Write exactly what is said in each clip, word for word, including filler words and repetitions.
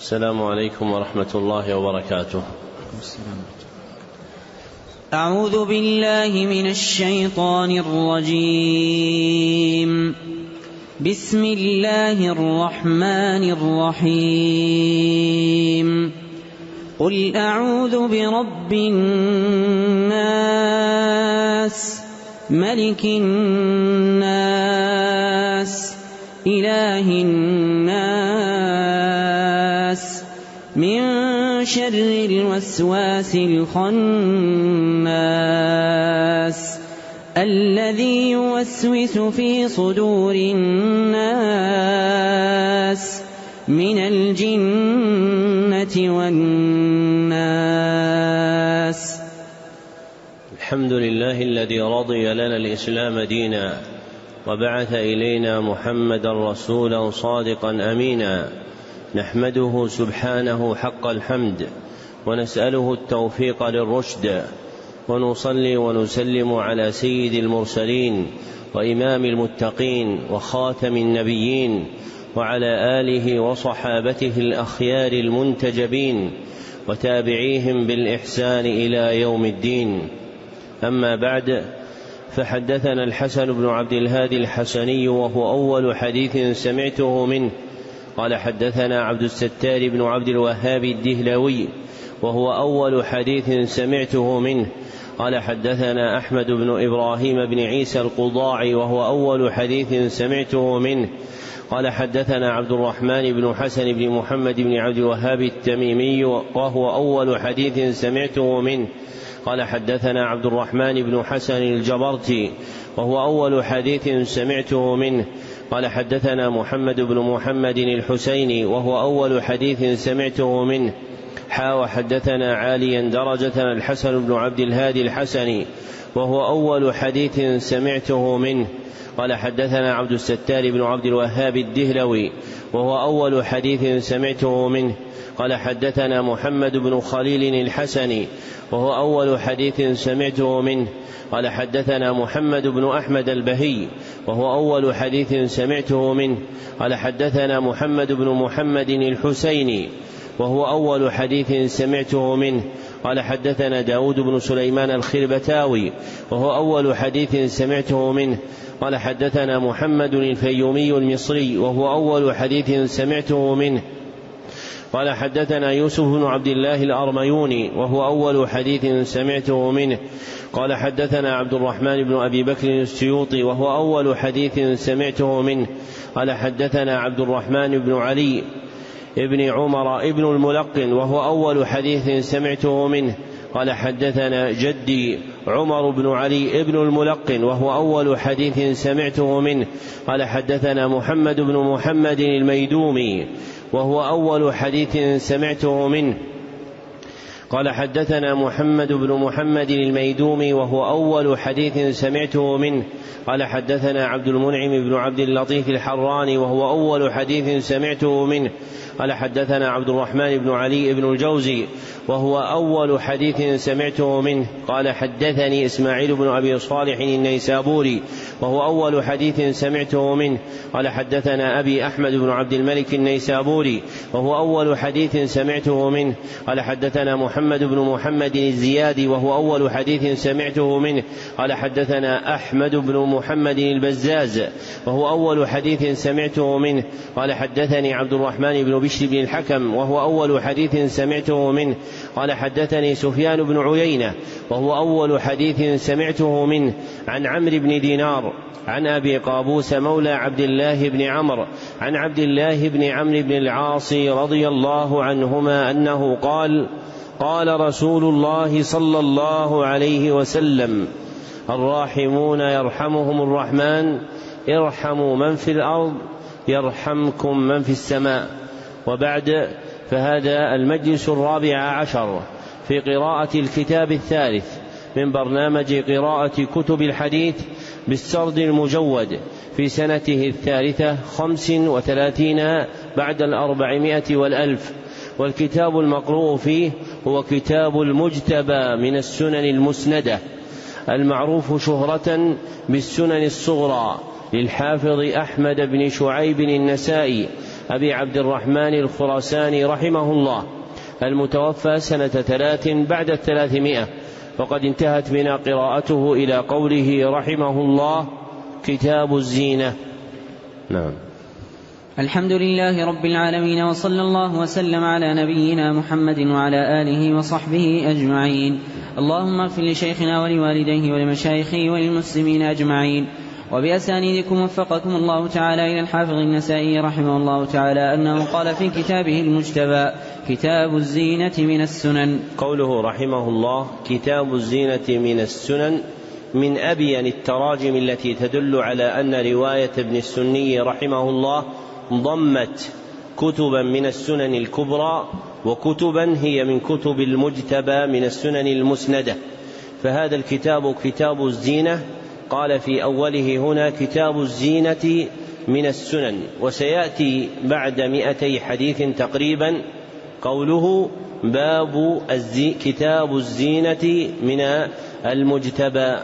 السلام عليكم ورحمة الله وبركاته. أعوذ بالله من الشيطان الرجيم. بسم الله الرحمن الرحيم. قل أعوذ برب الناس ملك الناس إله الناس من شر الوسواس الخناس الذي يوسوس في صدور الناس من الجنة والناس. الحمد لله الذي رضي لنا الإسلام دينا وبعث إلينا محمدا رسولا صادقا أمينا، نحمده سبحانه حق الحمد ونسأله التوفيق للرشد، ونصلي ونسلم على سيد المرسلين وإمام المتقين وخاتم النبيين وعلى آله وصحابته الأخيار المنتجبين وتابعيهم بالإحسان إلى يوم الدين. أما بعد، فحدثنا الحسن بن عبد الهادي الحسني وهو أول حديث سمعته منه قال حدثنا عبد الستار بن عبد الوهاب الدهلوي وهو أول حديث سمعته منه قال حدثنا أحمد بن إبراهيم بن عيسى القضاعي وهو أول حديث سمعته منه قال حدثنا عبد الرحمن بن حسن بن محمد بن عبد الوهاب التميمي وهو أول حديث سمعته منه قال حدثنا عبد الرحمن بن حسن الجبرتي وهو أول حديث سمعته منه قال حدثنا محمد بن محمد الحسيني وهو أول حديث سمعته منه حا وحدثنا عاليا درجة الحسن بن عبد الهادي الحسني وهو أول حديث سمعته منه قال حدثنا عبد الستار بن عبد الوهاب الدهلوي وهو أول حديث سمعته منه قال حدثنا محمد بن خليل الحسني وهو أول حديث سمعته منه قال حدثنا محمد بن أحمد البهي وهو أول حديث سمعته منه قال حدثنا محمد بن محمد الحسيني وهو أول حديث سمعته منه قال حدثنا داود بن سليمان الخربتاوي وهو أول حديث سمعته منه قال حدثنا محمد الفيومي المصري وهو أول حديث سمعته منه قال حدثنا يوسف بن عبد الله الأرميوني وهو أول حديث سمعته منه قال حدثنا عبد الرحمن بن أبي بكر السيوطي وهو أول حديث سمعته منه قال حدثنا عبد الرحمن بن علي ابن عمر ابن الملقن وهو أول حديث سمعته منه قال حدثنا جدي عمر بن علي ابن الملقن وهو أول حديث سمعته منه قال حدثنا محمد بن محمد الميدومي وهو أول حديث سمعته منه قال حدثنا محمد بن محمد الميدومي وهو أول حديث سمعته منه قال حدثنا عبد المنعم بن عبد اللطيف الحراني وهو أول حديث سمعته منه قال حدثنا عبد الرحمن بن علي بن الجوزي وهو أول حديث سمعته منه قال حدثني إسماعيل بن أبي صالح النيسابوري وهو أول حديث سمعته منه قال حدثنا أبي أحمد بن عبد الملك النيسابوري وهو أول حديث سمعته منه قال حدثنا محمد بن محمد الزيادي وهو أول حديث سمعته منه قال حدثنا أحمد بن محمد البزاز وهو أول حديث سمعته منه قال حدثني عبد الرحمن بن بشر بن الحكم وهو أول حديث سمعته منه قال حدثني سفيان بن عيينة وهو أول حديث سمعته منه عن عمرو بن دينار عن أبي قابوس مولى عبد الله بن عمرو عن عبد الله بن عمرو بن العاص رضي الله عنهما أنه قال قال رسول الله صلى الله عليه وسلم الراحمون يرحمهم الرحمن ارحموا من في الأرض يرحمكم من في السماء. وبعد، فهذا المجلس الرابع عشر في قراءة الكتاب الثالث من برنامج قراءة كتب الحديث بالسرد المجود في سنته الثالثة خمس وثلاثين بعد الأربعمائة والألف، والكتاب المقروء فيه هو كتاب المجتبى من السنن المسندة المعروف شهرة بالسنن الصغرى للحافظ أحمد بن شعيب النسائي أبي عبد الرحمن الخراساني رحمه الله، المتوفى سنة ثلاث بعد الثلاثمائة، وقد انتهت بنا قراءته إلى قوله رحمه الله: كتاب الزينة. نعم. الحمد لله رب العالمين، وصلى الله وسلم على نبينا محمد وعلى آله وصحبه أجمعين. اللهم اغفر لشيخنا ولوالديه ولمشايخه وللمسلمين أجمعين. وبأسانيدكم وفقكم الله تعالى إلى الحافظ النسائي رحمه الله تعالى أنه قال في كتابه المجتبى: كتاب الزينة من السنن. قوله رحمه الله كتاب الزينة من السنن من أبين التراجم التي تدل على أن رواية ابن السني رحمه الله ضمت كتبا من السنن الكبرى وكتبا هي من كتب المجتبى من السنن المسندة. فهذا الكتاب كتاب الزينة قال في أوله هنا كتاب الزينة من السنن، وسيأتي بعد مئتي حديث تقريبا قوله باب الزي كتاب الزينة من المجتبى.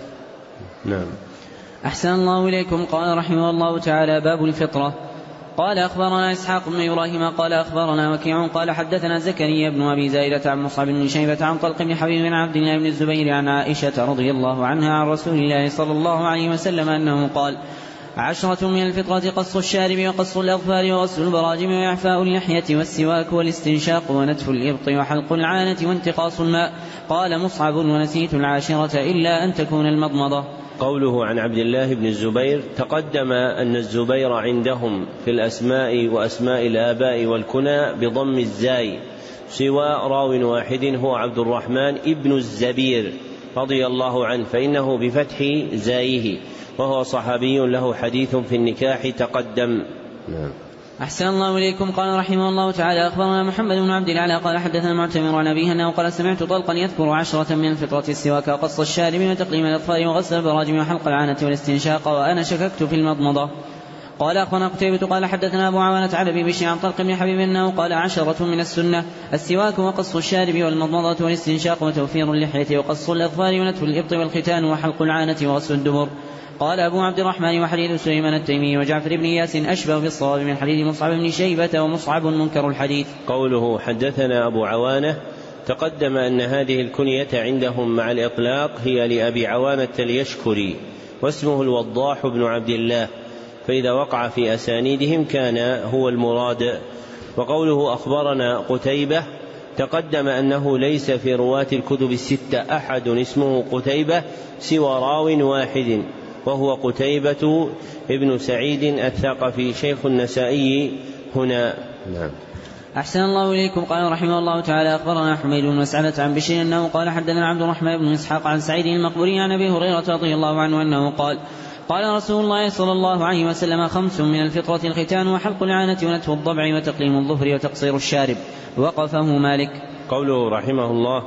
نعم. أحسن الله إليكم. قال رحمه الله تعالى: باب الفطرة. قال أخبرنا إسحاق بن إبراهيم قال أخبرنا وكيع قال حدثنا زكريا بن أبي زائدة عن مصعب بن شيبة عن طلق بن حبيب بن عبد الله بن الزبير عن عائشة رضي الله عنها عن رسول الله صلى الله عليه وسلم أنه قال: عشرة من الفطرة: قص الشارب وقص الأظفار وغسل البراجم وإعفاء اللحية والسواك والاستنشاق ونتف الإبط وحلق العانة وانتقاص الماء. قال مصعب: ونسيت العاشرة إلا أن تكون المضمضة. قوله عن عبد الله بن الزبير: تقدم أن الزبير عندهم في الأسماء وأسماء الآباء والكنى بضم الزاي، سوى راو واحد هو عبد الرحمن ابن الزبير رضي الله عنه، فإنه بفتح زايه، وهو صحابي له حديث في النكاح تقدم. نعم. أحسن الله إليكم. قال رحمه الله تعالى: أخبرنا محمد بن عبد العلا قال حدثنا المعتمر عن أبيه أنه قال: سمعت طلقا يذكر عشرة من الفطرة: السواك وقص الشارب وتقليم الأظفار وغسل البراجم وحلق العانة والاستنشاق، وأنا شككت في المضمضة. قال أخبرنا قتيبة قال حدثنا أبو عوانة على أبي بشر عن طلق بن حبيب أنه قال: عشرة من السنة: السواك وقص الشارب والمضمضة والاستنشاق وتوفير اللحية وقص الأظفار ونتف الإبط والختان وحلق العانة وغسل الدبر. قال أبو عبد الرحمن: وحديث سليمان التيمي وجعفر بن إياس أشبه بالصواب من حديث مصعب بن شيبة، ومصعب منكر الحديث. قوله حدثنا أبو عوانة: تقدم أن هذه الكنية عندهم مع الإطلاق هي لأبي عوانة اليشكري، واسمه الوضاح بن عبد الله، فإذا وقع في أسانيدهم كان هو المراد. وقوله أخبرنا قتيبة: تقدم أنه ليس في رواة الكتب الستة أحد اسمه قتيبة سوى راو واحد، وهو قتيبة ابن سعيد الثقفي شيخ النسائي هنا. نعم. أحسن الله إليكم. قال رحمه الله تعالى: أخبرنا حميد بن مسعدة عن بشير أنه قال حدثنا عبد الرحمن بن إسحاق عن سعيد المقبوري عن أبي هريرة رضي الله عنه أنه قال: قال رسول الله صلى الله عليه وسلم: خمس من الفطرة: الختان وحلق العانة ونتف الضبع وتقليم الظفر وتقصير الشارب. وقفه مالك. قوله رحمه الله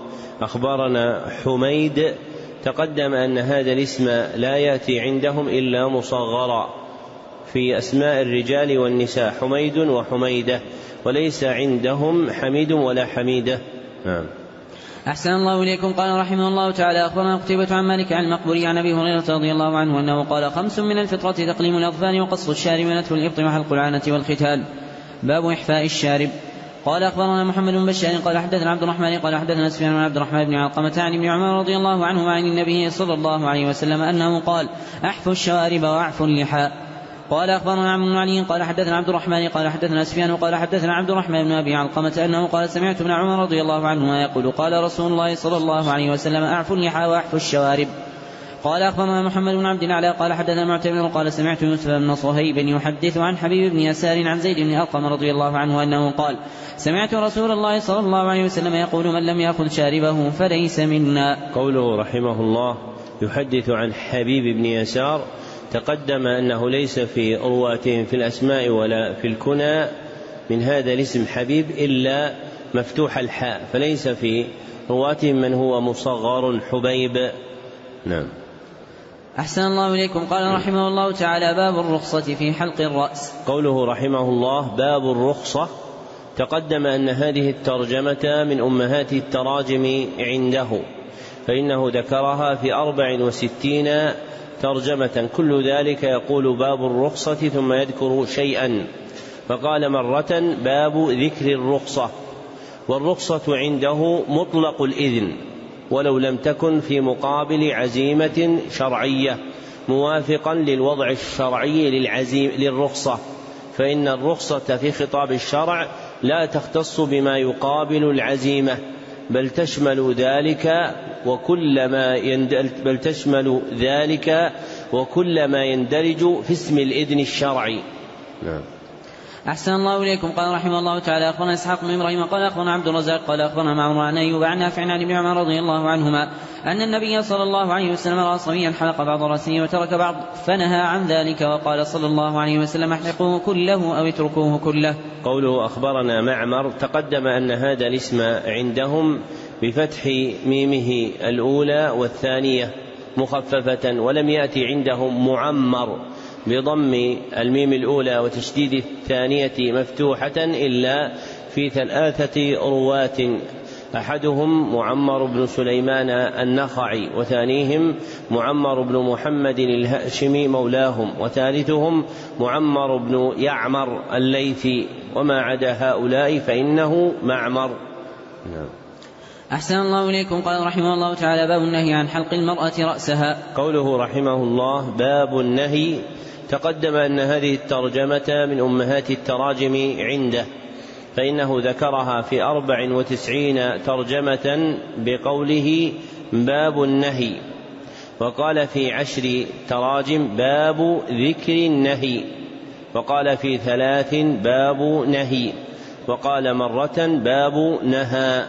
أخبرنا حميد: تقدم أن هذا الاسم لا يأتي عندهم إلا مصغرا في أسماء الرجال والنساء، حميد وحميدة، وليس عندهم حميد ولا حميدة. نعم. أحسن الله إليكم. قال رحمه الله تعالى: أخبرنا قتيبة عن مالك عن المقبوري عن أبي هريرة رضي الله عنه أنه قال: خمس من الفطرة: تقليم الأظفار وقص الشارب ونتف الإبط وحلق العانة والختان. باب إحفاء الشارب. قال أخبرنا محمد بن بشار قال حدثنا عبد الرحمن قال حدثنا سفيان بن عبد الرحمن بن علقمة عن ابن عمر رضي الله عنهما عن النبي صلى الله عليه وسلم أنه قال: أحفوا الشوارب وأعفوا اللحى. قال أخبرنا عمرو بن علي قال حدثنا عبد الرحمن قال حدثنا سفيان قال حدثنا عبد الرحمن بن أبي علقمة أنه قال: سمعت ابن عمر رضي الله عنهما يقول: قال رسول الله صلى الله عليه وسلم: أعفوا اللحى وأحفوا الشوارب. قال أخبرنا محمد بن عبد العلا قال حدثنا المعتمر قال: سمعت يوسف بن صهيب يحدث عن حبيب بن يسار عن زيد بن أرقم رضي الله عنه أنه قال: سمعت رسول الله صلى الله عليه وسلم يقول: من لم يأخذ شاربه فليس منا. قوله رحمه الله يحدث عن حبيب بن يسار، تقدم أنه ليس في رواتهم في الأسماء ولا في الكنى من هذا الاسم حبيب إلا مفتوح الحاء، فليس في رواتهم من هو مصغر حبيب. نعم. أحسن الله إليكم. قال رحمه الله تعالى: باب الرخصة في حلق الرأس. قوله رحمه الله باب الرخصة، تقدم أن هذه الترجمة من أمهات التراجم عنده، فإنه ذكرها في أربع وستين ترجمة، كل ذلك يقول باب الرخصة ثم يذكر شيئا. فقال مرة باب ذكر الرخصة. والرخصة عنده مطلق الإذن ولو لم تكن في مقابل عزيمة شرعية موافقا للوضع الشرعي للعزيم للرخصة، فإن الرخصة في خطاب الشرع لا تختص بما يقابل العزيمة بل تشمل ذلك وكل ما يندرج بل تشمل ذلك وكل ما يندرج في اسم الإذن الشرعي. نعم. أحسن الله إليكم. قال رحمه الله تعالى أخبرنا إسحاق بن إبراهيم قال أخبرنا عبد الرزاق قال أخبرنا معمر عن أيوب عن نافع عن ابن عمر رضي الله عنهما أن النبي صلى الله عليه وسلم رأى صبيا حلق بعض رأسه وترك بعض فنهى عن ذلك وقال صلى الله عليه وسلم احلقوه كله أو اتركوه كله. قوله أخبرنا معمر تقدم أن هذا الاسم عندهم بفتح ميمه الأولى والثانية مخففة، ولم يأتي عندهم معمر بضم الميم الأولى وتشديد الثانية مفتوحة إلا في ثلاثة رواة، أحدهم معمر بن سليمان النخعي، وثانيهم معمر بن محمد الهاشمي مولاهم، وثالثهم معمر بن يعمر الليثي، وما عدا هؤلاء فإنه معمر. نعم. أحسن الله إليكم. قال رحمه الله تعالى باب النهي عن حلق المرأة رأسها. قوله رحمه الله باب النهي تقدم أن هذه الترجمة من أمهات التراجم عنده، فإنه ذكرها في أربع وتسعين ترجمة بقوله باب النهي، وقال في عشر تراجم باب ذكر النهي، وقال في ثلاث باب نهي، وقال مرة باب نهى.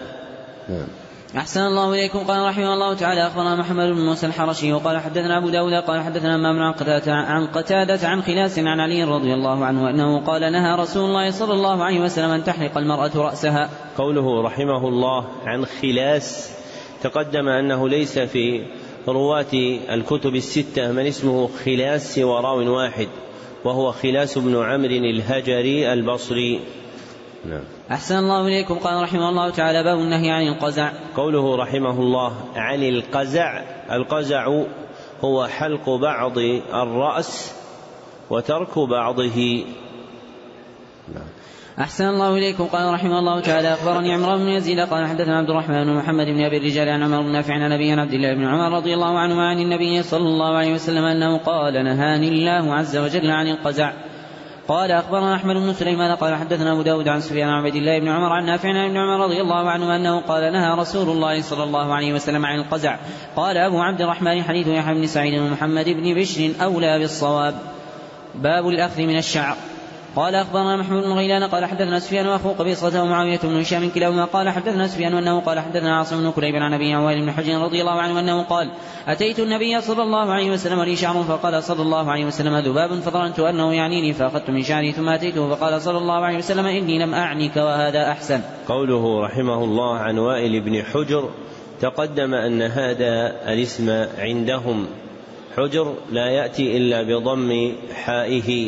أحسن الله إليكم. قال رحمه الله تعالى أخبرنا محمد بن موسى الحرشي وقال حدثنا أبو داود قال حدثنا مامون عن قتادة عن قتادة عن خلاس عن علي رضي الله عنه أنه قال نهى رسول الله صلى الله عليه وسلم أن تحلق المرأة رأسها. قوله رحمه الله عن خلاس تقدم أنه ليس في رواة الكتب الستة من اسمه خلاس سوى راو واحد، وهو خلاس بن عمرو الهجري البصري. نعم. أحسن الله إليكم. قال رحمه الله تعالى باب النهي عن القزع. قوله رحمه الله عن القزع، القزع هو حلق بعض الرأس وترك بعضه. نعم. أحسن الله إليكم. قال رحمه الله تعالى أخبرني عمران بن يزيد قال حدثنا عبد الرحمن بن محمد بن أبي الرجال عن عمر بن نافع عن أبي عبد الله بن عمر رضي الله عنه عن النبي صلى الله عليه وسلم أنه قال نهاني الله عز وجل عن القزع. قال أخبرنا أحمد بن سليمان قال حدثنا أبو داود عن سفيان عن عبد الله بن عمر عن نافع عن ابن عمر رضي الله عنه أنه قال نهى رسول الله صلى الله عليه وسلم عن القزع. قال أبو عبد الرحمن حديث يحيى بن سعيد ومحمد بن بشر أولى بالصواب. باب الأخذ من الشعر. قال أخبرنا محمود بن غيلان قال حدثنا سفيان وأخوه قبيصة ومعاوية بن هشام كلاهما قال حدثنا سفيان أنه قال حدثنا عاصم بن كليب عن أبي عوال بن حجر رضي الله عنه أنه قال أتيت النبي صلى الله عليه وسلم لي شعر فقال صلى الله عليه وسلم ذباب فظننت أنه يعنيني فأخذت من شعري ثم أتيته فقال صلى الله عليه وسلم إني لم أعنك وهذا أحسن. قوله رحمه الله عن وائل بن حجر تقدم أن هذا الاسم عندهم حجر لا يأتي إلا بضم حائه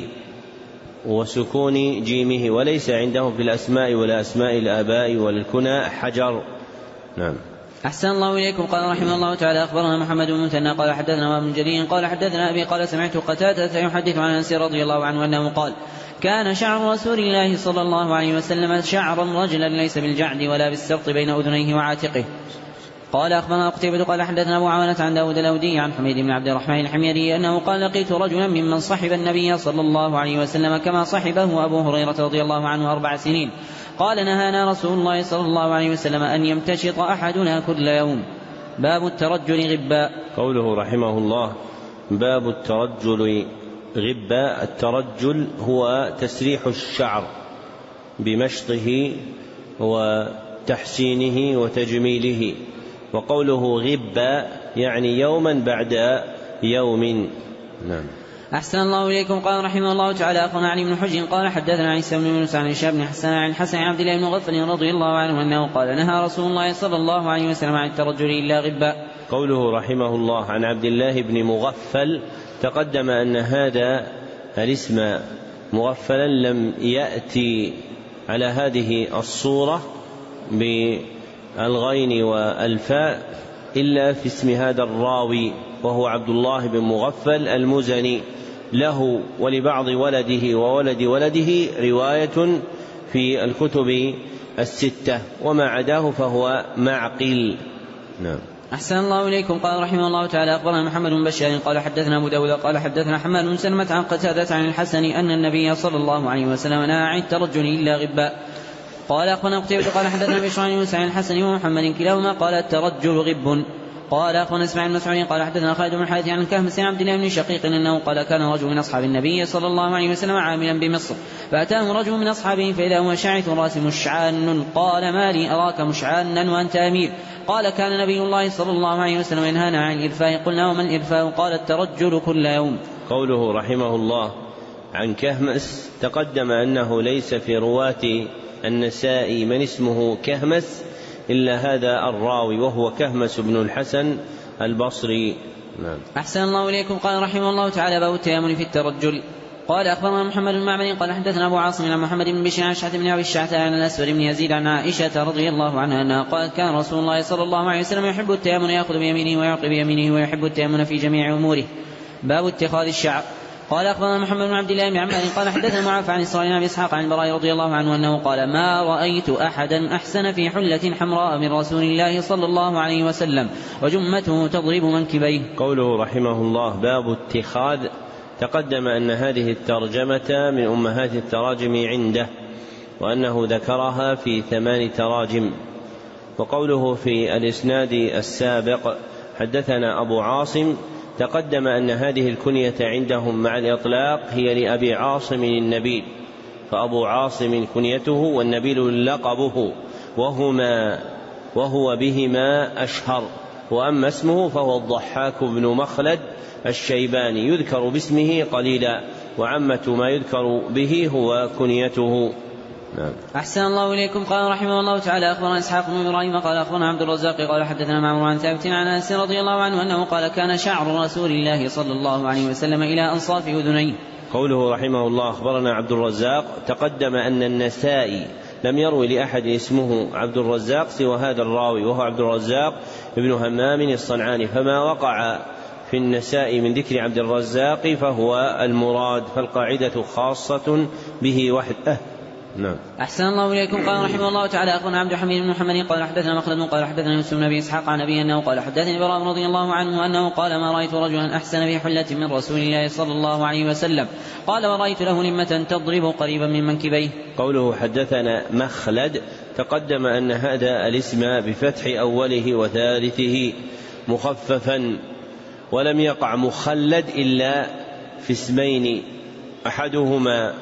وسكون جيمه، وليس عندهم في الأسماء ولا أسماء الآباء ولا الكنى حجر. نعم. أحسن الله إليكم. قال رحمه الله تعالى أخبرنا محمد بن مثنى قال حدثنا ابن جرير قال حدثنا أبي قال سمعت قتادة يحدث عن أنس رضي الله عنه أنه قال كان شعر رسول الله صلى الله عليه وسلم شعرا رجلا ليس بالجعد ولا بالسبط بين أذنيه وعاتقه. قال أخبرنا قتيبة قال حدثنا أبو عوانة عن داود الأودي عن حميد بن عبد الرحمن الحميري أنه قال لقيت رجلا ممن صحب النبي صلى الله عليه وسلم كما صحبه أبو هريرة رضي الله عنه أربع سنين. قال نهانا رسول الله صلى الله عليه وسلم أن يمتشط أحدنا كل يوم. باب الترجل غباء. قوله رحمه الله باب الترجل غباء. الترجل هو تسريح الشعر بمشطه وتحسينه وتجميله، وقوله غباء يعني يوما بعد يوم. نعم. أحسن الله إليكم. قال رحمه الله تعالى أخبرنا علي بن حجر قال حدثنا عيسى بن يونس عن هشام بن حسان عن الحسن عن عبد الله بن مغفل رضي الله عنه أنه قال نهى رسول الله صلى الله عليه وسلم عن الترجل إلا غباء. قوله رحمه الله عن عبد الله بن مغفل تقدم أن هذا الاسم مغفلا لم يأتي على هذه الصورة بالغين والفاء إلا في اسم هذا الراوي وهو عبد الله بن مغفل المزني، له ولبعض ولده وولد ولده رواية في الكتب الستة، وما عداه فهو معقل. نعم. أحسن الله إليكم. قال رحمه الله تعالى أخبرنا محمد بن بشار قال حدثنا أبو داود قال حدثنا حماد بن سلمة عن قتادة عن الحسن أن النبي صلى الله عليه وسلم نهى عن الترجل إلا غبا. قال أخبرنا قتيبة قال حدثنا بشر عن يونس عن الحسن ومحمد كلاهما قال الترجل غب. قال أخبرنا اسماعيل بن مسعود قال حدثنا خالد بن الحارث عن الكهمس عن عبد الله بن شقيق أنه قال كان رجل من أصحاب النبي صلى الله عليه وسلم عاملا بمصر، فأتاه رجل من أصحابه فإذا هو شاعث الرأس مشعان، قال ما لي أراك مشعانا وأنت أمير؟ قال كان نبي الله صلى الله عليه وسلم ينهانا عن الإرفاء. قلنا وما الإرفاء؟ قال الترجل كل يوم. قوله رحمه الله عن كهمس تقدم أنه ليس في رواة النسائي من اسمه كهمس إلا هذا الراوي وهو كهمس بن الحسن البصري. نعم. أحسن الله إليكم. قال رحمه الله تعالى باب التيامن في الترجل. قال أخبرنا محمد بن معبد قال حدثنا أبو عاصم عن محمد بن بشير عن شعث بن أبي الشعثاء عن الأسود بن يزيد عن عائشة رضي الله عنها أنها قالت كان رسول الله صلى الله عليه وسلم يحب التيامن يأخذ بيمينه ويعطي بيمينه ويحب التيامن في جميع أموره. باب اتخاذ الشعر. قال أخبرنا محمد بن عبد الله بن عمار قال حدثنا معاذ عن إسرائيل بن إسحاق عن البراء رضي الله عنه أنه قال ما رأيت أحدا أحسن في حلة حمراء من رسول الله صلى الله عليه وسلم وجمته تضرب منكبيه. قوله رحمه الله باب اتخاذ تقدم أن هذه الترجمة من أمهات التراجم عنده، وأنه ذكرها في ثمان تراجم. وقوله في الإسناد السابق حدثنا أبو عاصم تقدم أن هذه الكنية عندهم مع الإطلاق هي لأبي عاصم النبيل، فأبو عاصم كنيته والنبيل لقبه وهما وهو بهما أشهر، وأما اسمه فهو الضحاك بن مخلد الشيباني يذكر باسمه قليلا، وعامة ما يذكر به هو كنيته. نعم. أحسن الله إليكم. قال رحمه الله تعالى أخبرنا إسحاق بن إبراهيم قال أخبرنا عبد الرزاق قال حدثنا معمر عن ثابت عن أنس رضي الله عنه أنه قال كان شعر رسول الله صلى الله عليه وسلم إلى أنصاف أذنيه. قوله رحمه الله أخبرنا عبد الرزاق تقدم أن النسائي لم يروي لأحد اسمه عبد الرزاق سوى هذا الراوي وهو عبد الرزاق ابن همام الصنعاني، فما وقع في النساء من ذكر عبد الرزاق فهو المراد، فالقاعدة خاصة به وحده. نعم. أحسن الله إليكم. قال رحمه الله تعالى أخبرنا عبد الحميد بن محمد قال حدثنا مخلد قال حدثنا يوسف بن أبي إسحاق عن أبي أنه قال حدثني براء رضي الله عنه أنه قال ما رأيت رجلا أحسن في حلة من رسول الله صلى الله عليه وسلم. قال ورأيت له لمة تضرب قريبا من منكبيه. قوله حدثنا مخلد تقدم أن هذا الاسم بفتح أوله وثالثه مخففا، ولم يقع مخلد إلا في اسمين أحدهما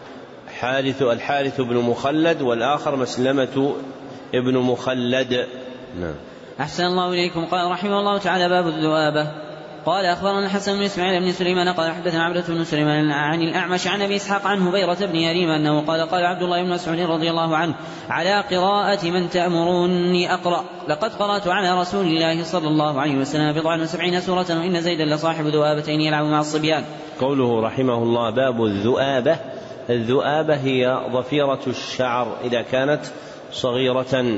حارث الحارث بن مخلد والآخر مسلمة ابن مخلد. نعم. أحسن الله إليكم. قال رحمه الله تعالى باب الذؤابة. قال أخبرنا الحسن بن إسماعيل بن سليمان قال حدثنا عبدة بن سليمان عن الأعمش عن أبي إسحاق عن هبيرة بن يريم أنه قال قال عبد الله بن مسعود رضي الله عنه على قراءة من تأمروني أقرأ لقد قرأت على رسول الله صلى الله عليه وسلم بضع وسبعين سورة وإن زيدا لصاحب ذؤابتين يلعب مع الصبيان. قوله رحمه الله باب الذؤابة. الذؤابة هي ضفيرة الشعر إذا كانت صغيرة.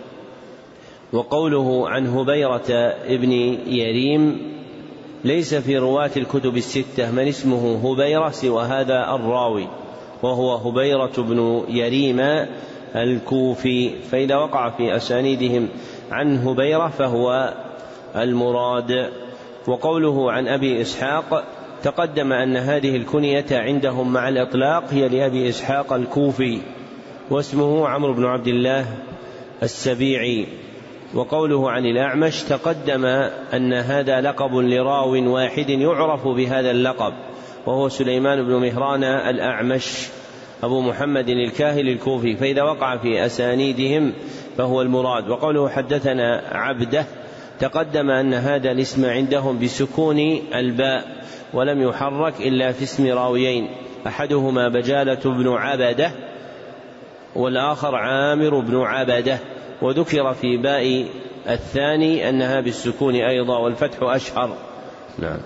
وقوله عن هبيرة ابن يريم ليس في رواة الكتب الستة من اسمه هبيرة سوى هذا الراوي وهو هبيرة بن يريم الكوفي، فإذا وقع في أسانيدهم عن هبيرة فهو المراد. وقوله عن أبي إسحاق تقدم أن هذه الكنية عندهم مع الإطلاق هي لأبي إسحاق الكوفي واسمه عمرو بن عبد الله السبيعي. وقوله عن الأعمش تقدم أن هذا لقب لراو واحد يعرف بهذا اللقب وهو سليمان بن مهران الأعمش أبو محمد الكاهلي الكوفي، فإذا وقع في أسانيدهم فهو المراد. وقوله حدثنا عبده تقدم أن هذا الاسم عندهم بسكون الباء ولم يحرك إلا في اسم راويين أحدهما بجالة بن عبده والآخر عامر بن عبده، وذكر في باء الثاني أنها بالسكون أيضا والفتح أشهر. نعم.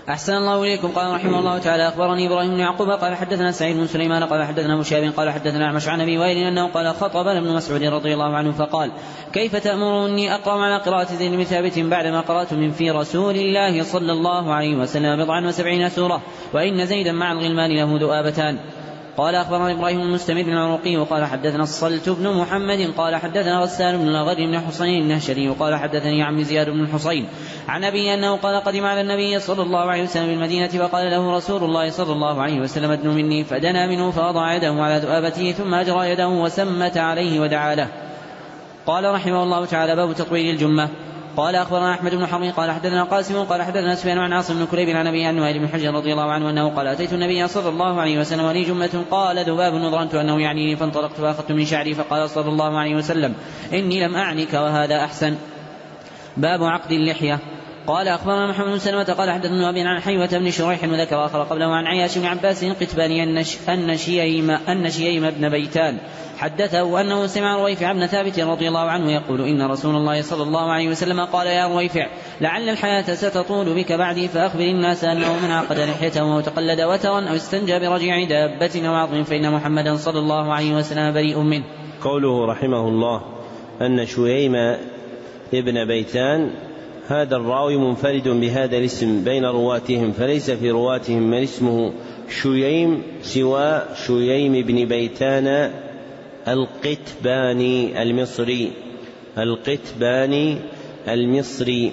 أحسن الله إليكم. قال رحمه الله تعالى أخبرني إبراهيم بن يعقوب قال حدثنا سعيد بن سليمان قال حدثنا مشاب قال حدثنا أعمش عن أبي وائل أنه قال خطب ابن مسعود رضي الله عنه فقال كيف تأمرني أقرأ على قراءة زيد بن ثابت بعدما قرأت من في رسول الله صلى الله عليه وسلم بضعا وسبعين سورة وإن زيدا مع الغلمان له ذؤابتان. قال أخبرنا إبراهيم المستمر بن العروقي وقال حدثنا الصلت بن محمد قال حدثنا غسان بن الغر بن حسين النهشري وقال حدثني عمي زياد بن الحصين عن أبي أنه قال قدم على النبي صلى الله عليه وسلم بالمدينة فقال له رسول الله صلى الله عليه وسلم ادن مني فدنا منه فوضع يده على ذؤابته ثم أجرى يده وسمت عليه ودعا له. قال رحمه الله تعالى باب تطويل الجمة. قال أخبرنا أحمد بن حرب قال حدثنا قاسم قال حدثنا سفيان عن عاصم بن كليب عن أبي عن وائل بن حجر رضي الله عنه أنه قال أتيت النبي صلى الله عليه وسلم ولي جمة قال ذباب نظرنت أنه يعنيني فانطلقت فأخذت من شعري فقال صلى الله عليه وسلم إني لم أعنك وهذا أحسن. باب عقد اللحية. قال أخبرنا محمد بن سلمة قال حدثنا أبي عن حيوة بن شريح وذكر آخر قبله عن عياش بن عباس قتباني النش النشييم النشييم بن بيتان حدثه أنه سمع رويفع بن ثابت رضي الله عنه يقول إن رسول الله صلى الله عليه وسلم قال يا رويفع لعل الحياة ستطول بك بعدي فأخبر الناس أنه من عقد لحيته وتقلد وترا أو استنجى برجيع دابة أو عظم فإن محمدا صلى الله عليه وسلم بريء منه. قوله رحمه الله أن شييم ابن بيتان هذا الراوي منفرد بهذا الاسم بين رواتهم فليس في رواتهم من اسمه شييم سوى شييم بن بيتان القتباني المصري القتباني المصري.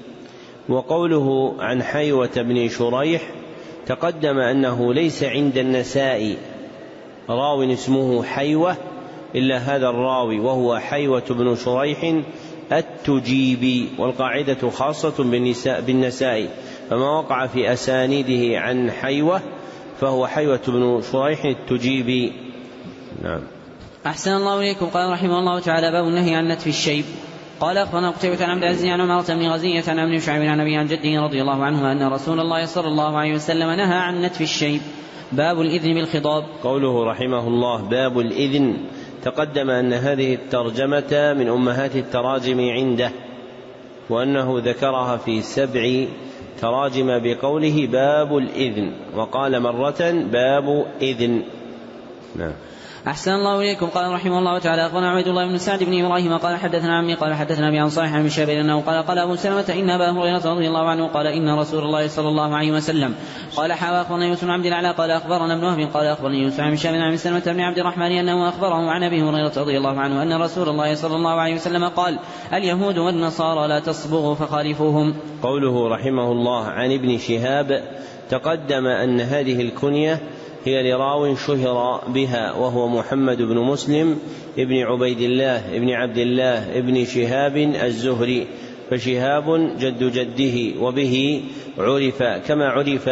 وقوله عن حيوة بن شريح تقدم أنه ليس عند النسائي راو اسمه حيوة إلا هذا الراوي وهو حيوة بن شريح التجيبي والقاعدة خاصة بالنسائي فما وقع في أسانيده عن حيوة فهو حيوة بن شريح التجيبي. نعم. أحسن الله إليكم. قال رحمه الله تعالى باب النهي عن نتف الشيب. قال أخبرنا قتيبة عن عبد العزيز عن عمرة بن غزية عن ابن شعيب عن أبي عن جده رضي الله عنه أن رسول الله صلى الله عليه وسلم نهى عن نتف الشيب. باب الإذن بالخضاب. قوله رحمه الله باب الإذن تقدم أن هذه الترجمة من أمهات التراجم عنده وأنه ذكرها في سبع تراجم بقوله باب الإذن وقال مرة باب إذن. نعم. أحسن الله إليكم. قال رحمه الله تعالى أخبرنا عبيد الله بن سعد بن إبراهيم قال حدثنا عمي قال حدثنا أبي عن صالح عن شابير أنه قال قال أبو سلمة إن أبا هريرة رضي الله عنه قال إن رسول الله صلى الله عليه وسلم قال حاوى أخبرنا يوسف بن عبد الأعلى قال أخبرنا ابن وهب قال أخبرني يوسف عن شابير عن سلمة بن عبد الرحمن أنه أخبره عن أبي هريرة رضي الله عنه أن رسول الله صلى الله عليه وسلم قال اليهود والنصارى لا تصبغوا فخالفوهم. قوله رحمه الله عن ابن شهاب تقدم أن هذه الكنية هي لراو شهر بها وهو محمد بن مسلم ابن عبيد الله ابن عبد الله ابن شهاب الزهري فشهاب جد جده وبه عرف كما عرف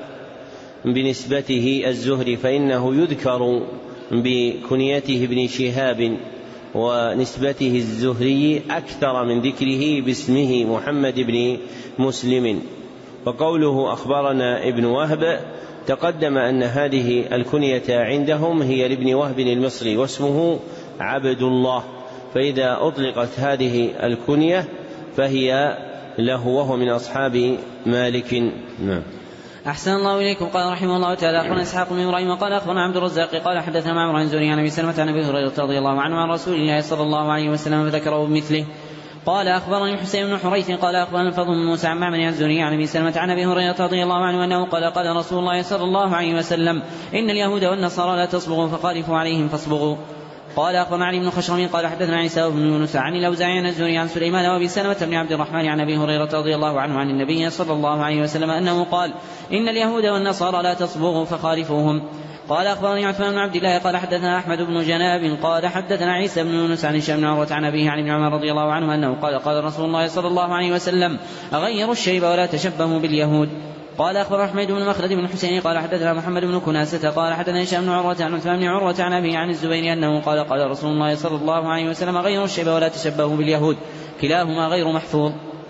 بنسبته الزهري فإنه يذكر بكنيته ابن شهاب ونسبته الزهري أكثر من ذكره باسمه محمد بن مسلم. وقوله أخبرنا ابن وهب تقدم أن هذه الكنية عندهم هي لابن وهب المصري واسمه عبد الله فإذا أطلقت هذه الكنية فهي له وهو من أصحاب مالك. نعم. أحسن الله إليكم. قال رحمه الله تعالى أخبرنا إسحاق بن إبراهيم وقال أخبرنا عبد الرزاق قال حدثنا معمر عن زهري عن أبي سلمة عن أبي هريرة رضي الله عنه عن رسول الله صلى الله عليه وسلم فذكره بمثله. قال أخبرني حسين بن حريث قال أخبرنا الفضل بن موسى عن معمر عن الزهري عن أبي سلمة عن أبي هريرة رضي الله عنه أنه قال قال رسول الله صلى الله عليه وسلم إن اليهود والنصارى لا تصبغوا فخالفوا عليهم فاصبغوا. قال أخبرنا علي بن خشرم قال حدثنا عيسى بن يونس عن الأوزاعي عن الزهري عن سليمان وأبي سلمة بن عبد الرحمن عن أبي هريرة رضي الله عنه عن النبي صلى الله عليه وسلم أنه قال إن اليهود والنصارى لا تصبغوا فخالفوهم. قال أخبرني عثمان بن عبد الله قال حدثنا أحمد بن جناب قال حدثنا عيسى بن يونس عن هشام بن عروة عن أبيه عن ابن عمر رضي الله عنه أنه قال قال رسول الله صلى الله عليه وسلم أغيروا الشيب ولا تشبهوا باليهود. قال أخبر أحمد بن مخلد بن حسين قال حدثنا محمد بن كناسة قال حدثنا هشام بن عروة عن عثمان بن عروة عن أبيه عن الزبير أنه قال قال رسول الله صلى الله عليه وسلم أغيروا الشيب ولا تشبهوا باليهود كلاهما غير محفوظ.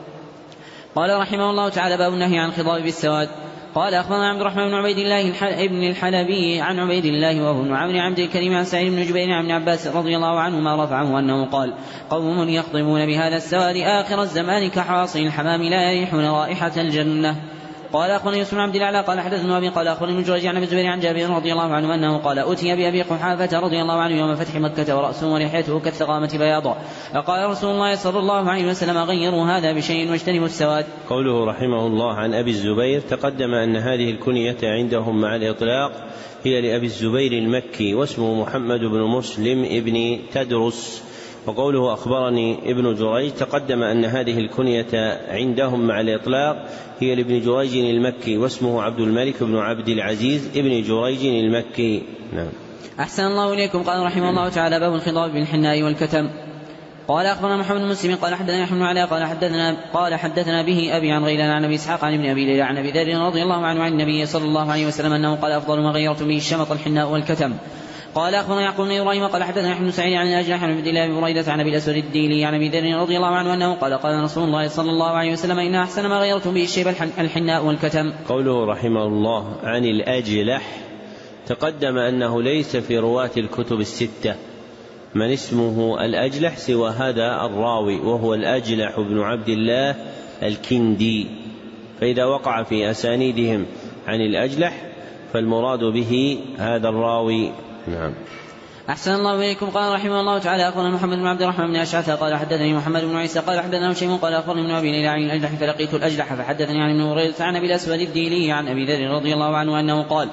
قال رحمه الله تعالى باب النهي عن الخضاب بالسواد. قال أخبرنا عبد الرحمن بن عبيد الله ابن الحلبي عن عبيد الله وهو ابن عمرو عبد الكريم عن سعيد بن جبير عن ابن عباس رضي الله عنهما رفعه أنه قال قوم يخضبون بهذا السواد آخر الزمان كحواصل الحمام لا يريحون رائحة الجنة. قال أخبرني يوسف بن عبد الأعلى قال حدثنا أبي قال أخبرني ابن جريج عن أبي الزبير عن جابر رضي الله عنه أنه قال أتي بأبي قحافة رضي الله عنه يوم فتح مكة ورأسه ولحيته كالثغامة بياضا فقال رسول الله صلى الله عليه وسلم غيروا هذا بشيء واجتنبوا السواد. قوله رحمه الله عن أبي الزبير تقدم أن هذه الكنية عندهم مع الإطلاق هي لأبي الزبير المكي واسمه محمد بن مسلم ابن تدرس. وقوله أخبرني ابن جريج تقدم أن هذه الكنية عندهم مع الإطلاق هي لابن جريج المكي واسمه عبد الملك بن عبد العزيز ابن جريج المكي. نعم. أحسن الله إليكم. قال رحمه الله تعالى باب الخضاب بالحناء والكتم. قال أخبرنا محمد بن مسلم قال حدثنا يحيى بن علاء قال حدثنا قال حدثنا به أبي عن غيلان عن أبي إسحاق عن ابن أبي ليلى عن أبي ذر رضي الله عنه عن النبي صلى الله عليه وسلم أنه قال أفضل ما غيرت به الشمط الحناء والكتم. قال أخبرنا يعقوب بن إبراهيم قال حدثنا يحيى بن سعيد عن الأجلح عن عبد الله بن بريدة عن أبي الأسود الديلي عن أبي ذر رضي الله عنه أنه قال قال رسول الله صلى الله عليه وسلم إن أحسن ما غيرت به الشيب الحناء والكتم. قوله رحمه الله عن الأجلح تقدم أنه ليس في رواة الكتب الستة من اسمه الأجلح سوى هذا الراوي وهو الأجلح بن عبد الله الكندي، فإذا وقع في أسانيدهم عن الأجلح فالمراد به هذا الراوي. نعم. أحسن الله إليكم. قال رحمه الله تعالى أخبرنا محمد بن عبد الرحمن بن أشعث قال حدثني محمد بن عيسى قال حدثنا هشيم قال أخبرني ابن أبي ليلى عن الأجلح فلقيت الأجلح فحدثني عن ابن بريدة عن أبي الأسود الديلي عن أبي ذر رضي الله عنه أنه قال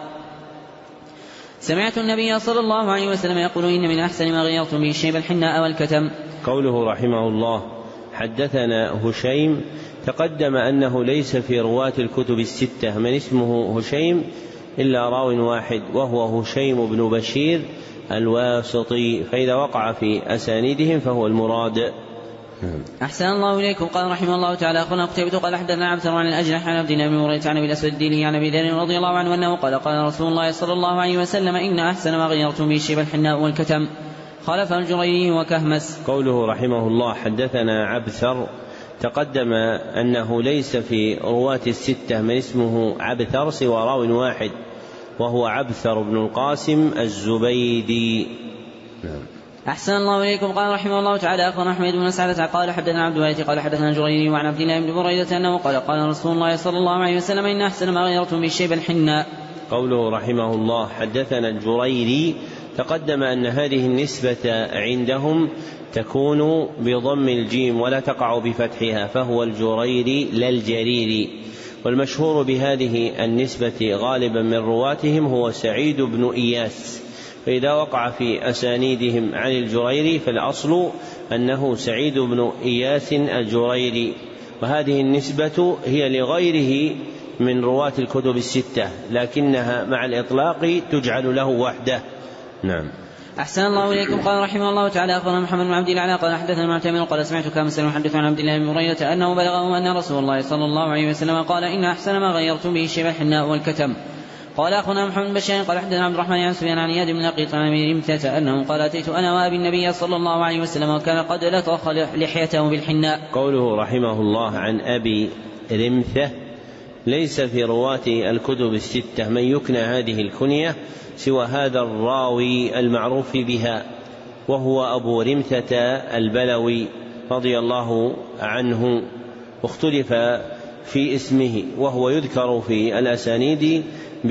سمعت النبي صلى الله عليه وسلم يقول إن من أحسن ما غيرت به الشيب الحناء والكتم. قوله رحمه الله حدثنا هشيم تقدم أنه ليس في رواة الكتب الستة من اسمه هشيم إلا راو واحد وهو هشيم بن بشير الواسطي، فإذا وقع في أسانيدهم فهو المراد. أحسن الله إليكم. قال رحمه الله تعالى أخبرنا قتيبة قال حدثنا عبد عن الأجلح عن عبد الله بن بريدة عن أبي الأسود الديلي عن أبي ذر رضي الله عنه أنه قال قال رسول الله صلى الله عليه وسلم إن أحسن ما غيرتم به الشيب الحناء والكتم. خالف الجريري وكهمس. قوله رحمه الله حدثنا عبثر تقدم أنه ليس في رواة الستة من اسمه عبثر سوى راو واحد وهو عبثر بن القاسم الزبيدي. نعم. أحسن الله إليكم. قال رحمه الله تعالى أخبرنا أحمد بن سعدة قال حدثنا عبد الوارث قال حدثنا الجريري وعن عبد الله بن بريدة أنه قال قال رسول الله صلى الله عليه وسلم إن أحسن ما غيرتم بالشيب الحناء. قوله رحمه الله حدثنا الجريري تقدم أن هذه النسبة عندهم تكون بضم الجيم ولا تقع بفتحها فهو الجريري لا الجريري، والمشهور بهذه النسبة غالبا من رواتهم هو سعيد بن إياس، فإذا وقع في أسانيدهم عن الجريري فالأصل أنه سعيد بن إياس الجريري، وهذه النسبة هي لغيره من رواة الكتب الستة لكنها مع الإطلاق تجعل له وحده. نعم. أحسن الله إليكم. قال رحمه الله تعالى أخبرنا محمد بن عبد الأعلى قال حدثنا المعتمر قال سمعت كامسا يحدث عن عبد الله بن بريدة أنه بلغه أن رسول الله صلى الله عليه وسلم قال إن أحسن ما غيرتم به الشيب الحناء والكتم. قال أخونا محمد بن بشار قال حدثنا عبد الرحمن عن سفيان عن اياد بن لقيط عن أبي رمثة أنه قال أتيت أنا وأبي النبي صلى الله عليه وسلم وكان قد لطخ لحيته بالحناء. قوله رحمه الله عن أبي رمثة ليس في رواة الكتب الستة من يكنى هذه الكنية سوى هذا الراوي المعروف بها وهو أبو رمثة البلوي رضي الله عنه، واختلف في اسمه وهو يذكر في الأسانيد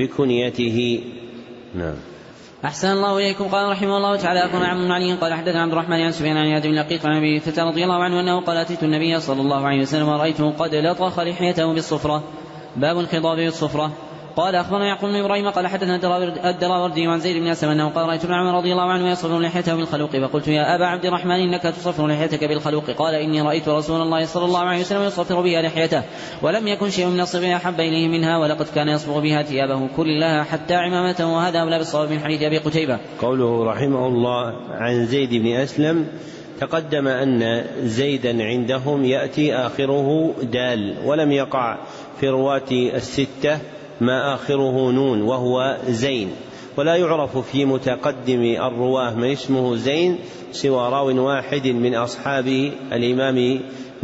بكنيته. نعم. أحسن الله إليكم. قال رحمه الله تعالى أخبرنا عمرو بن علي قال حدثنا عبد الرحمن عن سفيان عن اياد بن لقيط عن أبي رمثة رضي الله عنه أنه قال أتيت النبي صلى الله عليه وسلم ورأيته قد لطخ لحيته بالصفرة. باب الخضاب بالصفرة. قال أخبرنا يعقوب بن إبراهيم قال حدثنا الدراوردي عن زيد بن أسلم أنه قال رأيت ابن عمر رضي الله عنه يصفر لحيته بالخلوق فقلت يا أبا عبد الرحمن إنك تصفر لحيتك بالخلوق. قال إني رأيت رسول الله صلى الله عليه وسلم يصفر بها لحيته ولم يكن شيء من الصفر أحب إليه منها ولقد كان يصبغ بها ثيابه كلها حتى عمامته، وهذا أولى بالصواب من حديث أبي قتيبة. قوله رحمه الله عن زيد بن أسلم تقدم أن زيدا عندهم يأتي آخره دال ولم يقع في رواة الستة ما آخره نون وهو زين، ولا يعرف في متقدم الرواه من اسمه زين سوى راو واحد من أصحاب الإمام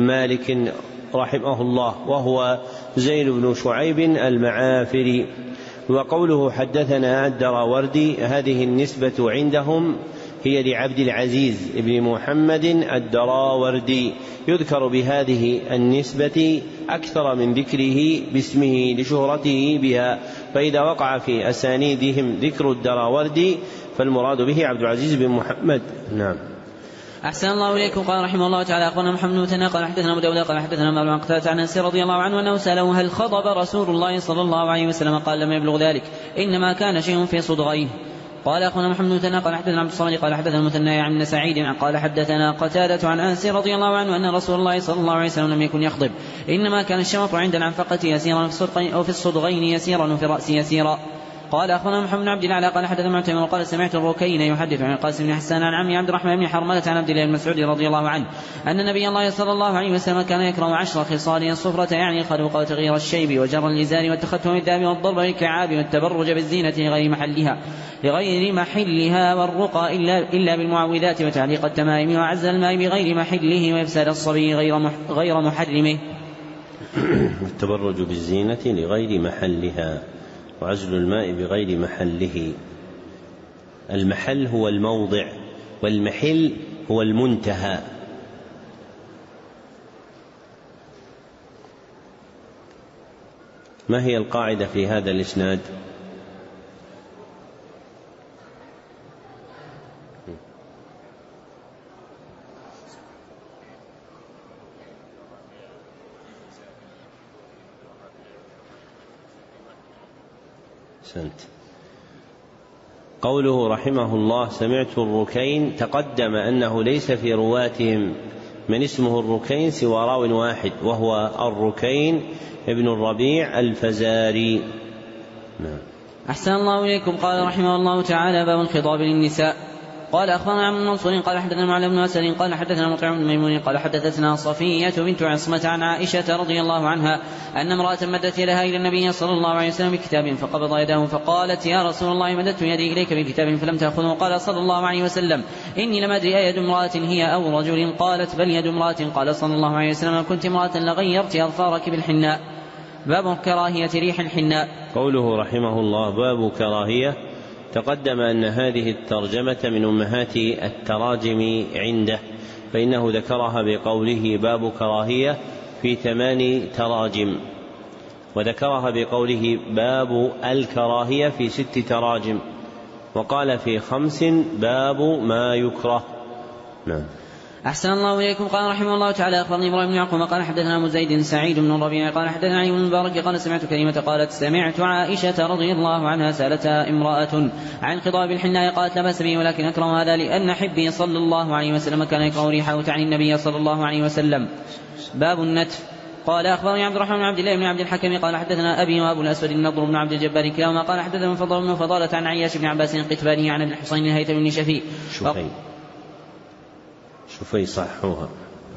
مالك رحمه الله وهو زين بن شعيب المعافري. وقوله حدثنا الدراوردي هذه النسبة عندهم هي لعبد العزيز بن محمد الدراوردي، يذكر بهذه النسبة أكثر من ذكره باسمه لشهرته بها، فإذا وقع في أسانيدهم ذكر الدراوردي فالمراد به عبد العزيز بن محمد. نعم. أحسن الله إليكم. قال رحمه الله تعالى أخبرنا محمد بن مثنى قال حدثنا أبو داود قال حدثنا مالك عن قتادة عن أنس رضي الله عنه أنه سأله هل خضب رسول الله صلى الله عليه وسلم؟ قال لم يبلغ ذلك، إنما كان شيء في صدغيه. قال أخونا محمد بن مثنى قال حدثنا عبد الصمد قال حدثنا المثنى عن ابن سعيد قال حدثنا قتادة عن أنس رضي الله عنه أن رسول الله صلى الله عليه وسلم لم يكن يخضب، إنما كان الشمط عند العنفقة يسيرا أو في الصدغين يسيرا وفي الرأس يسيرا. قال أخونا محمد بن عبد الله قال حدثنا معتمر وقال سمعت الركين يحدث عن القاسم بن حسان عن عمي عبد الرحمن بن حرملة عن عبد الله بن مسعود رضي الله عنه أن نبي الله صلى الله عليه وسلم كان يكره عشر خصال: الصفرة يعني الخلوق وتغيير الشيب وجر اللزان والتختم بالذهب والضرب بالكعاب والتبرج بالزينة لغير محلها لغير محلها والرقى إلا, إلا بالمعوذات وتعليق التمائم وعزل الماء بغير محله وإفساد الصبي غير, مح غير محرمه. التبرج بالزينة لغير محلها وعزل الماء بغير محله. المحل هو الموضع والمحل هو المنتهى. ما هي القاعدة في هذا الإسناد؟ سنت. قوله رحمه الله سمعت الركين، تقدم أنه ليس في رواتهم من اسمه الركين سوى راو واحد وهو الركين ابن الربيع الفزاري. نعم. أحسن الله إليكم. قال رحمه الله تعالى باب الخطاب للنساء. قال أخبرنا عن منصور قال حدثنا معل بن أسد قال حدثنا مطعم بن ميمون قال حدثتنا صفية بنت عصمة عن عائشة رضي الله عنها أن امرأة مدت يدها إلى النبي صلى الله عليه وسلم بكتاب فقبض يده فقالت يا رسول الله مددت يدي إليك بكتاب فلم تأخذه. قال صلى الله عليه وسلم إني لم أدري أيد امرأة هي أو رجل. قالت بل يد امرأة. قال صلى الله عليه وسلم كنت امرأة لغيرت أظفارك بالحناء. باب كراهية ريح الحناء. قوله رحمه الله باب كراهية، تقدم أن هذه الترجمة من أمهات التراجم عنده، فإنه ذكرها بقوله باب كراهية في ثمان تراجم، وذكرها بقوله باب الكراهية في ست تراجم، وقال في خمس باب ما يكره. نعم. أحسن الله إليكم. قال رحمه الله تعالى أخبرني إبراهيم بن يعقوب قال حدثنا أبو زيد سعيد بن الربيع قال حدثنا علي بن المبارك قال سمعت كلمة قالت سمعت عائشة رضي الله عنها سألتها امرأة عن خضاب الحناء قالت لا بأس به ولكن أكره هذا لأن حبي صلى الله عليه وسلم كان يكره ريحه تعني النبي صلى الله عليه وسلم. باب النتف. قال أخبرني عبد الرحمن بن عبد الله بن عبد الحكم قال حدثنا أبي وأبو الأسود النضر بن عبد الجبار كلاهما قال حدثنا فضل بن فضالة عن عياش بن عباس القتباني عن ابن الحصين الهيثم بن شفيع. شوفي شوفي صحوها.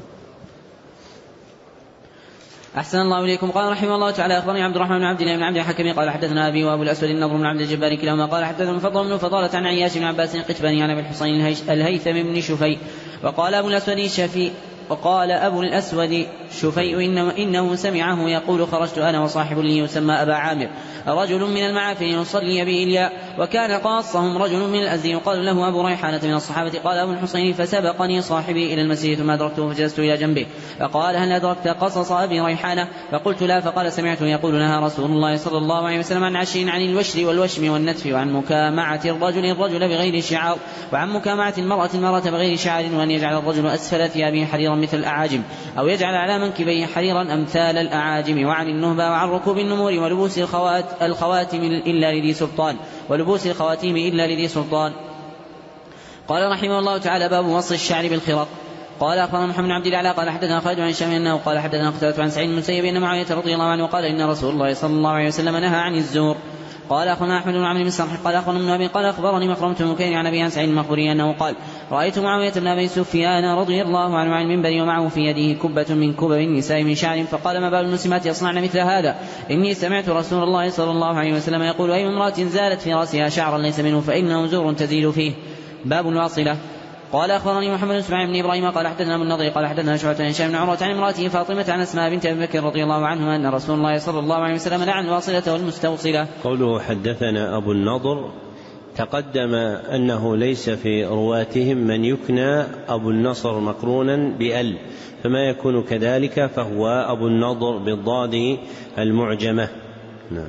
أحسن الله إليكم. قال رحمه الله تعالى أخبرني عبد الرحمن بن عبد الله بن عبد الحكم قال حدثنا أبي وأبو الأسود النضر بن عبد الجبار كلاهما قال حدثنا فضل بن فضالة عن عياش بن عباس القتباني عن ابن الحصين الهيثم بن شفيع. وقال أبو الأسود شفيع وقال أبو الأسود شفيء إنه, إنه سمعه يقول خرجت أنا وصاحب لي يسمى أبا عامر رجل من المعافر يصلي بإلياء وكان قاصهم رجل من الأزدي يقال له أبو ريحانة من الصحابة. قال أبو الحسين فسبقني صاحبي إلى المسجد ثم أدركته فجلست إلى جنبه فقال هل أدركت قصص أبي ريحانة؟ فقلت لا. فقال سمعته يقول نهى رسول الله صلى الله عليه وسلم عن عشر عن الوشر والوشم والنتف وعن مكامعة الرجل الرجل بغير شعار وعن مكامعة المرأة المرأة بغير شعار وأن يجعل الرجل أسفل ثيابه حريرا مثل الأعاجم أو يجعل على منكبيه حريرا أمثال الأعاجم وعن النهبة وعن ركوب النمور ولبوس الخوات الخواتم إلا لذي سلطان ولبوس الخواتيم إلا لذي سلطان. قال رحمه الله تعالى باب وصل الشعر بالخرق. قال أخبرنا محمد بن عبد الله قال حدثنا خالد عن هشام أنه قال حدثنا قتادة عن سعيد بن المسيب أن معاوية رضي الله عنه قال إن رسول الله صلى الله عليه وسلم نهى عن الزور. قال أخبرنا أحمد بن عمرو بن سرح قال أخبرنا ابن أبي قال أخبرني مخرمة بن مكين عن أبي عن سعيد المخبري أنه قال رأيت معاوية بن أبي سفيان رضي الله عنه عن المنبر ومعه في يده كبة من كبب النساء من شعر فقال ما بال المسلمات يصنعن مثل هذا؟ إني سمعت رسول الله صلى الله عليه وسلم يقول أي امرأة زالت في رأسها شعرا ليس منه فإنه زور تزيل فيه. باب الواصلة. قال أخبرني محمد بن اسماعيل بن إبراهيم قال حدثنا ابن النضر قال حدثنا شعبة عن هشام بن عروة عن امرأته فاطمة عن أسماء بنت أبي بكر رضي الله عنها أن رسول الله صلى الله عليه وسلم لعن الواصلة والمستوصلة. قوله حدثنا أبو النضر تقدم أنه ليس في رواتهم من يكنى أبو النصر مقرونا بأل، فما يكون كذلك فهو أبو النضر بالضاد المعجمة. نعم.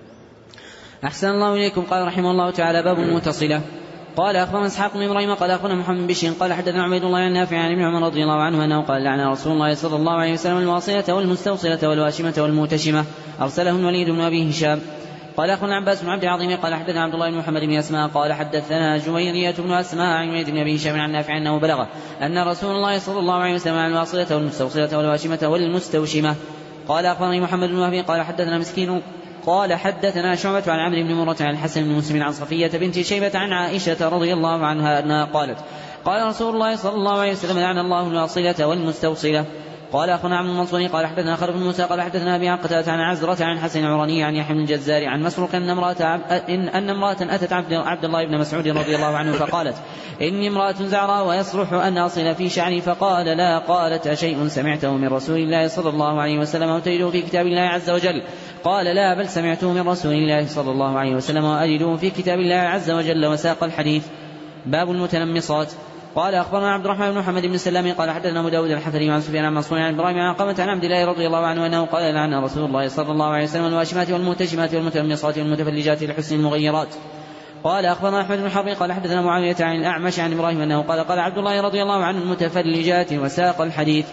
أحسن الله إليكم. قال رحمه الله تعالى: باب المتصلة. قال أخبرنا إسحاق بن إبراهيم قال أخبرنا محمد بن بشير قال حدثنا عبيد الله عن نافع عن ابن عمر رضي الله عنه أنه قال: لعن رسول الله صلى الله عليه وسلم الواصلة والمستوصلة والواشمة والموتشمة، أرسله الوليد بن أبي هشام. قال أخبرنا عباس بن عبد العظيم قال حدثنا عبد الله بن محمد بن أسماء قال حدثنا جويرية بن أسماء عن وليد بن أبي هشام عن نافع أنه بلغه أن رسول الله صلى الله عليه وسلم عن الواصلة والمستوصلة والواشمة والمستوشمة. قال أخبرني محمد بن وهب قال حدثنا مسكين قال حدثنا شعبة عن عمرو بن مرة عن الحسن بن مسلم عن صفية بنت شيبة عن عائشة رضي الله عنها أنها قالت: قال رسول الله صلى الله عليه وسلم: لعن الله الواصلة والمستوصلة. قال أخونا عبد المنصور قال حدثنا خالد بن موسى قال حدثنا أبي عن قتادة عن عزرة عن حسن العراني عن يحيى بن الجزار عن مسروق أن امرأة إن أن امرأة أتت عبد, عبد الله بن مسعود رضي الله عنه فقالت: إني امرأة زعراء ويصلح أن أصل في شعري، فقال: لا. قالت: أشيء سمعته من رسول الله صلى الله عليه وسلم وتجده في كتاب الله عز وجل؟ قال: لا، بل سمعته من رسول الله صلى الله عليه وسلم وأجده في كتاب الله عز وجل. وساق الحديث. باب المتنمصات. قال أخبرنا عبد الرحمن بن محمد بن سلام قال حدثنا أبو داود الحفري عن سفيان عن منصور عن إبراهيم عن قامة عن عبد الله رضي الله عنه أنه قال: لعن رسول الله صلى الله عليه وسلم الواشمات والمتشمات والمتنمصات والمتفلجات لحسن المغيرات. قال أخبرنا أحمد بن حرب قال حدثنا معاوية عن الأعمش عن إبراهيم أنه قال: قال عبد الله رضي الله عنه المتفلجات. وساق الحديث.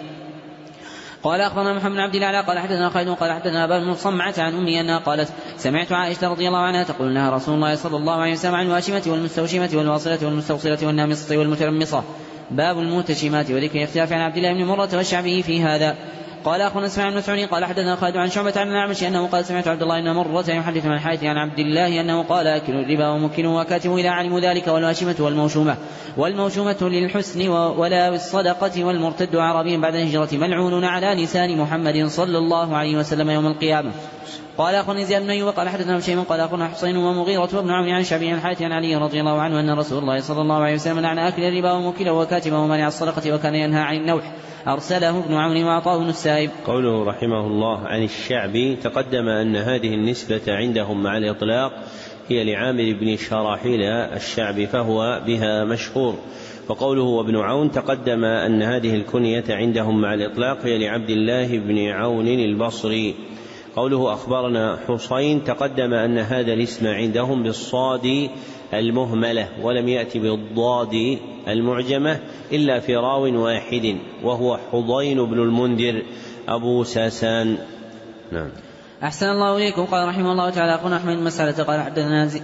قال أخبرنا محمد بن عبد الله قال حدثنا خالد قال حدثنا أبا المصمعة عن أمي أنها قالت: سمعت عائشة رضي الله عنها تقول: نهى رسول الله صلى الله عليه وسلم عن الواشمة والمستوشمة والواصلة والمستوصلة والنامصة والمترمصة. باب الموتشمات وذكر اختلاف عن عبد الله بن مرة والشعبي في هذا. قال أخونا اسماعيل بن مسعود قال حدثنا خالد عن شعبة عن الأعمش أنه قال: سمعت عبد الله بن مرة يحدث عن الحارث عن عبد الله أنه قال: أكلوا الربا ومكنوا وكاتبوا إذا علموا ذلك، والواشمة والموشومة والموشومة للحسن ولا بالصدقة، والمرتد عربي بعد الهجرة ملعون على لسان محمد صلى الله عليه وسلم يوم القيامة. قال أخونا زياد بن أيوب قال حدثنا هشيم قال أخونا حسين ومغيرة وابن عون عن شعبي عن الحارث عن علي رضي الله عنه أن رسول الله صلى الله عليه وسلم لعن أكل الربا وموكله وكاتبه ومانع الصدقة وكان ينهى عن النوح، أرسله ابن عون وعطاء بن السائب. قوله رحمه الله عن الشعبي تقدم أن هذه النسبة عندهم مع الإطلاق هي لعامر بن شراحيل الشعبي فهو بها مشهور. وقوله وابن عون تقدم أن هذه الكنية عندهم مع الإطلاق هي لعبد الله بن عون البصري. قوله أخبرنا حسين تقدم أن هذا الاسم عندهم بالصاد المهملة ولم يأتي بالضاد المعجمة إلا في راو واحد وهو حضين بن المنذر أبو ساسان. نعم. أحسن الله إليكم. قال رحمه الله تعالى أخونا أحمد بن مسعدة قال حدثنا زي...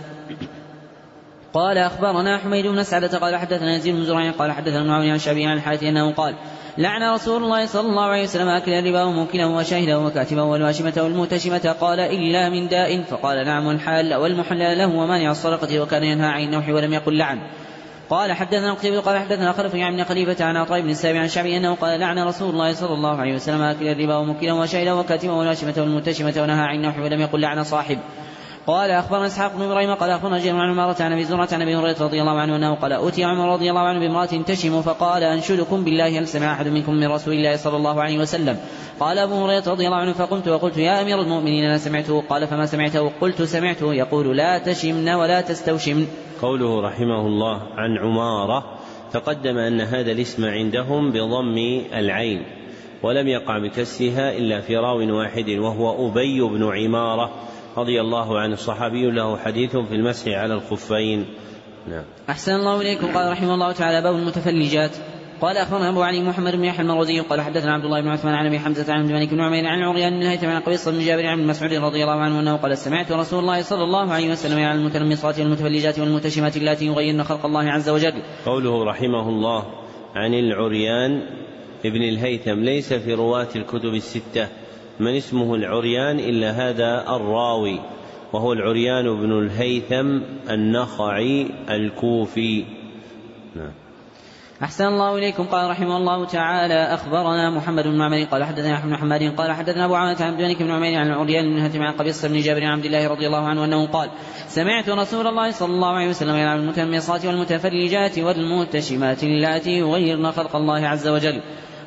قال أخبرنا حميد بن مسعدة قال حدثنا يزيد بن زريع قال حدثنا ابن عون عن شعبي عن الحارث أنه قال: لعن رسول الله صلى الله عليه وسلم أكل الربا وموكله وشاهده وكاتبه والواشمة والمتشمة، قال: إلا من داء. فقال: نعم، والحال والمحلل له ومانع الصدقة، وكان ينهى عن النوح ولم يقل لعن. قال حدثنا قتيبة قال حدثنا خلف عن خليفة عن عطاء بن السابع عن شعبي أنه قال: لعن رسول الله صلى الله عليه وسلم أكل الربا وموكله وشاهده وكاتبه والواشمة والمتشمة ونهى عن النوح ولم يقل لعن صاحب. قال أخبرنا إسحاق بن إبراهيم قال أخبرنا جرير عن عمارة عن أبي زرعة عن أبي هريرة رضي الله عنه أنه قال: أوتي عمر رضي الله عنه بامرأة تشم فقال: أنشدكم بالله هل سمع أحد منكم من رسول الله صلى الله عليه وسلم؟ قال أبو هريرة رضي الله عنه: فقمت وقلت: يا أمير المؤمنين أنا سمعته. قال: فما سمعته؟ قلت: سمعته يقول: لا تشمن ولا تستوشمن. قوله رحمه الله عن عمارة تقدم أن هذا الاسم عندهم بضم العين ولم يقع بكسرها إلا في راو واحد وهو أبي بن عمارة رضي الله عنه، صحابي له حديث في المسح على الخفين. نعم. أحسن الله إليكم. قال رحمه الله تعالى: باب المتفلجات. قال أخبرنا أبو علي محمد بن يحيى المروزي قال حدثنا عبد الله بن عثمان عن أبي حمزة عن مالك بن عمير عن عريان بن الهيثم عن قبيصة بن جابر عن مسعود رضي الله عنه أنه قال: سمعت رسول الله صلى الله عليه وسلم عن المتنمصات والمتفلجات والمتشمات اللاتي يغيرن خلق الله عز وجل. قوله رحمه الله عن العريان ابن الهيثم ليس في رواة الكتب الستة من اسمه العريان إلا هذا الراوي، وهو العريان بن الهيثم النخعي الكوفي. نعم. أحسن الله إليكم. قال رحمه الله تعالى: أخبرنا محمد بن معمر قال حدثنا أحمد بن حماد قال حدثنا أبو عامر عن مالك بن عمير عن العريان بن الهيثم عن قبيصة بن جابر عن عبد الله رضي الله عنه أنه قال: سمعت رسول الله صلى الله عليه وسلم يلعن المتنمصات والمتفلجات والمتشمات اللاتي يغيرن خلق الله عز وجل.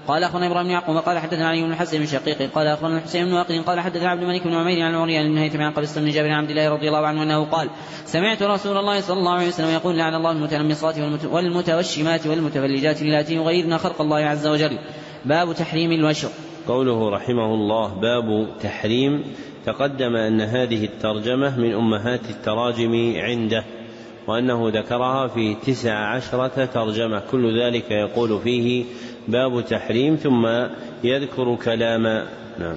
قال أخبرنا إبراهيم بن يعقوب قال حدثنا علي بن الحسن بن شقيق قال أخبرنا الحسين بن واقد قال حدثنا عبد الملك بن عمير عن عمران بن هيثم عن قبيصة بن جابر عن عبد الله رضي الله عنه أنه قال سمعت رسول الله صلى الله عليه وسلم يقول لعن الله المتنمصات والمتوشمات والمتفلجات اللاتي يغيرن خلق الله عز وجل. باب تحريم الوشر. قوله رحمه الله باب تحريم، تقدم أن هذه الترجمة من أمهات التراجم عنده، وأنه ذكرها في تسع عشرة ترجمة، كل ذلك يقول فيه باب تحريم ثم يذكر كلاما. نعم.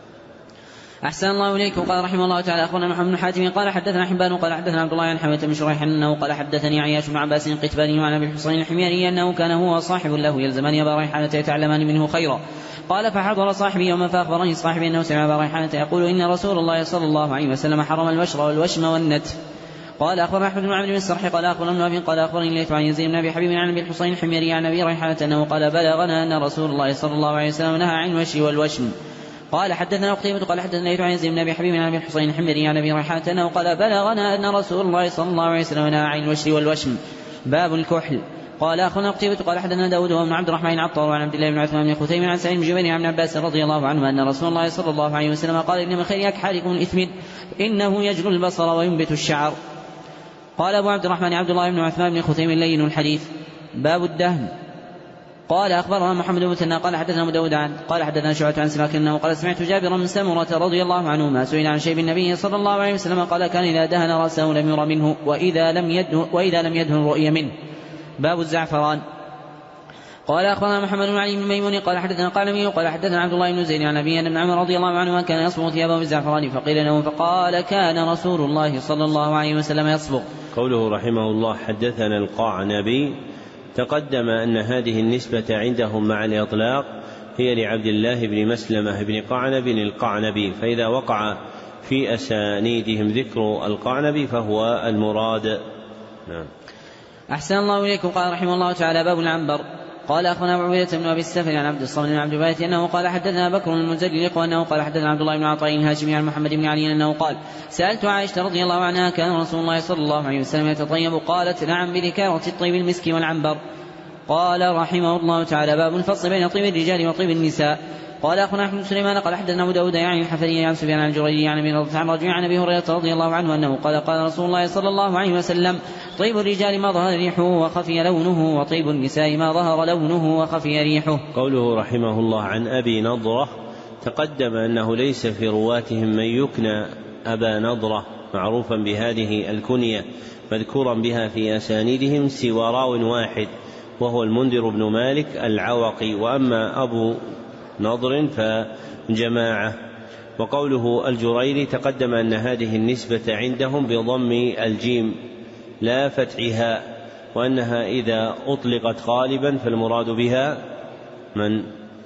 أحسن الله إليكم. قال رحمه الله تعالى أخبرنا محمد بن حاتم قال حدثنا حبان قال حدثنا عبد الله عن حمية بن شريح أنه قال حدثني عياش بن عباس قتباني وعن أبي الحصين الحميري أنه كان هو وصاحب له يلزمان أبا ريحانة يتعلمان منه خيرا. قال فحضر صاحبي يوما فأخبرني صاحبي أنه سمع أبا ريحانة يقول إن رسول الله صلى الله عليه وسلم حرم البشر والوشم والنت. قال أخبرنا أحمد بن عبد بن السرح قال أخبرنا ابن أبي قال أخبرني الليث عن يزيد بن أبي حبيب عن أبي الحصين الحميري عن أبي ريحانة أنه قال بلغنا أن رسول الله صلى الله عليه وسلم نهى عن الوشي والوشم. قال حدثنا قتيبة قال حدثنا الليث عن يزيد بن أبي حبيب عن أبي الحصين الحميري عن أبي ريحانة أنه قال بلغنا أن رسول الله صلى الله عليه وسلم نهى عن الوشي والوشم. باب الكحل. قال أخونا قتيبة قال حدثنا داود وابن عبد الرحمن عطار وعن عبد الله بن عثمان بن خثيم عن سعيد بن جبير عن عباس رضي الله عنه أن رسول الله صلى الله عليه وسلم قال إن من خير أكحالكم الإثمد إنه يجلو البصر وينبت الشعر. قال أبو عبد الرحمن عبد الله بن عثمان بن خثيم لين الحديث. باب الدهن. قال أخبرنا محمد بن مثنى قال حدثنا أبو داود عن قال حدثنا شعبة عن سماك أنه قال سمعت جابر بن سمرة رضي الله عنه ما سئل عن شيب النبي صلى الله عليه وسلم قال كان إذا دهن رأسه لم ير منه وإذا لم يدهن, وإذا لم يدهن رؤي منه. باب الزعفران. قال أخبرنا محمد بن علي بن ميمون قال حدثنا قال قال حدثنا عبد الله بن زيد عن أبي أن ابن عمر رضي الله عنه كان يصبغ ثيابه بالزعفران فقيل له فقال كان رسول الله صلى الله عليه وسلم يصبغ. قوله رحمه الله حدثنا القعنبي، تقدم أن هذه النسبة عندهم مع الإطلاق هي لعبد الله بن مسلمة بن قعنب القعنبي، فإذا وقع في أسانيدهم ذكر القعنبي فهو المراد. نعم. أحسن الله إليكم. قال رحمه الله تعالى باب العنبر. قال أخونا أبو عبيدة بن أبي السفر عن عبد الصمد بن عبد البارث أنه قال حدثنا بكر المزلق وأنه قال حدثنا عبد الله بن عطاء الهاشمي عن محمد بن علي أنه قال سألت عائشة رضي الله عنها كان رسول الله صلى الله عليه وسلم يتطيب؟ قالت نعم بذكارة الطيب المسك والعنبر. قال رحمه الله تعالى باب الفصل بين طيب الرجال وطيب النساء. قال أخونا أحمد سليمان قال حدثنا أبو داود يعني الحفري عن سفيان عن الجريري عن أبي رضي عن رجل عن أبي هريرة رضي الله عنه أنه قال قال رسول الله صلى الله عليه وسلم طيب الرجال ما ظهر ريحه وخفي لونه وطيب النساء ما ظهر لونه وخفي ريحه. قوله رحمه الله عن أبي نضرة، تقدم أنه ليس في رواتهم من يكنى أبا نضرة معروفا بهذه الكنية مذكورا بها في أسانيدهم سوى راو واحد وهو المنذر بن مالك العوقي، وأما أبو نضر فجماعة. وقوله الجريري تقدم أن هذه النسبة عندهم بضم الجيم لا فتحها، وأنها إذا أطلقت غالبا فالمراد بها من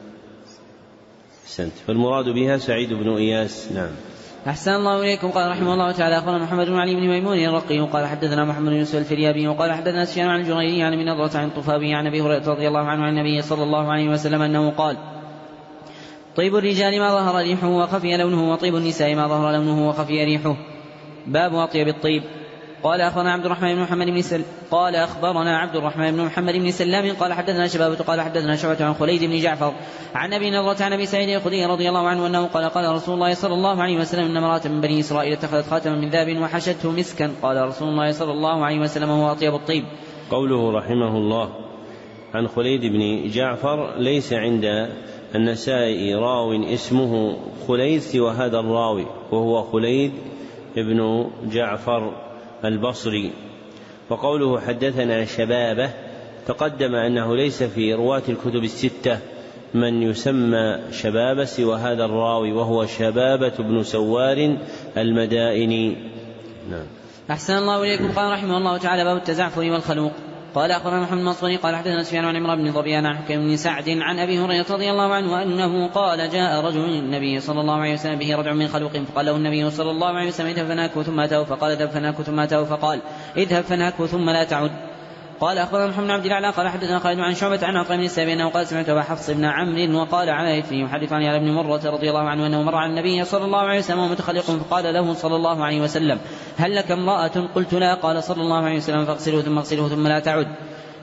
سنت فالمراد بها سعيد بن إياس. نعم. أحسن الله إليكم. قال رحمه الله تعالى أخبرنا محمد بن علي بن ميمون الرقي قال حدثنا محمد بن يوسف الفريابي وقال حدثنا سفيان عن الجريري عن من نضرة عن الطفابي عن أبي هريرة رضي الله عنه عن النبي صلى الله عليه وسلم أنه قال طيب الرجال ما ظهر ريحه وخفي لونه وطيب النساء ما ظهر لونه وخفي ريحه. باب أطيب الطيب. قال أخبرنا عبد الرحمن بن محمد بن سل قال أخبرنا عبد الرحمن بن محمد بن سلام قال حدثنا شبابة قال حدثنا شعبة عن خليد بن جعفر عن أبي نضرة عن أبي سعيد الخدري رضي الله عنه أنه قال قال رسول الله صلى الله عليه وسلم إن امرأة من بني إسرائيل اتخذت خاتما من ذهب وحشته مسكا قال رسول الله صلى الله عليه وسلم هو أطيب الطيب. قوله رحمه الله عن خليد بن جعفر، ليس عند النسائي راو اسمه خليد سوى هذا الراوي وهو خليد بن جعفر البصري. وقوله حدثنا شبابه، تقدم أنه ليس في رواة الكتب الستة من يسمى شبابه سوى هذا الراوي وهو شبابة بن سوار المدائني. نعم. أحسن الله إليكم. قال رحمه الله تعالى باب التزعفر والخلوق. قال أخبرنا محمد المنصوري قال حدثنا سفيان عن عمرو بن ظبيان عن حكيم بن سعد عن أبي هريرة رضي الله عنه أنه قال جاء رجل النبي صلى الله عليه وسلم به رجع من خلوق فقال له النبي صلى الله عليه وسلم اذهب فناكه ثم أتاه فقال اذهب فناكه ثم أتاه فقال اذهب فناكه ثم لا تعد. قال أخبرنا محمد بن عبد الأعلى قال حدثنا خالد عن شعبة عن عطاء بن السابي أنه قال سمعت أبا حفص بن عمرو وقال على إثني يحدث عن علي بن مرة رضي الله عنه أنه مر على النبي صلى الله عليه وسلم ومتخلق فقال له صلى الله عليه وسلم هل لك امرأة؟ قلت لا. قال صلى الله عليه وسلم فاغسله ثم اغسله ثم لا تعد.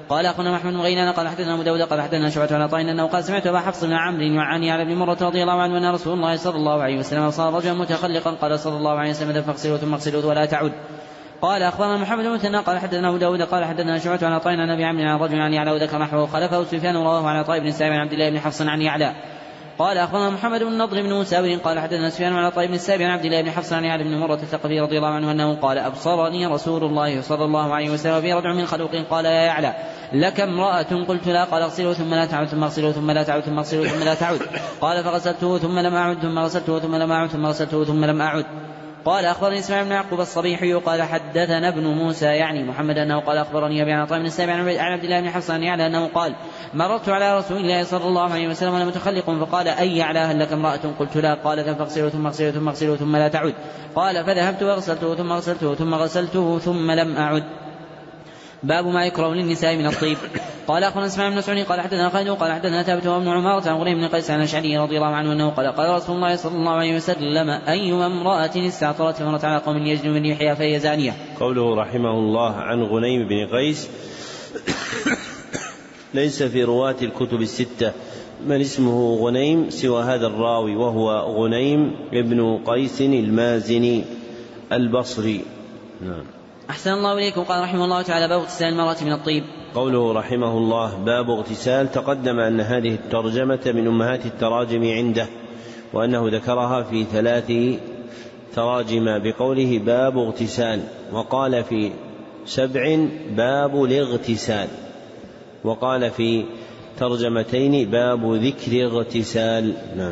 قال أخونا محمد بن غيلان قال حدثنا أبو داود قال حدثنا شعبة عن عطاء أنه قال سمعت أبا حفص بن عمرو يعاني على ابن مرة رضي الله عنه أن رسول الله صلى الله عليه وسلم صار رجلا متخلقا قال صلى الله عليه وسلم فاغسلوا ثم اغسلوا ولا تعد. قال أخبرنا محمد بن مثنى قال حدثنا أبو داود قال حدثنا شعبة عن عطاء عن أبي عمرو عن رجل عن يعلى وذكر نحوه خلفه سفيان رواه عن عطاء بن السائب عن عبد الله بن حفص عن يعلى. قال أخبرنا محمد بن نضر بن مساور قال حدثنا سفيان عن عطاء بن السائب عن عبد الله بن حفص عن يعلى بن مرة الثقفي رضي الله عنه أنه قال أبصرني رسول الله صلى الله عليه وسلم في رجع من خلوق قال يا يعلى لك امرأة قلت لا قال اغسلوا ثم لا تعد ثم اغسلوا ثم لا تعد ثم اغسلوا ثم لا تعد قال فغسلته ثم لم أعد ثم غسلته ثم لم أعد ثم غسلته ثم لم أعد. قال أخبرني إسماعيل بن يعقوب الصبيحي قال حدثنا ابن موسى يعني محمد أنه قال أخبرني أبي عن عطاء بن السائب عن عبد الله بن حفص عن يعلى أنه قال مررت على رسول الله صلى الله عليه وسلم وأنا متخلق فقال أي يعلى هل لك امرأة قلت لا قال فاغسلوا ثم اغسلوا ثم اغسلوا ثم لا تعد قال فذهبت وغسلته ثم غسلته ثم غسلته ثم لم أعد. باب ما يكره للنساء من الطيب. قال أخونا اسماعيل بن مسعود قال حدثنا خالد قال حدثنا ثابت وابن عمارة عن غريب بن قيس عن الأشعري رضي الله عنه أنه قال قال رسول الله صلى الله عليه وسلم أيما امرأة استعطرت فمرت على قوم يجد من ريحها فهي زانية. قوله رحمه الله عن غنيم بن قيس ليس في رواة الكتب الستة من اسمه غنيم سوى هذا الراوي وهو غنيم ابن قيس المازني البصري. نعم. أحسن الله إليكم. قال رحمه الله تعالى باب اغتسال المرأة من الطيب. قوله رحمه الله باب اغتسال تقدم أن هذه الترجمة من أمهات التراجم عنده وأنه ذكرها في ثلاث تراجم بقوله باب اغتسال وقال في سبع باب الاغتسال وقال في ترجمتين باب ذكر اغتسال. نعم.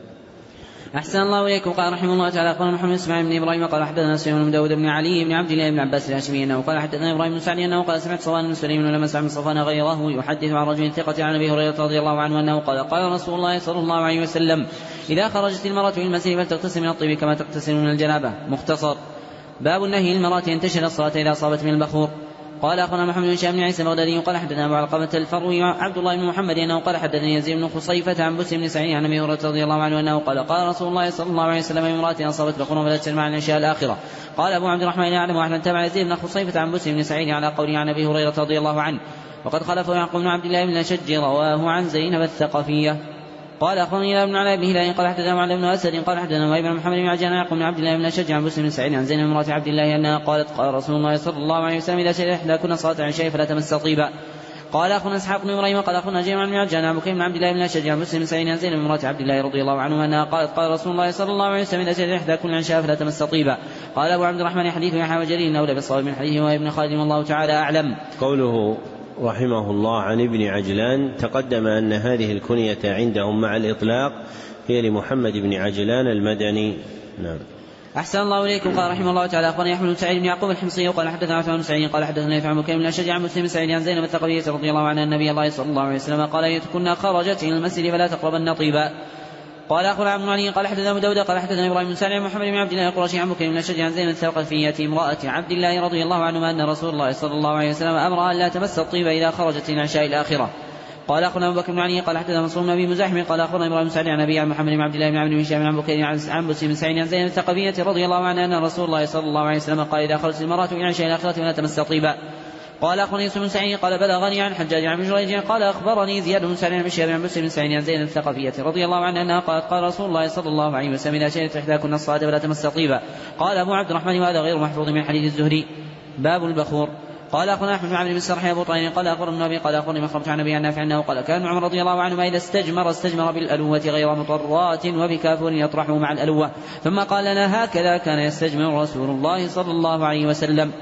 أحسن الله إليكم. قال رحمه الله تعالى قال محمد اسماعيل بن إبراهيم قال حدثنا سليمان بن داود بن علي بن عبد الله بن عباس الهاشمي أنه قال حدثنا إبراهيم بن سعد أنه قال سمعت صفوان بن سليم ولما سمع من صفوان غيره يحدث عن رجل ثقة عن أبي هريرة رضي الله عنه أنه قال قال رسول الله صلى الله عليه وسلم إذا خرجت المرأة من المسجد فلتغتسل من الطيب كما تغتسل من الجنابة. مختصر. باب النهي للمرأة أن تنشر الصلاة إذا أصابت من البخور. قال أخونا محمد بن هشام بن عيسى البغدادي قال حدثنا أبو علقمة الفروي عبد الله بن محمد أنه قال حدثني يزيد بن خصيفة عن بسر بن سعيد عن أبي هريرة رضي الله عنه أنه قال قال رسول الله صلى الله عليه وسلم امرأة أصابت بخور فلا تسأل عن الأشياء الآخرة. قال أبو عبد الرحمن يعلم أحمد تبع يزيد بن خصيفة عن بسر بن سعيد على قوله عن أبي هريرة رضي الله عنه وقد خلفه يعقوب بن عبد الله بن الأشج رواه عن زينب الثقفية. قال أخبرني ابن علاء بن هلال قال حدثنا معل بن أسد قال حدثنا وهيب بن محمد بن عجلان يعقوب بن عبد الله بن الأشج عن بسر بن سعيد عن زينب امرأة عبد الله أنها قالت قال رسول الله صلى الله عليه وسلم إذا شهد إحداكن صلاة العشاء فلا تمس طيبا. قال أخونا إسحاق بن إبراهيم قال أخونا جميع بن عجلان عن بكير بن عبد الله بن الأشج عن بسر بن سعيد عن زينب امرأة عبد الله رضي الله عنه أنها قالت قال رسول الله صلى الله عليه وسلم إذا شهد إحداكن العشاء فلا تمس طيبا. قال أبو عبد الرحمن حديث يحيى وجرير أولى بالصواب من حديث وابن خالد والله تعالى أعلم. قوله رحمه الله عن ابن عجلان تقدم أن هذه الكنية عندهم مع الإطلاق هي لمحمد بن عجلان المدني. نعم. أحسن الله إليكم. قال رحمه الله تعالى أخبرني أحمد بن سعيد بن يعقوب الحمصي قال حدثنا عثمان بن سعيد قال حدثنا يفعل مكيم بن الأشج عن مسلم بن سعيد عن زينب الثقفية رضي الله عنها النبي الله صلى الله عليه وسلم قال أيتكن خرجت إلى المسجد فلا تقربن طيبا. قال أخونا عبد علي قال حدثنا أبو داود قال حدثنا إبراهيم بن سعد محمد بن عبد الله القرشي عن مكيم بن الأشج عن زينب الثقفية امرأة عبد الله رضي الله عنه أن رسول الله صلى الله عليه وسلم أمر أن لا تمس الطيب إذا خرجت إلى العشاء الآخرة. قال أخونا أبو بكر بن علي قال حدثنا منصور بن أبي مزاحم قال أخونا إبراهيم بن سعد عن أبي عن محمد بن عبد الله بن عمرو بن هشام عن بكير عن بسر بن سعيد عن زينب الثقفية رضي الله عنها أن رسول الله صلى الله عليه وسلم قال إذا خرجت المرأة إلى العشاء الآخرة فلا تمس طيبا. قال أخونا يوسف بن سعيد قال بلغني عن حجاج عن جريج قال أخبرني زياد بن سعيد بن شهاب عن بسر بن سعيد عن زينب الثقفية رضي الله عنها أنها قالت قال رسول الله صلى الله عليه وسلم إذا شهدت إحداكن الصلاة فلا تمس طيبا. قال أبو عبد الرحمن وهذا غير محفوظ من حديث الزهري. باب البخور. قال أخونا أحمد بن عمرو بن سرح أبو طاهر قال أخبرنا النبي قال أخبرني مخرج عن أبي النافع أنه قال كان عمر رضي الله عنه إذا استجمر استجمر بالألوة غير مطرات وبكافور يطرحه مع الألوة ثم قال لنا هكذا كان يستجمر رسول الله صلى الله عليه وسلم.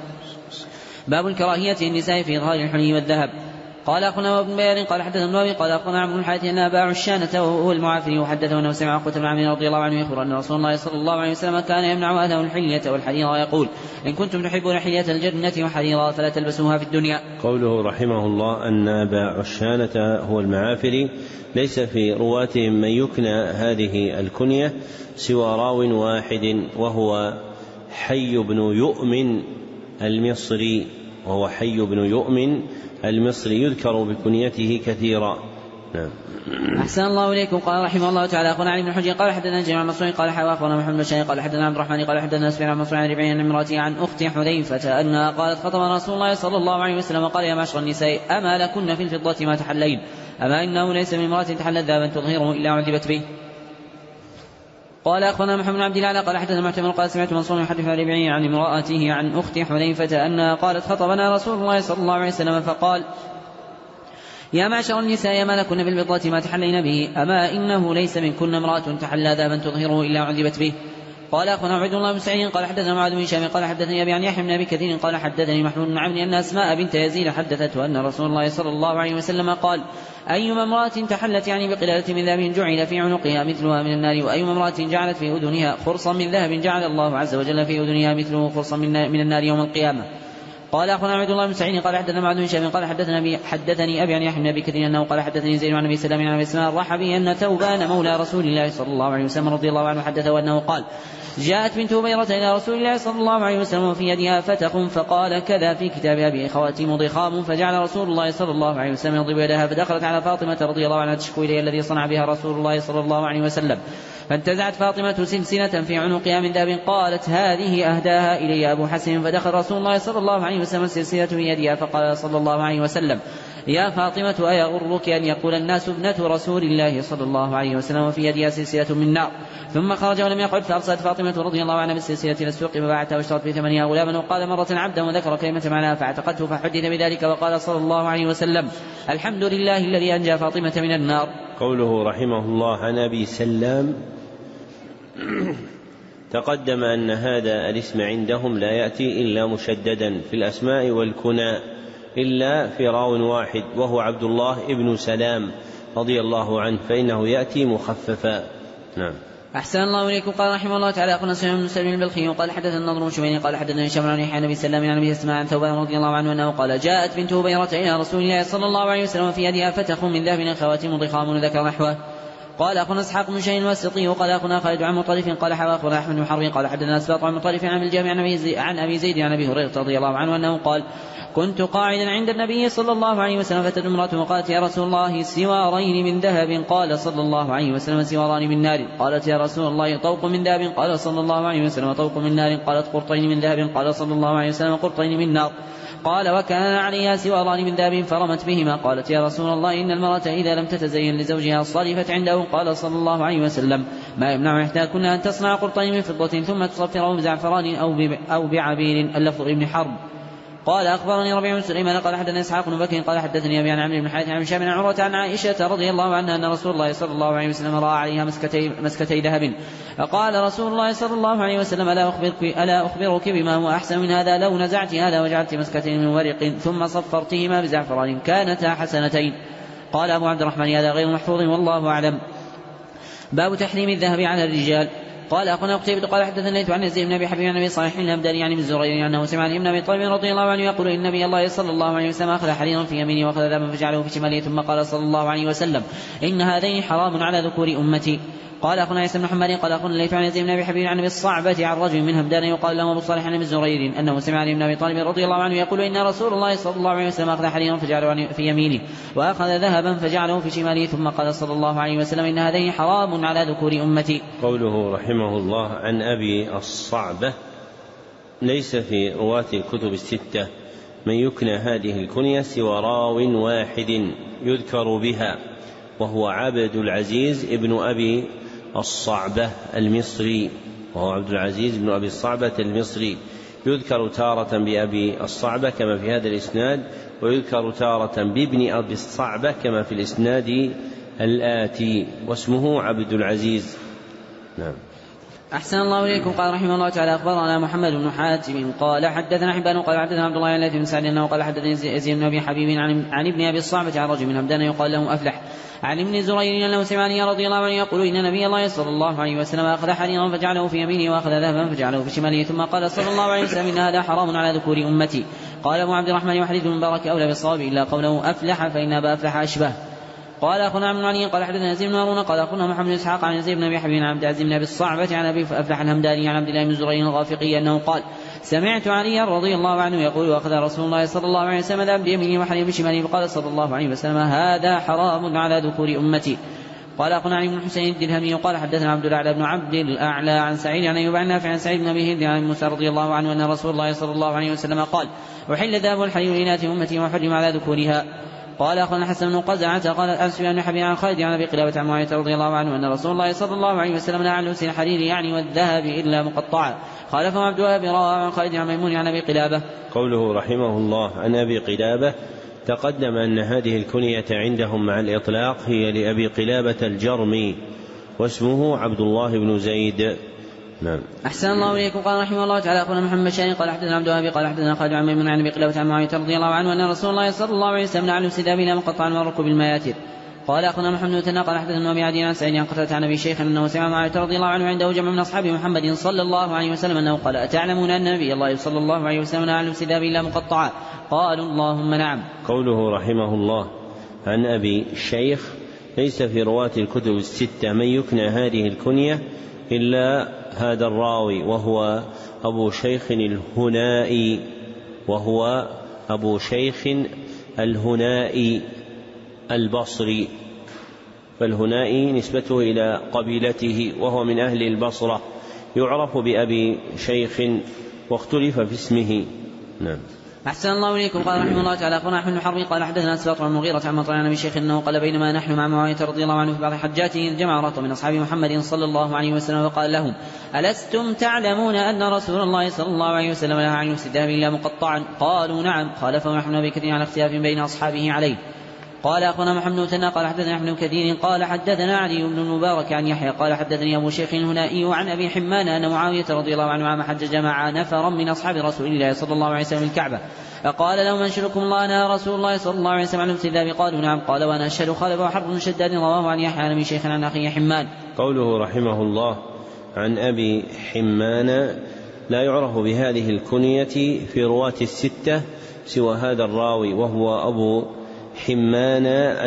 باب الكراهية النساء في إظهار الحلي والذهب. قال أخونا ابن بيان قال حدثنا النووي قال أخونا عمرو بن الحارث أن باع الشانة وهو المعافري وحدثه أنه سمع عقبة بن عامر رضي الله عنه يخبر أن رسول الله صلى الله عليه وسلم كان يمنع أهله الحلية والحرير ويقول إن كنتم تحبون حلية الجنة وحريرها فلا تلبسوها في الدنيا. قوله رحمه الله أن باع الشانة هو المعافري ليس في رواتهم من يكنى هذه الكنية سوى راو واحد وهو حي بن يؤمن المصري وهو حي بن يؤمن المصري يذكر بكنيته كثيرا نعم. أحسن الله إليكم. قال رحمه الله تعالى أخونا علي بن الحجي قال حدثنا جميع المصري قال حوا أخونا محمد بن شيخ قال حدثنا عبد الرحمن قال حدثنا سفيان عن مصري عن ربيع عن امرأته عن أخت حذيفة أنها قالت خطب رسول الله صلى الله عليه وسلم قال يا معشر النساء أما لكن في الفضة ما تحلين أما إنه ليس من امرأة تحلت ذهبا تظهره إلا عذبت به. قال أخونا محمد بن عبد الله قال حدثنا معتمر قال سمعت منصور يحدث عن ربيع عن امرأته عن أخت حذيفة أنها قالت خطبنا رسول الله صلى الله عليه وسلم فقال يا معشر النساء ما لكن في الفضة ما تحلين به أما إنه ليس منكن امرأة تحلى ذهبا تظهره إلا عذبت به. قال أخونا عبد الله بن سعيد قال حدثنا معاذ بن هشام قال حدثني أبي عن يحيى بن أبي كثير قال حدثني محمود بن عمرو أن أسماء بنت يزيد حدثته أن رسول الله صلى الله عليه وسلم قال أيما امرأة تحلت يعني بقلادة من ذهب جعل في عنقها مثلها من النار وأيما امرأة جعلت في أذنها خرصا من ذهب جعل الله عز وجل في أذنها مثله خرصا من النار يوم القيامة. قال أخونا عبد الله بن سعيد قال حدثنا معاذ بن هشام قال حدثنا حدثني أبي عن يحيى بن أبي كثير أنه قال حدثني زيد عن أبي سلام عن أبي سلام الرحبي أن ثوبان مولى رسول الله صلى الله عليه وسلم رضي الله عنه حدثه أنه قال جاءت بنت هبيرة إلى رسول الله صلى الله عليه وسلم وفي يدها فتق فقال كذا في كتاب أبي خواتيم ضخام فجعل رسول الله صلى الله عليه وسلم يضرب يدها فدخلت على فاطمة رضي الله عنها تشكو إليه الذي صنع بها رسول الله صلى الله عليه وسلم فانتزعت فاطمة سلسلة في عنقها من ذهب قالت هذه أهداها إلي أبو حسن فدخل رسول الله صلى الله عليه وسلم السلسلة في يدها فقال صلى الله عليه وسلم يا فاطمة أيغرك أن يقول الناس ابنة رسول الله صلى الله عليه وسلم وفي يدها سلسلة من نار. ثم خرج ولم يقعد فأرسلت فاطمة رضي الله عنها بالسلسلة إلى السوق فباعتها واشترت في ثمنها غلاما وقال مرة عبدا وذكر كلمة معناها فاعتقدته فحدث بذلك وقال صلى الله عليه وسلم الحمد لله الذي أنجى فاطمة من النار. قوله رحمه الله عن أبي سلام تقدم أن هذا الاسم عندهم لا يأتي إلا مشددا في الأسماء والكنى إلا في راو واحد وهو عبد الله ابن سلام رضي الله عنه فإنه يأتي مخففا. نعم. أحسن الله إليكم. قال رحمه الله تعالى أخونا سليمان بن سليم البلخي وقال حدث النضر بن شميل قال حدثنا هشام عن يحيى بن سلام عن أبي أسماء عن ثوبان رضي الله عنه أنه قال جاءت بنت هبيرة إلى رسول الله صلى الله عليه وسلم في يدها فتخ من ذهب خواتيم ضخام ذكر نحوه. قال أخونا إسحاق بن شيء الواسطي وقال أخونا خالد عن مطرف قال حوى أخونا أحمد بن حرب قال حدثنا أسباط عن مطرف عن الجامع عن أبي زيد عن أبي هريرة رضي الله عنه أنه قال كنت قاعدا عند النبي صلى الله عليه وسلم فتت امرأة وقالت يا رسول الله سوارين من ذهب قال صلى الله عليه وسلم سواران من نار قالت يا رسول الله طوق من ذهب قال صلى الله عليه وسلم طوق من نار قالت قرطين من ذهب قال صلى الله عليه وسلم قرطين من نار قال وكان عليها سواران من ذهب فرمت بهما قالت يا رسول الله إن المرأة إذا لم تتزين لزوجها صرفت عنده قال صلى الله عليه وسلم ما يمنع إحداكن أن تصنع قرطين من فضة ثم تصفره بزعفران أو بعبير اللفظ ابن حرب. قال أخبرني ربيع بن سليمان قال حدثنا إسحاق بن بكر قال حدثني أبي عن عمرو بن حارث عن هشام بن عروة عن عائشة رضي الله عنها أن رسول الله صلى الله عليه وسلم رأى عليها مسكتي, مسكتي ذهب فقال رسول الله صلى الله عليه وسلم ألا أخبرك, ألا أخبرك بما هو أحسن من هذا لو نزعت هذا وجعلت مسكتين من ورق ثم صفرتهما بزعفران كانتا حسنتين. قال أبو عبد الرحمن هذا غير محفوظ والله أعلم. باب تحريم الذهب على الرجال. قال أخونا قتيبة قال حدثنا الليث عن يزيد بن أبي حبيب عن أبي صالح الهمداني عن ابن الزبير أنه سمع ابن أبي طالب رضي الله عنه يقول إن النبي الله صلى الله عليه وسلم أخذ حريرا في يمينه وأخذ ذهبا فجعله في شماله ثم قال صلى الله عليه وسلم إن هذين حرام على ذكور أمتي. قال أخونا عيسى بن محمد قال أخونا الليث عن يزيد بن أبي حبيب عن أبي الصعبة عن رجل من همدان يقال له أبو صالح عن ابن الزبير أنه سمع ابن أبي طالب رضي الله عنه يقول إن رسول الله صلى الله عليه وسلم أخذ حريرا فجعله في يمينه وأخذ ذهبا فجعله في شماله ثم قال صلى الله عليه وسلم إن هذين حرام على ذكور أمتي. قوله رحمه الله عن أبي الصعبة ليس في رواة الكتب الستة من يكنى هذه الكنية سوى راو واحد يذكر بها وهو عبد العزيز ابن أبي الصعبة المصري وهو عبد العزيز بن أبي الصعبة المصري يذكر تارة بأبي الصعبة كما في هذا الإسناد ويذكر تارة بابن أبي الصعبة كما في الإسناد الآتي واسمه عبد العزيز. نعم. أحسن الله إليكم. قال رحمه الله تعالى أخبرنا محمد بن حاتم قال حدثنا حبان قال حدثنا عبد الله عن بن سعد أنه قال حدثني يزيد بن أبي حبيب عن, عن ابن أبي الصعبة عن رجل من همدان يقال له أفلح عن ابن زرير أنه سمعني رضي الله عنه يقول إن نبي الله صلى الله عليه وسلم أخذ حريرا فجعله في يمينه وأخذ ذهبا فجعله في شماله ثم قال صلى الله عليه وسلم إن هذا حرام على ذكور أمتي. قال أبو عبد الرحمن وحديث المبارك أولى بالصواب إلا قوله أفلح فإن أبا أفلح أشبه. قال أخونا عبد الغني قال حدثنا يزيد بن هارون قال أخونا محمد بن إسحاق عن يزيد بن أبي حبيب عن عبد العزيز بن أبي الصعبة عن أبي أفلح الهمداني عن عبد الله بن زرير الغافقي أنه قال سمعت علي رضي الله عنه يقول أخذ رسول الله صلى الله عليه وسلم ذهب بيمينه وحليب بشماله فقال صلى الله عليه وسلم هذا حرام على ذكور أمتي. قال أخبرنا علي بن حسين الدرهمي قال حدثنا عبد الأعلى بن عبد الأعلى عن سعيد عن أيوب عن نافع عن سعيد بن أبي هند عن موسى رضي الله عنه أن رسول الله صلى الله عليه وسلم قال أحل الذهب والحليب لإناث أمتي وحرم على ذكورها. قال أخبرنا حسن بن قزعة قال عن سفيان بن حبيب عن خالد عن أبي قلابة عن معاوية رضي الله عنه أن رسول الله صلى الله عليه وسلم نهى عن لبس الحرير يعني والذهب إلا مقطعا. خالفه عبد الوهاب رواه عن خالد عن ميمون عن أبي قلابة. قوله رحمه الله عن أبي قلابة تقدم أن هذه الكنية عندهم مع الإطلاق هي لأبي قلابة الجرمي واسمه عبد الله بن زيد. نعم. أحسن الله إليكم. قال رحمه الله تعالى أخبرنا محمد شاهين قال حدثنا عبد الوهاب قال حدثنا خالد عن ميمون عن أبي قلابة عن معاوية رضي الله عنه أن رسول الله صلى الله عليه وسلم نهى عن لبس الذهب إلا مقطعا وركوب المياتر. قال أخبرنا محمد بن ثنى قال حدثنا أبي عدي عن سعيد عن قتادة عن أبي شيخ أنه سمع معاوية رضي الله عنه عنده جمع من أصحاب محمد صلى الله عليه وسلم أنه قال أتعلمون أن نبي الله صلى الله عليه وسلم نهى عن لبس الذهب إلا مقطعا؟ قالوا اللهم نعم. قوله رحمه الله عن أبي الشيخ ليس في رواة الكتب الستة من يكنى هذه الكنية إلا هذا الراوي وهو أبو شيخ الهنائي وهو أبو شيخ الهنائي البصري، فالهنائي نسبته إلى قبيلته وهو من أهل البصرة يعرف بأبي شيخ واختلف في اسمه. نعم. أحسن الله إليكم. قال رحمه الله تعالى أخبرنا أحمد بن حرب قال حدثنا أسباط عن المغيرة عن مطعن عن أبي شيخ أنه قال بينما نحن مع معاوية رضي الله عنه في بعض حجاته إذ جمع رهط من أصحاب محمد صلى الله عليه وسلم وقال لهم ألستم تعلمون أن رسول الله صلى الله عليه وسلم نهى عن لبس الذهب إلا مقطعا؟ قالوا نعم. خالفه نحن أبي كثير على اختلاف بين أصحابه عليه. قال أخبرنا محمد بن ثنى قال حدثنا أحمد بن كثير قال حدثنا علي بن المبارك عن يحيى قال حدثني أبو شيخ الهنائي عن أبي حمان أن معاوية رضي الله عنه عام حج جمع نفرا من أصحاب رسول الله صلى الله عليه وسلم الكعبة فقال لهم أنشدكم الله نهى رسول الله صلى الله عليه وسلم عن لبس الذهب؟ قالوا نعم. قال وأنا أشهد. خالف حرب بن شداد رواه عن يحيى عن أبي شيخ عن أخي حمان. قوله رحمه الله عن أبي حمان لا يعرف بهذه الكنية في رواة الستة سوى هذا الراوي وهو أبو حمان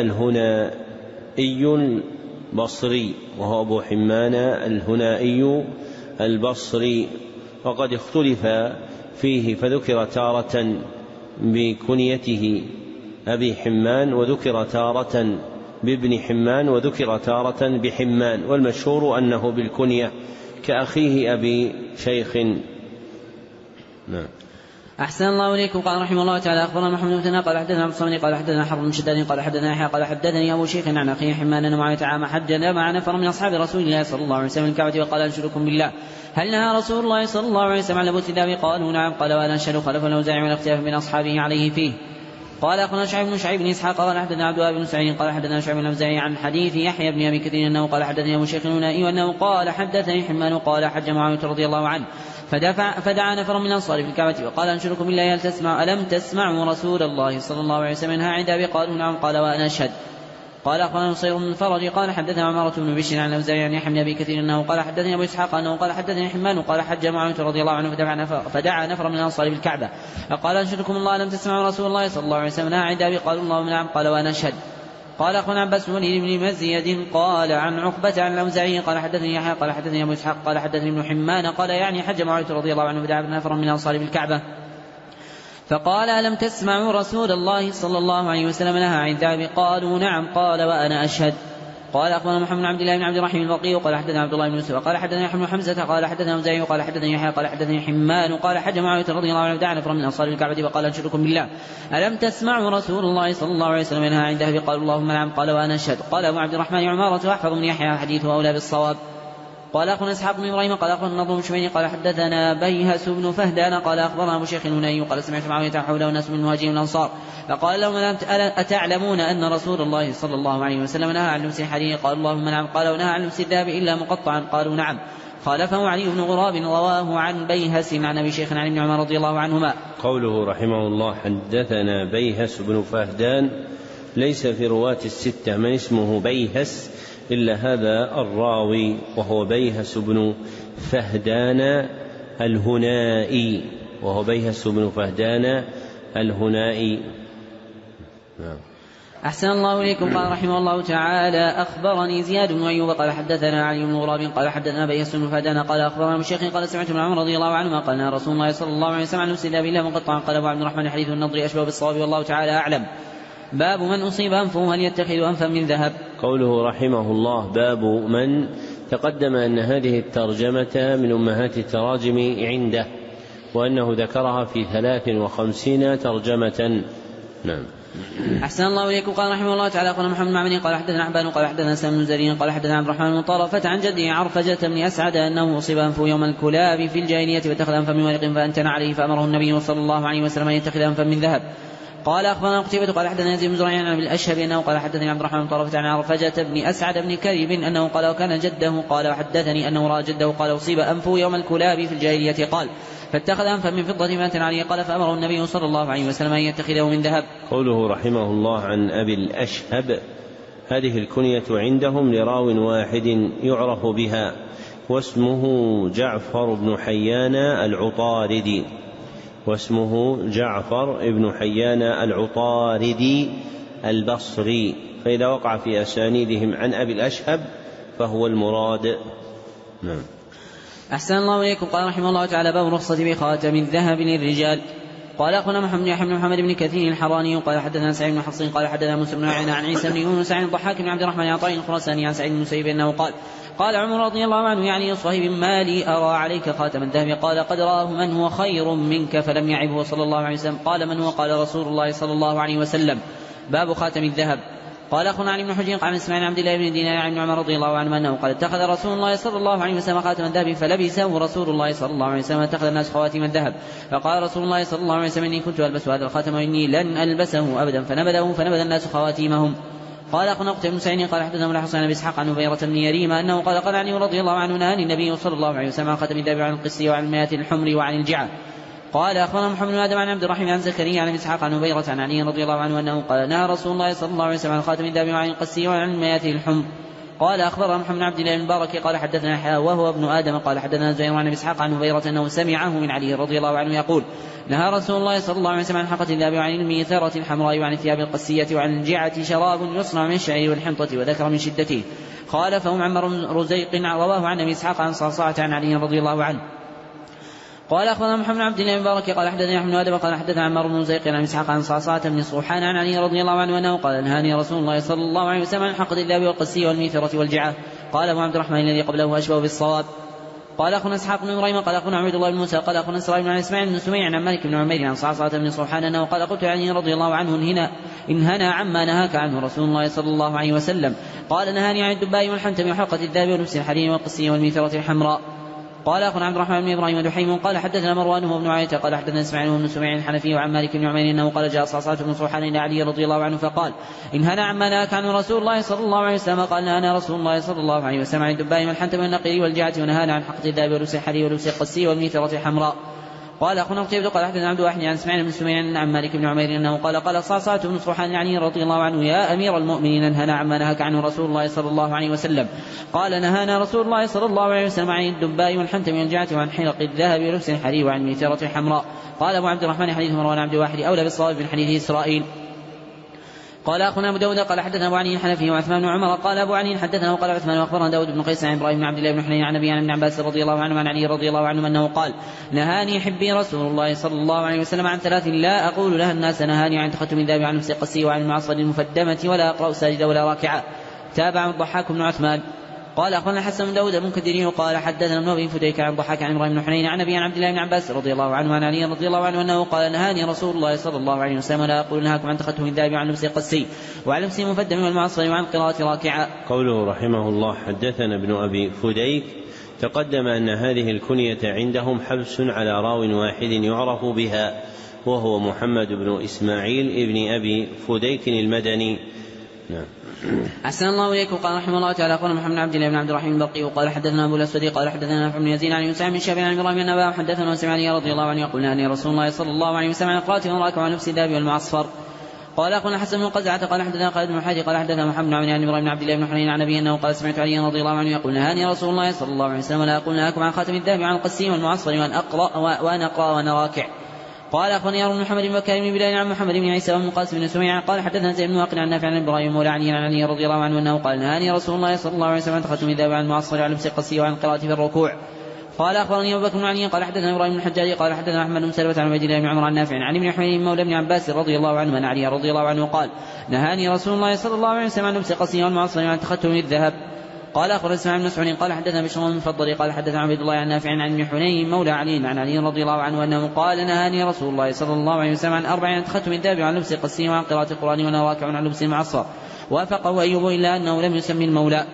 الهنائي البصري وهو أبو حمان الهنائي البصري وقد اختلف فيه فذكر تارة بكنيته أبي حمان وذكر تارة بابن حمان وذكر تارة بحمان والمشهور أنه بالكنية كأخيه أبي شيخ. نعم. أحسن الله إليكم. قال رحمه الله تعالى أخبرنا محمد بن ثنى قال حدثنا عبد الصمد قال حدثنا حرب بن شداد قال حدثنا يحيى قال حدثني أبو شيخ عن أخي حمان أن معاوية عام حج مع نفر من أصحاب رسول الله صلى الله عليه وسلم الكعبة وقال أنشدكم بالله هل نهى رسول الله صلى الله عليه وسلم عن لبس الذهب؟ قالوا نعم. قال وأنا أشهد. خلف الأوزاعي والاختلاف من أصحابه عليه فيه. قال أخبرنا شعيب بن شعيب بن إسحاق قال حدثنا عبد الله بن سعيد قال حدثنا شعيب بن الأوزاعي عن حديث يحيى بن أبي كثير أنه قال حدثني أبو شيخ الهنائي وأنه قال حدثني حمان قال حج معاوية رضي الله عنه فدفع فدعا نفر من الأنصار في الكعبة وقال أنشدكم بالله هل تسمع ألم تسمعوا رسول الله صلى الله عليه وسلم نهى عند أبي؟ قالوا نعم. قال وأنا أشهد. قال أخبرنا نصير بن الفرج قال حدثنا عمارة بن بشر عن الأوزاعي عن يحيى بن أبي كثير أنه قال حدثني أبو إسحاق أنه قال حدثني حمان قال حج معاوية رضي الله عنه فدعا نفر, فدعا نفر من الأنصار في الكعبة فقال أنشدكم الله ألم تسمعوا رسول الله صلى الله عليه وسلم نهى عند أبي؟ قالوا اللهم نعم. قال وأنا أشهد. قال أخبرنا عباس بن وليد بن مزيد قال عن عقبة عن الأوزاعي قال حدثني يحيى قال حدثني أبو إسحاق قال حدثني ابن حمان قال يعني حج معاوية رضي الله عنه فدعا نفر من الأنصار في الكعبة فقال ألم تسمعوا رسول الله صلى الله عليه وسلم نهى عن الذهب؟ قالوا نعم. قال وأنا أشهد. قال أخبرنا محمد بن عبد الله بن عبد الرحيم البقي قال حدثنا عبد الله بن يوسف قال حدثنا يحيى بن حمزة قال حدثنا أوزاعي قال حدثني يحيى قال حدثني حمان قال حج معاوية رضي الله عنه دعا نفر من أنصار الكعبة وقال أنشدكم بالله ألم تسمعوا رسول الله صلى الله عليه وسلم نهى عن الذهب؟ قالوا اللهم نعم. قال وأنا أشهد. قال أبو عبد الرحمن عمارة أحفظ من يحيى حديثه أولى بالصواب. قال أخبرنا إسحاق بن إبراهيم قال أخبرنا النضر بن شميل قال حدثنا بيهس بن فهدان قال أخبرنا أبو شيخ الهنائي قال سمعت معاوية حوله الناس من المهاجرين والأنصار فقال لهم أتعلمون أن رسول الله صلى الله عليه وسلم نهى عن لبس الحرير؟ قالوا اللهم نعم. قال ونهى عن لبس الذهب إلا مقطعا؟ قالوا نعم. خالفه علي بن غراب رواه عن بيهس عن أبي شيخ عن ابن عمر رضي الله عنهما. قوله رحمه الله حدثنا بيهس بن فهدان ليس في رواة الستة من اسمه بيهس إلا هذا الراوي وهو بيهس بن فهدان الهنائي وهو بيهس بن فهدان الهنائي. نعم. أحسن الله إليكم. قال رحمه الله تعالى أخبرني زياد بن أيوب قال حدثنا علي بن غراب قال حدثنا بيس بن فدان قال أخبرنا الشيخ قال سمعت ابن عمر رضي الله عنهما قال رسول الله صلى الله عليه وسلم عن نفس ذاب الله مقطعا. قال أبو عبد الرحمن حديث النضر أشبه بالصواب والله تعالى أعلم. باب من أصيب أنفه هل يتخذ أنفا من ذهب. قوله رحمه الله باب من، تقدم أن هذه الترجمة من أمهات التراجم عنده، وأنه ذكرها في ثلاث وخمسين ترجمة. نعم. أحسن الله إليكم. قال رحمه الله تعالى قال محمد معمني قال حدثنا حبان قال حدثنا سلم بن زرين قال حدثنا عبد الرحمن بن طرفة عن جده عرفجة بن أسعد أنه أصيب أنفه يوم الكلاب في الجاهلية واتخذ أنفا من ورق فأنتن عليه فأمره النبي صلى الله عليه وسلم أن يتخذ أنفا من ذهب. قال أخبرنا قتيبة قال حدثنا يزيد بن زريع عن الأشهب أنه قال حدثني عبد الرحمن بن طرفة عن عرفجة بن أسعد بن كريب أنه قال وكان جده قال وحدثني أنه رأى جده قال أصيب أنفه يوم الكلاب في الجاهلية قال فاتخذ أنفا من فضة فأنتن عليه قال فأمره النبي صلى الله عليه وسلم أن يتخذه من ذهب. قوله رحمه الله عن أبي الأشهب، هذه الكنية عندهم لراو واحد يعرف بها واسمه جعفر بن حيان العطاردي، واسمه جعفر بن حيان العطاردي البصري، فإذا وقع في أسانيدهم عن أبي الأشهب فهو المراد. نعم. أحسن الله إليكم. قال رحمه الله تعالى باب رخصة بخاتم الذهب للرجال. قال أخونا محمد بن محمد بن كثير الحراني قال حدثنا سعيد بن حصين قال حدثنا موسى بن عيينة عن عيسى بن يونس عن الضحاك بن عبد الرحمن عطاء الخراساني عن سعيد بن المسيب أنه قال قال عمر رضي الله عنه يعني صهيب ما لي أرى عليك خاتم الذهب. قال قد رآه من هو خير منك فلم يعبه صلى الله عليه وسلم. قال من هو؟ قال رسول الله صلى الله عليه وسلم. باب خاتم الذهب. قال أخونا علي بن حجر قال اسماعيل عبد الله بن دينار عن عمر رضي الله عنه أنه قال اتخذ رسول الله صلى الله عليه وسلم خاتم الذهب فلبسه رسول الله صلى الله عليه وسلم اتخذ الناس خواتم الذهب. فقال رسول الله صلى الله عليه وسلم إني كنت ألبس هذا الخاتم وإني لن ألبسه أبدا فنبذه فنبذ الناس خواتيمهم. قال أخونا قتيبة بن سعيد قال حدثنا ابن حسين بن إسحاق عن هبيرة بن يريمة أنه قال قال علي رضي الله عنه نهاني النبي صلى الله عليه وسلم عن خاتم الذهب وعن القسي وعن المياه الحمر وعن الجعة. قال أخبرنا محمد بن آدم عن عبد الرحيم عن زكريا عن إسحاق عن هبيرة عن علي رضي الله عنه أنه قال نهى رسول الله صلى الله عليه وسلم عن خاتم الذهب وعن القسي وعن المياه الحمر. قال أخبرنا محمد بن عبد الله بن مبارك قال حدثنا حياء وهو ابن آدم قال حدثنا زهير عن إسحاق عن هبيرة أنه سمعه من علي رضي الله عنه يقول نهى رسول الله صلى الله عليه وسلم عن حلقة الذهب وعن الميثرة الحمراء وعن الثياب القسية وعن الجعة شراب يصنع من الشعير والحنطة وذكر من شدته. قال فهم عمر رزيق رواه عن أبي إسحاق عن صعصعة عن علي رضي الله عنه. قال أخبرنا محمد بن عبد الله بن مبارك قال حدثنا أحمد بن آدم قال حدثنا عمر بن زيق عن إسحاق عن صعصعة بن صوحان عن علي رضي الله عنه أنه قال نهاني رسول الله صلى الله عليه وسلم عن حلقة الذهب والقسي والميثرة والجعة. قال أبو عبد الرحمن الذي قبله أشبه بالصواب. قال أخونا إسحاق بن إبراهيم قال أخونا عبد الله بن موسى قال أخونا إسرائيل بن إسماعيل بن سميع عن مالك بن عمير عن صعصعة بن صوحان أنه قال قلت علي رضي الله عنه هنا إن هنا عما نهاك عنه رسول الله صلى الله عليه وسلم. قال نهاني عن الدباء والحنتم وحلقة الذهب ولبس الحرير والقسي والميثرة الحمراء. قال أخونا عبد الرحمن بن إبراهيم ودحيم قال حدثنا مروان بن عاية قال حدثنا إسماعيل بن سميع الحنفي وعن مالك بن عمير أنه قال جاء صعصعة بن صوحان إلى علي رضي الله عنه فقال إن هنا عما نهاك عنه رسول الله صلى الله عليه وسلم. قال نهانا رسول الله صلى الله عليه وسلم عن الدباء والحنتم والنقير والجعة ونهانا عن حلقة الذهب ولبس الحرير ولبس القسي والميثرة الحمراء. قال أخونا قتيبة قال حدثنا عبد الواحد عن إسماعيل بن سميع عن مالك بن عمير أنه قال قال صعصعة بن صوحان علي رضي الله عنه يا أمير المؤمنين انهنا عما نهاك عنه رسول الله صلى الله عليه وسلم. قال نهانا رسول الله صلى الله عليه وسلم عن الدباء والحنتم والجعة وعن حلق الذهب ولبس الحرير وعن الميثرة الحمراء. قال أبو عبد الرحمن حديث مروان عبد الواحد أولى بالصواب من حديث إسرائيل. قال أخونا أبو داود قال حدثنا أبو علي الحنفي وعثمان بن عمر قال أبو علي حدثنا وقال عثمان وأخبرنا داود بن قيس عن إبراهيم بن عبد الله بن حنين عن أبي عن ابن عباس رضي الله عنه عن علي رضي الله عنه أنه قال نهاني حبي رسول الله صلى الله عليه وسلم عن ثلاث لا أقول لها الناس نهاني عن تختم الذهب وعن لبس القسي وعن المعصر المفدمة ولا أقرأ ساجدة ولا راكعة. تابع الضحاك بن عثمان. قال أخبرنا حسن بن داود المنكدري قال حدثنا ابن أبي فديك عن الضحاك عن إبراهيم بن حنين عن أبي عن عبد الله بن عباس رضي الله عنه عن علي رضي الله عنه أنه قال نهاني رسول الله صلى الله عليه وسلم لا أقول نهاكم عن تختم الذهب وعن لبس القسي وعن لبس المفدم والمعصر وعن قراءة راكعة. قوله رحمه الله حدثنا ابن أبي فديك، تقدم أن هذه الكنية عندهم حبس على راو واحد يعرف بها وهو محمد بن إسماعيل ابن أبي فديك المدني. نعم. أحسن الله إليكم. قال رحمه الله تعالى قال محمد عبد الله بن عبد الرحيم البرقي وقال حدثنا أبو الأسود قال حدثنا نافع بن يزيد عن يوسف بن شهاب عن إبراهيم النبا حدثنا وسمع علي رضي الله عنه يقول أن رسول الله صلى الله عليه وسلم عن قراءة وراك وعن نفس الذهب والمعصفر. قال أخونا حسن بن قزعة قال حدثنا خالد بن حاج قال حدثنا محمد بن عن إبراهيم بن عبد الله بن حنين عن أبي أنه قال سمعت علي رضي الله عنه يقول نهاني رسول الله صلى الله عليه وسلم لا أقول نهاكم عن خاتم الذهب وعن القسي والمعصفر وأن أقرأ وأن أقرأ وأنا راكع. قال أخبرني بن محمد بن بكر بن بلال عن محمد بن عيسى وابن قاسم بن سميع قال حدثنا زيد بن واقد عن نافع عن إبراهيم مولى علي عن علي رضي الله عنه أنه قال نهاني رسول الله صلى الله عليه وسلم عن تختم الذهب عن المعصر وعن لبس القصي وعن القراءة في الركوع. قال أخبرني أبو بكر بن علي قال حدثنا إبراهيم بن الحجاج قال حدثنا أحمد بن سلمة عن عبيد الله بن عمر عن نافع عن ابن حنين مولى ابن عباس رضي الله عنه أن علي رضي الله عنه قال نهاني رسول الله صلى الله عليه وسلم عن لبس القصي والمعصر وعن تختم الذهب. قال أخبرنا اسماعيل بن مسعود قال حدثنا بشر بن المفضل قال حدثنا عبيد الله عن نافع عن ابن حنين مولى علي عن علي رضي الله عنه أنه قال نهاني رسول الله صلى الله عليه وسلم عن أربع عن تختم الذهب وعن لبس القصي وعن قراءة القرآن وأنا راكع عن لبس المعصر. وافقه أيوب إلا أنه لم يسمي المولى.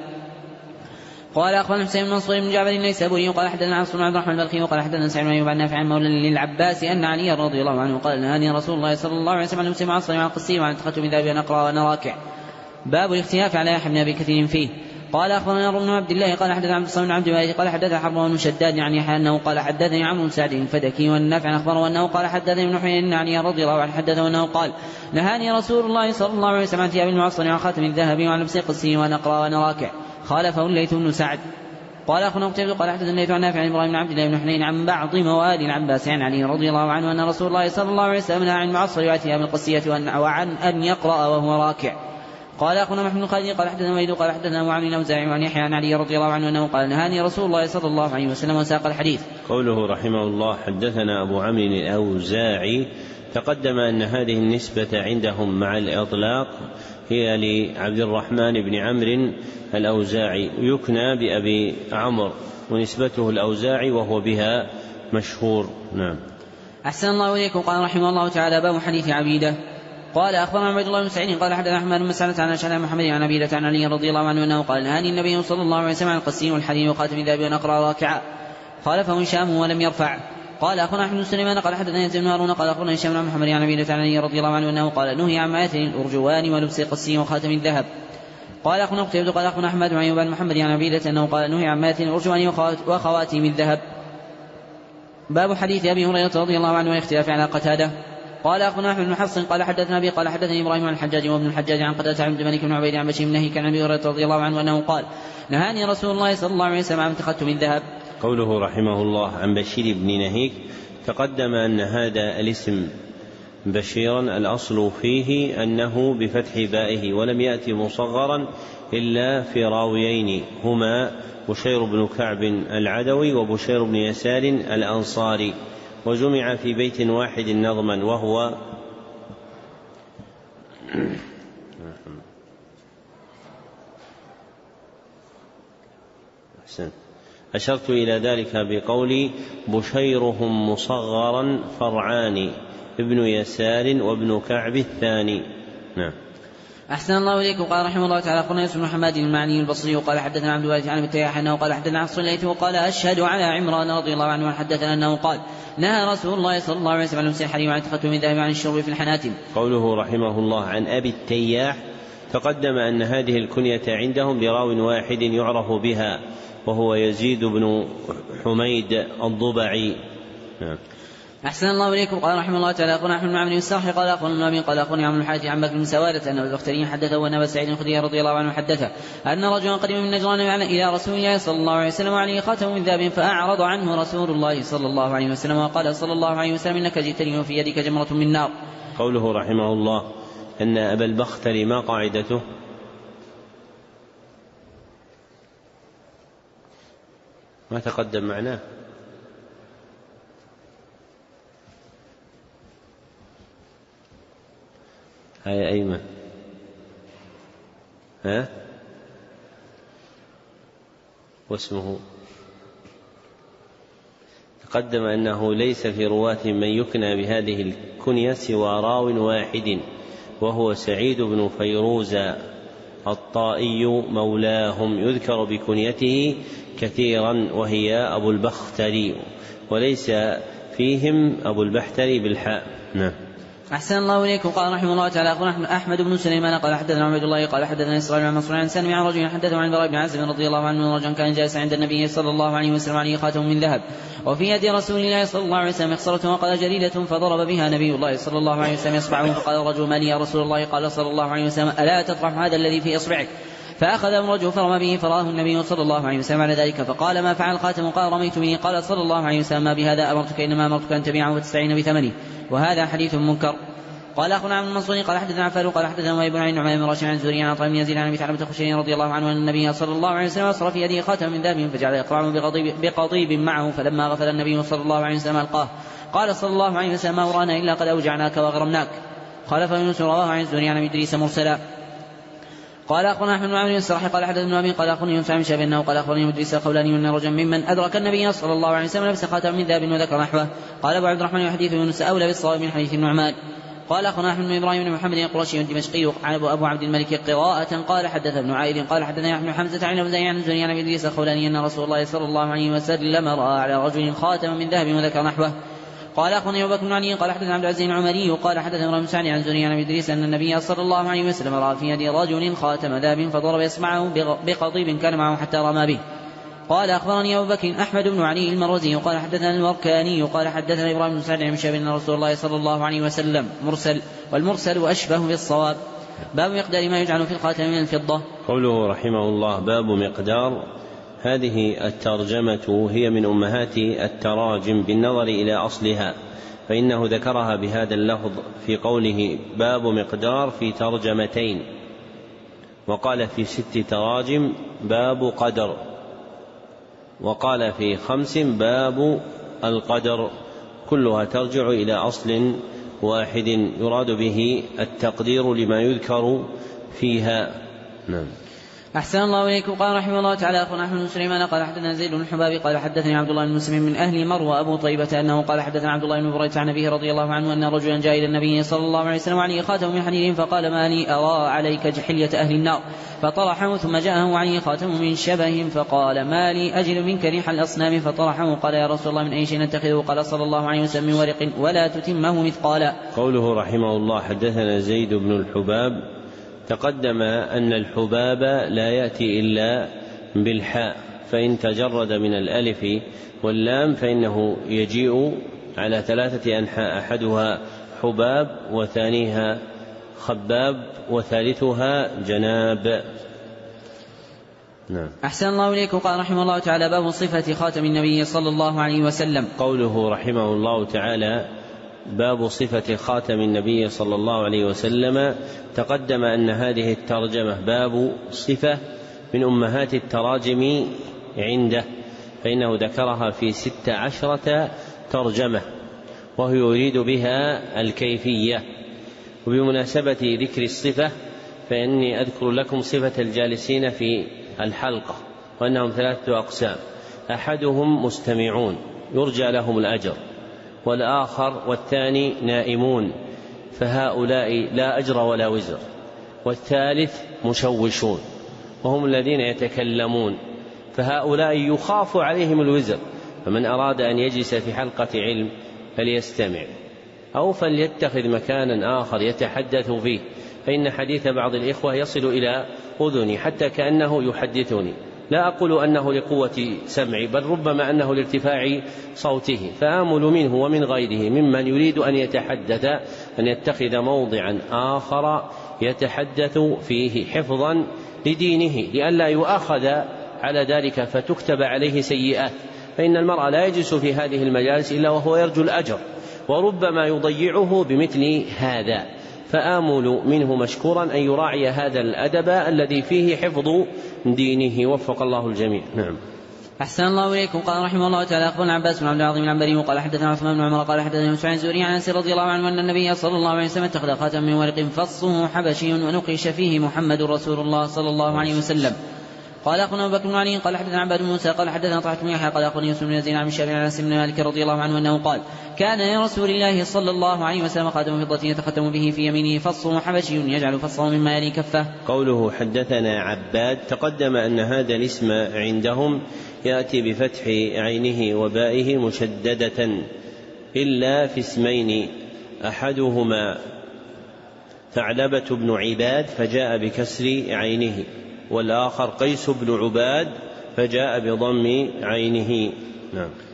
قال أخبرنا حسين بن منصور بن جعفر النيسابوري قال حدثنا عاصم بن عبد الرحمن البلخي وقال حدثنا سعيد بن أيوب عن نافع عن مولى للعباس أن علي رضي الله عنه قال نهاني رسول الله صلى الله عليه وسلم عن لبس المعصر وعن القصي وعن تختم الذهب وأنا أقرأ وأنا راكع. باب الاختلاف على يحيى بن أبي كثير فيه. قال أخبرنا عمرو بن عبد الله قال حدثنا عبد الصمد بن عبد الوارث قال حدثنا حرب بن شداد عن يحيى أنه قال حدثني عمرو بن سعد الفدكي والنافع أخبره أنه قال حدثني ابن حنين عن علي رضي الله عنه حدثه أنه قال نهاني رسول الله صلى الله عليه وسلم عن ثياب المعصر وعن خاتم الذهب وعن لبس القصي وأنا أقرأ وأنا راكع. خالفه الليث بن سعد. قال أخونا قتيبة قال حدثنا الليث عن نافع عن إبراهيم بن عبد الله بن حنين عن بعض موالي العباس عن علي رضي الله عنه أن رسول الله صلى الله عليه وسلم نهى عن المعصر وعن ثياب القصية وعن أن يقرأ وهو راكع. قال أخونا محمد بن خالد قال حدثنا ويد قال حدثنا أبو عمرو الأوزاعي عن يحيى عن علي رضي الله عنه أنه قال نهاني رسول الله صلى الله عليه وسلم وساق الحديث. قوله رحمه الله حدثنا أبو عمرو الأوزاعي تقدم أن هذه النسبة عندهم مع الإطلاق هي لعبد الرحمن بن عمرو الأوزاعي يكنى بأبي عمرو ونسبته الأوزاعي وهو بها مشهور. نعم. أحسن الله إليكم. قال رحمه الله تعالى باب حديث عبيدة. قال أخبرنا عبد الله بن سعيد قال حدثنا أحمد بن مسعدة عن أشعث محمد عن عبيدة عن علي رضي الله عنه أنه قال نهاني النبي صلى الله عليه وسلم عن القسيم والحديد وخاتم الذهب وأن أقرأ راكعا. خالفه هشام ولم يرفع. قال أخبرنا أحمد بن سليمان قال حدثنا يزيد بن هارون قال أخبرنا هشام بن محمد عن عبيدة عن علي رضي الله عنه أنه قال نهي عن مائتة الأرجوان ولبس القسيم وخاتم الذهب. قال أخونا قتيبة قال أخونا أحمد بن أيوب عن محمد عن عبيدة أنه قال نهي عن مائتة الأرجوان وخواتم الذهب. باب حديث أبي هريرة رضي الله عنه والاختلاف على قتادة. قال أخونا أحمد بن حفص قال حدثنا أبي قال حدثني إبراهيم عن الحجاج وابن الحجاج عن قتادة عن عبد الملك بن عبيد عن بشير بن نهيك عن أبي هريرة رضي الله عنه أنه قال نهاني رسول الله صلى الله عليه وسلم عن تختم الذهب. قوله رحمه الله عن بشير بن نهيك تقدم أن هذا الاسم بشيرا الأصل فيه أنه بفتح بائه ولم يأتي مصغرا إلا في راويين هما بشير بن كعب العدوي وبشير بن يسار الأنصاري وجمع في بيت واحد نظما وهو أشرت إلى ذلك بقولي بشيرهم مصغرا فرعان ابن يسار وابن كعب الثاني. نعم. أحسن الله إليكم. قال رحمه الله تعالى قلنا يوسف بن محمد المعني البصري وقال حدثنا عبد الوارث عن التياح أنه قال حدثنا عصر الليث وقال أشهد على عمران رضي الله عنه حدثنا أنه قال نهى رسول الله صلى الله عليه وسلم عن لبس الحرير وعن تختم الذهب عن الشرب في الحناتم. قوله رحمه الله عن أبي التياح تقدم أن هذه الكنية عندهم براو واحد يعرف بها وهو يزيد بن حميد الضبعي. نعم. أحسن الله إليكم. قال رحمه الله تعالى أخبرنا أحمد بن عمرو الساحي قال أخبرنا النبي قال أخبرني عمرو الحارث عن بكر بن سوادة أن البختري حدثه وأن أبا سعيد الخدري رضي الله عنه حدثه أن رجلا قدم من نجران إلى رسول الله صلى الله عليه وسلم وعليه خاتم من ذهب فأعرض عنه رسول الله صلى الله عليه وسلم وقال صلى الله عليه وسلم إنك جئتني وفي يدك جمرة من نار. قوله رحمه الله أن أبا البختري ما قاعدته؟ ما تقدم معناه. هاي أيمن ها واسمه تقدم أنه ليس في رواة من يكنى بهذه الكنية سوى راو واحد وهو سعيد بن فيروز الطائي مولاهم يذكر بكنيته كثيرا وهي أبو البختري وليس فيهم أبو البختري بالحاء. نعم. أحسن الله إليكم. قال رحمه الله تعالى أخبرنا أحمد بن سليمان قال حدثنا عبد الله قال حدثنا إسرائيل عن منصور عن سلمي عن رجل حدثه عن البراء بن عازب رضي الله عنه رجلا كان جالسا عند النبي صلى الله عليه وسلم عليه خاتم من ذهب وفي يد رسول الله صلى الله عليه وسلم مخصرة وقال جريدة فضرب بها نبي الله صلى الله عليه وسلم إصبعه فقال الرجل ما لي يا رسول الله قال صلى الله عليه وسلم ألا تطرح هذا الذي في إصبعك فأخذه الرجل فرمى به فراه النبي صلى الله عليه وسلم على ذلك فقال ما فعل الخاتم؟ قال رميت به. قال صلى الله عليه وسلم ما بهذا أمرتك إنما أمرتك أن تبيعه وتستعين بثمنه، وهذا حديث منكر. قال أخونا عبد المنصور قال حدثنا عفان قال حدثنا وهيب عن نعمان بن راشد عن زهري عن عطاء بن يزيد عن أبي ثعلبة الخشني رضي الله عنه أن النبي صلى الله عليه وسلم أصرف في يده خاتم من ذهب فجعل يقرعه بقضيب, بقضيب معه، فلما غفل النبي صلى الله عليه وسلم ألقاه. قال صلى الله عليه وسلم ما ورانا إلا قد أوجعناك وأغرمناك. خالف يونس رواه عن زهري عن أبي إدريس مرسلا. قال أخبرنا أحمد بن عمرو السرحي قال حدثنا ابن أبي قال أخبرني يونس عن شهاب أنه قال أخبرني مدرس قولاني من رجل ممن أدرك النبي صلى الله عليه وسلم لبس خاتم من ذهب وذكر نحوه. قال أبو عبد الرحمن وحديث يونس أولى بالصواب من حديث النعمان. قال أخبرنا أحمد بن إبراهيم بن محمد القرشي الدمشقي عن أبو عبد الملك قراءة قال حدث ابن عائد قال حدثنا ابن حمزة عن أبي عن زهري عن أبي إدريس الخولاني أن رسول الله صلى الله عليه وسلم رأى على رجل خاتم من ذهب وذكر نحوه. قال أخبرني أبو بكر بن علي قال حدثنا عبد العزيز العمري قال حدثنا ابراهيم بن سعد عن زهري عن أبي إدريس أن النبي صلى الله عليه وسلم رأى في يد رجل خاتم ذهب فضرب يسمعه بقضيب كان معه حتى رمى به. قال أخبرني أبو بكر أحمد بن علي المروزي قال حدثنا الوركاني قال حدثنا إبراهيم بن سعد عن شهاب أن رسول الله صلى الله عليه وسلم مرسل، والمرسل أشبه بالصواب. باب مقدار ما يجعل في الخاتم من الفضة. قوله رحمه الله باب مقدار، هذه الترجمة هي من أمهات التراجم بالنظر إلى أصلها، فإنه ذكرها بهذا اللفظ في قوله باب مقدار في ترجمتين، وقال في ست تراجم باب قدر، وقال في خمس باب القدر، كلها ترجع إلى أصل واحد يراد به التقدير لما يذكر فيها. نعم. أحسن الله إليكم. قال رحمه الله تعالى أخونا أحمد بن سليمان قال حدثنا زيد بن الحباب قال حدثني عبد الله بن مسلم من أهل مروى أبو طيبة أنه قال حدثنا عبد الله بن بريدة عن أبيه رضي الله عنه أن رجلا جاء إلى النبي صلى الله عليه وسلم وعليه خاتم من حديد فقال ما لي أرى عليك حلية أهل النار، فطرحه ثم جاءه وعليه خاتم من شبه فقال ما لي أجل منك ريح الأصنام، فطرحه قال يا رسول الله من أي شيء نتخذه؟ قال صلى الله عليه وسلم من ورق ولا تتمه مثقالا. قوله رحمه الله حدثنا زيد بن الحباب، تقدم أن الحباب لا يأتي إلا بالحاء، فإن تجرد من الألف واللام فإنه يجيء على ثلاثة أنحاء، أحدها حباب وثانيها خباب وثالثها جناب. نعم. أحسن الله إليكم. قال رحمه الله تعالى باب صفة خاتم النبي صلى الله عليه وسلم. قوله رحمه الله تعالى باب صفة خاتم النبي صلى الله عليه وسلم، تقدم أن هذه الترجمة باب صفة من أمهات التراجم عنده، فإنه ذكرها في ست عشرة ترجمة، وهو يريد بها الكيفية. وبمناسبة ذكر الصفة فإني أذكر لكم صفة الجالسين في الحلقة، وأنهم ثلاثة أقسام: أحدهم مستمعون يرجى لهم الأجر، والآخر والثاني نائمون فهؤلاء لا أجر ولا وزر، والثالث مشوشون وهم الذين يتكلمون فهؤلاء يخاف عليهم الوزر. فمن أراد أن يجلس في حلقة علم فليستمع أو فليتخذ مكانا آخر يتحدث فيه، فإن حديث بعض الإخوة يصل إلى أذني حتى كأنه يحدثني، لا أقول أنه لقوة سمعي بل ربما أنه لارتفاع صوته، فآمل منه ومن غيره ممن يريد أن يتحدث أن يتخذ موضعا آخر يتحدث فيه حفظا لدينه لئلا يؤاخذ على ذلك فتكتب عليه سيئات، فإن المرء لا يجلس في هذه المجالس إلا وهو يرجو الأجر، وربما يضيعه بمثل هذا، فآمل منه مشكورا أن يراعي هذا الأدب الذي فيه حفظ دينه، وفق الله الجميع. نعم. أحسن الله إليكم. قال رحمه الله تعالى أخبرنا عباس بن عبد العظيم العنبري وقال حدثنا عثمان بن عمر قال حدثنا مسعود الزهري عن أنس رضي الله عنه أن النبي صلى الله عليه وسلم اتخذ خاتم من ورق فصه حبشي ونقش فيه محمد رسول الله صلى الله عليه وسلم. قال أخونا أبو بكر بن علي قال حدثنا عباد بن موسى قال حدثنا طلحة بن يحيى قال أخونا يوسف بن يزيد عن الشافعي عن أنس بن مالك رضي الله عنه أنه قال كان لرسول الله صلى الله عليه وسلم خاتم فضة يتختم به في يمينه فصه حبشي يجعل فصه مما يلي كفه. قوله حدثنا عباد، تقدم أن هذا الاسم عندهم يأتي بفتح عينه وبائه مشددة إلا في اسمين، أحدهما ثعلبة بن عباد فجاء بكسر عينه، والآخر قيس بن عباد فجاء بضم عينه. نعم.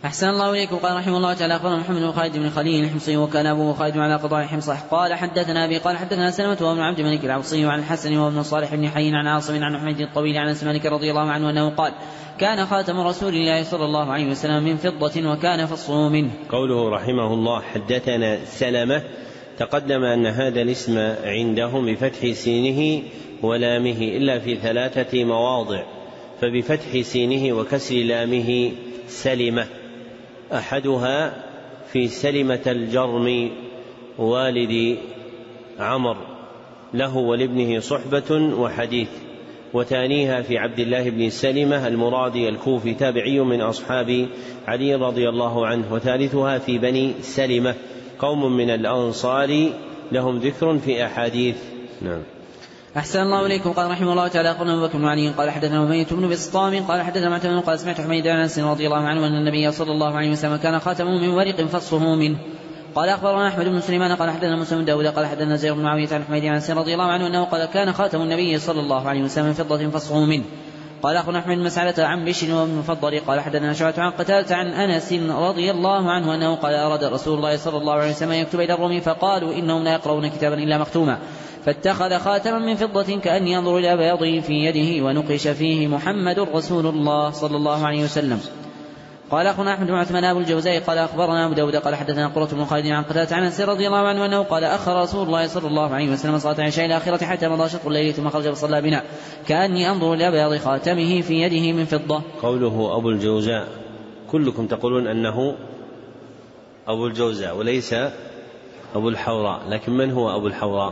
أحسن الله إليكم. قال رحمه الله تعالى أخبرنا محمد بن خالد بن خليل الحمصي وكان أبوه خالد على قضاء حمصة قال حدثنا أبي قال حدثنا سلمة وابن عبد الملك العبصي عن الحسن وابن صالح بن حي عن عاصم عن حميد الطويل عن مالك رضي الله عنه أنه قال كان خاتم رسول الله صلى الله عليه وسلم من فضة وكان فصه منه. قوله رحمه الله حدثنا سلمة، تقدم أن هذا الاسم عندهم بفتح سينه ولامه إلا في ثلاثة مواضع، فبفتح سينه وكسر لامه سلمة، أحدها في سلمة الجرم والد عمر له ولابنه صحبة وحديث، وثانيها في عبد الله بن سلمة المرادي الكوفي تابعي من أصحاب علي رضي الله عنه، وثالثها في بني سلمة قوم من الأنصار لهم ذكر في أحاديث. نعم. أحسن الله إليكم. قال رحمه الله تعالى أخبرنا أبو بكر بن علي قال حدثنا أمية بن بسطام قال حدثنا معتمد قال سمعت حميد بن أنس رضي الله عنه أن النبي صلى الله عليه وسلم كان خاتمه من ورق فصه منه. قال أخبرنا أحمد بن سليمان قال حدثنا موسى بن داود قال حدثنا زيد بن معاوية عن حميد بن أنس رضي الله عنه أنه قال كان خاتم النبي صلى الله عليه وسلم من فضة فصه منه. قال أخبرنا أحمد بن مسعدة عن بشر وابن المفضل قال حدثنا شعبة عن قتادة عن أنس رضي الله عنه أنه قال أراد رسول الله صلى الله عليه وسلم يكتب إلى الروم فقالوا إنهم لا يقرؤون كتابا إلا مختوما، فاتخذ خاتما من فضة كأني ينظر إلى بياضه في يده ونقش فيه محمد رسول الله صلى الله عليه وسلم. قال أخونا أحمد بن عثمان أبو الجوزاء قال أخبرنا أبو داود قال حدثنا قرة بن خالد عن قتادة عن أنس رضي الله عنه أنه قال أخر رسول الله صلى الله عليه وسلم صلاة العشاء إلى آخرة حتى مضى شطر الليل ثم خرج فصلى بنا كأني أنظر إلى بياض خاتمه في يده من فضة. قوله أبو الجوزاء كلكم تقولون أنه أبو الجوزاء وليس أبو الحوراء، لكن من هو أبو الحوراء؟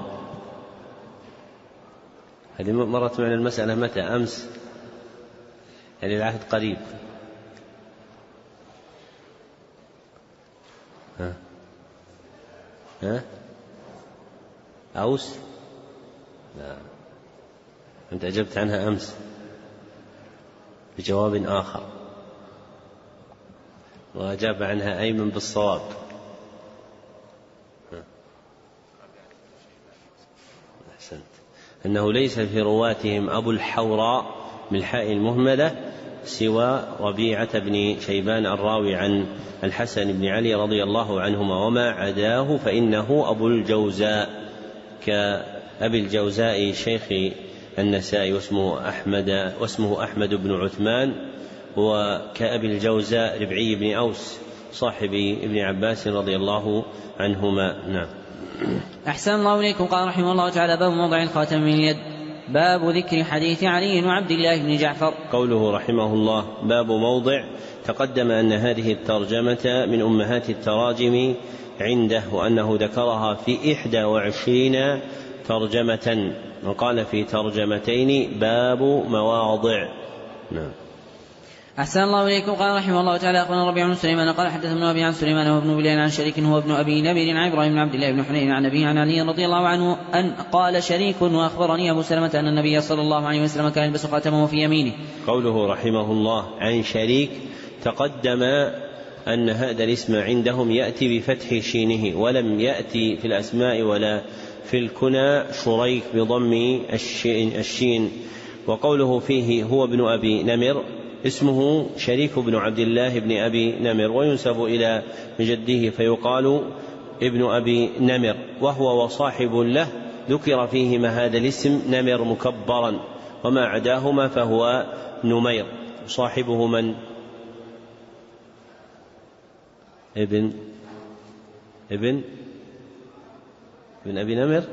هذه مرت معنا المسألة متى؟ أمس، يعني العهد قريب. ها ها أوس؟ لا، أنت أجبت عنها أمس بجواب آخر، وأجاب عنها أيمن بالصواب. أحسنت. أنه ليس في رواتهم أبو الحوراء بالحاء المهملة سوى ربيعة بن شيبان الراوي عن الحسن بن علي رضي الله عنهما، وما عداه فإنه أبو الجوزاء كأبي الجوزاء شيخ النسائي واسمه أحمد, واسمه أحمد بن عثمان، وكأبي الجوزاء ربعي بن أوس صاحب ابن عباس رضي الله عنهما. نعم. أحسن الله إليكم. قال رحمه الله تعالى باب موضع الخاتم من اليد. باب ذكر حديث علي وعبد الله بن جعفر. قوله رحمه الله باب موضع، تقدم أن هذه الترجمة من أمهات التراجم عنده، وأنه ذكرها في إحدى وعشرين ترجمة، وقال في ترجمتين باب مواضع. نعم. أحسن الله إليكم. قال رحمه الله تعالى أخبرنا ربيع بن سليمان قال حدثنا ابن أبي عن سليمان وابن بلال عن شريك هو ابن أبي نبيل عن إبراهيم بن عبد الله بن حنين عن أبيه عن علي رضي الله عنه أن قال شريك وأخبرني أبو سلمة أن النبي صلى الله عليه وسلم كان يلبس خاتمه في يمينه. قوله رحمه الله عن شريك، تقدم أن هذا الاسم عندهم يأتي بفتح شينه، ولم يأتي في الأسماء ولا في الكنى شريك بضم الشين. وقوله فيه هو ابن أبي نمر اسمه شريك بن عبد الله بن أبي نمر، وينسب إلى جده فيقال ابن أبي نمر، وهو وصاحب له ذكر فيهما هذا الاسم نمر مكبرا، وما عداهما فهو نمير. صاحبه من؟ ابن ابن ابن أبي نمر.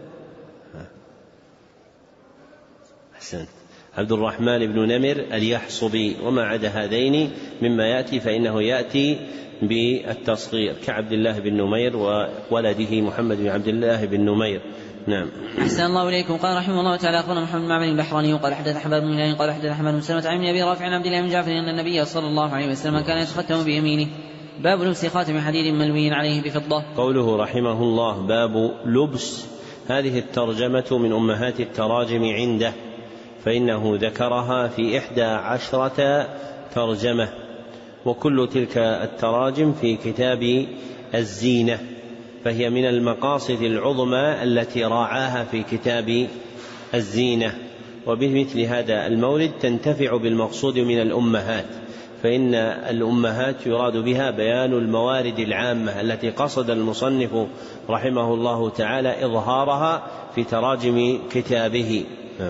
أحسنت. عبد الرحمن بن نمر اليحصبي، وما عدا هذين مما يأتي فإنه يأتي بالتصغير كعبد الله بن نمير وولده محمد بن عبد الله بن نمير. نعم. أحسن الله إليكم. قال رحمه الله تعالى أخبرنا محمد بن معبد البحراني قال حدث أحمد بن هلال قال حدث أحمد بن سلمة عن أبي رافع عن عبد الله بن جعفر أن النبي صلى الله عليه وسلم كان يتختم بيمينه. باب لبس خاتم حديد ملوي عليه بفضة. قوله رحمه الله باب لبس، هذه الترجمة من أمهات التراجم عنده، فإنه ذكرها في إحدى عشرة ترجمة، وكل تلك التراجم في كتاب الزينة، فهي من المقاصد العظمى التي راعاها في كتاب الزينة. وبمثل هذا المورد تنتفع بالمقصود من الأمهات، فإن الأمهات يراد بها بيان الموارد العامة التي قصد المصنف رحمه الله تعالى إظهارها في تراجم كتابه.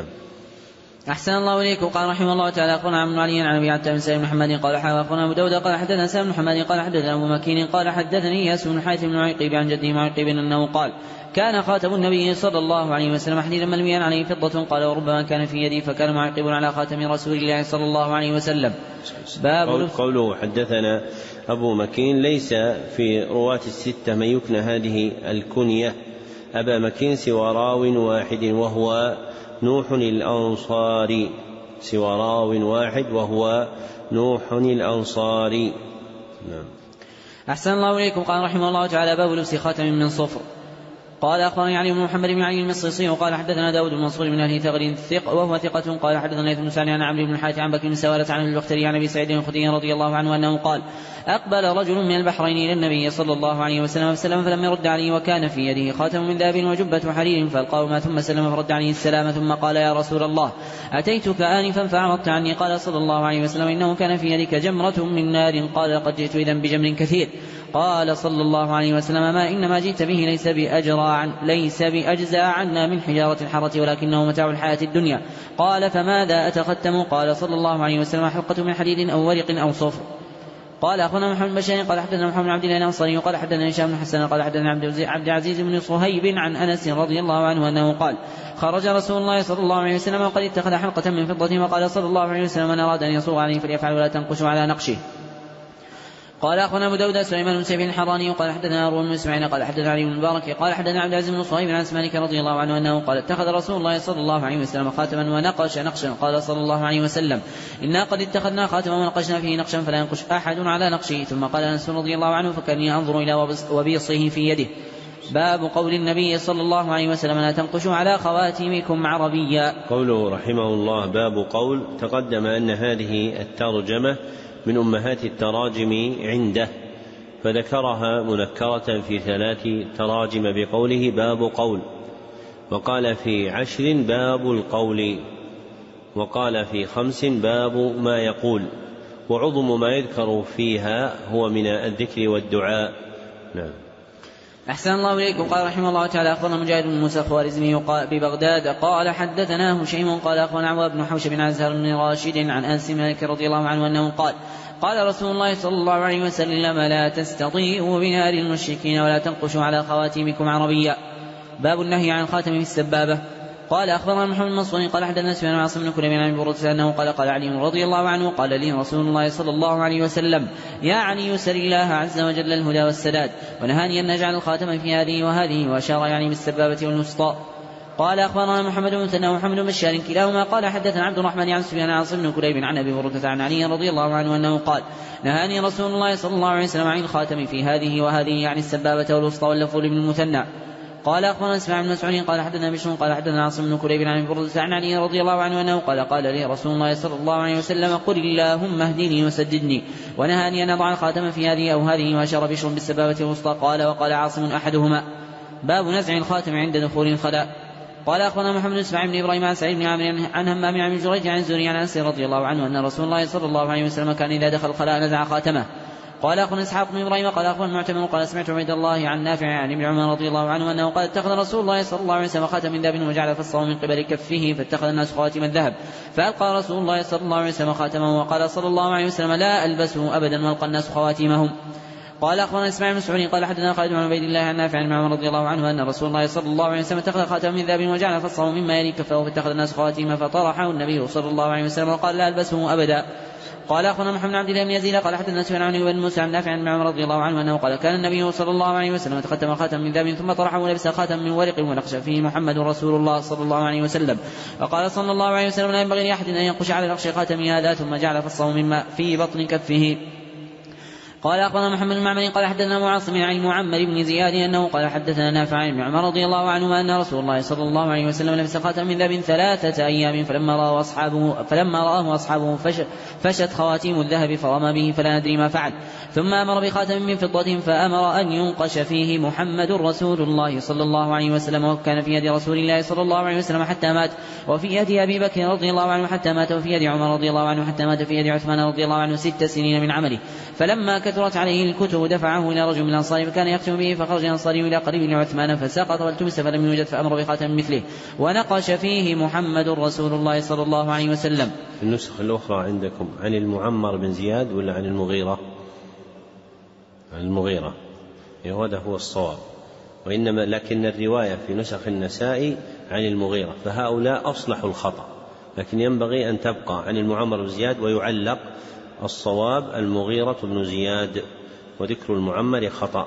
أحسن الله إليكم. قال رحمه الله تعالى أخبرنا عمرو بن علي عن أبي عتاب بن سالم بن محمد قال أخبرنا أبو داود قال حدثنا سالم بن محمد قال حدثنا أبو مكين قال حدثني إياس بن حاتم بن عقيب عن جده معقب أنه قال كان خاتم النبي صلى الله عليه وسلم حديدا ملويا عليه فضة قال وربما كان في يدي فكان معقب على خاتم رسول الله صلى الله عليه وسلم. باب قوله حدثنا أبو مكين ليس في رواة الستة من يكنى هذه الكنية أبا مكين سوى راو واحد وهو نوح الأنصاري، سوى راو واحد وهو نوح الأنصاري. نعم. أحسن الله إليكم. قال رحمه الله تعالى باب لبس خاتم من صفر. قال أخبرني علي بن محمد بن علي المصيصي وقال حدثنا داود بن منصور من أهل ثغر ثق وهو ثقة قال حدثنا ليث بن سعد عن عمرو بن الحارث عن بكر بن سوارة عن البختري عن أبي سعيد الخدري رضي الله عنه أنه قال أقبل رجل من البحرين إلى النبي صلى الله عليه وسلم فسلم فلم يرد عليه وكان في يده خاتم من ذهب وجبة حرير فألقاهما ثم سلم فرد عليه السلام ثم قال يا رسول الله أتيتك آنفا فأعرضت عني. قال صلى الله عليه وسلم إنه كان في يدك جمرة من نار. قال لقد جئت إذن بجمر كثير. قال صلى الله عليه وسلم ما إنما جئت به ليس بأجرى عن ليس بأجزى عنا من حجارة الحرة ولكنه متاع الحياة الدنيا. قال فماذا أتختم؟ قال صلى الله عليه وسلم حلقة من حديد أو ورق أو صفر. قال أخونا محمد بن بشير قال حدثنا محمد بن عبد الله الأنصاري قال حدثنا هشام بن حسن قال حدثنا عبد العزيز بن صهيب عن أنس رضي الله عنه أنه قال خرج رسول الله صلى الله عليه وسلم وقد اتخذ حلقة من فضة وقال صلى الله عليه وسلم من أراد أن يصوغ عليه فليفعل ولا تنقش على نقشه. قال أخونا أبو داود سليمان بن سيف الحراني وقال حدثنا هارون بن إسماعيل قال حدثنا علي بن المبارك قال حدثنا عبد العزيز بن صهيب عن مالك رضي الله عنه أنه قال اتخذ رسول الله صلى الله عليه وسلم خاتما ونقش نقشا. قال صلى الله عليه وسلم إنا قد اتخذنا خاتما ونقشنا فيه نقشا فلا ينقش أحد على نقشه. ثم قال أنس رضي الله عنه فكاني أنظر إلى وبيصه في يده. باب قول النبي صلى الله عليه وسلم لا تنقشوا على خواتيمكم عربيا. قوله رحمه الله باب قول. تقدم أن هذه الترجمة من أمهات التراجم عنده فذكرها منكرة في ثلاث تراجم بقوله باب قول، وقال في عشر باب القول، وقال في خمس باب ما يقول، وعظم ما يذكر فيها هو من الذكر والدعاء. نعم. أحسن الله إليكم. قال رحمه الله تعالى أخبرنا مجاهد بن موسى الخوارزمي ببغداد قال حدثنا هشيم قال أخبرنا عواب بن حوشب بن عزهر بن راشد عن أنس مالك رضي الله عنه أنه قال قال رسول الله صلى الله عليه وسلم لا تستضيئوا بنار المشركين ولا تنقشوا على خواتيمكم عربيا. باب النهي عن خاتم في السبابة. قال أخبرنا محمد بن منصور قال حدثنا سفيان بن عاصم بن كليب عن برودة أنه قال قال علي رضي الله عنه قال لي رسول الله صلى الله عليه وسلم يا علي سل الله عز وجل الهدى والسداد ونهاني أن نجعل الخاتم في هذه وهذه، وأشار يعني بالسبابة والوسطى. قال أخبرنا محمد بن مثنى ومحمد بن بشار كلاهما قال حدثنا عبد الرحمن عن سفيان عن عاصم بن كليب عن أبي برودة عن علي رضي الله عنه أنه قال نهاني رسول الله صلى الله عليه وسلم عن الخاتم في هذه وهذه يعني السبابة والوسطى واللفظ بن المثنى. قال أخبرنا اسماعيل بن مسعود قال حدثنا بشر قال حدثنا عاصم بن كليب عن أبي برودة عن علي رضي الله عنه أنه قال قال لي رسول الله صلى الله عليه وسلم قل اللهم اهدني وسددني، ونهاني أن أضع الخاتم في هذه أو هذه، وأشار بشر بالسبابة الوسطى. قال وقال عاصم أحدهما. باب نزع الخاتم عند دخول الخلاء. قال أخبرنا محمد بن اسماعيل بن إبراهيم عن سعيد بن عامر عن همام عن جريج عن زهري عن أنس رضي الله عنه أن رسول الله صلى الله عليه وسلم كان إذا دخل الخلاء نزع خاتمه. قال أخونا إسحاق بن إبراهيم قال أخونا المعتمر قال سمعت عبيد الله عن نافع عن ابن عمر رضي الله عنه أنه قال اتخذ رسول الله صلى الله عليه وسلم خاتم من ذهب وجعل فصه من قبل كفه فاتخذ الناس خواتم الذهب، فألقى رسول الله صلى الله عليه وسلم خاتمه وقال صلى الله عليه وسلم لا ألبسه أبدا، والقى الناس خواتيمهم. قال أخبرنا إسماعيل بن مسعود قال حدثنا خالد بن عبيد الله عن نافع عن عمر رضي الله عنه أن رسول الله صلى الله عليه وسلم اتخذ خاتما من ذهب وجعل فصه مما يلي كفه فاتخذ الناس خواتيم فطرحه النبي صلى الله عليه وسلم وقال لا ألبسه أبدا. قال أخونا محمد بن عبد الله بن يزيد قال حدثنا سفيان عن بن موسى عن نافع عن عمر رضي الله عنه أنه قال كان النبي صلى الله عليه وسلم تختم خاتم من ذهب ثم طرحه ولبس خاتم من ورق ونقش فيه محمد رسول الله صلى الله عليه وسلم. وقال صلى الله عليه وسلم لا ينبغي لأحد أن ينقش على نقش خاتم هذا، ثم جعل فصه مما في بطن كفه. قال أخبرنا محمد بن معمر قال حدثنا أبو عاصم عن معمر بن زياد أنه قال حدثنا نافع عن ابن عمر رضي الله عنهما أن رسول الله صلى الله عليه وسلم لبس خاتم من ذهب ثلاثة أيام فلما رآه أصحابه فلما رآه أصحابه فش فشت خواتيم الذهب فرمى به فلا ندري ما فعل ثم أمر بخاتم من فضة فأمر أن ينقش فيه محمد رسول الله صلى الله عليه وسلم وكان في يد رسول الله صلى الله عليه وسلم حتى مات وفي يد أبي بكر رضي الله عنه حتى مات وفي يد عمر رضي الله عنه حتى مات في يد عثمان رضي الله عنه ست سنين من عمله فلما كثرت عليه الكتب دفعه إلى رجل من الأنصار فكان يختم به فخرج الأنصاري إلى قريب لعثمان فسقط والتمس فلم يوجد فأمر بخاتم مثله ونقش فيه محمد رسول الله صلى الله عليه وسلم. النسخ الأخرى عندكم عن المعمر بن زياد ولا عن المغيرة؟ عن المغيرة هذا هو الصواب، وإنما لكن الرواية في نسخ النسائي عن المغيرة فهؤلاء أصلحوا الخطأ، لكن ينبغي أن تبقى عن المعمر بن زياد ويعلق الصواب المغيرة بن زياد وذكر المعمر خطأ.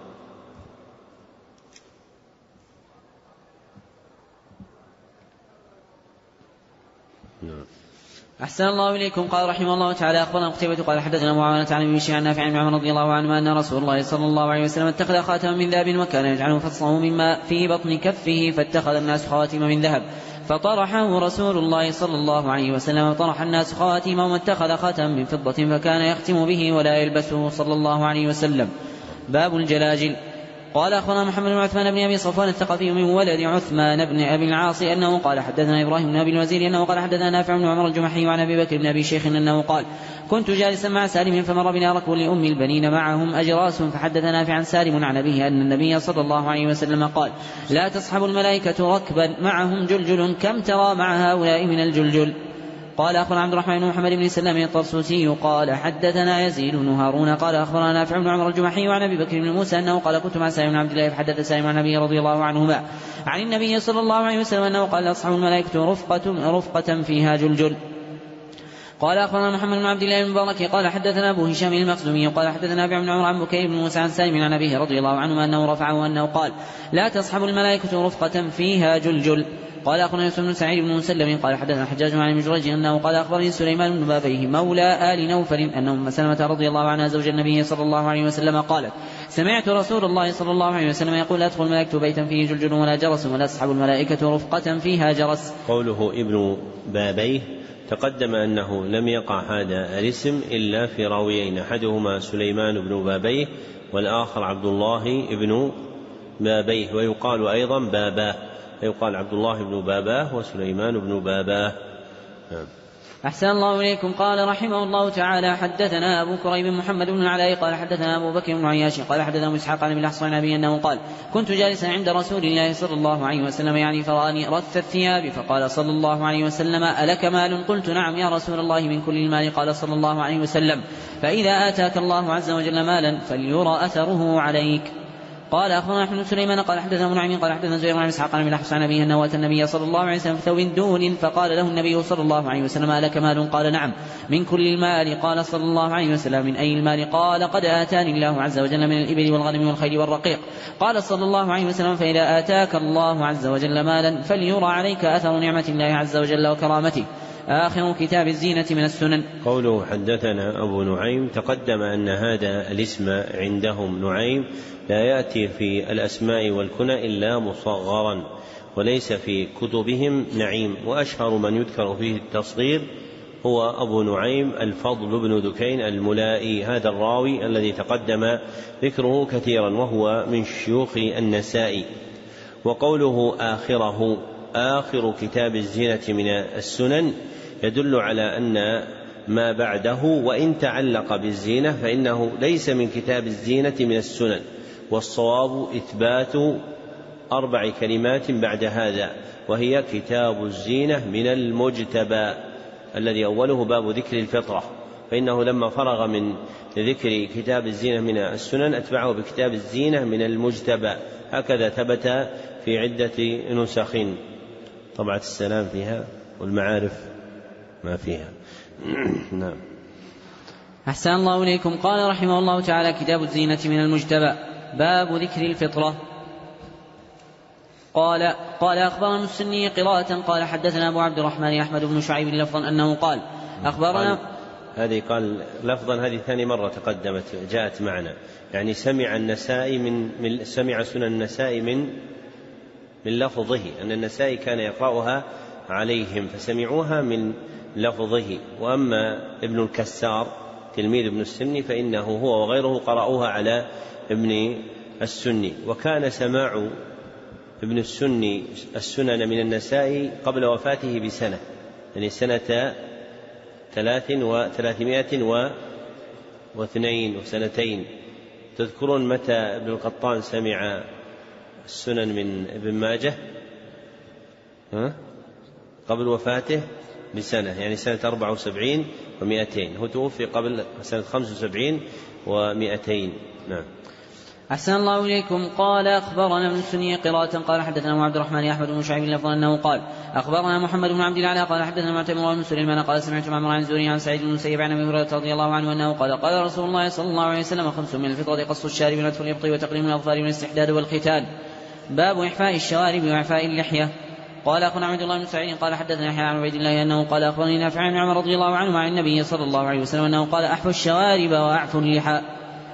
أحسن الله إليكم. قال رحمه الله تعالى أخبرنا قتيبة قال حدثنا معاونة عن ابن بشير عن نافع عن عمر رضي الله عنه أن رسول الله صلى الله عليه وسلم اتخذ خاتما من ذهب وكان يجعله فصله مما في بطن كفه فاتخذ الناس خواتم من ذهب فطرحه رسول الله صلى الله عليه وسلم وطرح الناس خواتمهم واتخذ خاتما من فضة فكان يختم به ولا يلبسه صلى الله عليه وسلم. باب الجلاجل. قال أخبرنا محمد بن عثمان بن أبي صفوان الثقفي من ولد عثمان بن أبي العاص أنه قال حدثنا إبراهيم بن أبي الوزير أنه قال حدثنا نافع بن عمر الجمحي عن أبي بكر بن أبي شيخ أنه قال كنت جالسا مع سالم فمر بنا ركب لأم البنين معهم أجراس فحدث نافع عن سالم عن أبيه أن النبي صلى الله عليه وسلم قال لا تصحب الملائكة ركبا معهم جلجل كم ترى مع هؤلاء من الجلجل. قال أخبرنا عبد الرحمن بن محمد بن سلام الطرسوسي قال حدثنا يزيد بن هارون قال أخبرنا نافع بن عمر الجمحي وعن أبي بكر بن موسى أنه قال كنت مع سالم بن عبد الله فحدث سالم عن أبيه رضي الله عنهما عن النبي صلى الله عليه وسلم أنه قال أصحاب الملائكة رفقة, رفقة فيها جلجل. قال أخبرنا محمد بن عبد الله بن مبارك قال حدثنا أبو هشام المخزومي قال حدثنا نافع بن عمر عن بكير بن موسى عن سالم عن أبيه رضي الله عنهما أنه رفعه أنه قال لا تصحب الملائكة رفقة فيها جلجل. قال أخبرنا يوسف بن سعيد بن مسلم قال حدثنا حجاج عن ابن جريج أنه قال أخبرني سليمان بن بابيه مولى آل نوفل أن أم سلمة رضي الله عنها زوج النبي صلى الله عليه وسلم قالت سمعت رسول الله صلى الله عليه وسلم يقول لا أدخل الملائكة بيتا فيه جلجل ولا جرس ولا تصحب الملائكة رفقة فيها جرس. قوله ابن بابيه تقدم أنه لم يقع هذا الاسم إلا في راويين أحدهما سليمان بن بابيه والآخر عبد الله بن بابيه ويقال أيضا باباه يقال عبد الله بن باباه وسليمان بن باباه. أحسن الله إليكم. قال رحمه الله تعالى حدثنا أبو كريب محمد بن العلاء قال حدثنا أبو بكر بن عياش قال حدثنا إسحاق عن ابن الأحصر عن أبي أنه قال كنت جالسا عند رسول الله صلى الله عليه وسلم يعني فراني رث الثياب فقال صلى الله عليه وسلم ألك مال؟ قلت نعم يا رسول الله من كل المال. قال صلى الله عليه وسلم فإذا آتاك الله عز وجل مالا فليرى أثره عليك. قال أخبرنا أحمد بن سليمان قال حدثنا أبو نعيم قال حدثنا زهير بن إسحاق عن الأحصر عن أبيه أنه أتى النبي صلى الله عليه وسلم في ثوب دون فقال له النبي صلى الله عليه وسلم ألك مال؟ قال نعم من كل المال. قال صلى الله عليه وسلم من أي المال؟ قال قد آتاني الله عز وجل من الإبل والغنم والخيل والرقيق. قال صلى الله عليه وسلم فإذا آتاك الله عز وجل مالا فليرى عليك أثر نعمة الله عز وجل وكرامته. آخر كتاب الزينة من السنن. قوله حدثنا أبو نعيم تقدم أن هذا الاسم عندهم نعيم لا يأتي في الأسماء والكنى إلا مصغرا وليس في كتبهم نعيم، وأشهر من يذكر فيه التصغير هو أبو نعيم الفضل بن دكين الملائي هذا الراوي الذي تقدم ذكره كثيرا وهو من شيوخ النسائي. وقوله آخره آخر كتاب الزينة من السنن يدل على أن ما بعده وإن تعلق بالزينة فإنه ليس من كتاب الزينة من السنن، والصواب إثبات أربع كلمات بعد هذا وهي كتاب الزينة من المجتبى الذي أوله باب ذكر الفطرة، فإنه لما فرغ من ذكر كتاب الزينة من السنن أتبعه بكتاب الزينة من المجتبى، هكذا ثبت في عدة نسخ. طبعة السلام فيها والمعارف ما فيها. نعم. أحسن الله إليكم. قال رحمه الله تعالى كتاب الزينة من المجتبى باب ذكر الفطرة. قال قال أخبرنا السني قراءة قال حدثنا أبو عبد الرحمن أحمد بن شعيب لفظا أنه قال أخبرنا هذه قال لفظا هذه ثاني مرة تقدمت جاءت معنا، يعني سمع النسائي من, من سمع سنن النسائي من من لفظه، أن النسائي كان يقرأها عليهم فسمعوها من لفظه. وأما ابن الكسار تلميذ ابن السني فإنه هو وغيره قرأوها على ابن السني. وكان سماع ابن السني السنن من النسائي قبل وفاته بسنة، يعني سنة ثلاث وثلاثمائة واثنين وسنتين. تذكرون متى ابن القطان سمع السنن من ابن ماجه؟ ها؟ قبل وفاته بسنة، يعني سنة أربعة وسبعين ومائتين. هو توفي قبل سنة خمس وسبعين ومائتين. نعم. أحسن الله إليكم. قال أخبرنا ابن السني قراءة قال حدثنا عبد الرحمن أحمد بن شعيب لفظا أنه قال أخبرنا محمد بن عبد الأعلى قال حدثنا معتمر بن سليمان قال سمعت معمر عن الزهري عن سعيد بن المسيب عن أبي هريرة رضي الله عنه أنه قال قال رسول الله صلى الله عليه وسلم خمس من الفطرة قص الشارب ونتف الإبط وتقليم الأظفار والاستحداد والختان. باب إحفاء الشوارب وإعفاء اللحية. قال أخونا عبد الله بن سعيد قال حدثنا يحيى عن عبيد الله أنه قال أخبرني نافع عن عمر رضي الله عنه عن النبي صلى الله عليه وسلم أنه قال أحفوا الشوارب وأعفوا اللحى.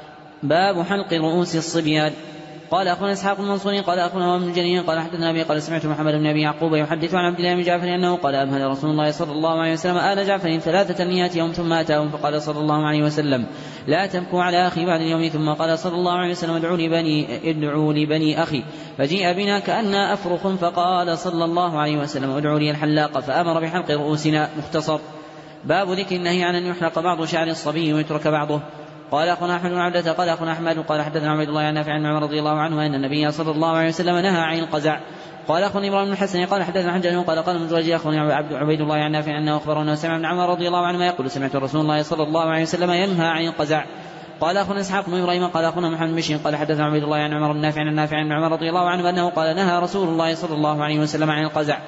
باب حلق رؤوس الصبيان. قال أخونا إسحاق المنصوري قال أخونا ابن جرير قال حدثنا أبي قال سمعت محمد بن أبي يعقوب يحدث عن عبد الله بن جعفر أنه قال أمهل رسول الله صلى الله عليه وسلم آل جعفر ثلاثة نيات يوم ثم أتاهم فقال صلى الله عليه وسلم لا تبكوا على أخي بعد اليوم. ثم قال صلى الله عليه وسلم ادعوا لبني, ادعوا لبني أخي فجيء بنا كأننا أفرخ فقال صلى الله عليه وسلم ادعوا لي الحلاق فأمر بحلق رؤوسنا. مختصر. باب ذكر النهي عن أن يحلق بعض شعر الصبي ويترك بعضه. قال أخونا أحمد بن عبدة قال أخونا أحمد قال حدثنا عبيد الله عن نافع عن عمر رضي الله عنه أن النبي صلى الله عليه وسلم نهى عن القزع. قال أخونا إبراهيم بن الحسن قال حدثنا حجاج قال قال من زوجي أخونا عبيد الله عن نافع أنه أخبرنا سمع ابن عمر رضي الله عنه يقول سمعت رسول الله صلى الله عليه وسلم ينهى عن القزع. قال أخونا إسحاق بن إبراهيم قال أخونا محمد بن قال حدثنا عبيد الله عن عمر النافع عن نافع عن عمر رضي الله عنه أنه قال نهى رسول الله صلى الله عليه وسلم عن القزع.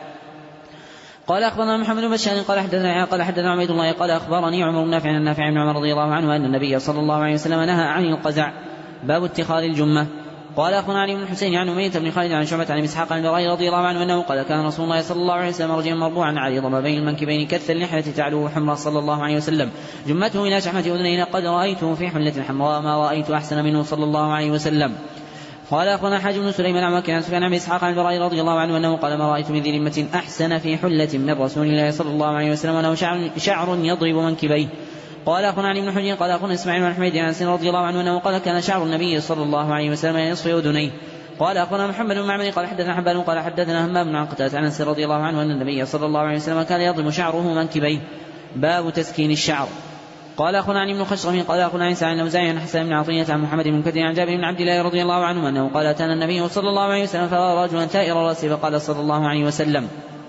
قال أخبرنا محمد بن بشار قال حدثنا قال حدثنا عبيد الله قال أخبرني عمر النافع عن نافع عن عمر رضي الله عنه أن النبي صلى الله عليه وسلم نهى عن القزع. باب اتخاذ الجمة. قال أخونا علي بن الحسين عن أمية بن خالد عن شعبة عن إسحاق عن البراء رضي الله عنه أنه قال كان رسول الله صلى الله عليه وسلم رجلا مربوعا عريضا ما بين المنكبين كث اللحية تعلوه حمراء صلى الله عليه وسلم جمته إلى شحمة أذنين قد رأيته في حلة حمراء ما رأيت أحسن منه صلى الله عليه وسلم. قال أخونا حاج بن سليمان عن مكة عن سفيان عن إسحاق عن البراء رضي الله عنه أنه قال ما رأيت من ذي لمة أحسن في حلة من رسول الله صلى الله عليه وسلم أنه شعر, شعر يضرب منكبيه. قال أخونا علي بن حجر قال أخونا إسماعيل بن حميد عن سنة رضي الله عنه أنه قال كان شعر النبي صلى الله عليه وسلم ينصف أذنيه. قال أخونا محمد بن معمر قال حدثنا حبان قال حدثنا همام بن عقدة عن أنس رضي الله عنه أن النبي صلى الله عليه وسلم كان يضرب شعره منكبيه. باب تسكين الشعر. قال أخونا عن ابن خشرم قال أخونا عيسى عن الأوزاعي عن حسن بن عطية عن محمد بن كثير عن جابر بن عبد الله رضي الله عنه أنه قال أتانا النبي صلى الله عليه وسلم فرأى رجلا ثائر رأسه فقال صلى الله عليه وسلم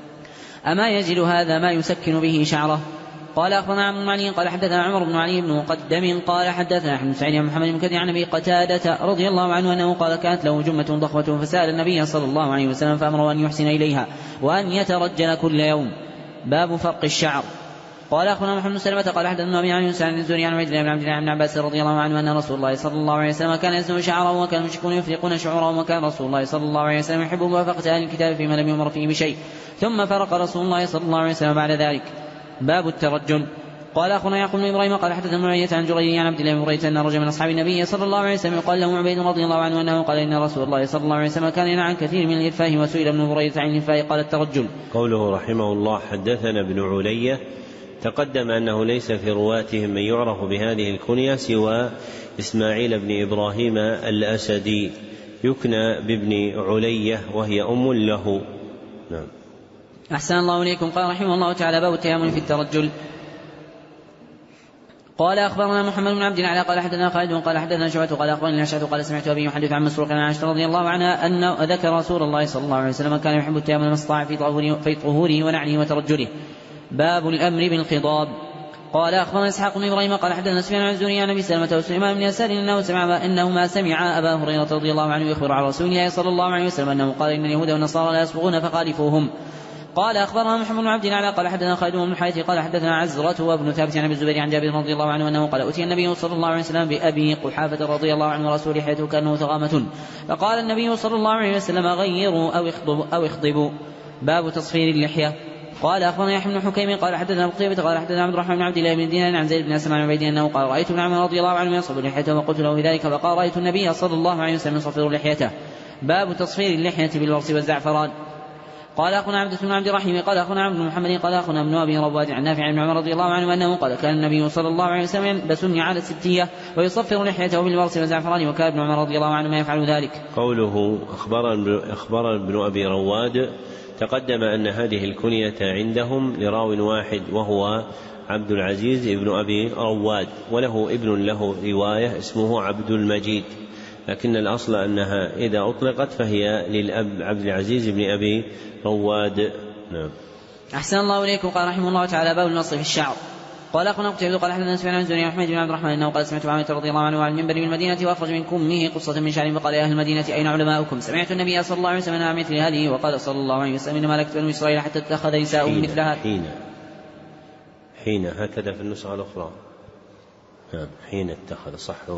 أما يجد هذا ما يسكن به شعره. قال أخبرنا عن علي قال حدثنا عمر بن علي بن مقدم قال حدثنا أحمد سعيد عن محمد بن كثير عن أبي قتادة رضي الله عنه أنه قال كانت له جمة ضخمة فسأل النبي صلى الله عليه وسلم فأمره أن يحسن إليها وأن يترجل كل يوم. باب فرق الشعر. قال أخونا محمد بن سلمة قال حدثنا أبي عن يوسف عن الزهري عن عبيد الله بن عبد الله بن عباس رضي الله عنه أن رسول الله صلى الله عليه وسلم كان يزن شعره وكان المشركون يفرقون شعره وكان رسول الله صلى الله عليه وسلم يحب موافقة أهل الكتاب فيما لم يؤمر فيه بشيء ثم فرق رسول الله صلى الله عليه وسلم بعد ذلك. باب الترجل. قال أخونا يعقوب بن إبراهيم قال حدثنا معية عن جرير عن عبد الله بن بريدة أن رجل من أصحاب النبي صلى الله عليه وسلم قال له عبيد رضي الله عنه أنه قال إن رسول الله صلى الله عليه وسلم كان ينهى عن كثير من الإرفاه وسئل ابن بريدة عن الإرفاه قال الترجل. قوله رحمه الله حدثنا ابن علية تقدم أنه ليس في رواتهم من يعرف بهذه الكنية سوى إسماعيل بن إبراهيم الأسدي يكنى بابن علية وهي أم له. نعم. أحسن الله إليكم. قال رحمه الله تعالى باب التيامن في الترجل. قال أخبرنا محمد بن عبد الله قال حدثنا خالد قال حدثنا شعبة قال أخبرني أشعث قال سمعت أبي يحدث عن مسروق عن عائشة رضي الله عنها أن ذكر رسول الله صلى الله عليه وسلم كان يحب التيامن ما استطاع في طهوره ونعله وترجله. باب الأمر بالخضاب. قال أخبرنا إسحاق بن إبراهيم قال حدثنا سفيان عن الزهري عن أبي سلمة وسليمان بن يسار إنه سمع إنه ما سمع أبا هريرة رضي الله عنه يخبر عن رسول الله صلى الله عليه وسلم أنه قال إن اليهود والنصارى لا يصبغون فخالفوهم. قال أخبرنا محمد بن عبد الله قال حدثنا خالد بن الحارث قال حدثنا عزرة وابن ثابت عن أبي الزبير عن جابر رضي الله عنه أنه قال أتي النبي صلى الله عليه وسلم بأبي قحافة رضي الله عنه ورسوله حيث كأنه ثغامة فقال النبي صلى الله عليه وسلم غيروا أو اخضبوا, أو اخضبوا. باب تصفير اللحية. قال أخبرنا يحيى بن حكيم قال حدثنا القيبة قال حدثنا عبد الرحمن بن عبد الله بن دينار عن زيد بن أسلم عن عبيد أنه قال رأيت ابن عمر رضي الله عنه يصب لحيته وقلت له في ذلك فقال رأيت النبي صلى الله عليه وسلم يصفر لحيته. باب تصفير اللحية بالورس والزعفران. قال أخونا عبد بن عبد الرحيم قال أخونا عبد محمد قال أخونا ابن أبي رواد عن نافع عن عمر رضي الله عنه أنه قال كان النبي صلى الله عليه وسلم يلبسني على الستية ويصفر لحيته بالورس والزعفران وكان ابن عمر رضي الله عنه ما يفعل ذلك. قوله أخبر ابن أبي رواد تقدم أن هذه الكنية عندهم لراو واحد وهو عبد العزيز ابن أبي رواد، وله ابن له رواية اسمه عبد المجيد، لكن الأصل أنها إذا أطلقت فهي للأب عبد العزيز بن أبي رواد. نعم. أحسن الله إليكم. قال رحمه الله تعالى باب النص في الشعر. قال أخونا قتيبة قال حدثنا سفيان عن زهري أحمد بن عبد الرحمن أنه قال سمعت معاوية رضي الله عنه على المنبر بالمدينة وأخرج من كمه قصة من شعر فقال يا أهل المدينة أين علماؤكم؟ سمعت النبي صلى الله عليه وسلم عن مثل هذه وقال صلى الله عليه وسلم إنما لكت بنو إسرائيل حتى اتخذ نساؤهم مثل هذا. حين حين هكذا في النسخة الأخرى. نعم حين اتخذ صح هو.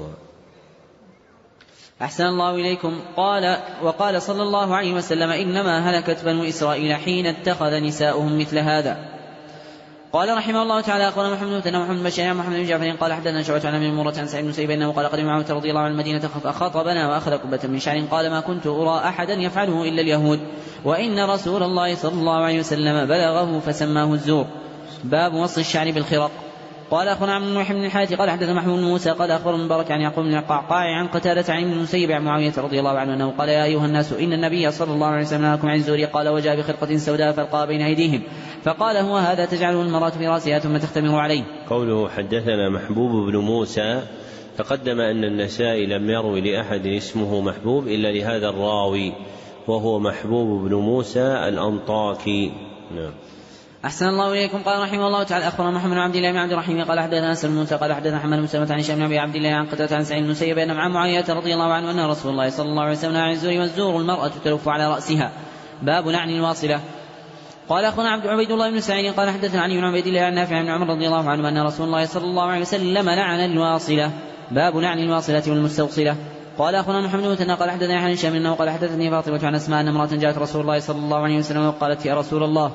أحسن الله إليكم. قال وقال صلى الله عليه وسلم إنما هلكت بنو إسرائيل حين اتخذ نساؤهم مثل هذا. قال رحمه الله تعالى أخبرنا محمد بن محمد بن محمد بن جعفر قال حدثنا شعبة عن ابي مرة عن سعيد بن سيب أنه قال قدم معاوية رضي الله عنه المدينة فخاطبنا وأخذ قبة من شعر قال ما كنت أرى أحدا يفعله إلا اليهود وإن رسول الله صلى الله عليه وسلم بلغه فسماه الزور. باب وصل الشعر بالخرق. قال أخونا عبد المحب بن الحارث قال حدثنا محمود بن موسى قال أخبرنا المبارك عن يعقوب بن القعقاع عن قتادة عن ابن المسيب عن معاوية رضي الله عنه أنه قال يا أيها الناس إن النبي صلى الله عليه وسلم نهاكم عن الزور. قال وجاء بخرقة سوداء فالقاها بين أيديهم فقال هو هذا تجعله المرأة في رأسها ثم تختمر عليه. قوله حدثنا محبوب بن موسى تقدم أن النسائي لم يروي لأحد اسمه محبوب إلا لهذا الراوي وهو محبوب بن موسى الأنطاكي. نعم. أحسن الله إليكم. قال رحمه الله تعالى أخبرنا محمد بن عبد الله بن عبد الرحيم قال حدثنا سلم المنتقى قال حدثنا محمد بن سلمة عن هشام بن أبي عبد الله عن قتادة عن سعيد بن المسيب أن مع معاوية رضي الله عنه أن رسول الله صلى الله عليه وسلم عن الزور والزور المرأة تلف على رأسها. باب لعن الواصلة. قال أخونا عبد عبيد الله بن سعيد قال حدثنا علي بن عبيد الله عن نافع بن عمر رضي الله عنه أن رسول الله صلى الله عليه وسلم لعن الواصلة. باب لعن الواصلة والمستوصلة. قال أخونا محمد بن ثنى قال حدثنا عن هشام أنه قال حدثني فاطمة عن أسماء أن امرأة جاءت رسول الله صلى الله عليه وسلم وقالت يا رسول الله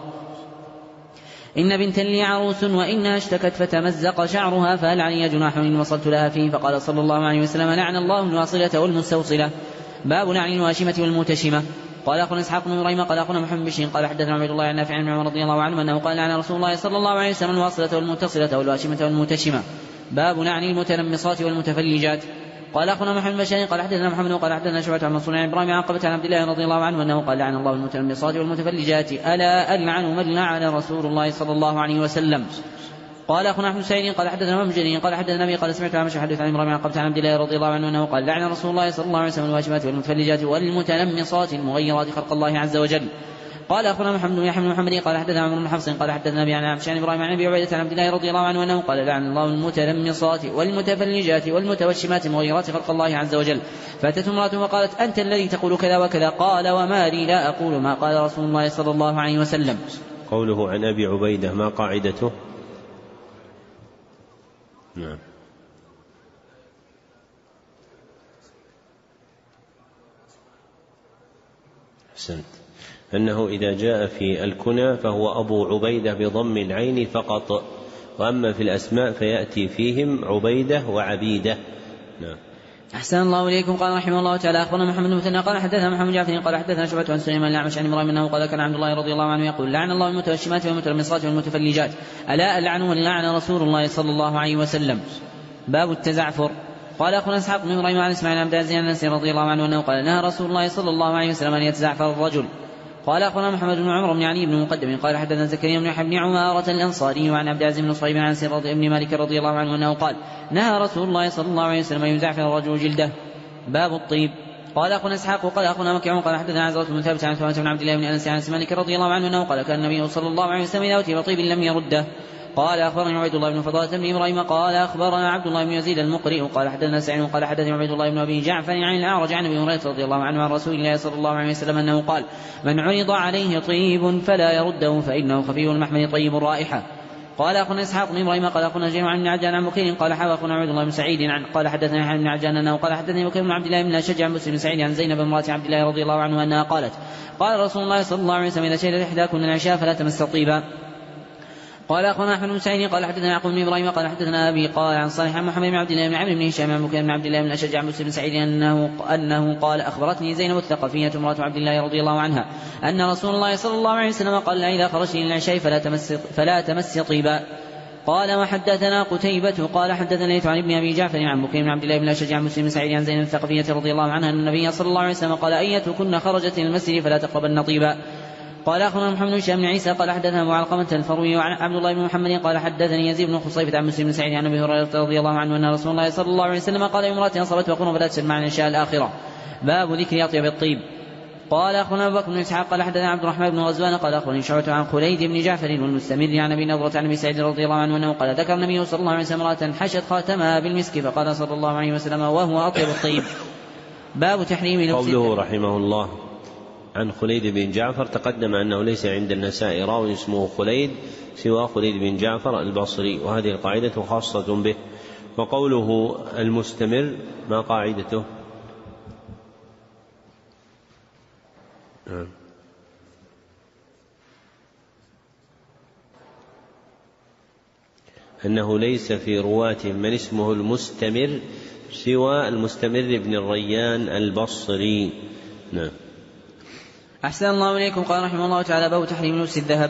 إن بنتا لي عروس وإنها اشتكت فتمزق شعرها فهل علي جناح إن وصلت لها فيه؟ فقال صلى الله عليه وسلم لعن الله الواصلة والمستوصلة. باب لعن الواشمة والمتشمة. قال أخونا إسحاق بن إبراهيم قال أخونا محمد بن شين قال حدثنا عبد الله عن نافع عن عمر رضي الله عنه أنه قال لعن رسول الله صلى الله عليه وسلم الواصلة والمتصلة والواشمة والمتشمة. باب لعن المتنمصات والمتفلجات. قال أخونا محمد بن بشير قال حدثنا محمد قال حدثنا شعبة عن منصور عن إبراهيم عن قبة عن عبد الله رضي الله عنه أنه قال لعن الله المتنمصات والمتفلجات ألا ألعن من لعن رسول الله صلى الله عليه وسلم. قال أخونا أحمد سعيد قال حدثنا ابن جرير قال حدثنا النبي قال سمعت عن حديث عن إبراهيم عن قبة عن عبد الله رضي الله عنه أنه قال لعن رسول الله صلى الله عليه وسلم الواشمات والمتفلجات والمتنمصات المغيرات خلق الله عز وجل. قال أخونا محمد بن يحيى بن محمد قال حدثنا عمرو بن حفص قال حدثنا أبي عن عن إبراهيم عن أبي عبيدة عن عبد الله رضي الله عنه أنه قال لعن الله المتنمصات والمتفلجات والمتوشمات المغيرات خلق الله عز وجل. فأتته امرأة وقالت أنت الذي تقول كذا وكذا؟ قال وما لي لا أقول ما قال رسول الله صلى الله عليه وسلم. قوله عن أبي عبيدة ما قاعدته؟ نعم. أحسنت. أنه إذا جاء في الكنى فهو أبو عبيدة بضم العين فقط، وأما في الأسماء فيأتي فيهم عبيدة وعبيدة. نعم. أحسن الله إليكم. قال رحمه الله تعالى أخبرنا محمد بن مثنى قال حدثنا محمد جعفر قال حدثنا شعبة عن سليمان الأعمش عن إبراهيم أنه قال كان عبد الله رضي الله عنه يقول لعن الله المتوشمات والمتنمصات والمتفلجات ألا ألعن من لعن رسول الله صلى الله عليه وسلم. باب التزعفر. قال أخونا إسحاق بن إبراهيم عن إسماعيل عبد العزيز عن أنس رضي الله عنه أنه قال نهى رسول الله صلى الله عليه وسلم أن يتزعفر الرجل. قال أخونا محمد بن عمرو بن علي بن مقدم قال حدثنا زكريا بن يحيى بن عمارة الأنصاري وعن عبد العزيز بن صهيب عن سير بن مالك رضي الله عنه أنه قال نهى رسول الله صلى الله عليه وسلم أن يزعفر الرجل جلده. باب الطيب. قال أخونا إسحاق قال أخونا مكي قال حدثنا عزرة بن ثابت عن ثابت بن عبد الله بن أنس عن مالك رضي الله عنه أنه قال كان النبي صلى الله عليه وسلم إذا أتي بطيب لم يرده. قال أخبرنا عبيد الله بن فضالة بن إبراهيم قال أخبرنا عبد الله بن يزيد المقرئ قال حدثنا سعيد قال حدثنا عبيد الله بن أبي جعفر عن الأعرج عن أبي هريرة رضي الله عنه عن رسول الله صلى الله عليه وسلم أنه قال من عرض عليه طيب فلا يرده فإنه خفيف المحمل طيب الرائحة. قال أخونا إسحاق بن إبراهيم قال أخونا جرير عن ابن عجلان عن بكير قال حدثنا أخونا عبد الله بن سعيد عن قال حدثنا عن ابن عجلان أنه قال حدثني بكير بن عبد الله بن شجع عن مسلم بن سعيد عن زينب امرأة عبد الله رضي الله عنه أنها قالت قال رسول الله صلى الله عليه وسلم إذا شهدت إحداكن العشاء فلا تمس طيبا. قال أخونا أحمد بن سعيد قال حدثنا يعقوب بن إبراهيم قال حدثنا أبي قال عن صالح عن محمد بن عبد الله بن عمرو بن هشام عن بكير بن عبد الله بن شجع عن مسلم بن سعيد أنه أنه قال أخبرتني زينب الثقفية امرأة عبد الله رضي الله عنها أن رسول الله صلى الله عليه وسلم قال إذا خرجت إلى العشاء فلا تمس فلا تمس طيبا. قال وحدثنا قتيبة قال حدثنا ليث عن ابن أبي جعفر عن بكير بن عبد الله بن شجع عن مسلم بن سعيد عن زينب الثقفية رضي الله عنها أن النبي صلى الله عليه وسلم قال أيتكن خرجت إلى المسجد فلا تقربن طيبا. قال أخونا محمد بن هشام بن عيسى قال حدثنا أبو علقمة الفروي وعن عبد الله بن محمد قال حدثني يزيد بن خصيفة عن مسلم بن سعيد عن أبي هريرة رضي الله عنه أن رسول الله صلى الله عليه وسلم قال امرأة أصابت وقرن فلا تشهد معنا العشاء الآخرة. باب ذكر أطيب الطيب. قال أخونا أبو بكر بن إسحاق قال حدثنا عبد الرحمن بن غزوان قال أخونا شعبة عن خليد بن جعفر والمستمر عن أبي نضرة عن أبي سعيد رضي الله عنه أنه قال ذكر النبي صلى الله عليه وسلم امرأة حشت خاتمها بالمسك فقال صلى الله عليه وسلم وهو أطيب الطيب. باب تحريم لبس قوله رحمه الله عن خليد بن جعفر تقدم أنه ليس عند النساء راوي اسمه خليد سوى خليد بن جعفر البصري وهذه القاعدة خاصة به. وقوله المستمر ما قاعدته؟ أنه ليس في رواة من اسمه المستمر سوى المستمر بن الريان البصري. نعم. أحسن الله إليكم. قال رحمه الله تعالى باب تحريم لبس الذهب.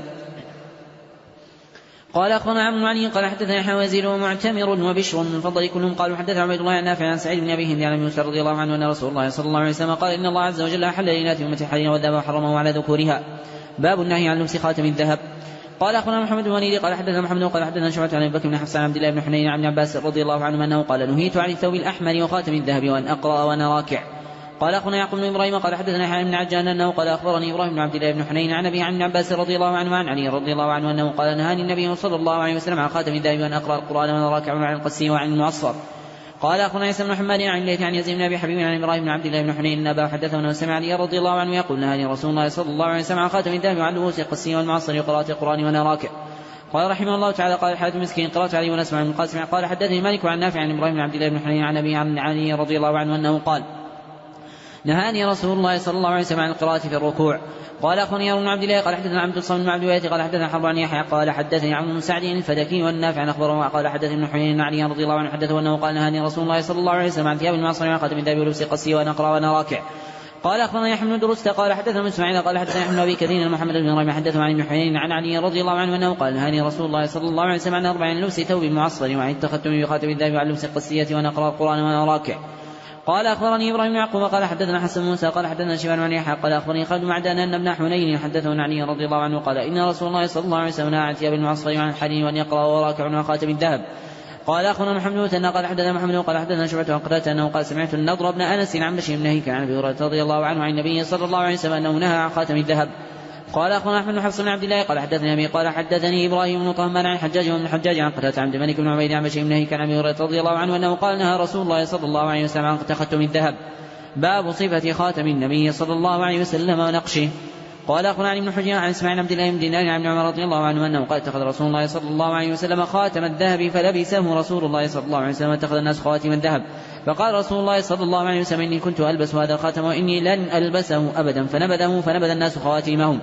قال أخونا عمرو بن علي قال حدثنا يحيى وزيد ومعتمر وبشر من فضل كلهم قالوا حدثنا عبيد الله عن نافع عن سعيد بن أبي هند عن أبي موسى رضي الله عنه أن رسول الله صلى الله عليه وسلم قال إن الله عز وجل أحل لإناث أمة الحرير والذهب وحرمه على ذكورها. باب النهي عن لبس خاتم الذهب. قال أخونا محمد بن وليد قال حدثنا محمد قال حدثنا شعبة عن أبي بكر بن حفص عن عبد الله بن حنين عن ابن عباس رضي الله عنه أنه قال نهيت عن الثوب الأحمر وخاتم الذهب وأن أقرأ وأنا راكع. قال أخونا يعقوب بن إبراهيم قال حدثنا يحيى بن عجلان أنه قال أخبرني إبراهيم بن عبد الله بن حنين عن أبي عن ابن عباس رضي الله عنه عن علي رضي الله عنه أنه قال نهاني النبي صلى الله عليه وسلم عن خاتم الذهب وأن أقرأ القرآن وأنا راكع وعن القسي وعن المعصر. قال أخونا عيسى بن حماد عن ليث عن يزيد بن أبي حبيب عن إبراهيم بن عبد الله بن حنين أن أباه حدثه أنه سمع علي رضي الله عنه يقول نهاني رسول الله صلى الله عليه وسلم عن خاتم الذهب وعن لبوس القسي والمعصر وقراءة القرآن وأنا راكع. قال رحمه الله تعالى قال حاتم مسكين قرأت علي ونسمع من القاسم قال حدثني مالك عن نافع عن إبراهيم بن عبد الله بن حنين عن أبي عن علي رضي الله عنه أنه قال نهاني رسول الله صلى الله عليه وسلم عن القراءة في الركوع. قال أخونا بن عبد الله قال حدثنا عبد الصمد بن عبد الوهاب قال حدثنا حرب عن يحيى قال حدثني عمرو بن سعد الفدكي والنافع عن أخبره قال حدثني ابن حنين عن علي رضي الله عنه حدثه أنه قال نهاني رسول الله صلى الله عليه وسلم عن ثياب المعصر وعن خاتم الذهب ولبس قسي وأنا أقرأ وأنا راكع. قال أخبرنا يحيى بن درست قال حدثنا ابن اسماعيل قال حدثنا يحيى بن أبي كثير محمد بن إبراهيم حدثه عن ابن حنين عن علي رضي الله عنه أنه قال نهاني رسول الله صلى الله عليه وسلم عن أربع عن لبس ثوب معصر وعن التختم بخاتم الذهب وعن لبس القسية وأنا أقرأ القرآن وأنا راكع. قال أخبرني إبراهيم بن يعقوب قال حدثنا حسن موسى قال حدثنا شيبان بن يحيى قال أخبرني خالد بن معدان أن ابن حنين حدثه عن علي رضي الله عنه قال إن رسول الله صلى الله عليه وسلم نهى عن ثياب المعصر وعن الحرير وأن يقرأ وراكع وعن خاتم الذهب. قال أخونا محمد بن مثنى قال حدثنا محمد قال حدثنا شعبة عن قتادة أنه قال سمعت النضر بن أنس عن بشير بن نهيك عن أبي هريرة رضي الله عنه عن النبي صلى الله عليه وسلم أنه نهى عن خاتم الذهب. قال أخونا أحمد بن حفص بن عبد الله قال حدثني أبي قال حدثني إبراهيم بن طهمان عن حجاج بن الحجاج عن قتادة عن عبد الملك بن عبيد عن بشير بن نهيك عن أبي هريرة رضي الله عنه أنه قال نهى رسول الله صلى الله عليه وسلم عن تختم الذهب. باب صفة خاتم النبي صلى الله عليه وسلم ونقشه. قال أخونا عن ابن حجر عن اسماعيل عبد الله بن دينار عن ابن عمر رضي الله عنه أنه قال اتخذ رسول الله صلى الله عليه وسلم خاتم الذهب فلبسه رسول الله صلى الله عليه وسلم اتخذ الناس خواتم الذهب فقال رسول الله صلى الله عليه وسلم إني كنت ألبس هذا الخاتم وإني لن ألبسه أبدا فنبذه فنبذ الناس خواتمهم.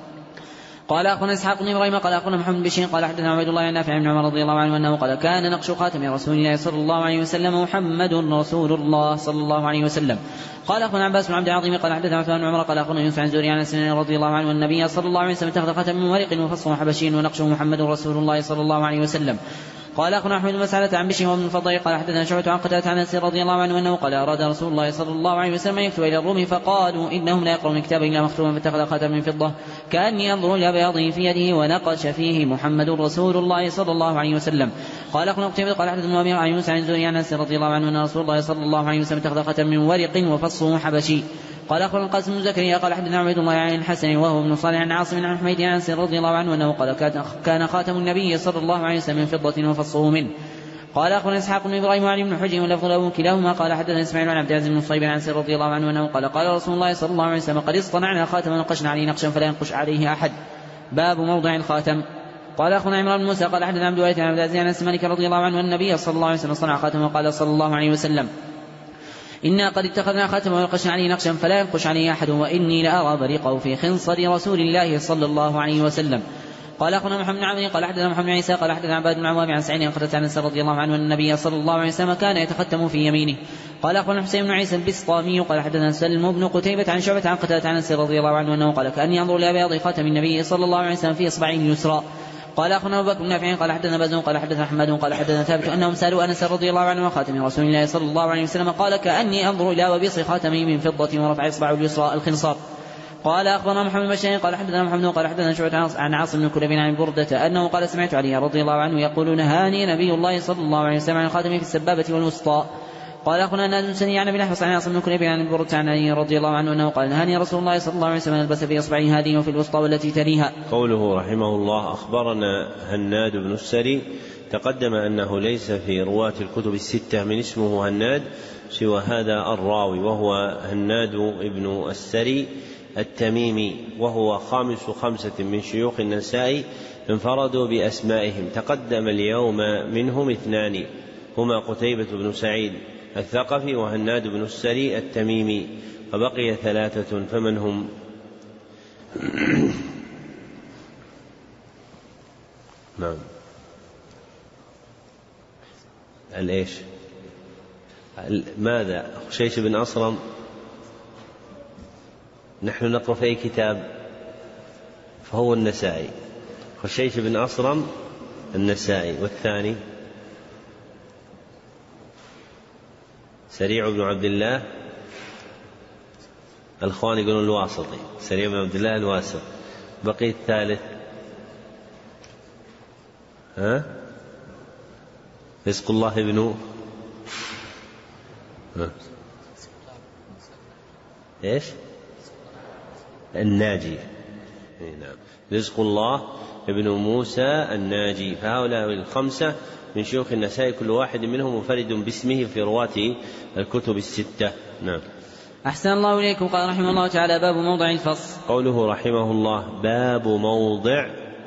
قال أخونا إسحاق بن إبراهيم قال أخونا محمد بن بشير قال حدثنا عبيد الله عن نافع بن عمر رضي الله عنه أنه قال كان نقش خاتم رسول الله صلى الله عليه وسلم محمد رسول الله صلى الله عليه وسلم. قال أخونا عباس بن عبد العظيم قال حدثنا عثمان بن عمر قال أخونا يوسف عن زوري عن سنين رضي الله عنه النبي صلى الله عليه وسلم اتخذ خاتم من ورق وفصه حبشي ونقشه محمد رسول الله صلى الله عليه وسلم. قال أخونا أحمد بن مسعدة عن بشير وابن الفضل قال حدثنا شعبة عن قتادة عن أنس رضي الله عنه أنه قال أراد رسول الله صلى الله عليه وسلم أن يكتب إلى الروم فقالوا إنهم لا يقرؤون الكتاب إلا مختوما فاتخذ خاتم من فضة كأني أنظر إلى بياضه في يده ونقش فيه محمد رسول الله صلى الله عليه وسلم. قال أخونا قتيبة قال حدثنا أبي عن يونس عن زوري عن أنس رضي الله عنه أن رسول الله صلى الله عليه وسلم اتخذ خاتم من ورق وفصه حبشي. قال أخونا القاسم بن زكريا قال حدثنا عبيد الله عن الحسن وهو ابن صالح عن عاصم عن حميد عن أنس رضي الله عنه أنه قال كان خاتم النبي صلى الله عليه وسلم من فضة وفصه منه. قال أخونا إسحاق بن إبراهيم وعلي بن حجر ولفظ له كلاهما قال حدثنا إسماعيل عن عبد العزيز بن الصيب عن أنس رضي الله عنه أنه قال قال رسول الله صلى الله عليه وسلم قد اصطنعنا خاتما ونقشنا عليه نقشا فلا ينقش عليه أحد. باب موضع الخاتم. قال أخونا عمران بن موسى قال حدثنا عبد الوارث عن عبد العزيز عن أنس مالك رضي الله عنه النبي صلى الله عليه وسلم صنع خاتما وقال صلى الله عليه وسلم إنا قد اتخذنا خاتما ونقشنا عليه نقشا فلا ينقش عليه أحد وإني لأرى بريقه في خنصر رسول الله صلى الله عليه وسلم. قال أخونا محمد بن عمرو قال حدثنا محمد بن عيسى قال حدثنا عباد بن عوام عن سعيد قال عن أنس رضي الله عنه أن النبي صلى الله عليه وسلم كان يتختم في يمينه. قال أخونا حسين بن عيسى البسطامي قال حدثنا سلم بن قتيبة عن شعبة عن قتادة عن أنس رضي الله عنه أنه قال كأني أنظر إلى بياض خاتم النبي صلى الله عليه وسلم في إصبعه اليسرى. قال أخونا أبو بكر بن نافع قال حدثنا بزون قال حدثنا أحمد قال حدثنا ثابت أنهم سألوا أنس رضي الله عنه وخاتم رسول الله صلى الله عليه وسلم قال كأني أنظر إلى وبيص خاتمه من فضة ورفع إصبعه اليسرى الخنصر. قال أخبرنا محمد بن بشير قال حدثنا محمد قال حدثنا شعبة عن عاصم بن كليب عن بردة أنه قال سمعت علي رضي الله عنه يقول نهاني نبي الله صلى الله عليه وسلم عن الخاتم في السبابة والوسطى. قال أخونا نادم سني عن ابن أحفص عن عاصم بن كليب عن بردة عن علي رضي الله عنه أنه قال نهاني رسول الله صلى الله عليه وسلم البس في إصبعه هذه وفي الوسطى والتي تليها. قوله رحمه الله أخبرنا هناد بن السري تقدم أنه ليس في رواة الكتب الستة من اسمه هناد سوى هذا الراوي وهو هناد بن السري التميمي وهو خامس خمسة من شيوخ النسائي انفردوا بأسمائهم. تقدم اليوم منهم اثنان هما قتيبة بن سعيد الثقفي وهناد بن السري التميمي وبقي ثلاثة فمن هم؟ نعم الإيش ماذا خشيش بن أصرم نحن نقرأ في أي كتاب فهو النسائي خشيش بن أصرم النسائي. والثاني سريع بن عبد الله الخوان يقولون الواسطي سريع بن عبد الله الواسط. بقي الثالث ها رزق الله بن ها؟ ايش الناجي نعم رزق الله ابن موسى الناجي. فهؤلاء الخمسة من شيوخ النسائي كل واحد منهم منفرد باسمه في رواة الكتب الستة. نعم. أحسن الله إليكم. قال رحمه الله تعالى باب موضع الفصل. قوله رحمه الله باب موضع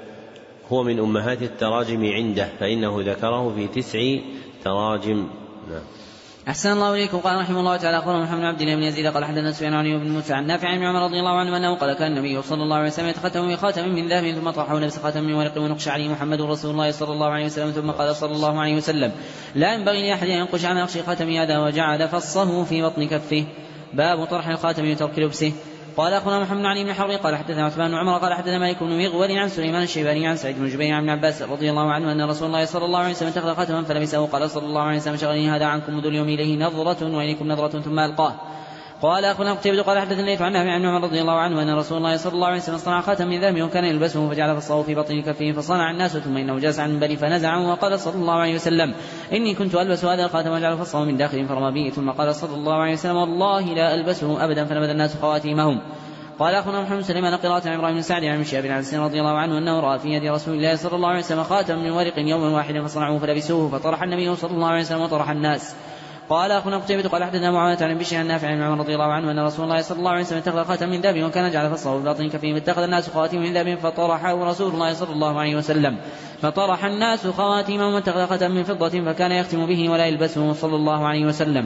هو من أمهات التراجم عنده فإنه ذكره في تسع تراجم. نعم. أحسن الله إليكم. قال رحمه الله تعالى أخبرنا محمد بن عبد الله بن يزيد قال حدثنا سفيان عن بن موسى عن نافع عن عمر رضي الله عنه أنه قال كان النبي صلى الله عليه وسلم يتختم بخاتم من ذهب ثم طرحه لبس خاتم من ورق ونقش عليه محمد رسول الله صلى الله عليه وسلم ثم قال صلى الله عليه وسلم لا ينبغي لأحد أن ينقش على نقش خاتم هذا وجعل فصه في بطن كفه. باب طرح الخاتم وترك لبسه. قال أخونا محمد بن علي بن حرب قال حدثنا عثمان بن عمر قال حدثنا مالك بن مغول عن سليمان الشيباني عن سعيد بن جبير عن ابن عباس رضي الله عنه أن رسول الله صلى الله عليه وسلم اتخذ خاتما فلبسه قال صلى الله عليه وسلم شغلني هذا عنكم منذ اليوم إليه نظرة وإليكم نظرة ثم ألقاه. قال أخونا قتيبة قال حدثنا ليث عن نافع عن عمر رضي الله عنه أن رسول الله صلى الله عليه وسلم صنع خاتم من ذهب وكان يلبسه فجعل فصه في بطن كفه فصنع الناس ثم إنه جلس عن المنبر فنزعه وقال صلى الله عليه وسلم إني كنت ألبس هذا الخاتم وجعل فصه من داخل فرمى به ثم قال صلى الله عليه وسلم والله لا ألبسه أبدا فنبذ الناس خواتيمهم. قال أخونا محمد سليمان قراءة عن إبراهيم بن سعد عن شهاب بن عبد رضي الله عنه أنه رأى في يد رسول الله صلى الله عليه وسلم خاتم من ورق يوما واحدا فصنعوه فلبسوه فطرح النبي صلى الله عليه وسلم وطرح الناس. قال أخونا قتيبة قال حدثنا معاوية عن بشير عن نافع عن عمر رضي الله عنه أن رسول الله صلى الله عليه وسلم اتخذ خاتم من ذهب وكان جعل فصه في باطن كفه فاتخذ الناس خواتيم من ذهب فطرحه رسول الله صلى الله عليه وسلم فطرح الناس خواتيمهم واتخذ خاتم من فضة فكان يختم به ولا يلبسه صلى الله عليه وسلم.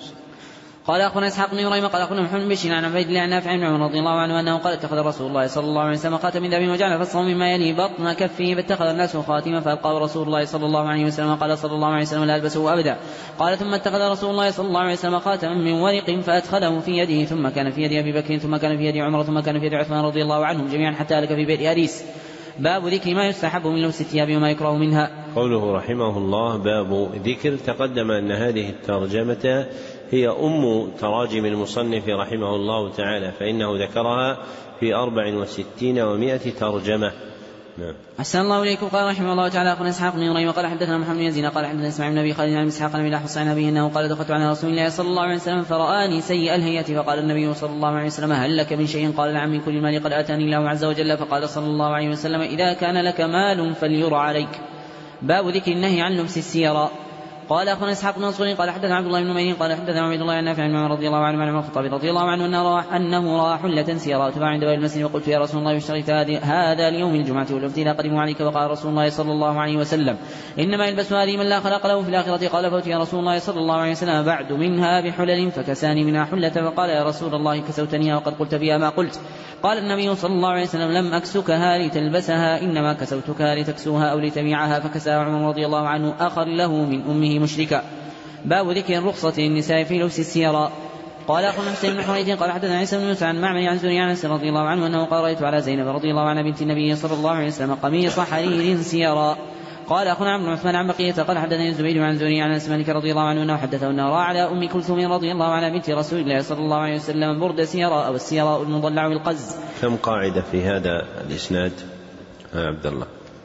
قال أخونا إسحاق بن إبراهيم قال أخونا محمد بن بشير عن عبيد الله عن نافع عن عمر رضي الله عنه أنه قال اتخذ رسول الله صلى الله عليه وسلم خاتم من ذهب وجعل فصه مما يلي بطن كفه فاتخذ الناس خاتما فألقاه رسول الله صلى الله عليه وسلم قال صلى الله عليه وسلم لا ألبسه أبدا. قال ثم اتخذ رسول الله صلى الله عليه وسلم خاتما من ورق فأدخله في يده ثم كان في يد أبي بكر ثم كان في يد عمر ثم كان في يد عثمان رضي الله عنهم جميعا حتى هلك في بئر أريس. باب ذكر ما يستحب من لبس الثياب وما يكره منها. قوله رحمه الله باب ذكر. تقدم أن هذه الترجمة هي أم تراجم المصنف رحمه الله تعالى فإنه ذكرها في أربع وستين ومائة ترجمة. نعم. أحسن الله إليكم. قال رحمه الله تعالى أخونا إسحاق بن إبراهيم قال حدثنا محمد بن يزيد قال حدثنا إسماعيل بن أبي خالد عن إسحاق بن حصين عن أبيه أنه قال دخلت على رسول الله صلى الله عليه وسلم فرآني سيء الهيئة فقال النبي صلى الله عليه وسلم هل لك من شيء؟ قال نعم من كل المال قد آتاني الله عز وجل. فقال صلى الله عليه وسلم إذا كان لك مال فليرى عليك. باب ذكر النهي عن لبس السيرة. قال أخونا إسحاق بن منصور قال حدثنا عبد الله بن نمير قال حدثنا عبد الله عن نافع عن عمر رضي الله عنه عن عمر الخطاب رضي الله عنه أنه رأى أنه رأى حلة سيراء تباع عند باب المسجد وقلت يا رسول الله اشتريت هذا اليوم الجمعة والوفد لا قدموا عليك وقال رسول الله صلى الله عليه وسلم إنما يلبس هذه من لا خلق له في الآخرة. قال فأتي يا رسول الله صلى الله عليه وسلم بعد منها بحلل فكساني منها حلة فقال يا رسول الله كسوتنيها وقد قلت فيها ما قلت. قال النبي صلى الله عليه وسلم لم أكسكها لتلبسها إنما كسوتكها لتكسوها أو لتبيعها فكساها عمر رضي الله عنه أخا له من أمه مشركا. باب ذكر الرخصة للنساء في لبس السيراء. قال أخونا حسين بن حريث قال حدثنا عيسى بن موسى عن معمر عن زهري عن أنس رضي الله عنه أنه قال رأيت على زينب رضي الله عنها بنت النبي صلى الله عليه وسلم قميص حرير سيراء. قال أخونا عبد الرحمن عن بقية قال حدثني الزبير عن زهري عن أنس مالك رضي الله عنه أنه حدثه أنه رأى على أم كلثوم رضي الله عنها بنت رسول الله صلى الله عليه وسلم برد سيراء أو السيراء المضلع بالقز. كم قاعدة في هذا الإسناد يا عبد الله؟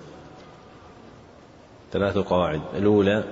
ثلاث قواعد. الأولى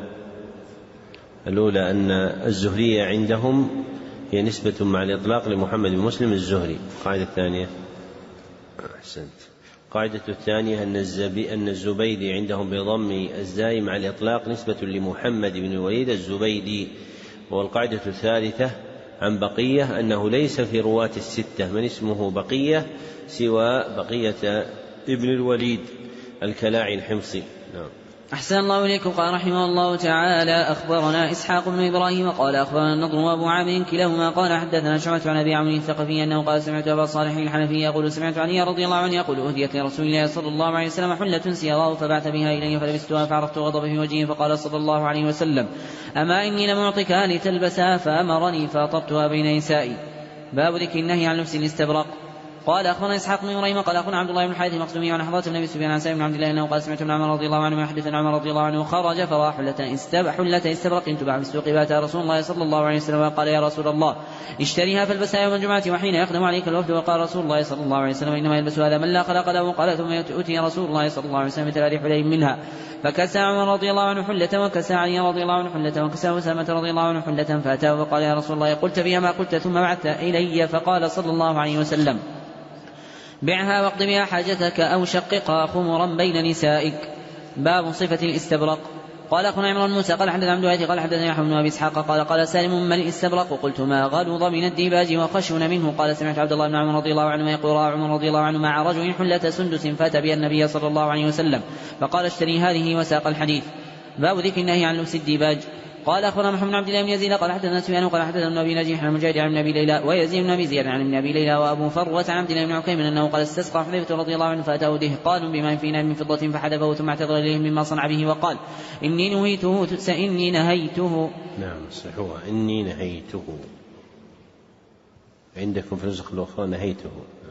الأولى أن الزهرية عندهم هي نسبة مع الإطلاق لمحمد بن مسلم الزهري. القاعدة الثانية أحسنت. القاعدة الثانية أن, أن الزبيدي عندهم بضم الزاي مع الإطلاق نسبة لمحمد بن الوليد الزبيدي. والقاعدة الثالثة عن بقية أنه ليس في رواة الستة من اسمه بقية سوى بقية ابن الوليد الكلاعي الحمصي. نعم. أحسن الله إليكم. قال رحمه الله تعالى أخبرنا إسحاق بن إبراهيم قال أخبرنا النضر وأبو عامر كلاهما قال حدثنا شعبة عن أبي عمرو الثقفي أنه قال سمعت أبا صالح الحنفي يقول سمعت علي رضي الله عنه يقول أهديت لرسول الله صلى الله عليه وسلم حلة سيراء فبعث بها إلي فلبستها فعرفت غضب في وجهه فقال صلى الله عليه وسلم أما إني لم أعطكها لتلبسها فأمرني فأطبتها بين نسائي. باب ذكر النهي عن لبس الاستبرق. قال أخبرنا إسحاق بن إبراهيم قال أخونا عبد الله بن الحارث المخزومي عن حضرة النبي سفيان عن سالم بن عبد الله أنه قال سمعت ابن عمر رضي الله عنه يحدث عن عمر رضي الله عنه خرج فرأى حلة حلة استبرق تباع في السوق فأتى رسول الله صلى الله عليه وسلم وقال يا رسول الله اشتريها فالبسها يوم الجمعة وحين يقدم عليك الوفد. وقال رسول الله صلى الله عليه وسلم إنما يلبس هذا من لا خلق له. قال ثم أتي رسول الله صلى الله عليه وسلم بثلاث حلل منها فكسى عمر رضي الله عنه حلة وكسى علي رضي الله عنه حلة وكسى أسامة رضي الله عنه حلة فأتاه وقال يا رسول الله قلت فيها ما قلت ثم بعثت إلي فقال صلى الله عليه وسلم بعها واقض بها حاجتك أو شققها خمرا بين نسائك. باب صفة الاستبرق. قال أخونا عمران موسى قال حدثنا عبد الوهاب قال حدثنا يحيى بن أبي إسحاق قال قال سالم ما الاستبرق قلت ما غلظ من الديباج وخشن منه. قال سمعت عبد الله بن عمر رضي الله عنه يقول رأى عمر رضي الله عنه مع رجل حلة سندس فأتى بها النبي صلى الله عليه وسلم فقال اشتري هذه وساق الحديث. باب ذكر النهي عن لبس الديباج. قال أخبرنا محمد بن عبد الله بن يزيد قال حدثنا سفيان قال حدثنا ابن أبي نجيح عن مجاهد عن أبي ليلى ويزيد بن أبي زياد عن ابن أبي ليلى وأبو فروة عن عبد الله بن عكيم أنه قال استسقى حذيفة رضي الله عنه فأتاه دهقان بما فينا من فضة فحدفه ثم اعتذر إليه مما صنع به وقال إني نهيته إني نهيته نعم صحوها إني نهيته عندكم في النسخ الأخرى نهيته.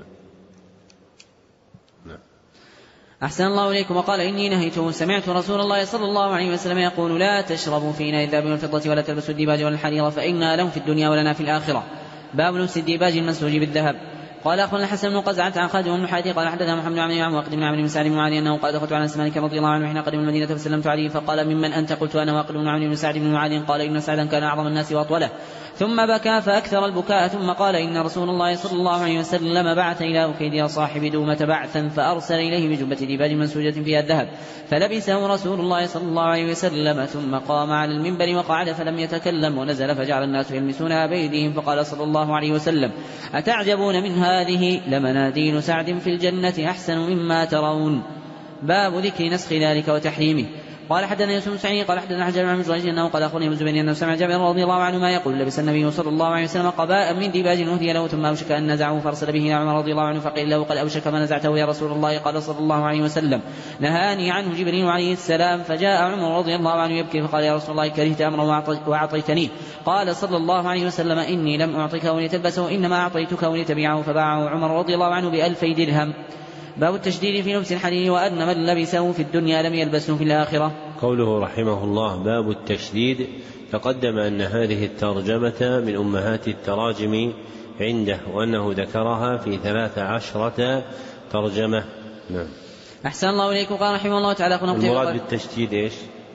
نعم. أحسن الله إليكم. وقال إني نهيته سمعت رسول الله صلى الله عليه وسلم يقول لا تشربوا في إناء الذهب والفضة ولا تلبسوا الديباج ولا الحرير فإنا لهم في الدنيا ولنا في الآخرة. باب لبس الديباج المسروج بالذهب. قال أخونا الحسن بن قزعة عن خالد بن حاتم قال حدثنا محمد بن عمرو عن واقد بن عمرو بن سعد بن معاذ أنه قال دخلت على أنس مالك رضي الله عنه حين قدم المدينة فسلمت عليه فقال ممن أنت؟ قلت أنا واقد بن عمرو بن سعد بن معاذ. قال إن سعدا كان أعظم الناس وأطوله ثم بكى فأكثر البكاء ثم قال إن رسول الله صلى الله عليه وسلم بعث إلى أكيد صاحب دومة بعثا فأرسل إليه بجبة ديباج منسوجة فيها الذهب فلبسه رسول الله صلى الله عليه وسلم ثم قام على المنبر وقعد فلم يتكلم ونزل فجعل الناس يلمسونها بأيديهم فقال صلى الله عليه وسلم أتعجبون من هذه لمناديل سعد في الجنة أحسن مما ترون. باب ذكر نسخ ذلك وتحريمه. قال حدثنا يوسف بن سعيد قال حدثنا حجاج بن مجرد انه قال اخبرني ابن الزبير انه سمع جابر رضي الله عنه ما يقول لبس النبي صلى الله عليه وسلم قباء من ديباج اهدي له ثم اوشك ان نزعه فارسل به الى عمر رضي الله عنه فقيل له قد اوشك ما نزعته يا رسول الله؟ قال صلى الله عليه وسلم نهاني عنه جبريل عليه السلام. فجاء عمر رضي الله عنه يبكي فقال يا رسول الله كرهت امرا واعطيتنيه؟ قال صلى الله عليه وسلم اني لم اعطكه لتلبسه انما اعطيتكه لتبيعه. فباعه عمر رضي الله عنه بألفي درهم. باب التشديد في لبس الحرير وأن من لبسه في الدنيا لم يلبسه في الآخرة. قوله رحمه الله باب التشديد تقدم أن هذه الترجمة من أمهات التراجم عنده وأنه ذكرها في ثلاث عشرة ترجمة. نعم. أحسن الله إليكم. قال رحمه الله تعالى المراد بالتشديد إيش؟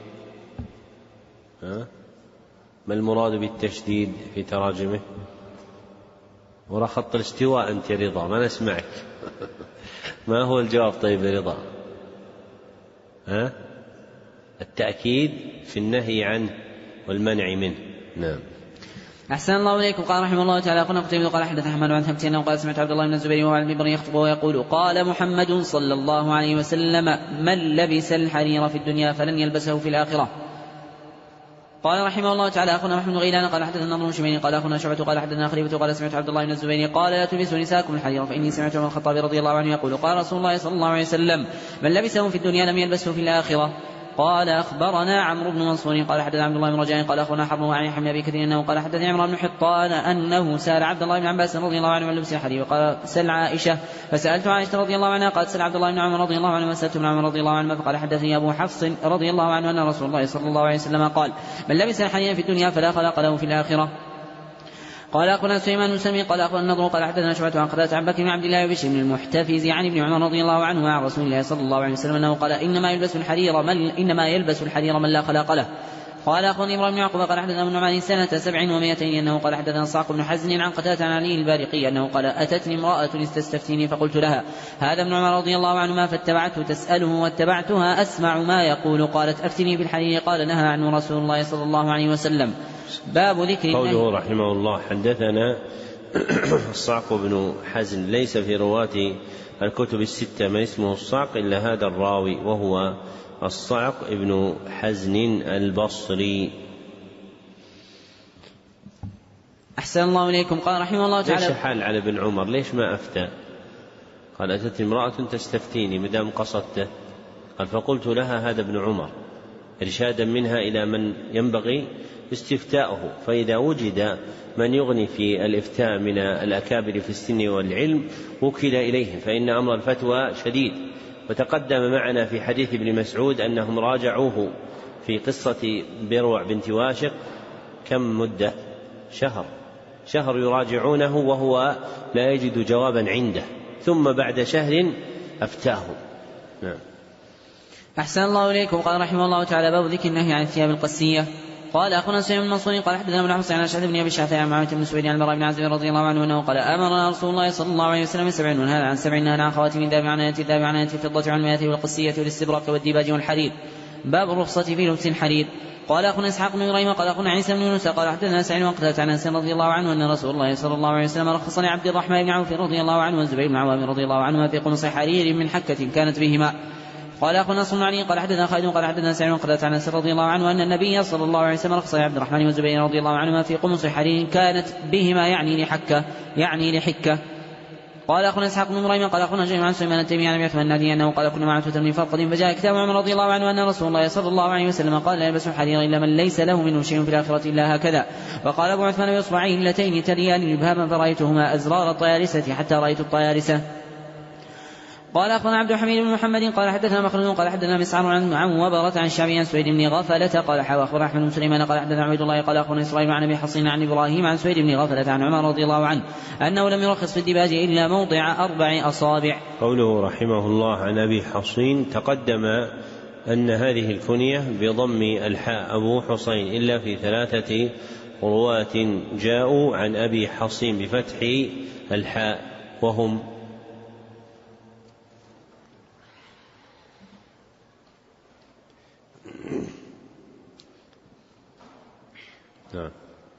ها؟ ما المراد بالتشديد في تراجمه؟ وراء خط الاستواء أنت رضا ما نسمعك. ما هو الجواب طيب رضا؟ ها؟ التأكيد في النهي عن والمنع منه. نعم. أحسن الله إليكم. قال رحمه الله تعالى قلنا قتيبة قال حدث أحمد عن ثبت أنه قال سمعت عبد الله بن الزبير وهو على المنبر يخطب ويقول قال محمد صلى الله عليه وسلم من لبس الحرير في الدنيا فلن يلبسه في الآخرة. قال رحمه الله تعالى أخونا محمد غيلان قال حدثنا النضر بن شميل قال أخونا شعبة قال حدثنا خليفة قال سمعت عبد الله بن الزبير قال لا تلبسوا نساءكم الحرير فإني سمعت عمر الخطاب رضي الله عنه يقول قال رسول الله صلى الله عليه وسلم من لبسه في الدنيا لم يلبسه في الآخرة. قال أخبرنا عمرو بن منصور قال حدثنا عبد الله بن رجاء قال أخونا حرب عن يحيى بن أبي كثير أنه قال حدثني عمرو بن حطان أنه سأل عبد الله بن عباس رضي الله عنه عن لبس الحرير وقال سل عائشة فسألت عائشة رضي الله عنها قالت سل عبد الله بن عمر رضي الله عنه وسألت ابن عمر رضي الله عنه فقال حدثني أبو حفص رضي الله عنه أن رسول الله صلى الله عليه وسلم قال من لبس الحرير في الدنيا فلا خلاق له في الآخرة. قال أخونا سليمان بن سلمي قال أخونا النضر قال حدثنا شعبة عن قتادة عن بكر بن عبد الله بشر بن المحتفز عن ابن عمر رضي الله عنه عن رسول الله صلى الله عليه وسلم أنه قال إنما يلبس الحرير من إنما يلبس الحرير من لا خلاق له. قال أخونا إبراهيم بن يعقوب قال حدثنا ابن نعمان سنة سبع ومائتين أنه قال حدثنا الصعق بن حزن عن قتادة عن علي البارقي أنه قال أتتني امرأة استفتيني فقلت لها هذا ابن عمر رضي الله عنهما فاتبعته تسأله واتبعتها أسمع ما يقول قالت أفتني بالحرير قال نهى عنه رسول الله صلى الله عليه وسلم. باب ذكر قوله رحمه الله حدثنا الصعق بن حزن ليس في رواة الكتب الستة من اسمه الصعق إلا هذا الراوي وهو الصعق ابن حزن البصري. أحسن الله إليكم. قال رحمه الله تعالى ليش حال على ابن عمر ليش ما أفتى؟ قال أتتني امرأة تستفتيني مدام قصدته قال فقلت لها هذا ابن عمر إرشادا منها إلى من ينبغي استفتاؤه. فإذا وجد من يغني في الإفتاء من الأكابر في السن والعلم وكل إليه فإن أمر الفتوى شديد. وتقدم معنا في حديث ابن مسعود أنهم راجعوه في قصة بروع بنت واشق كم مدة؟ شهر شهر يراجعونه وهو لا يجد جوابا عنده ثم بعد شهر أفتاه. نعم. أحسن الله إليكم. قال رحمه الله تعالى باب ذكر النهي عن الثياب القسية. قال أخونا سليم بن منصور قال حدثنا ابن حفص عن أشعث بن أبي الشعثاء عن معاوية بن سويد عن البراء بن عازب رضي الله عنه أنه قال أمرنا رسول الله صلى الله عليه وسلم سبع ونهى عن سبع نهى عن خواتم الذهب عن آية الذهب عن آية الفضة عن المائة والقسية والاستبراق والديباج والحرير. باب الرخصة في لبس الحرير. قال أخونا إسحاق بن إبراهيم قال أخونا عيسى بن يونس قال حدثنا سعيد وقتادة عن أنس رضي الله عنه أن رسول الله صلى الله عليه وسلم رخص لعبد الرحمن بن عوف رضي الله عنه والزبير بن عوام رضي الله عنهما في قمص حرير من حكة كانت بهما. قال أخونا نصر بن علي قال حدثنا خالد قال حدثنا سعيد وقتادة عن أنس رضي الله عنه أن النبي صلى الله عليه وسلم رخص لعبد الرحمن والزبير رضي الله عنهما في قمص حرير كانت بهما يعني لحكة يعني لحكة. قال أخونا إسحاق بن إبراهيم قال أخونا جميع عن سليمان التيمي عن عثمان النادي أنه قال كنا مع عتبة بن فرقد فجاء كتاب عمر رضي الله عنه أن رسول الله صلى الله عليه وسلم قال لا يلبس الحرير إلا من ليس له منه شيء في الآخرة إلا هكذا. وقال أبو عثمان بإصبعيه اللتين تليان الإبهام فرأيتهما أزرار الطيارسة حتى رأيت الطيارسة. قال أخونا عبد الحميد بن محمد قال حدثنا مخلوق قال حدثنا مسعر عن وبرة عن الشعبي عن سويد بن غفلة قال حوى أخبر أحمد بن سليمان قال حدثنا عبد الله قال أخونا إسرائيل عن أبي حصين عن إبراهيم عن سويد بن غفلة عن عمر رضي الله عنه أنه لم يرخص في الدباج إلا موضع أربع أصابع. قوله رحمه الله عن أبي حصين تقدم أن هذه الكنية بضم الحاء أبو حصين إلا في ثلاثة رواة جاءوا عن أبي حصين بفتح الحاء وهم نعم.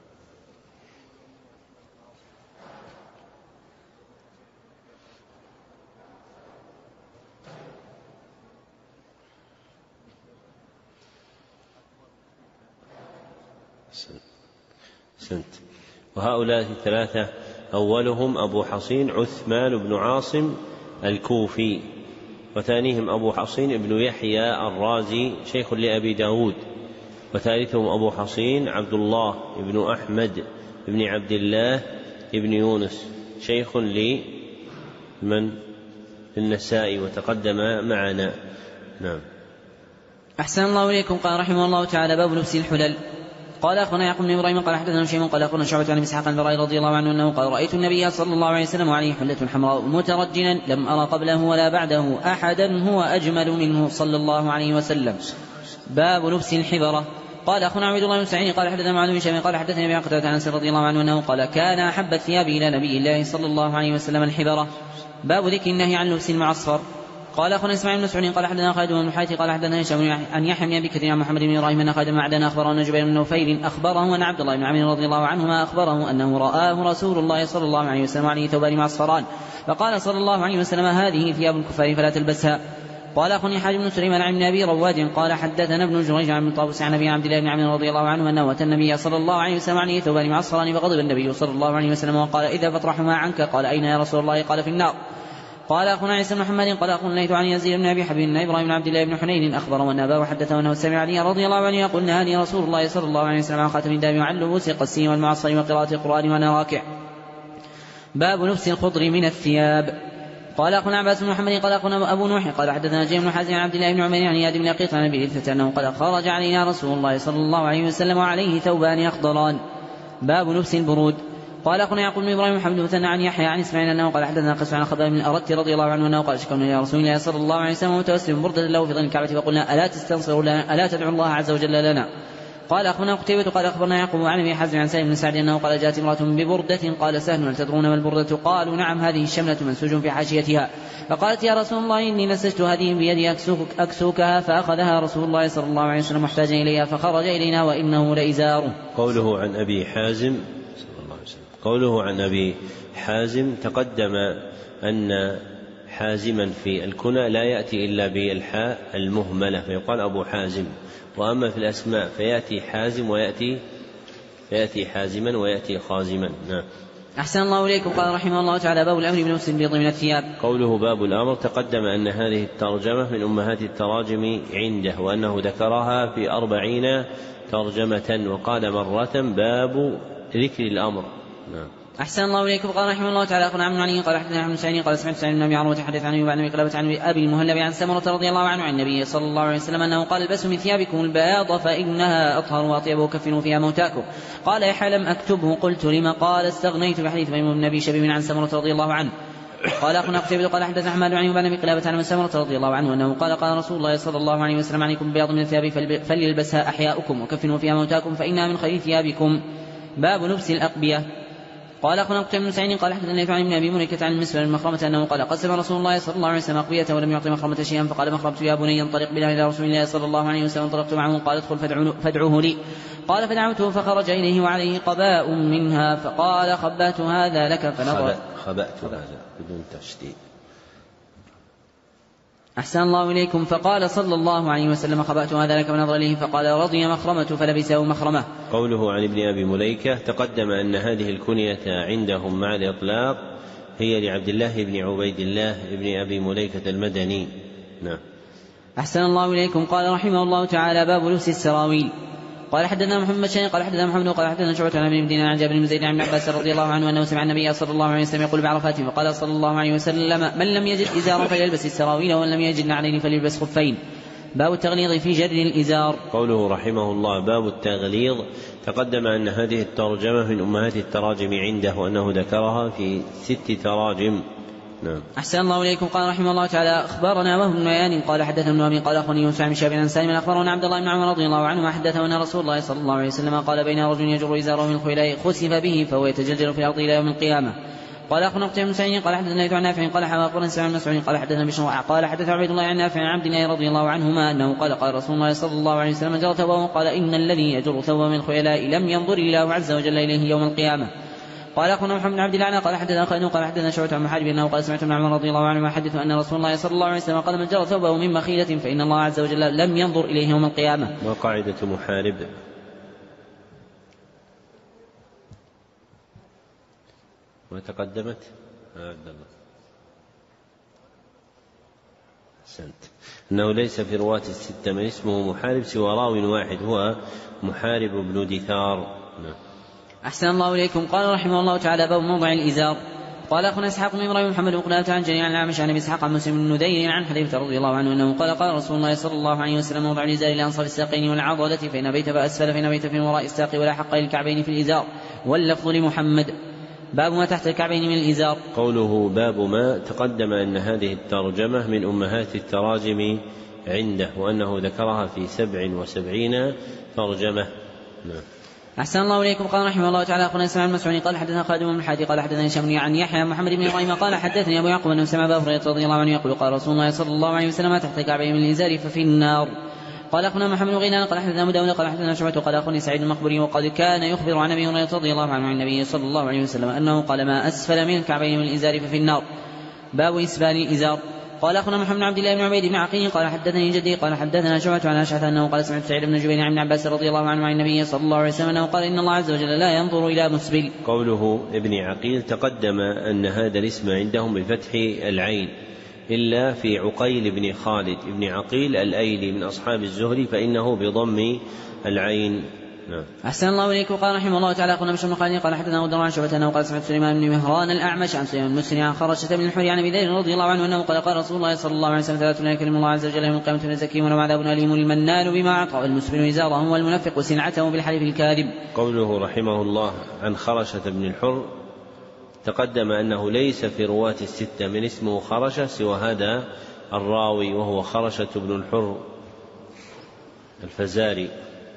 سنت. وهؤلاء الثلاثة أولهم أبو حصين عثمان بن عاصم الكوفي وثانيهم أبو حصين بن يحيى الرازي شيخ لأبي داود وثالثهم أبو حصين عبد الله بن أحمد بن عبد الله بن يونس شيخ لمن النسائي وتقدم معنا. نعم. أحسن الله إليكم. قال رحمه الله تعالى باب لبس الحلل. قال أخونا يعقوب بن إبراهيم قال حدثنا شيء قال أخونا شعبة عن إسحاق البراء رضي الله عنه أنه قال رأيت النبي صلى الله عليه وسلم عليه حلة حمراء مترجلا لم أرى قبله ولا بعده أحدا هو أجمل منه صلى الله عليه وسلم. باب لبس الحبرة. قال أخونا عبد الله بن سعيد قال حدثنا معاذ بن هشام قال حدثني أبي قتادة عن أنس رضي الله عنه أنه قال كان أحب الثياب إلى نبي الله صلى الله عليه وسلم الحبرة. باب ذكر النهي عن لبس المعصفر. قال أخونا إسماعيل بن مسعود قال حدثنا خالد بن الحارث قال حدثنا هشام أن يحيى بن أبي كثير عن محمد بن إبراهيم أن خالد بن معدان أخبره أن جبير بن نفيل أخبره أن عبد الله بن عمرو رضي الله عنهما أخبره أنه رآه رسول الله صلى الله عليه وسلم عليه ثوبان معصفران فقال صلى الله عليه وسلم هذه ثياب الكفار فلا تلبسها. قال أخونا حاج بن سليمان عن أبي رواد قال حدثنا ابن جريج عن طاووس عن أبي عبد الله بن عمرو رضي الله عنه أنه أتى النبي صلى الله عليه وسلم عليه ثوبان معصفران فغضب النبي صلى الله عليه وسلم وقال إذا فاطرحهما عنك. قال أين يا رسول الله؟ قال في النار. قال أخونا عيسى بن محمد قال أخونا ليث عن يزيد بن أبي حبيب بن إبراهيم بن عبد الله بن حنين أخبره أن أباه حدثه أنه سمع علي رضي الله عنه يقول نهاني رسول الله صلى الله عليه وسلم عن خاتم الداب وعن لبوس القسي والمعصر وقراءة القرآن وأنا راكع. باب لبس الخضر من الثياب. قال أخونا عباس بن محمد قال أخونا أبو نوح قال حدثنا جيم بن حازم عن عبد الله بن عمر عن ياد بن لقيط عن أبي إلفة أنه قد خرج علينا رسول الله صلى الله عليه وسلم وعليه ثوبان أخضران. باب لبس البرود. قال أخونا يعقوب بن إبراهيم محمد بن عن يحيى عن إسماعيل أنه قال حدثنا قصة عن خباب بن الأرت رضي الله عنه أنه قال شكونا إلى رسول الله صلى الله عليه وسلم متوسم بردة له في ظل الكعبة فقلنا ألا تستنصروا لنا ألا تدعو الله عز وجل لنا. قال أخونا قتيبة قال أخبرنا يعقوب عن أبي حازم عن سالم بن سعد أنه قال جاءت امرأة ببردة قال سهل هل تدرون ما البردة؟ قالوا نعم هذه الشملة منسوج في حاشيتها. فقالت يا رسول الله إني نسجت هذه بيدي أكسوك أكسوكها فأخذها رسول الله صلى الله عليه وسلم محتاجا إليها فخرج إلينا وإنه لإزاره. قوله عن أبي حازم قوله عن أبي حازم تقدم أن حازما في الكنى لا يأتي إلا بالحاء المهملة فيقال أبو حازم، وأما في الأسماء فيأتي حازم ويأتي فيأتي حازما ويأتي خازما. نعم. أحسن الله إليكم. قال رحمه الله تعالى باب الأمر بلبس البيض من الثياب. قوله باب الأمر تقدم أن هذه الترجمة من أمهات التراجم عنده وأنه ذكرها في أربعين ترجمة وقال مرة باب ذكر الأمر. نعم. أحسن الله إليكم. قال رحمه الله تعالى أخبرنا عن علي قال حدثنا عن سعيد قال سمعت سعيد بن أبي عروة حدث عنه بعد أبي قلابة عن أبي المهلب عن سمرة رضي الله عنه عن النبي صلى الله عليه وسلم أنه قال البسوا من ثيابكم البياض فإنها أطهر وأطيب وكفنوا فيها موتاكم. قال يحيى لم أكتبه قلت لما؟ قال استغنيت بحديث ميمون بن أبي شبيب عن سمرة رضي الله عنه. قال أخونا قتيبة قال حدثنا أحمد عن بعد أبي قلابة عن سمرة رضي الله عنه أنه قال قال رسول الله صلى الله عليه وسلم عليكم بياض من الثياب فليلبسها أحياؤكم وكفنوا فيها موتاكم فإنها من خير ثيابكم. باب لبس الأقبية. قال أخونا قتيبة بن سعيد قال حدثنا ليث عن ابن أبي مليكة عن المسور المخرمة أنه قال قسم رسول الله صلى الله عليه وسلم أقبيته ولم يعطي مخرمة شيئا فقال مخرمت يا بني انطلق بنا إلى رسول الله صلى الله عليه وسلم انطلقت معه قال ادخل فادعوه لي. قال فدعوته فخرج إليه وعليه قباء منها فقال خبأت هذا لك فنظر خبأت هذا بدون تشديد. أحسن الله إليكم. فقال صلى الله عليه وسلم خبأت هذا لك فنظر إليه فقال رضي مخرمة فلبسه مخرمة. قوله عن ابن أبي مليكة تقدم أن هذه الكنية عندهم مع الإطلاق هي لعبد الله بن عبيد الله بن أبي مليكة المدني. نعم. أحسن الله إليكم. قال رحمه الله تعالى باب لبس السراويل. قال حدثنا محمد شيء قال حدثنا محمد قال حدثنا شعبة عن ابن دينار عن جابر بن زيد عن عباس رضي الله عنه أنه سمع النبي صلى الله عليه وسلم يقول بعرفات فقال صلى الله عليه وسلم من لم يجد إزارا فليلبس السراويل ومن لم يجد نعلين فليلبس خفين. باب التغليظ في جر الإزار. قوله رحمه الله باب التغليظ تقدم أن هذه الترجمة من أمهات التراجم عنده وأنه ذكرها في ست تراجم. نعم. أحسن الله إليكم. قال رحمه الله تعالى أخبرنا وهو بن ميان قال حدثنا ابن أبي قال أخوني يوسف بن شهاب عن سالم أخبرنا عبد الله بن عمر رضي الله عنه حدثه أن رسول الله صلى الله عليه وسلم قال بين رجل يجر إزاره من الخيلاء خسف به فهو يتجلجل في الأرض إلى يوم القيامة. قال أخونا قتيبة بن سعيد قال حدثنا ليث عن نافع قال أخبرنا سعيد بن مسعود قال حدثنا بشر قال حدث عبيد الله عن نافع عن عبد الله رضي الله عنهما أنه قال قال رسول الله صلى الله عليه وسلم جر ثوبه قال إن الذي يجر ثوبه من الخيلاء لم ينظر الله عز وجل إليه يوم القيامة. قال أخونا محمد بن عبد الله قال حدثنا خالد قال حدثنا شعبة عن محارب أنه قال سمعت ابن عمر رضي الله عنه يحدث أن رسول الله صلى الله عليه وسلم قال من جر ثوبه من مخيلة فإن الله عز وجل لم ينظر إليه يوم القيامة. وقاعدة محارب وتقدمت عبد الله سنت أنه ليس في رواة الستة من اسمه محارب سوى راو واحد هو محارب بن دثار. أحسن الله إليكم. قال رحمه الله تعالى باب موضع الإزار. قال أخونا إسحاق بن إبراهيم محمد بن قلابة عن جرير عن الأعمش عن أبي إسحاق عن مسلم بن نذير عن حذيفة رضي الله عنه أنه قال قال رسول الله صلى الله عليه وسلم موضع الإزار لأنصاف الساقين والعضلة فإن بيت فأسفل فإن بيت في وراء الساق ولا حق للكعبين في الإزار واللفظ لمحمد. باب ما تحت الكعبين من الإزار. قوله باب ما تقدم أن هذه الترجمة من أمهات التراجم عنده وأنه ذكرها في سبع وسبعين ترجمة. نعم. أحسن الله إليكم. قال رحمه الله تعالى أخونا سمع المسعوني قال حدثنا خالد بن الحادي قال حدثنا هشام عن يحيى محمد بن إبراهيم قال حدثني أبو يعقوب أنه سمع أبا هريرة رضي الله عنه يقول قال رسول الله صلى الله عليه وسلم تحت كعبين من الإزار ففي النار. قال أخونا محمد بن غيلان قال حدثنا أبو داود قال حدثنا شعبة قال أخونا سعيد المقبري وقد كان يخبر عن أبي هريرة رضي الله عنه عن النبي صلى الله عليه وسلم أنه قال ما أسفل من الكعبين من الإزار ففي النار. باب إسبال الإزار. قال أخونا محمد بن عبد الله بن عبيد بن عقيل قال حدثني جدي قال حدثنا شعبة عن أشعث أنه قال سمعت سعيد بن جبير عن ابن عباس رضي الله عنه عن النبي صلى الله عليه وسلم أنه قال إن الله عز وجل لا ينظر إلى مسبل. قوله ابن عقيل تقدم أن هذا الاسم عندهم بفتح العين إلا في عقيل بن خالد بن عقيل الأيلي من أصحاب الزهري فإنه بضم العين. نعم. أحسن الله إليكم. قال رحمه الله تعالى أخونا بشر بن خالد قال حدثنا أبو عن شعبة أنه قال سمعت سليمان بن مهران الأعمش عن سليمان المسلم عن خرشة بن الحري عن أبي ذر رضي الله عنه أنه قال قال رسول الله صلى الله عليه وسلم ثلاثة لا يكلم الله عز وجل يوم القيامة ولا يزكيهم ولهم عذاب أليم المنان بما أعطى والمسبل إزاره والمنفق سلعته بالحلف الكاذب. قوله رحمه الله عن خرشة بن الحر تقدم أنه ليس في رواة الستة من اسمه خرشة سوى هذا الراوي وهو خرشة بن الحر الفزاري.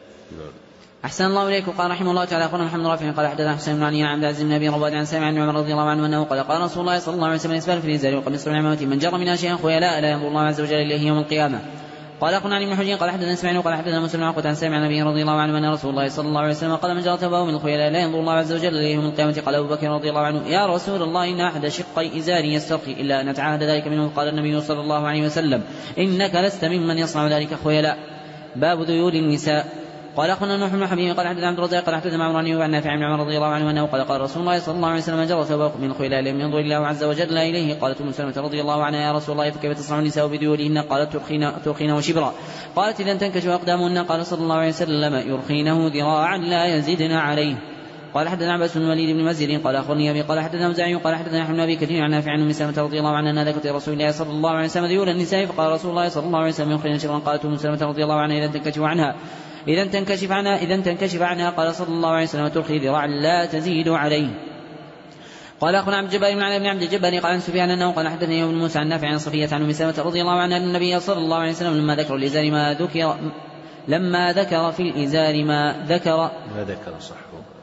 أحسن الله إليكم. قال رحمه الله تعالى أخونا محمد رافع قال حدثنا حسين بن علي عن عبد العزيز بن أبي رواد عن سامع بن عمر رضي الله عنه أنه قال قال رسول الله صلى الله عليه وسلم إسبال في الإزار وقميص من عمامة من جر منها شيئا خيلاء لا ينظر الله عز وجل إليه يوم القيامة. قال أخونا عن ابن حجين قال حدثنا اسماعيل قال حدثنا مسلم عن عن سامع النبي رضي الله عنه أن رسول الله صلى الله عليه وسلم قال من جر ثوبه من الخيلاء لا ينظر الله عز وجل إليه يوم القيامة. قال أبو بكر رضي الله عنه يا رسول الله إن أحد شقي إزاري يسترخي إلا أن نتعاهد ذلك منه. قال النبي صلى الله عليه وسلم إنك لست ممن يصنع ذلك خيلاء. باب ذيول النساء. قال أخونا نوح بن حبيب قال حدثنا عبد الرزاق قال حدثنا عمران عن نافع بن عمر رضي الله عنه أنه قال قال رسول الله صلى الله عليه وسلم جر ثوبه من خيلاء لم ينظر الله عز وجل إليه. قالت أم سلمة رضي الله عنها يا رسول الله فكيف تصنع النساء بذيولهن؟ قالت ترخينه شبرا. قالت إذا تنكشف أقدامهن. قال صلى الله عليه وسلم يرخينه ذراعا لا يزدن عليه. قال حدثنا عباس بن الوليد بن مزير قال أخبرني أبي قال حدثنا مزاعي قال حدثنا أحمد بن أبي كثير عن نافع عن أم سلمة رضي الله عنها أن ذكرت رسول الله صلى الله عليه وسلم ذيول النساء فقال رسول الله صلى الله عليه وسلم يرخين شبرا. قالت أم سلمة رضي الله عنها إذا تنكشف عنها إذا تنكشف عنها إذا تنكشف عنها. قال صلى الله عليه وسلم ترخي ذراعا لا تزيد عليه. قال أخونا عبد الجبار بن علي بن عبد الجبار قال عن سفيان أنه قال حدثني ابن موسى عن نافع عن صفية عن أم سلمة رضي الله عنها أن النبي صلى الله عليه وسلم لما ذكر الإزار ما ذكر لما ذكر في الإزار ما ذكر ما ذكر صح.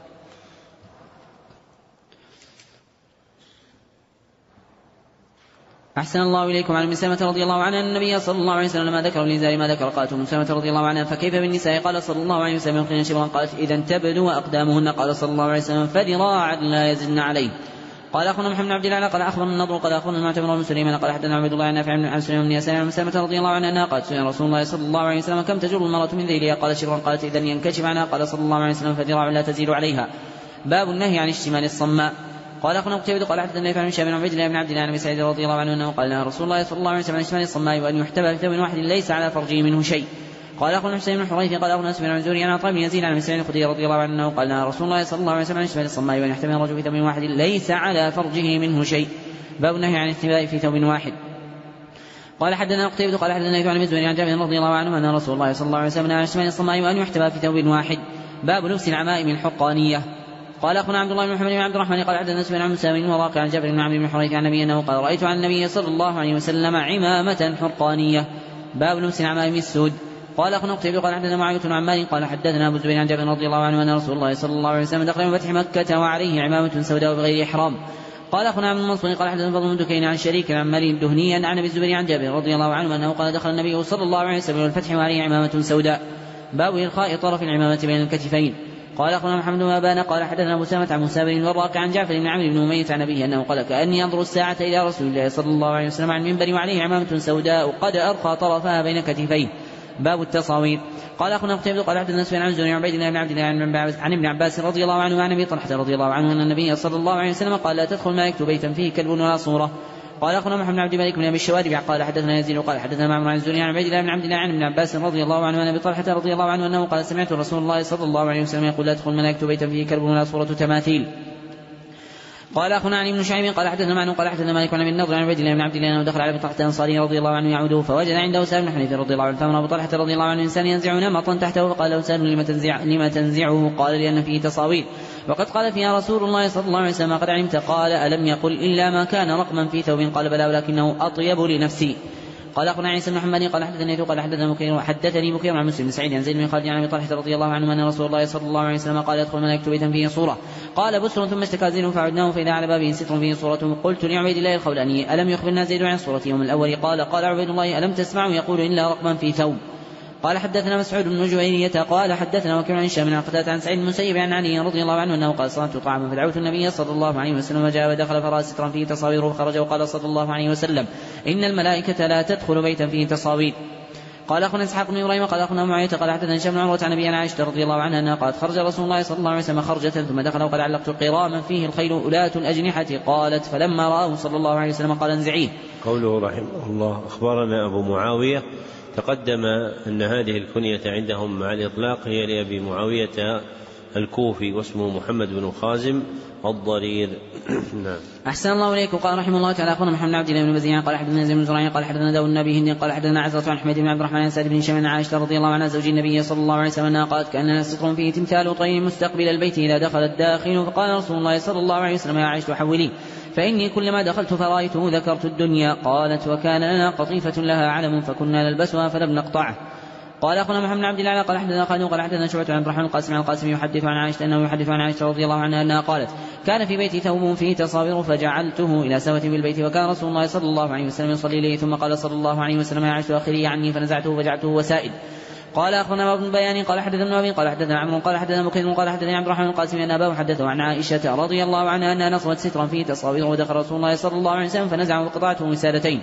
أحسن الله إليكم. عن أم سلمة رضي الله عنها أن النبي صلى الله عليه وسلم لما ذكر الإزار ما ذكر. قالت أم سلمة رضي الله عنها فكيف بالنساء؟ قال صلى الله عليه وسلم يرخين شبرا. قالت إذا تبدو أقدامهن. قال صلى الله عليه وسلم فذراعا لا يزدن عليه. قال أخونا محمد بن عبد الله قال أخبرنا النضر قال أخونا المعتمر بن سليمان قال حدثنا عبد الله عن نافع عن سليمان بن يسار عن أم سلمة رضي الله عنها أنها قالت سئل رسول الله صلى الله عليه وسلم كم تجر المرأة من ذيلها؟ قال شبرا. قالت إذا ينكشف عنها. قال صلى الله عليه وسلم فذراع لا تزيد عليها. باب النهي عن اشتمال الصماء. قال أخونا قتيبة قال حدثنا نافع عن هشام بن عبيد الله بن عبد الله بن سعيد رضي الله عنه أنه قال لها رسول الله صلى الله عليه وسلم عن اشتمال الصماء وأن يحتبى بثوب واحد ليس على فرجه منه شيء. قال أخونا حسين بن حريث قال أخونا سفيان بن زوري عن عطاء بن يزيد عن أبي سعيد الخدري رضي الله عنه أنه قال لها رسول الله صلى الله عليه وسلم عن اشتمال الصماء وأن يحتمل الرجل في ثوب واحد ليس على فرجه منه شيء. باب النهي عن الاحتباء في ثوب واحد. قال حدثنا قتيبة قال حدثنا عن مزبر عن جابر رضي الله عنه أن رسول الله صلى الله عليه وسلم عن اشتمال الصماء وأن يحتبى في ثوب واحد. باب لبس العمائم الحقانية. قال أخونا عبد الله بن محمد بن عبد الرحمن قال حدثنا سفيان عن موسى بن وراقع عن جابر بن عمرو بن حريث عن النبي أنه قال رأيت عن النبي صلى الله عليه وسلم عمامة حرقانية. باب لبس العمائم السود. قال أخونا قتيبة قال حدثنا معاوية بن عمار قال حدثنا أبو الزبير عن جابر رضي الله عنه أن رسول الله صلى الله عليه وسلم دخل من فتح مكة وعليه عمامة سوداء بغير إحرام. قال أخونا عبد المنصور قال حدثنا فضل بن دكين عن شريك عن مالي الدهني عن أبي الزبير عن جابر رضي الله عنه أنه قال دخل النبي صلى الله عليه وسلم الفتح وعليه عمامة سوداء. باب إلقاء طرف العمامة بين الكتفين. قال أخونا محمد بن أبان قال حدثنا أبو سامة عن موسى بن وراقع عن جعفر بن عمرو بن أمية عن أبيه أنه قال كأني أنظر الساعة إلى رسول الله صلى الله عليه وسلم عن المنبر وعليه عمامة سوداء قد أرخى طرفها بين كتفيه. باب التصاوير. قال أخونا قتيبة قال حدثنا سفيان عن زهري عن عبيد الله بن عبد الله عن ابن عباس رضي الله عنه وعن أبي طلحة رضي الله عنه أن النبي صلى الله عليه وسلم قال لا تدخل ما يكتب بيتا فيه كلب ولا صورة. قال أخونا محمد بن عبد الملك بن أبي الشوارب قال حدثنا يزيد قال حدثنا معمر عن زهري عن عبيد الله بن عبد الله عن ابن عباس رضي الله عنه وعن أبي طلحة رضي الله عنه أنه قال سمعت رسول الله صلى الله عليه وسلم يقول لا تدخل ما يكتب بيتا فيه كلب ولا صورة تماثيل. قال أخونا عن ابن شعيب قال حدثنا معن قال حدثنا مالك عن ابن النضر عن عبيد الله بن عبد الله أنه دخل على أبي طلحة الأنصاري رضي الله عنه يعوده فوجد عنده سهل بن حنيفة رضي الله عنه فأمر أبو طلحة رضي الله عنه إنسان ينزع نمطا تحته فقال له سهل لما تنزع لما تنزعه؟ قال لأن فيه تصاوير وقد قال فيها رسول الله صلى الله عليه وسلم قد علمت؟ قال ألم يقل إلا ما كان رقما في ثوب؟ قال بلى ولكنه أطيب لنفسي. قال أخونا عيسى بن محمد قال حدثني قال حدثنا بكير حدثني بكير عن مسلم بن سعيد عن زيد بن خالد عن أبي طلحة رضي الله عنه أن رسول الله صلى الله عليه وسلم قال يدخل الملائكة بيتا فيه صورة. قال بسر ثم اشتكى زيد فعدناه فإذا على بابه ستر فيه صورة. قلت لعبيد الله الخولاني ألم يخبرنا زيد عن صورة يوم الأول؟ قال قال عبيد الله ألم تسمعوا يقول إلا رقما في ثوب. قال حدثنا مسعود بن جويرية قال حدثنا وكيع عن هشام عن قتادة عن سعيد المسيب عن علي رضي الله عنه أنه قال صنعت طعاما فدعوت النبي صلى الله عليه وسلم وجاء ودخل فرأى سترا فيه تصاوير فخرج وقال صلى الله عليه وسلم إن الملائكة لا تدخل بيتا فيه تصاوير. قال أخونا إسحاق بن إبراهيم قال أخونا معاوية قال حدثنا هشام بن عروة عن أبي عائشة رضي الله عنها أنها قالت خرج رسول الله صلى الله عليه وسلم خرجة ثم دخل وقد علقت قراما فيه الخيل أولاة الأجنحة. قالت فلما رآه صلى الله عليه وسلم قال انزعيه. قوله رحمه الله أخبرنا أبو معاوية. تقدم أن هذه الكنية عندهم مع الإطلاق هي لأبي معاوية الكوفي واسمه محمد بن خازم الضرير. نعم. أحسن الله إليكم. قال رحمه الله تعالى أخونا محمد عبد الله بن بزيان قال حدثنا زيد بن زرعين قال حدثنا داود النبي هند قال حدثنا عزرة عن حميد بن عبد الرحمن عن سعد بن هشام عن عائشة رضي الله عنها زوج النبي صلى الله عليه وسلم أنها قالت كأننا ستر فيه تمثال طير مستقبل البيت إذا دخل الداخل فقال رسول الله صلى الله عليه وسلم يا عائشة حولي فإني كلما دخلت فرأيته ذكرت الدنيا. قالت وكان لنا قطيفة لها علم فكنا نلبسها فلم نقطعه. قال أخونا محمد عبد الله قال حدثنا خالد قال حدثنا شعبة عن عبد الرحمن القاسم عن القاسم يحدث عن عائشة أنه يحدث عن عائشة رضي الله عنها أنها قالت كان في بيتي ثوب فيه تصاوير فجعلته إلى سوة بالبيت وكان رسول الله صلى الله عليه وسلم يصلي إليه ثم قال صلى الله عليه وسلم يا عائشة أخري عني فنزعته وجعلته وسائل. قال أخونا ابن بيان قال حدثنا أبي قال حدثنا عمرو قال حدثنا مكير قال حدثنا عبد الرحمن القاسم أن أباه حدثه عن عائشة رضي الله عنها أنها نصبت سترا فيه تصاوير ودخل رسول الله صلى الله عليه وسلم فنزعه وقطعته وسادتين.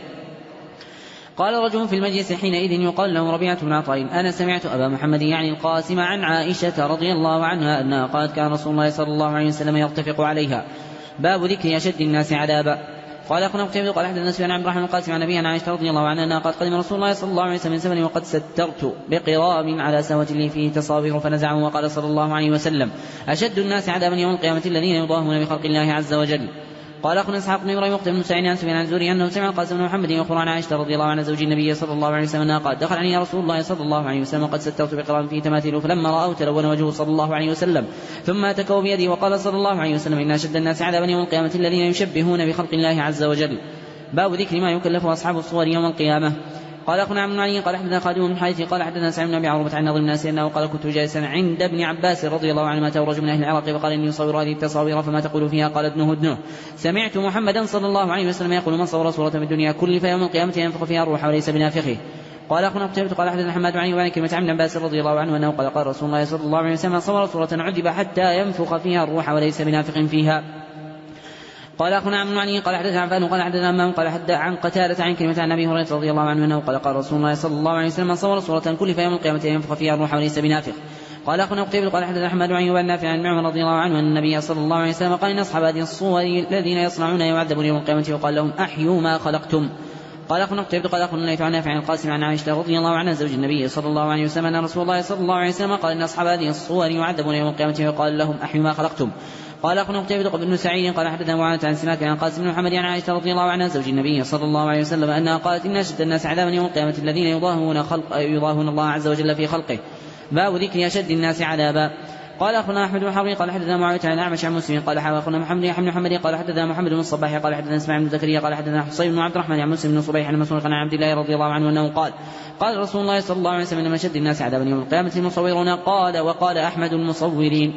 قال رجل في المجلس حينئذ يقال له ربيعة بن عطاء أنا سمعت أبا محمد يعني القاسم عن عائشة رضي الله عنها أنها قالت كان رسول الله صلى الله عليه وسلم يرتفق عليها. باب ذكر أشد الناس عذابا. قال أخونا قتيبة قال حدثنا سفيان عن عبد الرحمن القاسم عن نبي عن عائشة رضي الله عنها أنها قالت قدم رسول الله صلى الله عليه وسلم من سفر وقد سترت بقرام على سوة لي فيه تصاوير فنزعه وقال صلى الله عليه وسلم أشد الناس عذابا يوم القيامة الذين يضاهون بخلق الله عز وجل. قال أخونا إسحاق بن إبراهيم وقت بن سعيد عن سفيان عن الزهري أنه سمع القاسم بن محمد يخبر عن عائشة رضي الله عنها زوج النبي صلى الله عليه وسلم أنها قالت دخل علي رسول الله صلى الله عليه وسلم وقد سترت بقرام فيه تماثيل فلما رأوا تلون وجهه صلى الله عليه وسلم ثم أتكوا بيدي وقال صلى الله عليه وسلم إن أشد الناس عذابا يوم القيامة الذين يشبهون بخلق الله عز وجل. باب ذكر ما يكلف أصحاب الصور يوم القيامة. قال أخونا عبد المعين قال حدثنا خادم بن حارث قال حدثنا سعيد بن أبي عروبة عن نضر بن ناس أنه قال كنت جالسا عند ابن عباس رضي الله عنهما أتاه رجل من أهل العراق فقال إني أصور هذه التصاوير فما تقول فيها؟ قال ادنه ادنه سمعت محمدا صلى الله عليه وسلم يقول من صور صورة في الدنيا كل فيوم القيامة ينفخ فيها الروح وليس بنافخه. قال أخونا قتيبة قال حدثنا حماد عن وعن كلمة عن عباس رضي الله عنه أنه قال قال رسول الله صلى الله عليه وسلم صور صورة عذب حتى ينفخ فيها الروح وليس بنافخ فيها. قال أخونا عن معين قال حدثنا عفان قال حدثنا أمام قال حدث عن قتادة عن كلمة عن أبي هريرة رضي الله عنه أنه قال قال رسول الله صلى الله عليه وسلم صور صورة كل في يوم القيامة ينفخ فيها الروح وليس بنافخ. قال أخونا قتيبة قال حدثنا أحمد عن يوبان نافع عن معمر رضي الله عنه أن النبي صلى الله عليه وسلم قال إن أصحاب هذه الصور الذين يصنعون يعذبون يوم القيامة وقال لهم أحيوا ما خلقتم. قال أخونا قتيبة قال أخونا نافع عن نافع عن القاسم عن عائشة رضي الله عنها زوج النبي صلى الله عليه وسلم أن رسول الله صلى الله عليه وسلم قال إن أصحاب هذه الصور يعذبون يوم القيامة وقال لهم أحيوا ما خلقتم. قال أخونا قتيبة بن سعيد قال حدثنا معاذ عن سماك عن قاسم بن محمد عن عائشة رضي الله عنها زوج النبي صلى الله عليه وسلم أنها قالت إن أشد الناس عذابا يوم القيامة الذين يضاهون خلق يضاهون الله عز وجل في خلقه. باب ذكر أشد الناس عذابا. قال أخونا أحمد بن حرب قال حدثنا معاوية عن الأعمش عن مسلم قال أخونا محمد بن محمد قال حدثنا محمد بن الصباح قال حدثنا اسماعيل بن زكريا قال حدثنا حصين بن عبد الرحمن عن مسلم بن صبيح عن مسروق عن عبد الله رضي الله عنه أنه قال قال رسول الله صلى الله عليه وسلم إن أشد الناس عذابا يوم القيامة المصورون. قال وقال أحمد المصورين.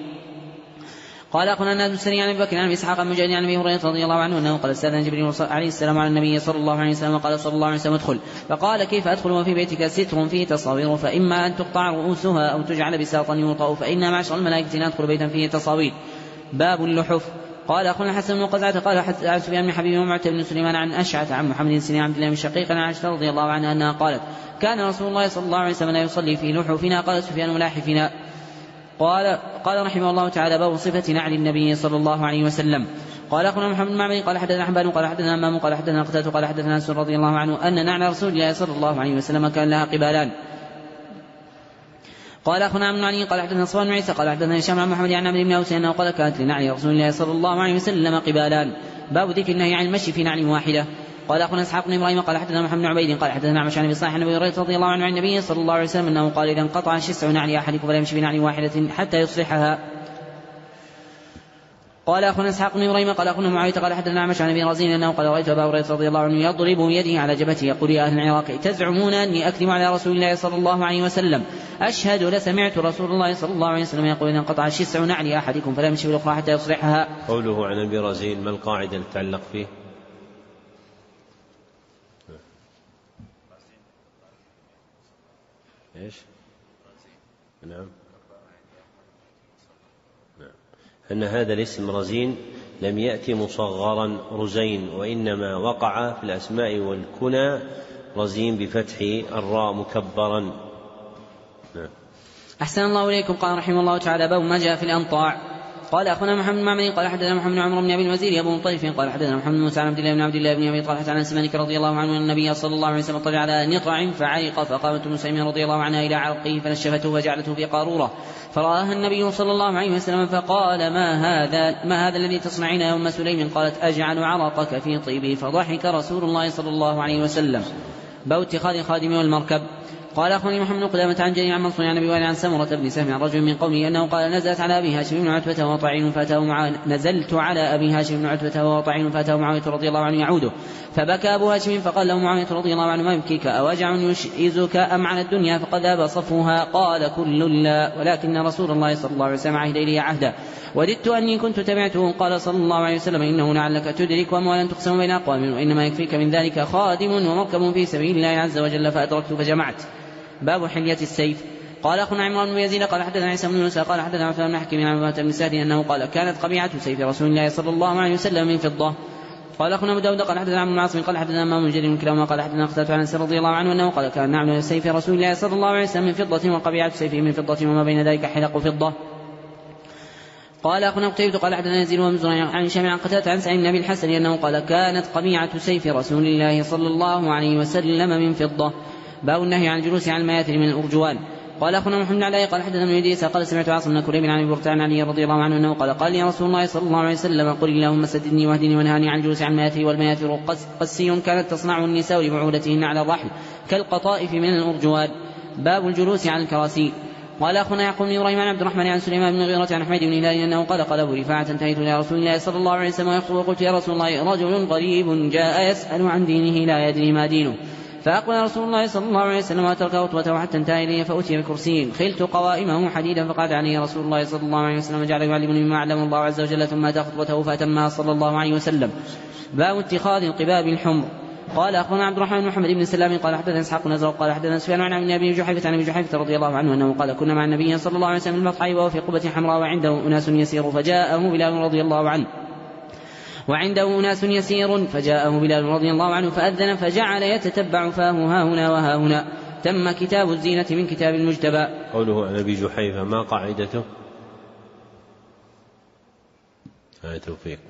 قال أخونا الناس السري عن أبي بكر عن إسحاق عن مجاهد عن أبي هريرة رضي الله عنه أنه قال استأذن جبريل عليه السلام على النبي صلى الله عليه وسلم وقال صلى الله عليه وسلم ادخل فقال كيف أدخل وفي بيتك ستر فيه تصاوير فإما أن تقطع رؤوسها أو تجعل بساطا يوطأ فإنا معشر الملائكة ندخل بيتا فيه تصاوير. باب اللحف. قال أخونا حسن بن قزعة قال عن سفيان بن حبيب ومعتب بن سليمان عن أشعث عن محمد بن سنين عبد الله بن شقيق عن عائشة رضي الله عنها أنها قالت كان رسول الله صلى الله عليه وسلم لا يصلي في لحوفنا. قال سفيان ملاحفنا. قال قال رحمه الله تعالى باب صفة نعل النبي صلى الله عليه وسلم. قال أخونا محمد بن معمر قال حدثنا حنبل قال حدثنا أمام قال حدثنا قتادة قال حدثنا أنس رضي الله عنه أن نعل رسول الله صلى الله عليه وسلم كان لها قبالان. قال أخونا عمرو علي قال حدثنا صفوان بن عيسى قال حدثنا هشام عن محمد عن عمرو بن أوس أنه قال كانت لنعل رسول الله صلى الله عليه وسلم قبالان. باب ذكر النهي عن المشي في نعل واحدة. قال أخونا إسحاق بن إبراهيم قال حدثنا محمد بن عبيد قال حدثنا عمش عن أبي صالح عن أبي هريرة رضي الله عنه عن النبي صلى الله عليه وسلم أنه قال إذا انقطع شسع نعل أحدكم فلا يمشي بنعل واحدة حتى يصلحها. قال أخونا إسحاق بن إبراهيم قال أخونا معاوية قال حدثنا أعمش عن أبي رزين أنه قال رأيت أبا هريرة رضي الله عنه يضرب بيده على جبهته يقول يا أهل العراق تزعمون أني أكذب على رسول الله صلى الله عليه وسلم أشهد لسمعت رسول الله صلى الله عليه وسلم يقول إذا انقطع شسع نعل أحدكم فلا يمشي بالأخرى حتى يصلحها. قوله عن أبي رزين ما القاعدة اللي تتعلق فيه؟ إيش؟ نعم. نعم. أن هذا الاسم رزين لم يأتي مصغرا رزين، وإنما وقع في الأسماء والكنى رزين بفتح الراء مكبرا. نعم. أحسن الله إليكم. قال رحمه الله تعالى باب ما جاء في الأنطاع. قال أخونا محمد بن معمر قال حدثنا محمد بن عمرو بن أبي الوزير أبو مطيف قال حدثنا محمد بن موسى عن عبد الله بن عبد الله بن أبي طلحة عن أنس مالك رضي الله عنه أن النبي صلى الله عليه وسلم طلع على نطع فعرق فقامت أم سلمة رضي الله عنها إلى عرقه فنشفته وجعلته في قارورة فرآها النبي صلى الله عليه وسلم فقال ما هذا ما هذا الذي تصنعين يا أم سليم؟ قالت أجعل عرقك في طيبي فضحك رسول الله صلى الله عليه وسلم. باب اتخاذ الخادم والمركب. قال أخواني محمد بن قدامة عن جرير عن منصور عن أبي وائل عن سمرة بن سهم عن رجل من قومه أنه قال نزلت على أبي هاشم بن عتبة وطعين فأتاه معاوية نزلت على أبي هاشم بن عتبة وطعين فأتاه معاوية رضي الله عنه يعوده فبكى أبو هاشم فقال له معاوية رضي الله عنه ما يبكيك أوجع يشئزك أم على الدنيا؟ فقد ذاب صفوها. قال كل لا ولكن رسول الله صلى الله عليه وسلم عهد إلي عهدا وددت أني كنت تبعته. قال صلى الله عليه وسلم إنه لعلك تدرك أموالا تقسم بين أقوام وإنما يكفيك من ذلك خادم ومركب في سبيل الله عز وجل فأدركت فجمعت. باب حلية السيف. قال أخونا عمران بن يزيد قال حدثنا عيسى بن موسى قال حدثنا عثمان بن حكيم عن أبي بن سعد أنه قال كانت قبيعة سيف رسول الله صلى الله عليه وسلم من فضة. قال أخونا أبو داود قال حدثنا عمرو بن عاصم قال حدثنا إمام جرير من كلاهما قال حدثنا أختات عن أنس رضي الله عنه أنه قال كان نعل سيف رسول الله صلى الله عليه وسلم من فضة وقبيعة سيفه من فضة وما بين ذلك حلق فضة. قال أخونا قتيبة قال حدثنا يزيد بن زريع عن هشام عن قتادة عن سعيد بن أبي الحسن أنه قال كانت قبيعة سيف رسول الله صلى الله عليه وسلم من فضة. باب النهي عن الجلوس على المياثر من الأرجوان. قال أخونا محمد علي قال حدثنا ابن إدريس قال سمعت عاصم بن كريب عن أبي برتة عن علي رضي الله عنه أنه قال قال لي رسول الله صلى الله عليه وسلم قل اللهم سددني واهدني ونهاني عن الجلوس على المياثر والمياثر قسي كانت تصنعه النساء لبعولتهن على الرحل كالقطائف من الأرجوان. باب الجلوس على الكراسي. قال أخونا يعقوب بن إبراهيم عن عبد الرحمن عن سليمان بن غيرة عن حميد بن هلال أنه قال قال أبو رفاعة انتهيت إلى رسول الله صلى الله عليه وسلم ويقول وقلت يا رسول الله رجل غريب جاء يسأل عن دينه لا يدري ما دينه فأقبل رسول الله صلى الله عليه وسلم وترك خطوته حتى انتهى إليه فأتي بكرسي خلت قوائمه حديدا فقعد عليه رسول الله صلى الله عليه وسلم وجعل يعلمني مما علم الله عز وجل ثم أتى خطوته فأتمها صلى الله عليه وسلم. باب اتخاذ القباب الحمر. قال أخونا عبد الرحمن بن محمد بن سلام قال حدثنا إسحاق بن نزار قال حدثنا سفيان عن ابن أبي جحيفة عن أبي جحيفة رضي الله عنه أنه قال كنا مع النبي صلى الله عليه وسلم المطعم وهو في قبة حمراء وعنده أناس يسير فجاءه بلال رضي الله عنه وعنده أناس يسير فجاءه بلال رضي الله عنه فأذن فجعل يتتبع فاه ها هنا وها هنا. تم كتاب الزينة من كتاب المجتبى. قوله عن أبي جحيفة ما قاعدته؟ هاي توفيق.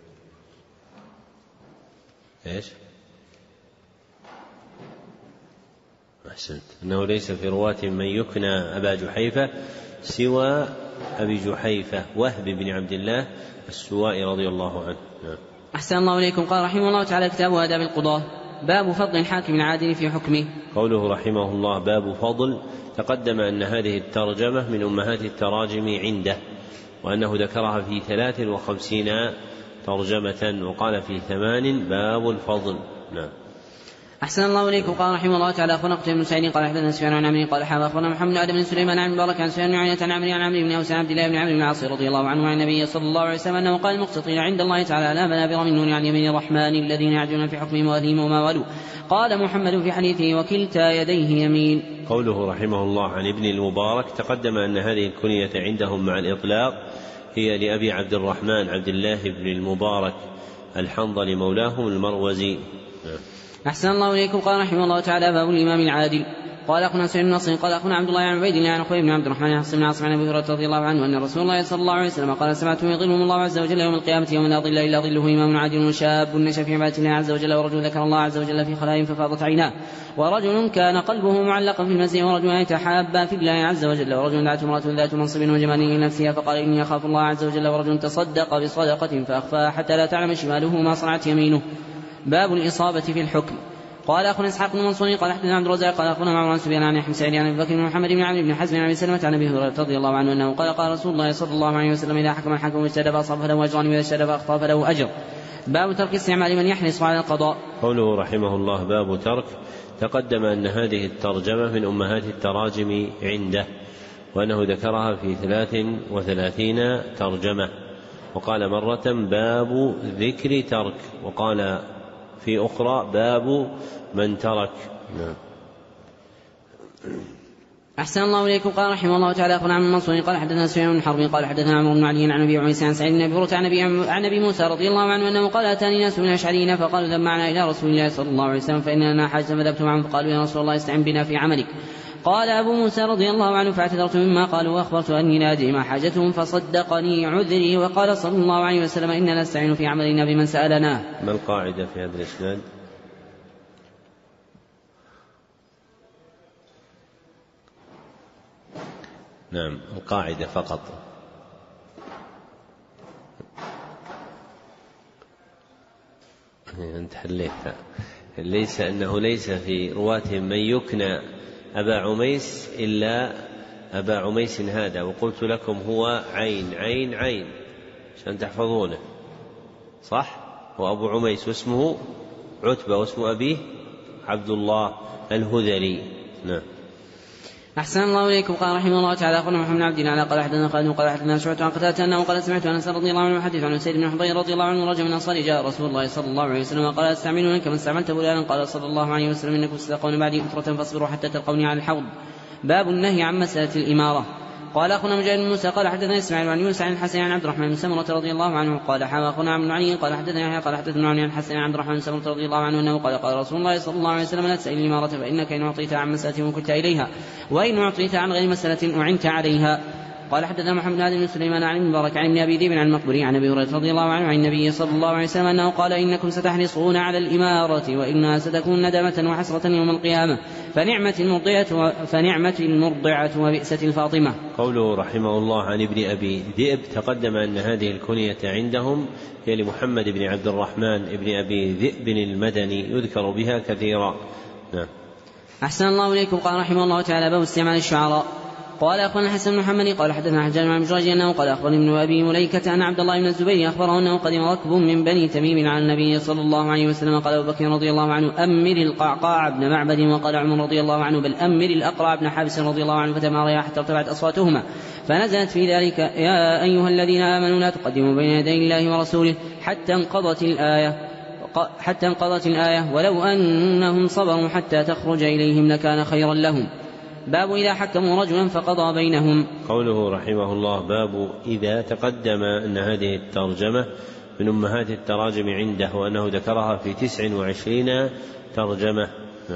إيش؟ أحسنت. أنه ليس في رواة من يكنى أبا جحيفة سوى أبي جحيفة وهب بن عبد الله السوائي رضي الله عنه. أحسن الله إليكم. قال رحمه الله تعالى كتاب آداب القضاة. باب فضل الحاكم العادل في حكمه. قوله رحمه الله باب فضل تقدم أن هذه الترجمة من أمهات التراجم عنده وأنه ذكرها في ثلاث وخمسين ترجمة وقال في ثمان باب الفضل. نعم. أحسن الله إليكم. قال رحمه الله تعالى أخونا قتيبة بن سعيد قال حدثنا سفيان عن عمرو قال حدثنا أخونا محمد بن آدم بن سليمان عن مبارك عن سفيان بن عيينة عن عمرو عن عمرو بن أوس عن عبد الله بن عمرو بن العاص رضي الله عنه عن النبي صلى الله عليه وسلم أنه قال المقسطين عند الله تعالى لا منابر من نور عن يمين الرحمن الذين يعدلون في حكمهم وأهلهم وما ولوا. قال محمد في حديثه وكلتا يديه يمين. قوله رحمه الله عن ابن المبارك تقدم أن هذه الكنية عندهم مع الإطلاق هي لأبي عبد الرحمن عبد الله بن المبارك الحنظلي مولاهم المروزي. أحسن الله إليكم. قال رحمه الله تعالى باب الإمام العادل. قال أخونا سعيد بن نصر قال أخونا عبد الله عن عبيد الله عن أخوي بن عبد الرحمن عن عاصم عن أبي هريرة رضي الله عنه أن رسول الله صلى الله عليه وسلم قال سمعتم يظلهم الله عز وجل يوم القيامة يوم لا ظل إلا ظله إمام عادل وشاب نشأ في عبادة الله عز وجل ورجل ذكر الله عز وجل في خلاء ففاضت عيناه ورجل كان قلبه معلقا في المسجد ورجل يتحابا في الله عز وجل ورجل دعته امرأة ذات منصب وجمال لنفسها فقال إني أخاف الله عز وجل ورجل تصدق بصدقة فأخفاها حتى لا تعلم شماله ما صنعت يمينه. باب الإصابة في الحكم. قال أخونا إسحاق بن منصور قال حدثنا عبد الرزاق قال أخونا معمر بن سفيان عن يحيى بن سعيد عن أبي بكر بن محمد بن عمرو بن حزم عن أبي سلمة عن أبي هريرة رضي الله عنه أنه قال قال رسول الله صلى الله عليه وسلم إذا حكم الحاكم واجتهد فأصاب فله أجران وإذا اجتهد فأخطأ فله أجر. باب ترك استعمال من يحرص على القضاء. قوله رحمه الله باب ترك. تقدم أن هذه الترجمة من أمهات التراجم عنده، وأنه ذكرها في ثلاث وثلاثين ترجمة، وقال مرة باب ذكر ترك، وقال في أخرى باب من ترك. نعم. أحسن الله إليكم. قال رحمه الله تعالى أخونا عن منصور قال حدثنا سفيان بن حرب قال حدثنا عمرو بن علي عن أبي عميس عن سعيد بن أبي هريرة عن أبي عن أبي موسى رضي الله عنه أنه قال أتاني ناس من الأشعريين فقالوا ذهب معنا إلى رسول الله صلى الله عليه وسلم فإن لنا حاجة فذهبت معهم فقالوا يا رسول الله استعن بنا في عملك. قال أبو موسى رضي الله عنه فاعتذرت مما قالوا وأخبرت أني لا أدري ما حاجتهم فصدقني عذري. وقال صلى الله عليه وسلم إننا نستعين في عملنا بمن سألنا. ما القاعدة في هذا الإسناد؟ نعم القاعدة فقط. أنت حليتها. ليس أنه ليس في رواتهم من يكنى أبا عميس إلا أبا عميس هذا، وقلت لكم هو عين عين عين عشان تحفظونه صح. هو أبو عميس واسمه عتبة واسم أبيه عبد الله الهذلي. نعم. أحسن الله إليكم. قال رحمه الله تعالى أخونا محمد بن عبد الله قال حدثنا خالد قال حدثنا شعبة عن قتادة أنه قال سمعت أنس رضي الله عنه يحدث عن سيد بن حضير رضي الله عنه رجل من الأنصار جاء رسول الله صلى الله عليه وسلم قال استعملوني كما استعملت فلانا. قال صلى الله عليه وسلم إنكم ستلقون بعدي أخرة فاصبروا حتى تلقوني على الحوض. باب النهي عن مسألة الإمارة. قال أخونا مجاهد بن موسى قال حدثنا إسماعيل عن يونس عن الحسن عن عبد الرحمن بن سمرة رضي الله عنه قال حا أخونا عمرو بن علي قال حدثنا يحيى قال حدثنا عن الحسن عن عبد الرحمن بن سمرة رضي الله عنه أنه قال قال رسول الله صلى الله عليه وسلم لا تسأل الإمارة فإنك إن أعطيت عن مسألة وكلت إليها وإن أعطيت عن غير مسألة أعنت عليها. قال حدثنا محمد بن سليمان عن المبارك عن ابن أبي ذئب عن المقبري عن أبي هريرة رضي الله عنه عن النبي صلى الله عليه وسلم أنه قال إنكم ستحرصون على الإمارة وإنها ستكون ندامة وحسرة يوم القيامة فنعمة المرضعة فنعمة المرضعة وبئست الفاطمة. قوله رحمه الله عن ابن أبي ذئب. تقدم أن هذه الكنية عندهم هي لمحمد بن عبد الرحمن ابن أبي ذئب المدني يذكر بها كثيرا. نعم. أحسن الله إليكم. قال رحمه الله تعالى باب استعمال الشعراء. قال أخبرنا حسن بن محمد قال حدثنا حجاج بن مجراج أنه قال أخبرني ابن أبي مليكة أن عبد الله بن الزبير أخبره أنه قدم ركب من بني تميم على النبي صلى الله عليه وسلم. قال أبو بكر رضي الله عنه أمر القعقاع بن معبد، وقال عمر رضي الله عنه بل أمر الأقرع بن حابس رضي الله عنه، فتماريا حتى ارتفعت أصواتهما فنزلت في ذلك يا أيها الذين آمنوا لا تقدموا بين يدي الله ورسوله حتى انقضت الآية حتى انقضت الآية ولو أنهم صبروا حتى تخرج إليهم لكان خيرا لهم. باب إذا حكموا رجلا فقضى بينهم. قوله رحمه الله باب إذا. تقدم أن هذه الترجمة من أمهات التراجم عنده، وأنه ذكرها في تسع وعشرين ترجمة.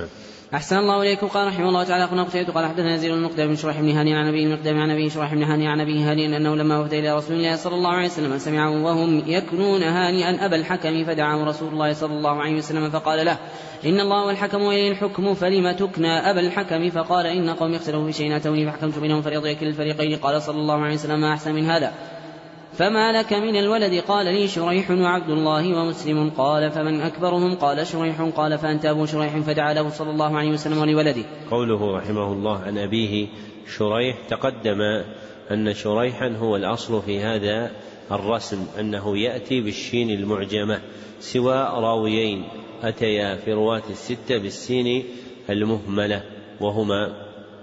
أحسن الله إليكم. قال رحمه الله تعالى أخونا قتيبة قال حدثنا يزيد بن المقدام بن شريح بن هاني عن أبي المقدام عن أبي شريح بن هاني عن أبي هاني أنه لما وفد إلى رسول الله صلى الله عليه وسلم سمعوا وهم يكنون هانئا أبا الحكم فدعاه رسول الله صلى الله عليه وسلم فقال له إن الله والحكم وإليه الحكم فلم تكنى أبا الحكم؟ فقال إن قوم اختلفوا في شيء أتوني فحكمت بينهم فرضي كلا الفريقين. قال صلى الله عليه وسلم ما أحسن من هذا فما لك من الولد؟ قال لي شريح وعبد الله ومسلم. قال فمن أكبرهم؟ قال شريح. قال فأنت أبو شريح. فدعا له صلى الله عليه وسلم ولولده. قوله رحمه الله عن أبيه شريح. تقدم أن شريحا هو الأصل في هذا الرسم أنه يأتي بالشين المعجمة، سوى راويين أتيا في رواة الستة بالسين المهملة وهما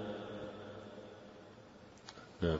نعم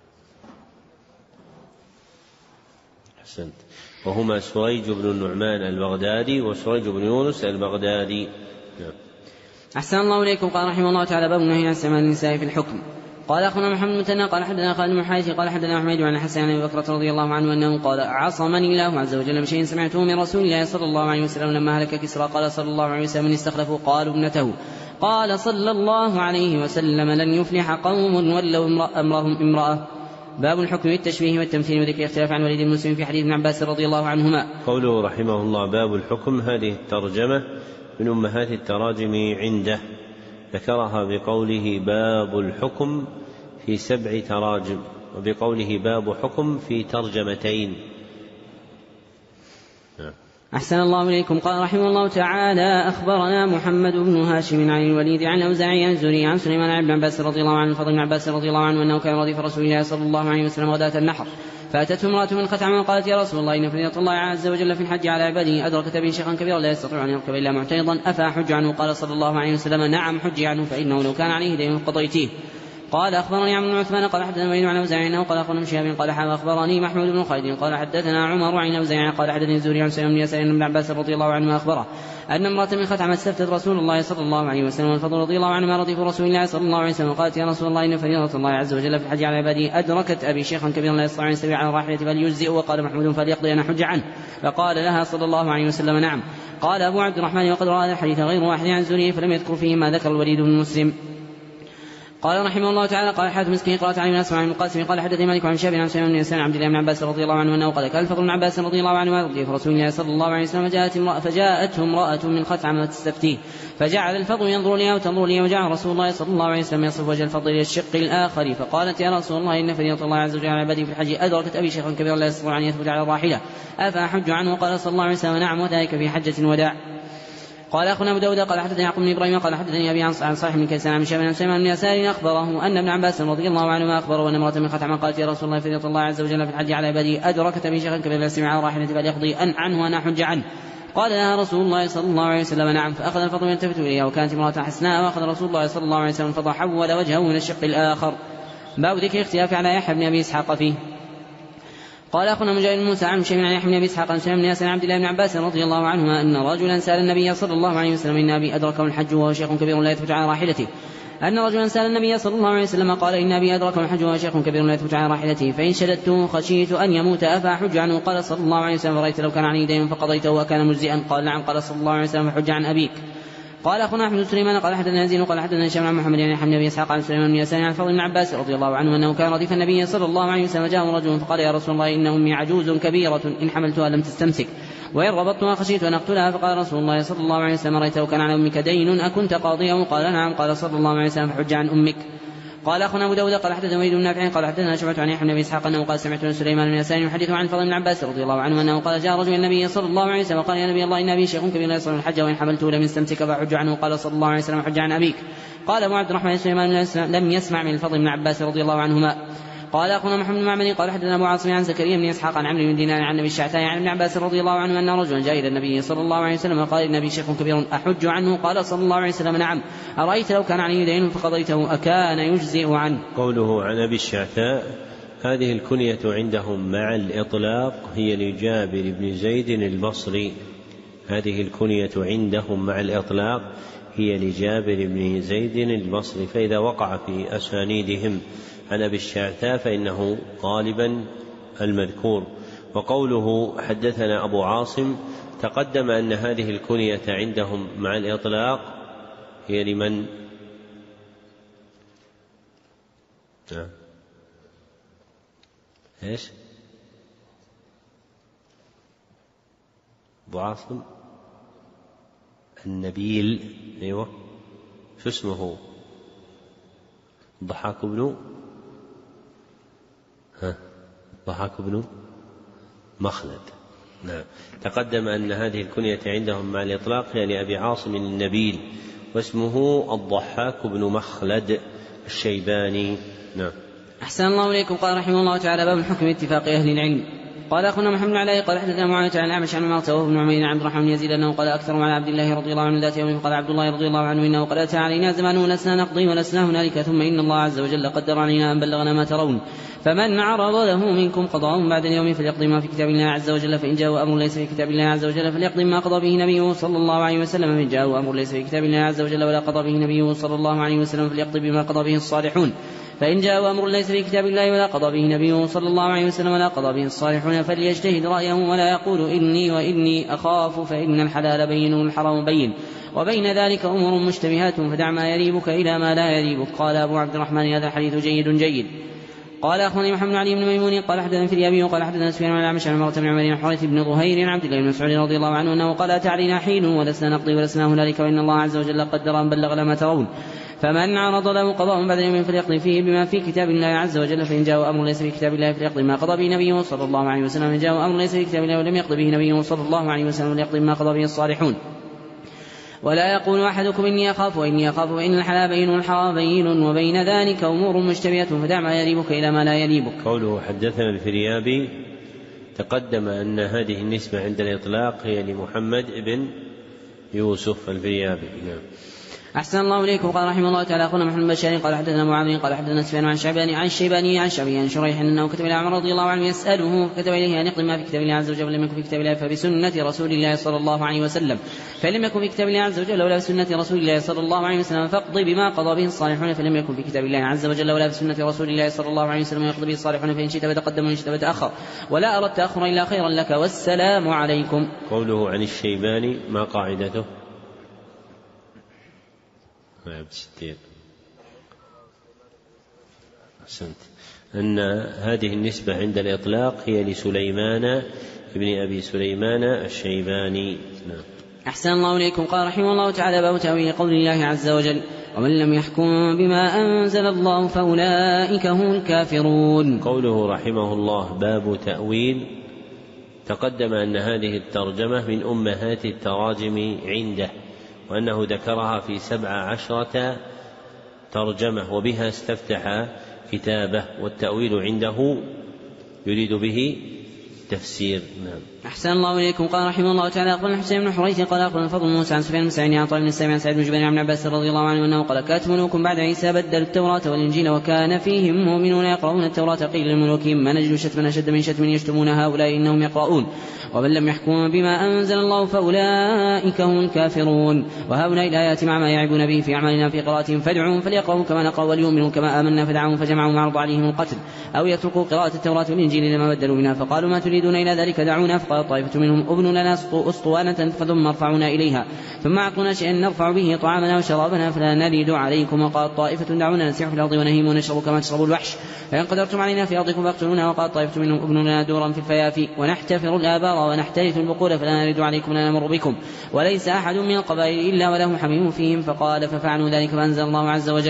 أحسنت وهما سريج بن النعمان البغدادي وسريج بن يونس البغدادي. نعم. أحسن الله إليكم. قال رحمه الله تعالى باب النهي عن استعمال النساء في الحكم. قال أخونا محمد المثنى قال حدثنا خالد بن حارث قال حدثنا أحمد عن الحسن عن أبي بكر رضي الله عنه أنه قال عصمني الله عز وجل بشيء سمعته من رسول الله صلى الله عليه وسلم لما هلك كسرى. قال صلى الله عليه وسلم من استخلفوا قالوا ابنته. قال صلى الله عليه وسلم لن يفلح قوم ولوا أمرهم امرأة. باب الحكم بالتشبيه والتمثيل وذكر اختلاف عن وليد المسلم في حديث ابن عباس رضي الله عنهما. قوله رحمه الله باب الحكم. هذه الترجمة من أمهات التراجم عنده، ذكرها بقوله باب الحكم في سبع تراجم، وبقوله باب حكم في ترجمتين. أحسن الله إليكم. قال رحمه الله تعالى: أخبرنا محمد بن هاشم عن الوليد عن الأوزاعي عن الزهري عن سليمان بن عباس رضي الله عنه فضل بن عباس رضي الله عنه أنه كان رديف رسول الله صلى الله عليه وسلم غداة النحر، فأتته امرأة من خثعم وقالت: يا رسول الله، إن فريضة الله عز وجل في الحج على عباده أدركت به شيخا كبيرا لا يستطيع أن يركب إلا معترضا، أفأحج عنه؟ قال صلى الله عليه وسلم: نعم، حجي عنه، فإنه لو كان عليه دين قضيتيه. قال: أخبرني عمرو بن عثمان قال حدثنا وليد عن الأوزاعي أنه قال أخبرنا شهاب قال أخبرني محمود بن خالد قال حدثنا عمر عن الأوزاعي قال حدثني الزهري عن سليمان بن يسار بن عباس رضي الله عنه أخبره أن امرأة من خثعم استفتت رسول الله صلى الله عليه وسلم والفضل رضي الله عنهما رديف رسول الله صلى الله عليه وسلم قالت: يا رسول الله، إن فريضة الله عز وجل في الحج على عباده أدركت أبي شيخا كبيرا لا يستطيع أن يستوي على الراحلة فليجزئ. وقال محمود: فليقضي أن حج عنه. فقال لها صلى الله عليه وسلم: نعم. قال أبو عبد الرحمن: وقد رأى الحديث غير واحد عن الزهري فلم يذكر فيه ما ذكر الوليد بن مسلم. قال رحمه الله تعالى: قال حاتم مسكين قرأت علي بن أسمع عن القاسم قال حدثني مالك عن شاب عن سليمان بن يسار عبد الله بن عباس رضي الله عنه أنه قال: كان الفضل بن عباس رضي الله عنه رديف رسول الله صلى الله عليه وسلم فجاءت امرأة فجاءته امرأة من خثعم تستفتيه، فجعل الفضل ينظر لي وتنظر لي، وجعل رسول الله صلى الله عليه وسلم يصف وجه الفضل إلى الشق الآخر، فقالت: يا رسول الله، إن فريضة الله عز وجل على عباده في الحج أدركت أبي شيخا كبيرا لا يستطيع أن يثبت على الراحلة، أفأحج عنه؟ قال صلى الله عليه وسلم: نعم، وذلك في حجة الوداع. قال أخونا أبو داود قال حدثني يعقوب بن إبراهيم قال حدثني أبي عن صالح بن كيسان عن شيخ بن سليمان بن يسار أخبره أن ابن عباس رضي الله عنهما أخبره أن امرأة من خثعم قالت: يا رسول الله، فريضة الله عز وجل في الحج على عباده أدركت به شيخا كبيرا لا يستطيع على راحلته فليقضي أن عنه وأنا أحج عنه. قال لها رسول الله صلى الله عليه وسلم: نعم. فأخذ الفضل يلتفت إليها وكانت امرأة حسناء، وأخذ رسول الله صلى الله عليه وسلم الفضل حول وجهه من الشق الآخر. باب ذكر اختلاف على يحيى بن أبي إسحاق فيه. قال أخونا مجاهد موسى عن شيء عن يحيى بن أبي إسحاق عن سليمان بن يسار عبد الله بن عباس رضي الله عنهما أن رجلا سأل النبي صلى الله عليه وسلم: إن أبي أدركه الحج وهو شيخ كبير لا يثبت على راحلته. أن رجلا سأل النبي صلى الله عليه وسلم قال: إن أبي أدركه الحج وهو شيخ كبير لا يثبت على راحلته، فإن شددته خشيت أن يموت أفأحج عنه؟ قال صلى الله عليه وسلم: رأيت لو كان عليه دين فقضيته وكان مجزئا؟ قال: نعم. قال صلى الله عليه وسلم: فحج عن أبيك. قال أخونا أحمد سليمان قال حدثنا يزيد قال حدثنا هشام عن محمد بن يحيى بن أبي إسحاق عن سليمان بن يسار عن فضل بن عباس رضي الله عنه أنه كان رديف النبي صلى الله عليه وسلم جاءه رجل فقال: يا رسول الله، إن أمي عجوز كبيرة إن حملتها لم تستمسك وإن ربطتها خشيت أن أقتلها. فقال رسول الله صلى الله عليه وسلم: رأيت لو كان على أمك دين أكنت قاضيه؟ قال: نعم. قال صلى الله عليه وسلم: فحج عن أمك. قال أخونا أبو داود قال حدثنا وليد بن نافع قال حدثنا شعبة عن يحيى بن أبي إسحاق أنه قال: سمعت سليمان بن يسار يحدث عن فضل بن عباس رضي الله عنه أنه قال: جاء رجل النبي صلى الله عليه وسلم قال: يا نبي الله، إن أبي شيخ كبير لا يصل الحج وإن حملته لم يستمسك فحج عنه. قال صلى الله عليه وسلم: حج عن أبيك. قال أبو عبد الرحمن سليمان لم يسمع من الفضل بن عباس رضي الله عنهما. قال أخونا محمد بن معمر قال حدثنا أبو عاصم عن زكريا بن إسحاق عن عمرو بن دينار عن النبي الشعثاء عن ابن عباس رضي الله عنه أن رجلا جاء إلى النبي صلى الله عليه وسلم قال: إن أبي شيخ كبير أحج عنه؟ قال صلى الله عليه وسلم: نعم. أرأيت لو كان عليه دين فقضيته أكان يجزئ عنه؟ قوله عن أبي الشعثاء هذه الكنية عندهم مع الإطلاق هي لجابر بن زيد البصري. هذه الكنية عندهم مع الإطلاق هي لجابر بن زيد البصري، فإذا وقع في أسانيدهم عن أبي الشعثاء فإنه غالبا المذكور. وقوله حدثنا أبو عاصم تقدم أن هذه الكنية عندهم مع الإطلاق هي لمن؟ نعم. إيش؟ أبو عاصم النبيل. أيوة، شو اسمه؟ ضحاك بن ها ضحاك بن مخلد. نعم. تقدم أن هذه الكنية عندهم مع الإطلاق هي يعني لأبي عاصم النبيل، واسمه الضحاك بن مخلد الشيباني. نعم. أحسن الله إليكم. قال رحمه الله تعالى: باب الحكم اتفاق أهل العلم. قال أخونا محمد علي قال حدثنا معاوية عن الأعمش عن معاوية وابن عمير عن عبد الرحمن بن يزيد أنه قال: أكثر على عبد الله رضي الله عنه ذات يوم قال عبد الله رضي الله عنه: إنه قد أتى علينا زمان ولسنا نقضي ولسنا هنالك، ثم إن الله عز وجل قدر علينا أن بلغنا ما ترون، فمن عرض له منكم قضاء بعد اليوم فليقضي ما في كتاب الله عز وجل، فإن جاء أمر ليس في كتاب الله عز وجل فليقضي ما قضى به نبيه صلى الله عليه وسلم، فإن جاء أمر ليس في كتاب الله عز وجل ولا قضى به نبيه صلى الله عليه وسلم فليقضي بما قضى به الصالحون، فإن جاء أمر ليس في كتاب الله ولا قضى به نبيه صلى الله عليه وسلم ولا قضى به الصالحون فليجتهد رأيه ولا يقول إني وإني أخاف، فإن الحلال بين والحرام بين وبين ذلك أمور مشتبهات، فدع ما يريبك إلى ما لا يريبك. قال أبو عبد الرحمن: هذا الحديث جيد جيد. قال أخبرني محمد علي بن ميمون قال حدثنا فريابي وقال حدثنا سفيان عن الأعمش عن عمرة بن عمر عن حارث بن ظهير عن عبد الله بن مسعود رضي الله عنه أنه قال أتى علينا حين ولسنا نقضي ولسنا هنالك وإن الله عز وجل قدر أن بلغ لما ترون فمن عرض له قضاء بعد يوم فليقضي فيه بما في كتاب الله عز وجل فإن جاء أمر ليس في كتاب الله فليقضي ما قضى به نبيه صلى الله عليه وسلم فإن جاء أمر ليس في كتاب الله ولم يقضي به نبيه صلى الله عليه وسلم فليقضي ما قضى به الصالحون. ولا يقول أحدكم إني أخاف وإني أخاف وإن الحلال بين والحرام بين وبين ذلك أمور مشتبهة فدع ما يريبك إلى ما لا يريبك. قوله حدثنا الفريابي تقدم أن هذه النسبة عند الإطلاق هي لمحمد بن يوسف الفريابي. نعم. أحسن الله إليكم. قال رحمه الله تعالى أخونا محمد بشار قال حدثنا معاذ قال حدثنا سفيان عن شعباني عن شيباني عن شعبي عن شريح أنه كتب إلى عمر رضي الله عنه يسأله فكتب إليه أن يقضي ما في كتاب الله عز وجل لم يكن في كتاب الله فبسنة رسول الله صلى الله عليه وسلم فلم يكن في كتاب الله عز وجل ولا بسنة رسول الله صلى الله عليه وسلم فاقضي بما قضى به الصالحون فلم يكن في كتاب الله عز وجل ولا بسنة رسول الله صلى الله عليه وسلم يقضي به الصالحون فإن شئت فتقدم وإن شئت فتأخر ولا أردت تأخر إلا خيرا لك والسلام عليكم. قوله عن الشيباني ما قاعدته؟ أحسنت. أن هذه النسبة عند الإطلاق هي لسليمان ابن أبي سليمان الشيباني. نعم. أحسن الله إليكم. قال رحمه الله تعالى باب تأويل قول الله عز وجل ومن لم يحكم بما أنزل الله فأولئك هم الكافرون. قوله رحمه الله باب تأويل تقدم أن هذه الترجمة من أمهات التراجم عنده وأنه ذكرها في سبع عشرة ترجمة وبها استفتح كتابه والتأويل عنده يريد به تفسير. نعم. أحسن الله إليكم. قال رحمه الله تعالى أخبرنا حسين بن حريث قال أخبرنا فضل موسى عن سفيان بن سعيد عن طالب بن السامي عن سعيد بن جبير عن عباس رضي الله عنه أنه قال كاتب ملوك بعد عيسى بدلوا التوراة والإنجيل وكان فيهم مؤمنون يقرؤون التوراة قيل للملوك ما نجد شتما أشد من شتم يشتمون هؤلاء إنهم يقرؤون ومن لم يحكم بما أنزل الله فأولئك هم الكافرون. وهؤلاء الآيات مع ما يعيبون به في أعمالنا في قراءتهم فادعوهم فليقرؤوا كما نقرأ وليؤمنوا كما آمنا فدعوهم فجمعوا معرض عليهم القتل أو يتركوا قراءة التوراة والإنجيل لما بدلوا منها فقالوا ما تريدون إلى ذلك دعونا فقال طائفة منهم ابنوا لنا أسطوانة ثم ارفعونا إليها ثم أعطونا شيئا نرفع به طعامنا وشرابنا فلا نريد عليكم وقال طائفة دعونا نسيح في الأرض ونهيم ونشرب كما تشرب الوحش فإن قدرتم علينا في أرضكم فاقتلونا وقال طائفة منهم ابنوا لنا دورا في الفيافي ونحتفر الآبار ونحترث البقول فلا نريد عليكم لا نمر بكم وليس أحد من القبائل إلا وله حميم فيهم فقال ففعلوا ذلك فأنزل الله عز وجل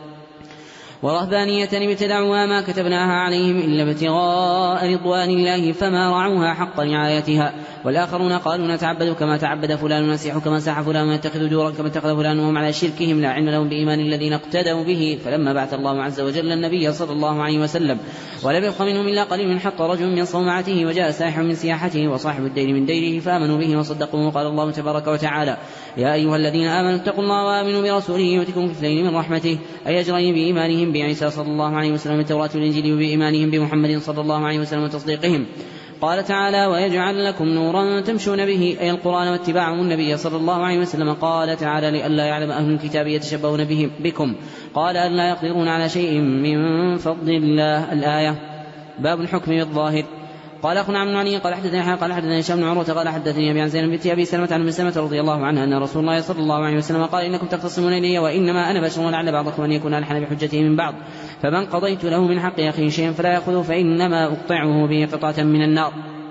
ورهبانية ابتدعوها ما كتبناها عليهم إلا ابتغاء رضوان الله فما رعوها حق رعايتها والآخرون قالوا نتعبد كما تعبد فلان ونسيح كما ساح فلان ونتخذ دورا كما اتخذ فلان وهم على شركهم لا علم لهم بإيمان الذين اقتدوا به فلما بعث الله عز وجل النبي صلى الله عليه وسلم ولم يبق منهم إلا قليل حط رجل من صومعته وجاء سائح من سياحته وصاحب الدين من ديره فآمنوا به وصدقوه قال الله تبارك وتعالى يا أيها الذين آمنوا اتقوا الله وآمنوا برسوله يؤتكم كفلين من رحمته أي أجرين بإيمانهم بعيسى صلى الله عليه وسلم التوراة والإنجيل وبإيمانهم بمحمد صلى الله عليه وسلم وتصديقهم. قال تعالى ويجعل لكم نورا تمشون به أي القرآن واتباعهم النبي صلى الله عليه وسلم. قال تعالى لئلا يعلم أهل الكتاب يتشبهون بهم بكم قال ألا يقدرون على شيء من فضل الله الآية. باب الحكم بالظاهر. قال أخونا عن علي قال حدثني قال حدثني هشام بن عروة قال حدثني أبي عن زينب بنت أبي سلمة عن أم سلمة رضي الله عنها أن رسول الله صلى الله عليه وسلم قال إنكم تختصمون إلي وإنما أنا بشر ولعل بعضكم أن يكون ألحن بحجته من بعض فمن قضيت له من حق أخيه شيئا فلا يأخذه فإنما أقطعه به قطعة من النار.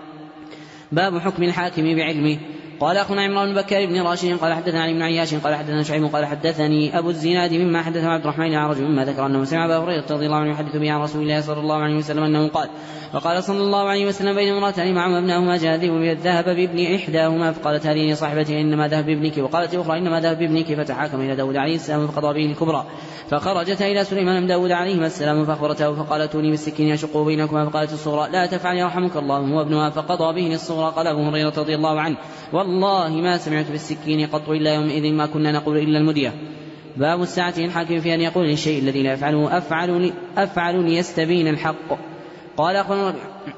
باب حكم الحاكم بعلمه. قال أخونا عمران بن بكار بن راشد قال حدثنا علي بن عياش قال حدثنا شعيب قال حدثني أبو الزناد مما حدثه عبد الرحمن عن رجل مما ذكر أنه سمع أبا هريرة رضي الله عنه يحدث به عن رسول الله صلى الله عليه وسلم أنه قال وقال صلى الله عليه وسلم بين امرأتان معهما ابناهما جاذب ذهب بابن إحداهما فقالت هذه لصاحبتي إنما ذهب بابنك وقالت أخرى إنما ذهب بابنك فتحاكم إلى داود عليه السلام فقضى به الكبرى فخرجت إلى سليمان بن داود عليه السلام فأخبرته فقالت اتوني بالسكين يشق بينكما فقالت الصغرى لا تفعل يرحمك الله هو ابنها فقضى به للصغرى. قال أبو هريرة رضي الله عنه والله ما سمعت بالسكين قط إلا يومئذ ما كنا نقول إلا المدية. باب الساعة الحاكم في أن يقول للشيء الذي لا يفعله أفعل, أفعل ليستبين الحق. قال أخونا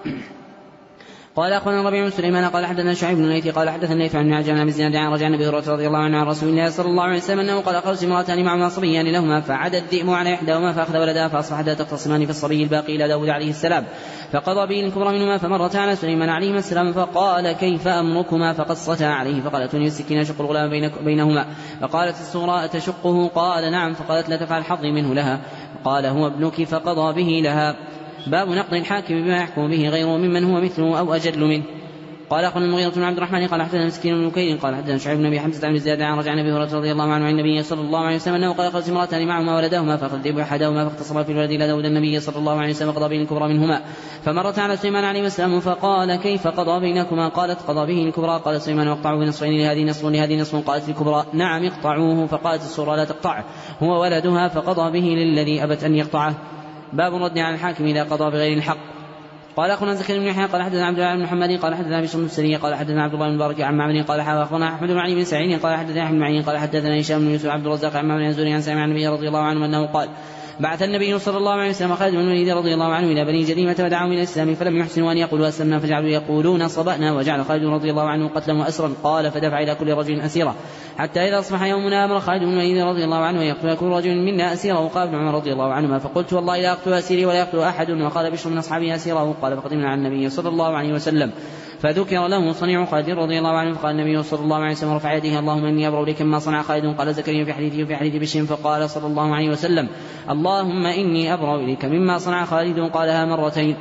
قال أخونا الربيع بن سليمان قال حدثنا شعيب بن ليث قال حدثنا ليث عن عجلان بن زناد عن رجع النبي رضي الله عنه عن رسول الله صلى الله عليه وسلم أنه قال خرج امرأتان معهما صبيان لهما فعد الذئب على إحداهما فأخذ ولدها فأصبحتا تختصمان في الصبي الباقي إلى داود عليه السلام فقضى به الكبرى منهما فمرتا على سليمان عليه السلام فقال كيف أمركما فقصتا عليه فقالت اتوني بالسكين أشق الغلام بينهما فقالت الصغرى أتشقه قال نعم فقالت لا تفعل حظي منه لها قال هو ابنك فقضى به لها. باب نقض الحاكم بما يحكم به غيره ممن هو مثله أو أجل منه. قال أخبرنا المغيرة بن عبد الرحمن قال حدثنا مسكين بن بكير قال حدثنا شعيب بن أبي حمزة عن زياد عن رجع النبي رضي الله عنه عن النبي صلى الله عليه وسلم أنه قال خرجت امرأتان معهما ولدهما فقدموا أحدهما فاختصما في الولد إلى داود النبي صلى الله عليه وسلم قضى به الكبرى منهما فمرت على سليمان عليه السلام فقال كيف قضى بينكما؟ قالت قضى به الكبرى. قال سليمان واقطعوه بنصفين لهذه نصف لهذه نصف. قالت الكبرى نعم اقطعوه. فقالت الصغرى لا تقطعه هو ولدها فقضى به للذي أبت أن يقطعه. باب الرد على الحاكم إذا قضى بغير الحق. قال أخونا زكريا بن يحيى قال حدثنا عبد الله بن محمد قال حدثنا بشر بن السري قال حدثنا عبد الله بن مبارك عن معمر قال أخونا أحمد بن علي بن سعيد قال حدثنا أحمد بن معين قال حدثنا هشام بن يوسف عبد الرزاق عن معمر الزهري عن سامع عن النبي رضي الله عنه أنه قال بعث النبي صلى الله عليه وسلم خالد بن الوليد رضي الله عنه إلى بني جريمة ودعاهم إلى الإسلام فلم يحسنوا أن يقولوا أسلمنا فجعلوا يقولون صبأنا وجعل خالد رضي الله عنه قتله أسرا. قال فدفع إلى كل رجل أسيرا حتى إذا أصبح يومنا أمر خالد بن الوليد رضي الله عنه يقتل كل رجل منا أسيرا. وقال ابن عمر رضي الله عنهما فقلت والله لا أقتل أسيري ولا يقتل أحد. وقال بشر من أصحابه أسيره. قال فقدمنا على النبي صلى الله عليه وسلم فذكر له صنيع خالد رضي الله عنه فقال النبي صلى الله عليه وسلم رفع يده اللهم إني أبرأ إليك مما صنع خالد. قال زكريا في حديثه وفي حديث بشر فقال صلى الله عليه وسلم اللهم إني أبرأ إليك مما صنع خالد. قالها مرتين.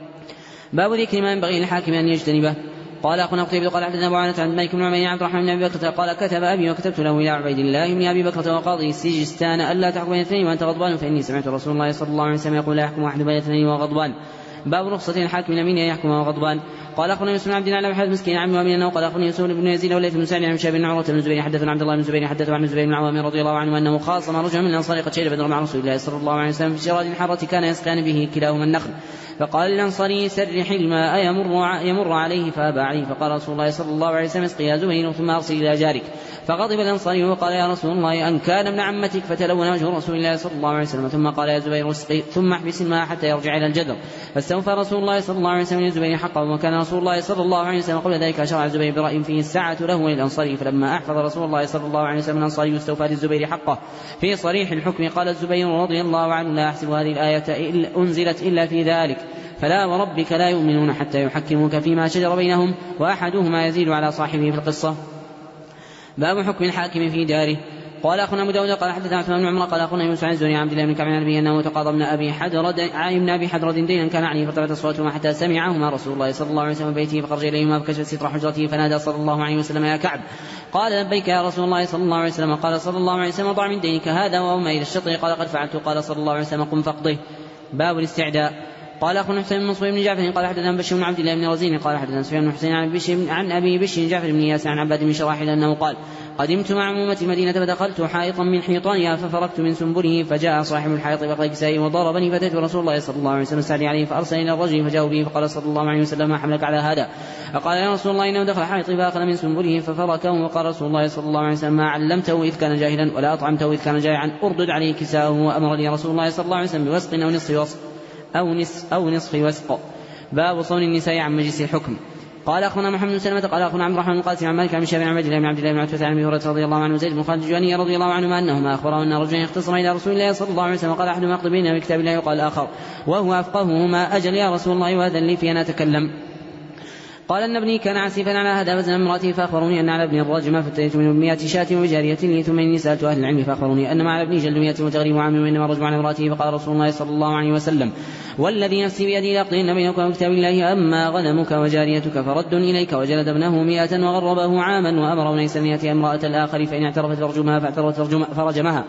باب ذكر ما ينبغي للحاكم أن يجتنبه. قال أخونا قتيبة قال حدثنا أبو عوانة عن مالك بن عمير عبد الرحمن بن أبي بكر قال كتب أبي وكتبت له إلى عبيد الله بن أبي بكر وقاضي السجستان ألا تحكم بين اثنين وأنت غضبان فإني سمعت رسول الله صلى الله عليه وسلم يقول لا يحكم أحد بين اثنين وغضبان. باب رخصة الحاكم الأمين أن يحكم وغضبان. قال أخونا يوسف بن عبد الله بن حارث مسكين عن مؤمن أنه قال أخونا يوسف بن يزيد وليث بن سعد عن شاب بن عروة بن الزبير حدثنا عبد الله بن الزبير حدث عن الزبير بن العوام رضي الله عنه أنه خاصم رجل من الأنصار قد شهد بدرا مع رسول الله صلى الله عليه وسلم في شراج الحرة كان يسقيان به كلاهما النخل. فقال الأنصاري سرح الماء يمر, يمر عليه فأبى عليه. فقال رسول الله صلى الله عليه وسلم اسقي يا زبير ثم أرسل إلى جارك. فغضب الأنصاري وقال يا رسول الله أن كان ابن عمتك فتلون وجه رسول الله صلى الله عليه وسلم ثم قال يا زبير اسقي ثم احبس الماء حتى يرجع إلى الجدر. فاستوفى رسول الله صلى الله عليه وسلم للزبير حقه. وكان رسول الله صلى الله عليه وسلم قبل ذلك شرع الزبير برأي فيه الساعة له وللأنصاري. فلما أحفظ رسول الله صلى الله عليه وسلم الأنصاري استوفى للزبير حقه في صريح الحكم. قال الزبير رضي الله عنه لا أحسب هذه الآية إلا أنزلت إلا في ذلك فلا وربك لا يؤمنون حتى يحكموك فيما شجر بينهم وأحدهما يزيد على صاحبه في القصة. باب حكم الحاكم في داره. قال أخونا أبو داود قال حدثنا عثمان بن عمر قال أخونا يوسف عن الزهري عن عبد الله بن كعب عن أبيه أنه تقاضى ابن أبي حدرد ابن أبي حدرد دينا كان عليه فطلبت أصواتهما حتى سمعهما رسول الله صلى الله عليه وسلم بيته فخرج إليهما فكشف ستر حجرته فنادى صلى الله عليه وسلم يا كعب. قال لبيك يا رسول الله صلى الله عليه وسلم. قال صلى الله عليه وسلم ضع من دينك هذا وأما إلى الشطر. قال قد فعلت. قال صلى الله عليه وسلم قم فاقضه. باب الاستعداء. قال أخونا حسين بن منصور بن جعفر قال حدثنا بشر بن عبد الله بن رزين قال حدثنا سفيان بن حسين عن بشر عن أبي بشر جعفر بن ياسر عن عباد بن شراحيل أنه قال قدمت مع عمومة المدينة فدخلت حائطا من حيطانها ففرقت من سنبله فجاء صاحب الحائط بقى كسائي وضربني فأتيت رسول الله صلى الله عليه وسلم سعدي عليه فأرسل إلى الرجل فجاءوا به فقال صلى الله عليه وسلم ما حملك على هذا؟ فقال يا رسول الله إنه دخل حائطي فأخذ من سنبله ففركه. وقال رسول الله صلى الله عليه وسلم ما علمته إذ كان جاهلا ولا أطعمته إذ كان جائعا أردد عليه كساءه. وأمر لي رسول الله صلى الله عليه وسلم بوسق أو نصف وسق أو نصف, أو نصف وسق. باب صون النساء عن مجلس الحكم. قال أخونا محمد بن سلمة قال أخونا عبد الرحمن بن القاسم عن مالك عن شاب عن عبد الله بن عبد الله بن عتبة عن أبي هريرة رضي الله عنه وزيد بن خالد الجهني رضي الله عنهما أنهما أخبرا أن رجلا يختصم إلى رسول الله صلى الله عليه وسلم قال أحدهما اقض بيننا بكتاب الله وقال الآخر وهو أفقههما أجل يا رسول الله وأذن لي في أن أتكلم. قال أن ابني كان عسيفا على هذا وزن امرأتي فأخبروني أن على ابني الرجم فابتديت منه بمئة شاة وجارية لي ثم إني سألت أهل العلم فأخبروني أن على ابني جلد مئة وتغريب عام وإنما رجم على امرأته. فقال رسول الله صلى الله عليه وسلم والذي نفسي بيدي لأقضين بينك وكتاب الله أما غنمك وجاريتك فرد إليك. وجلد ابنه مئة وغربه عاما وأمر ليس أن يأتي امرأة الآخر فإن اعترفت فرجمها فاعترفت فرجمها.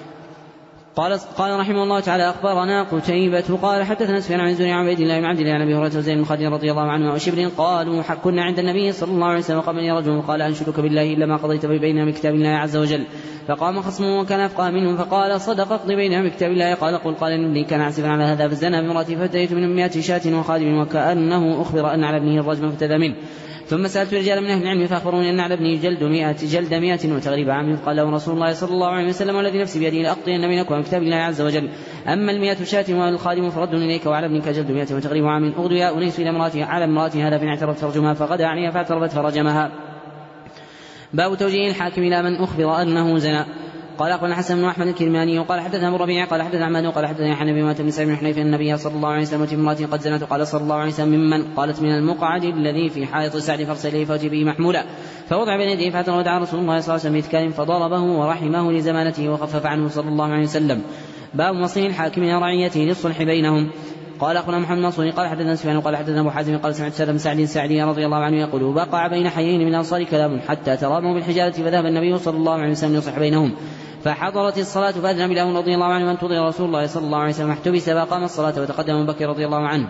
قال قال رحمه الله تعالى أخبرنا قتيبة قال حدثنا سفيان عن الزهري عن عبيد الله بن عبد الله عن أبي هريرة وزيد بن خالد رضي الله عنه وشبر قالوا كنا عند النبي صلى الله عليه وسلم قبل رجل قال أنشدك بالله إلا ما قضيت بيننا بكتاب الله عز وجل. فقام خصمه وكان أفقه منهم فقال صدق اقضي بيننا بكتاب الله. قال قل قال إن ابني كان عسفا على هذا فزنا بامرأتي فابتديت من مئة شاة وخادم وكأنه أخبر أن على ابنه الرجم فابتدى منه. ثم سألت رجالا من أهل العلم فأخبروني أن على ابني جلد مئة جلد مئة وتغريب عام. قال له رسول الله صلى الله عليه وسلم والذي نفسي بيده لأقضين بينكم وكتاب الله عز وجل. أما المئة شاة والخادم فرد إليك وعلى ابنك جلد مئة وتغريب عام. أغدو يا أنيس إلى امرأتي على امرأتي هذا فإن اعترفت فرجمها فغدا عليها فاعترفت فرجمها. باب توجيه الحاكم إلى من أخبر أنه زنى. قال أخونا حسن بن أحمد الكرماني وقال حدثنا أبو الربيع قال حدثنا عماد وقال حدثنا يحيى بن مات بن سعيد بن حنيف النبي صلى الله عليه وسلم وتي امرأة قد زنت. قال صلى الله عليه وسلم ممن؟ قالت من المقعد الذي في حائط سعد فارسل إليه فأتي به محمولا. فوضع بين يديه فأتى ودعا رسول الله صلى الله عليه وسلم بإتكال فضربه ورحمه لزمانته وخفف عنه صلى الله عليه وسلم. باب وصي الحاكم إلى رعيته للصلح بينهم. قال أخونا محمد منصور قال حدثنا سفيان قال حدثنا أبو حازم قال سمعت سالم سعد سعدي رضي الله عنه يقول وقع بين حيين من الأنصار كلام حتى تراموا بالحجارة فذهب النبي صلى الله عليه وسلم يصلح بينهم فحضرت الصلاة فأذن بلال رضي الله عنه وانتظر رسول الله صلى الله عليه وسلم احتبس فقام الصلاة وتقدم أبو بكر رضي الله عنه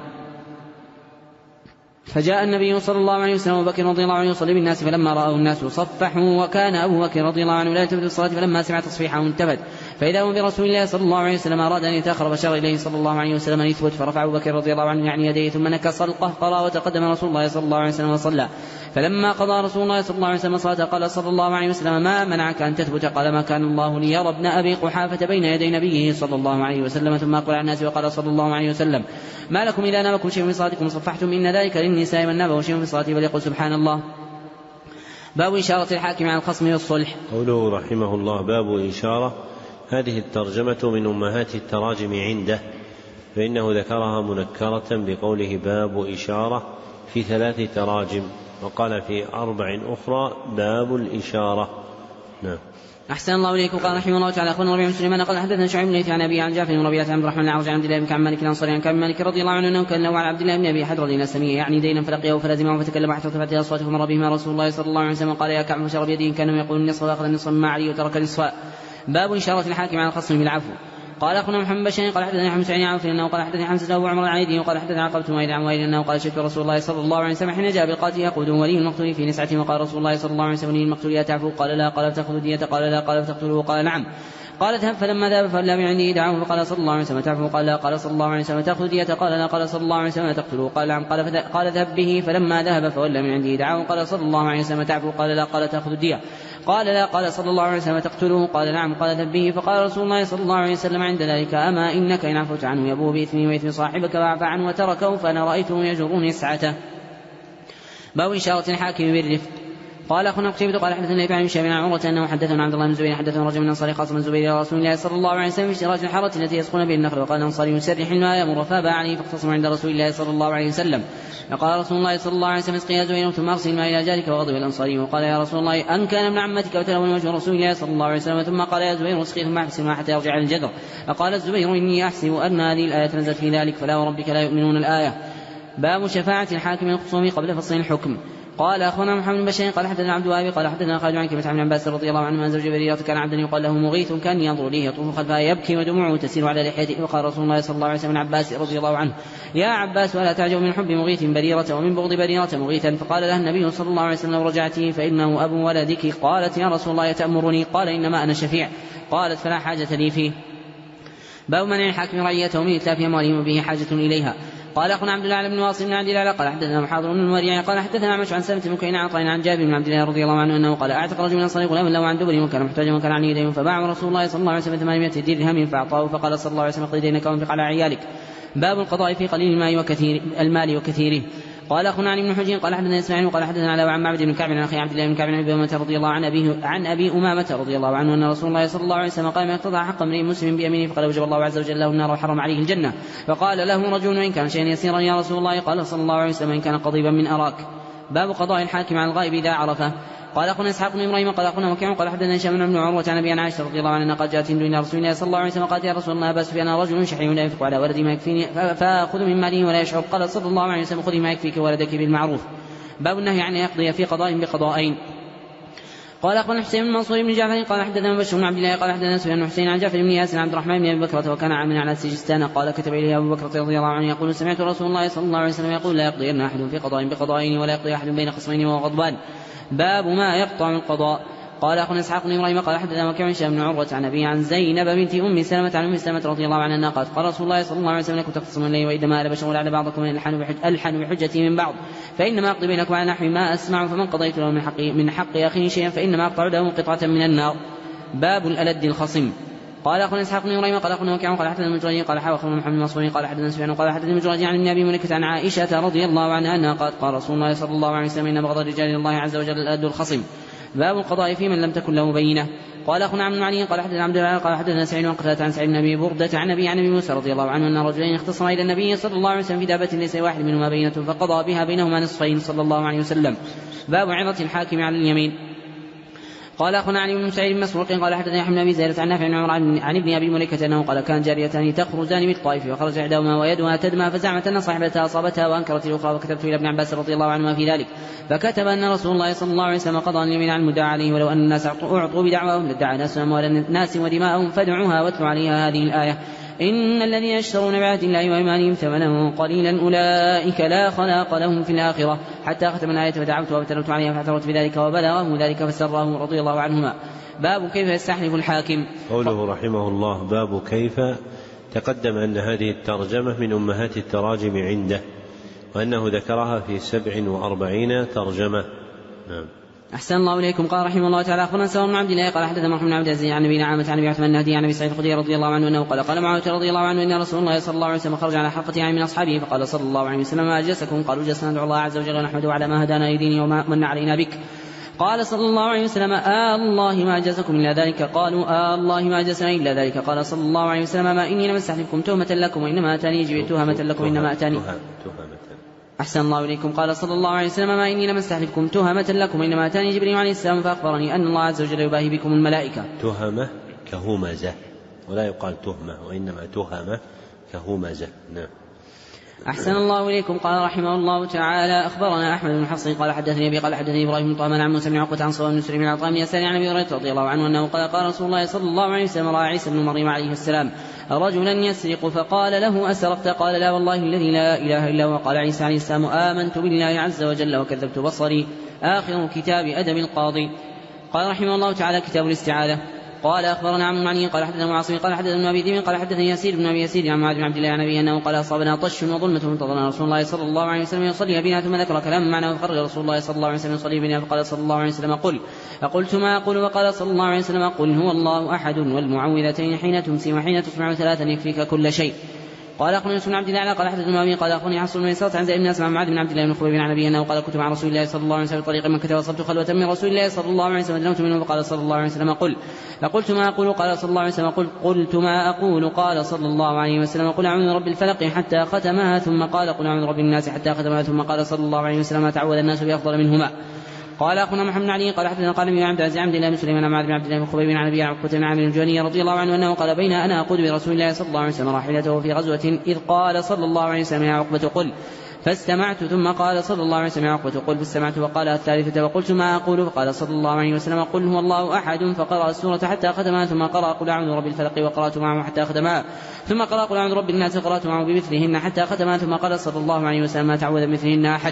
فجاء النبي صلى الله عليه وسلم وبكر رضي الله عنه يصلي بالناس فلما رأوا الناس صفحوا وكان أبو بكر رضي الله عنه لا يلتفت الصلاة فلما سمع تصفيحه انتبه فإذا هو برسول الله صلى الله عليه وسلم أراد أن يتأخر فشار إليه صلى الله عليه وسلم أن يثبت فرفع أبو بكر رضي الله عنه يعني يديه ثم نكس القهقرى وتقدم رسول الله صلى الله عليه وسلم وصلى فلما قضى رسول الله صلى الله عليه وسلم صلاة قال صلى الله عليه وسلم ما منعك أن تثبت قال ما كان الله ليرى ابن أبي قحافة بين يدي نبيه صلى الله عليه وسلم ثم أقبل على الناس وقال صلى الله عليه وسلم ما لكم إذا نابكم شيء من صلاتكم صفحتم إن ذلك للنساء من نابه شيء من صلاته فليقل سبحان الله. باب إشارة الحاكم على الخصم والصلح. قوله رحمه الله باب إشارة، هذه الترجمة من أمهات التراجم عنده، فإنه ذكرها منكرة بقوله باب إشارة في ثلاث تراجم، وقال في أربع أخرى باب الإشارة. نعم. أحسن الله إليكم. قال رحمه الله تعالى أخبرنا ربيع بن سليمان قال حدثنا شعيب بن عن أبي عن جعفر بن ربيعة عن عبد الرحمن الأعرج عن عبد الله بن كعب مالك الأنصاري عن كعب مالك رضي الله عنه أنه كان له على عبد الله بن أبي حدرد الأسلمي يعني دينا فلقيه فلزمه فتكلم حتى ارتفعت أصواته فمر بهما رسول الله صلى الله عليه وسلم قال يا كعب فشر بيده كانوا يقول النصف وآخذ النصف مما عليه وترك النصف. باب إشارة الحاكم على الخصم بالعفو. قال أخونا محمد بشير قال حدثني حمد سعيد عن أنه قال حدثني حمزة أبو عمر العيدي وقال حدثني عقبة وائل عن وائل أنه قال شفت رسول الله صلى الله عليه وسلم حين جاء بالقاتل يقود ولي المقتول في نسعة وقال رسول الله صلى الله عليه وسلم المقتول يا تعفو قال لا قال فتأخذ دية قال لا قال فتقتله قال نعم قال اذهب فلما ذهب فلم عني دعوه فقال صلى الله عليه وسلم تعفو قال لا قال صلى الله عليه وسلم تأخذ دية قال لا قال صلى الله عليه وسلم تقتله قال نعم قال قال اذهب به فلما ذهب فولى من عنده دعوه قال صلى الله عليه وسلم تعفو قال لا قال تأخذ دية قال لا قال صلى الله عليه وسلم تقتله قال نعم قال اذهب به فقال رسول الله صلى الله عليه وسلم عند ذلك أما إنك إن عفوت عنه يبوء بإثمه وإثم صاحبك وعفى عنه وتركه فأنا رأيته يجرني سعته. باب إشارة الحاكم بالرفق. قال أخونا قتيبة قال حدثنا ابن عن شيبان عن عروة أنه حدثنا عبد الله بن زبير حدثنا رجل من أنصار قاسم زبير إلى رسول الله صلى الله عليه وسلم في اشتراك الحارة التي يسقون به النخل وقال الأنصاري يسرح الماء يمر فابى عليه فاختصموا عند رسول الله صلى الله عليه وسلم فقال رسول الله صلى الله عليه وسلم اسقي يا زبير ثم أرسل الماء إلى جارك وغضب الأنصاري وقال يا رسول الله أن كان ابن عمتك وتلون وجه رسول الله صلى الله عليه وسلم ثم قال يا زبير اسقي ثم احبس الماء حتى يرجع الجدر فقال الزبير إني أحسب أن هذه الآية نزلت في ذلك فلا وربك لا يؤمنون الآية. باب شفاعة الحاكم الخصوم قبل فصل الحكم. قال أخونا محمد بن بشير قال حدثنا عبد الوهاب قال حدثنا خالد عن كلمة عن عباس رضي الله عنه أن زوج بريرة كان عبدا يقال له مغيث كان ينظر إليه يطوف خلفها يبكي ودموعه تسير على لحيته وقال رسول الله صلى الله عليه وسلم عباس رضي الله عنه يا عباس ولا تعجب من حب مغيث بريرة ومن بغض بريرة مغيثا فقال له النبي صلى الله عليه وسلم لو رجعته فإنه أبو ولدك. قالت يا رسول الله تأمرني قال إنما أنا شفيع قالت فلا حاجة لي فيه. باب منع الحاكم رعيته من إتلاف أموالهم وبه حاجة إليها. قال أخونا عبد الله بن واصل بن عبد الله قال حدثنا محاضر بن المريع قال حدثنا عمش عن سلمة بن كينان عن عن جابر بن عبد الله رضي الله عنه أنه قال أعتق رجل من أنصار غلاما له عن دبر وكان محتاجا وكان عن يديه فباع رسول الله صلى الله عليه وسلم ثمانمائة درهم فأعطاه فقال صلى الله عليه وسلم اقضي دينك وانفق على عيالك. باب القضاء في قليل المال وكثير المال وكثيره. قال أخونا عن ابن حجين قال حدثنا إسماعيل قال حدثنا على عن معبد بن كعب عن أخي عبد الله بن كعب عن أبي أمامة رضي الله عن أبيه عن أبي أمامة رضي الله عنه أن رسول الله صلى الله عليه وسلم قال ما يقتضى حق امرئ مسلم بيمينه فقال وجب الله عز وجل له النار وحرم عليه الجنة فقال له رجل وإن كان شيئا يسيرا يا رسول الله قال صلى الله عليه وسلم إن كان قضيبا من أراك. باب قضاء الحاكم عن الغائب إذا عرفه. قال أخونا إسحاق بن إبراهيم قال أخونا وكيع قال حدثنا هشام بن عروة عن أبي عائشة رضي الله عنها قد جاءت هند إلى رسول الله صلى الله عليه وسلم قالت يا رسول الله بأس بأنا رجل شحيح لا ينفق على ولدي ما يكفيني فأخذ من ماله ولا يشعر قال صلى الله عليه وسلم خذي ما يكفيك ولدك بالمعروف. باب النهي عن يقضي في قضاء بقضاءين. قال أخونا حسين بن منصور بن جعفر قال حدثنا بشر بن عبد الله قال حدثنا سفيان بن حسين عن جعفر بن ياسر عن عبد الرحمن بن أبي بكرة وكان عاملا على سجستان قال كتب إليه أبو بكرة رضي الله عنه يقول سمعت رسول الله صلى الله عليه وسلم يقول لا يقضين أحد في قضاء بقضاءين ولا يقضي أحد بين خصمين وهو غضبان. باب ما يقطع القضاء. قال أخونا إسحاق بن إبراهيم قال حدثنا وكيع بن عروة عن أبي عن زينب بنت أم سلمة عن أم سلمة رضي الله عنها قالت قال رسول الله صلى الله عليه وسلم لكم تختصمون لي وإنما أنا بشر على بعضكم ألحن بحجتي من بعض فإنما أقضي بينكم على نحو ما أسمع فمن قضيت له من حق من حق أخيه شيئا فإنما أقطع له قطعة من النار. باب الألد الخصم. قال أخونا إسحاق بن إبراهيم قال أخونا وكيع قال حدثنا المجرد قال حاوى أخونا محمد المصري قال حدثنا سفيان قال حدثنا المجرد عن ابن أبي مليكة عن عائشة رضي الله عنها أنها قالت قال رسول الله صلى الله عليه وسلم إن بغض الرجال الله عز وجل الألد الخصم. باب القضاء في من لم تكن له بينة. قال أخونا عبد علي قال حدثنا عبد الله قال حدثنا سعيد وقتادة عن سعيد بن أبي بردة عن أبي عن أبي موسى رضي الله عنه أن رجلين اختصما إلى النبي صلى الله عليه وسلم في دابة ليس واحد منهما بينة فقضى بها بينهما نصفين صلى الله عليه وسلم. باب عظة الحاكم على اليمين. قال أخونا علي بن سعيد بن مسروق قال حدثني أحمد بن أبي زيادة عن نافع بن عمر عن ابن أبي مليكة أنه قال كان جاريتان تخرجان بالطائف وخرج إحداهما ويدها تدمى فزعمت أن صاحبتها أصابتها وأنكرت الأخرى وكتبت إلى ابن عباس رضي الله عنهما في ذلك فكتب أن رسول الله صلى الله عليه وسلم قضى اليمين عن المدعى عليه ولو أن الناس أعطوا بدعواهم لادعى ناس أموال الناس ودماءهم فادعوها واتلوا عليها هذه الآية إن الذين يشترون بعهد الله وأيمانهم ثمنا قليلا أولئك لا خلاق لهم في الآخرة حتى ختم الآية فدعوت وابتلوت عليها فاعترفت بذلك وبلغه ذلك فسره رضي الله عنهما. باب كيف يستحلف الحاكم. قوله رحمه الله باب كيف، تقدم أن هذه الترجمة من أمهات التراجم عنده وأنه ذكرها في سبع وأربعين ترجمة. نعم. أحسن الله إليكم. قال رحمه الله تعالى أخبرنا سواء بن عبد الله قال حدثنا محمد بن عبد العزيز عن نبينا عامة عن أبي عثمان النهدي عن أبي سعيد الخدري رضي الله عنه أنه قال قال معاوية رضي الله عنه إن رسول الله صلى الله عليه وسلم خرج على حلقة يعني من أصحابه فقال صلى الله عليه وسلم ما أجلسكم؟ قالوا جلسنا ندعو الله عز وجل ونحمده على ما هدانا لدينه وما من علينا بك. قال صلى الله عليه وسلم آه الله ما أجلسكم إلا ذلك؟ قالوا آه الله ما أجلسنا إلا ذلك. قال صلى الله عليه وسلم ما إني لم أستحلفكم تهمة لكم وإنما أتاني جبريل تهمة لكم إنما أتاني أحسن الله إليكم. قال صلى الله عليه وسلم ما إني لم أستحلفكم تهمة لكم إنما أتاني جبريل عليه السلام فأخبرني أن الله عز وجل يباهي بكم الملائكة. تهمة كهمزة ولا يقال تهمة وإنما تهمة كهمزة. نعم. أحسن الله إليكم. قال رحمه الله تعالى أخبرنا أحمد بن حفص قال حدثني أبي قال حدثني إبراهيم بن طهمان عن موسى بن عقبة عن صواب بن سليم بن عطاء بن يسار عن أبي هريرة رضي الله عنه أنه قال قال رسول الله صلى الله عليه وسلم رأى عيسى بن مريم عليه السلام رجلا يسرق فقال له أسرقت؟ قال لا والله الذي لا إله إلا هو. قال عيسى عليه السلام آمنت بالله عز وجل وكذبت بصري. آخر كتاب أدب القاضي. قال رحمه الله تعالى كتاب الاستعاذة. قال أخبرنا عمرو بن قال حدثنا معاصم قال حدثنا ابن أبي ذئب قال حدثني يسير بن أبي يسير عن معاذ بن عبد الله عن أبيه أنه قال أصابنا طش وظلمة فانتظرنا رسول الله صلى الله عليه وسلم يصلي بنا ثم ذكر كلام معنا وخرج رسول الله صلى الله عليه وسلم يصلي بنا فقال صلى الله عليه وسلم قل فقلت ما أقول؟ وقال صلى الله عليه وسلم قل هو الله أحد والمعوذتين حين تمسي وحين تصبح ثلاثا يكفيك كل شيء. قال أخبرني يوسف بن عبد الله قال حدثنا أبي قال أخبرني حصل بن إسحاق عن زيد بن أسمع معاذ بن عبد الله بن خبيب عن أبيه أنه قال كنت مع رسول الله صلى الله عليه وسلم في طريق مكة وصبت خلوة من رسول الله صلى الله عليه وسلم دنوت منه فقال صلى الله عليه وسلم قل فقلت ما أقول؟ قال صلى الله عليه وسلم قل قلت ما أقول؟ قال صلى الله عليه وسلم قل أعوذ برب الفلق حتى ختمها ثم قال قل أعوذ برب الناس حتى ختمها ثم قال صلى الله عليه وسلم تعوذ الناس بأفضل منهما. قال أخونا محمد بن علي قال حدثنا قال ابن عبد العزيز عن عبد الله بن سليمان عن معاذ بن عبد الله بن خبيب عن أبي عقبة بن عامر الجهني رضي الله عنه أنه قال بين أنا أقود برسول الله صلى الله عليه وسلم راحلته في غزوة إذ قال صلى الله عليه وسلم يا عقبة قل فاستمعت ثم قال صلى الله عليه وسلم يا عقبة قل فاستمعت وقال الثالثة وقلت ما أقول؟ فقال صلى الله عليه وسلم قل هو الله أحد فقرأ السورة حتى ختمها ثم قرأ قل أعوذ برب الفلق وقرأت معه حتى ختمها ثم قرأ قل أعوذ برب الناس وقرأت معه بمثلهن حتى ختمها ثم قال صلى الله عليه وسلم ما تعوذ بمثلهن أحد.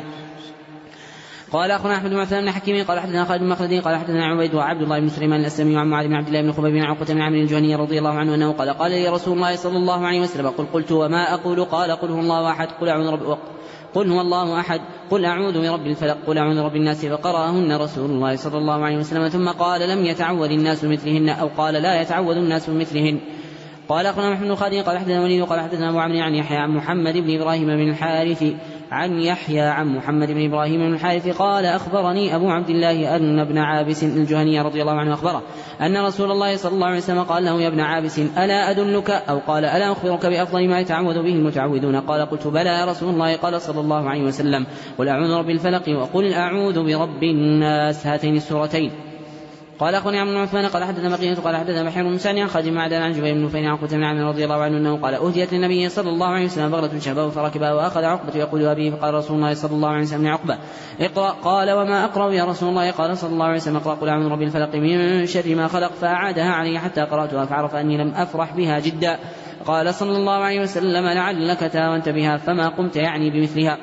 قال أخونا أحمد بن عثمان بن حكيم قال حدثنا خالد بن مخلدي قال حدثنا عبيد وعبد الله بن سليمان الأسلمي عن معاذ بن عبد الله بن خبيب بن عقبة بن عامر الجهني رضي الله عنه أنه قال قال لي رسول الله صلى الله عليه وسلم قل قلت وما أقول؟ قال قل هو الله أحد قل أعوذ برب قل هو الله أحد قل أعوذ برب الفلق قل أعوذ برب الناس فقرأهن رسول الله صلى الله عليه وسلم ثم قال لم يتعوذ الناس مثلهن أو قال لا يتعوذ الناس مثلهن. قال أخونا محمد بن خالد قال حدثنا وليد قال حدثنا أبو عمرو عن يحيى عن محمد بن إبراهيم بن الحارث عن يحيى عن محمد بن إبراهيم بن الحارث قال أخبرني أبو عبد الله أن ابن عابس الجهني رضي الله عنه أخبره أن رسول الله صلى الله عليه وسلم قال له يا ابن عابس ألا أدلك أو قال ألا أخبرك بأفضل ما يتعوذ به المتعوذون؟ قال قلت بلى يا رسول الله. قال صلى الله عليه وسلم قل أعوذ برب الفلق وقل أعوذ برب الناس هاتين السورتين. قال أخونا عمرو بن عثمان قال حدثنا بقية قال حدثنا بحير بن سعد عن خالد بن معدان عن جبير بن نفيل عن عقبة بن عامر رضي الله عنه أنه قال أهديت للنبي صلى الله عليه وسلم بغلة شهباء فركبها وأخذ عقبة يقول أبيه فقال رسول الله صلى الله عليه وسلم عقبة اقرأ. قال وما أقرأ يا رسول الله؟ قال صلى الله عليه وسلم اقرأ قل أعوذ برب الفلق من شر ما خلق فأعادها علي حتى قرأتها فعرف أني لم أفرح بها جدا. قال صلى الله عليه وسلم لعلك تاونت بها فما قمت يعني بمثلها.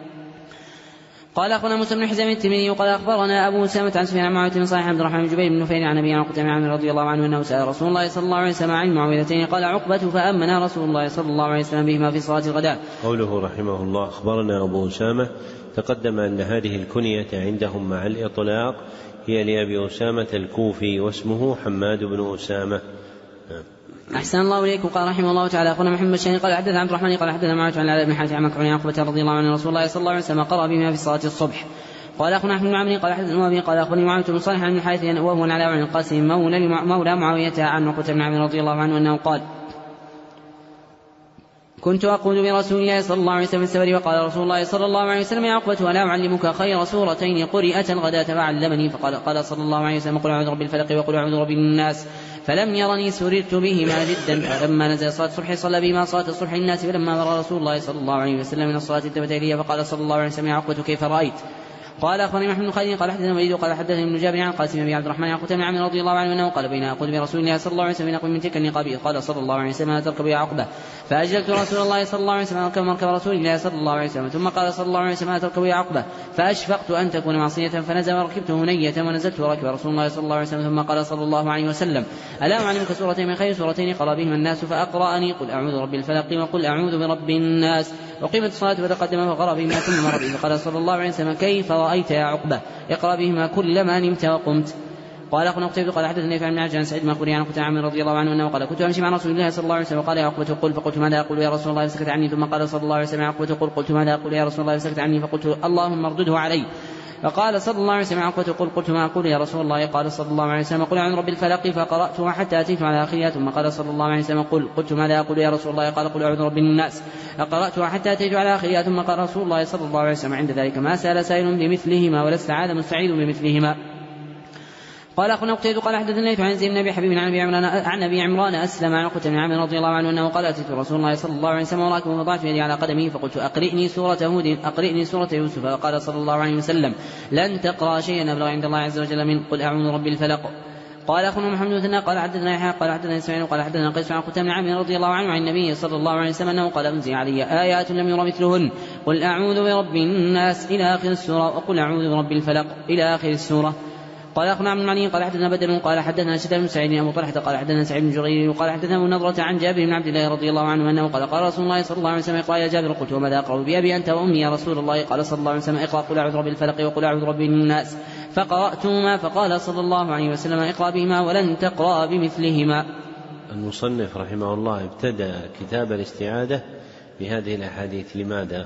قال أخونا موسى بن حزام الترمذي قال أخبرنا أبو أسامة عن سفيان عن معاوية بن صالح عبد الرحمن بن جبير بن نفيل عن أبي عقبة بن عامر رضي الله عنه أنه سأل رسول الله صلى الله عليه وسلم عن المعوذتين قال عقبة فأمنا رسول الله صلى الله عليه وسلم بهما في صلاة الغداء. قوله رحمه الله أخبرنا أبو أسامة تقدم أن هذه الكنية عندهم مع الإطلاق هي لأبي أسامة الكوفي واسمه حماد بن أسامة. أحسن الله إليكم. قال رحمه الله تعالى أخونا محمد الشهري قال حدثنا عبد الرحمن قال حدثنا معاوية عن العلاء بن حاتم عن مكحول عن عقبة رضي الله عنه رسول الله صلى الله عليه وسلم قرأ بهما في صلاة الصبح. قال أخونا أحمد بن عمرو قال حدثنا أبي قال أخبرني معاوية بن صالح عن الحارث وهو العلاء بن القاسم مولى معاوية عن عقبة بن عامر رضي الله عنه أنه قال كنت أقود برسول الله صلى الله عليه وسلم في السفر وقال رسول الله صلى الله عليه وسلم يا عقبة ألا أعلمك خير سورتين قرئة الغداة فعلمني فقال قال صلى الله عليه وسلم قل أعوذ برب الفلق وقل أعوذ برب الناس فلم يرني سررت بهما جدا فلما نزل صلاة الصبح صلى بهما صلاة الصبح للناس فلما مر رسول الله صلى الله عليه وسلم من الصلاة التفت إلي فقال صلى الله عليه وسلم يا عقبة كيف رأيت؟ قال أخبرني محمد بن خالد قال حدثنا وليد قال حدثني ابن جابر عن قاسم بن عبد الرحمن عن قتيبة بن عامر رضي الله عنه أنه قال بين أقول برسول الله صلى الله عليه وسلم من تلك النقاب قال صلى الله عليه وسلم تركب يا عقبة فأجلت رسول الله صلى الله عليه وسلم أركب مركب رسول الله صلى الله عليه وسلم ثم قال صلى الله عليه وسلم تركب يا عقبة فأشفقت أن تكون معصية فنزل وركبت هنية ونزلت وركب رسول الله صلى الله عليه وسلم ثم قال صلى الله عليه وسلم ألا أعلمك سورتين من خير سورتين قرأ بهما الناس فأقرأني قل أعوذ برب الفلق وقل أعوذ برب الناس وقيمة الصلاة فتقدم فقرأ بهما ثم مر به فقال صلى الله عليه وسلم كيف رأيت يا عقبة اقرأ بهما كلما نمت وقمت. قال أخونا قتيبة قال حدثني فعن بن عن سعيد مقبري عن قتيبة عامر رضي الله عنه أنه قال كنت أمشي مع رسول الله صلى الله عليه وسلم وقال يا عقبة قل فقلت ماذا أقول يا رسول الله فسكت عني ثم قال صلى الله عليه وسلم يا عقبة قل قلت ماذا أقول يا رسول الله فسكت عني فقلت اللهم ارده علي فقال صلى الله عليه وسلم يا عقبة قل قلت ما أقول يا رسول الله قال صلى الله عليه وسلم قل عن رب الفلق فقرأت حتى أتيت على آخرها ثم قال صلى الله عليه وسلم قل قلت ماذا أقول يا رسول الله قال قل أعوذ برب الناس فقرأت حتى أتيت على آخرها ثم قال رسول الله صلى الله عليه وسلم عند ذلك ما سأل سائل بمثلهما ولا استعاذ مستعيذ بمثلهما. قال أخونا قتيبة قال حدثني عن زيد بن أبي حبيب عن أبي عمران عن أبي عمران أسلم عن قتيبة بن عامر رضي الله عنه أنه قال أتيت رسول الله صلى الله عليه وسلم وراكب فضعت يدي على قدمه فقلت أقرئني سورة هود أقرئني سورة يوسف فقال صلى الله عليه وسلم لن تقرأ شيئا أبلغ عند الله عز وجل من قل أعوذ برب الفلق. قال أخونا محمد بن قال حدثنا يحيى قال حدثنا إسماعيل قال حدثنا قيس عن قتيبة بن عامر رضي الله عنه عن النبي صلى الله عليه وسلم أنه قال أنزل علي آيات لم ير مثلهن قل أعوذ برب الناس إلى آخر السورة وقل أعوذ برب الفلق إلى آخر السورة. قال أخونا عبد المعني قال حدثنا بدل قال حدثنا شتى بن سعيد أبو طلحة قال حدثنا سعيد بن جرير وقال حدثنا أبو نضرة عن جابر بن عبد الله رضي الله عنه أنه قال قال رسول الله صلى الله عليه وسلم اقرأ يا جابر قلت وماذا أقرأ بأبي أنت وأمي يا رسول الله قال صلى الله عليه وسلم اقرأ قل أعوذ برب الفلق وقل أعوذ برب الناس فقرأتهما فقال صلى الله عليه وسلم اقرأ بهما ولن تقرأ بمثلهما. المصنف رحمه الله ابتدأ كتاب الاستعاذة بهذه الأحاديث لماذا؟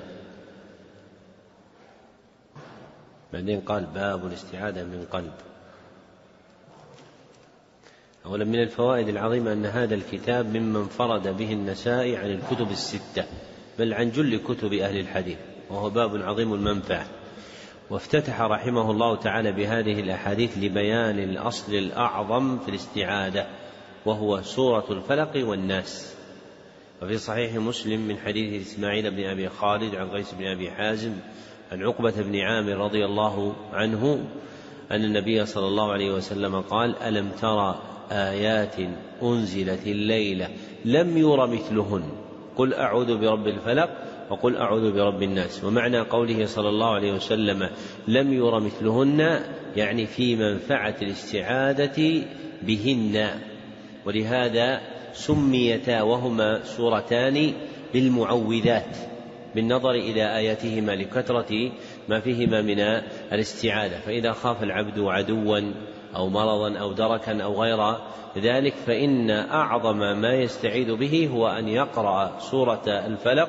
بعدين قال باب الاستعاذة من قلب. أولا من الفوائد العظيمة أن هذا الكتاب ممن انفرد به النسائي عن الكتب الستة بل عن جل كتب أهل الحديث وهو باب عظيم المنفعة. وافتتح رحمه الله تعالى بهذه الأحاديث لبيان الأصل الأعظم في الاستعاذة وهو سورة الفلق والناس. وفي صحيح مسلم من حديث إسماعيل بن أبي خالد عن قيس بن أبي حازم عن عقبة بن عامر رضي الله عنه أن النبي صلى الله عليه وسلم قال ألم ترى آيات أنزلت الليلة لم ير مثلهن قل أعوذ برب الفلق وقل أعوذ برب الناس. ومعنى قوله صلى الله عليه وسلم لم ير مثلهن يعني في منفعة الاستعاذة بهن، ولهذا سميتا وهما سورتان بالمعوذات بالنظر إلى آياتهما لكثرة ما فيهما من الاستعاذة. فإذا خاف العبد عدوا أو مرضا أو دركا أو غير ذلك فإن أعظم ما يستعيذ به هو أن يقرأ سورة الفلق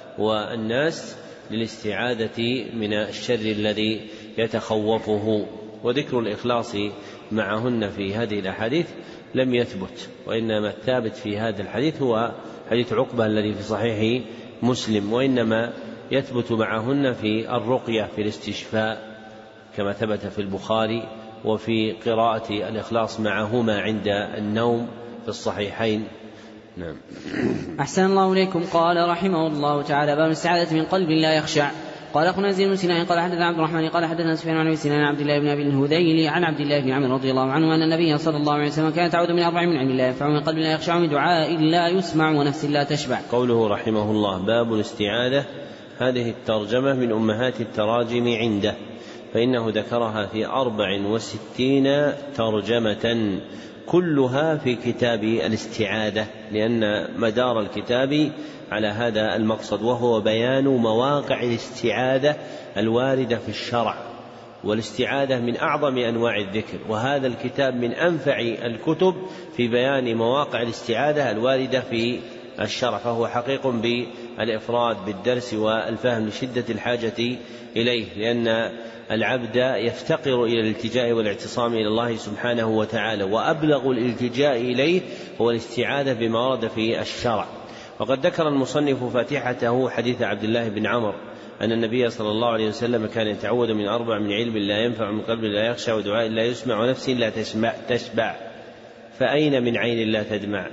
والناس للاستعاذة من الشر الذي يتخوفه. وذكر الإخلاص معهن في هذه الأحاديث لم يثبت، وإنما الثابت في هذا الحديث هو حديث عقبة الذي في صحيح مسلم، وإنما يثبت معهن في الرقية في الاستشفاء كما ثبت في البخاري، وفي قراءة الإخلاص معهما عند النوم في الصحيحين. نعم. أحسن الله إليكم. قال رحمه الله تعالى باب الاستعاذة من قلب لا يخشع. قال أخونا زيد بن سنان قال حدثنا عبد الرحمن قال حدثنا سفيان عن أبي سنان عن عبد الله بن أبي الهذيل عن عبد الله بن عمرو رضي الله عنه أن النبي صلى الله عليه وسلم كان تعوذ من أربع من علم الله ينفع من قلب لا يخشع من دعاء لا يسمع ونفس لا تشبع. قوله رحمه الله باب الاستعاذة، هذه الترجمة من أمهات التراجم عنده، فإنه ذكرها في أربع وستين ترجمة كلها في كتاب الاستعاذة، لأن مدار الكتاب على هذا المقصد وهو بيان مواقع الاستعاذة الواردة في الشرع. والاستعاذة من أعظم أنواع الذكر، وهذا الكتاب من أنفع الكتب في بيان مواقع الاستعاذة الواردة في الشرع، فهو حقيق بالإفراد بالدرس والفهم لشدة الحاجة إليه، لأن العبد يفتقر إلى الالتجاء والاعتصام إلى الله سبحانه وتعالى، وأبلغ الالتجاء إليه هو الاستعاذة بما ورد في الشرع. وقد ذكر المصنف فاتحته حديث عبد الله بن عمرو أن النبي صلى الله عليه وسلم كان يتعوذ من أربع: من علم لا ينفع، من قلب لا يخشى، ودعاء لا يسمع، ونفس لا تشبع, تشبع. فأين من عين لا تدمع؟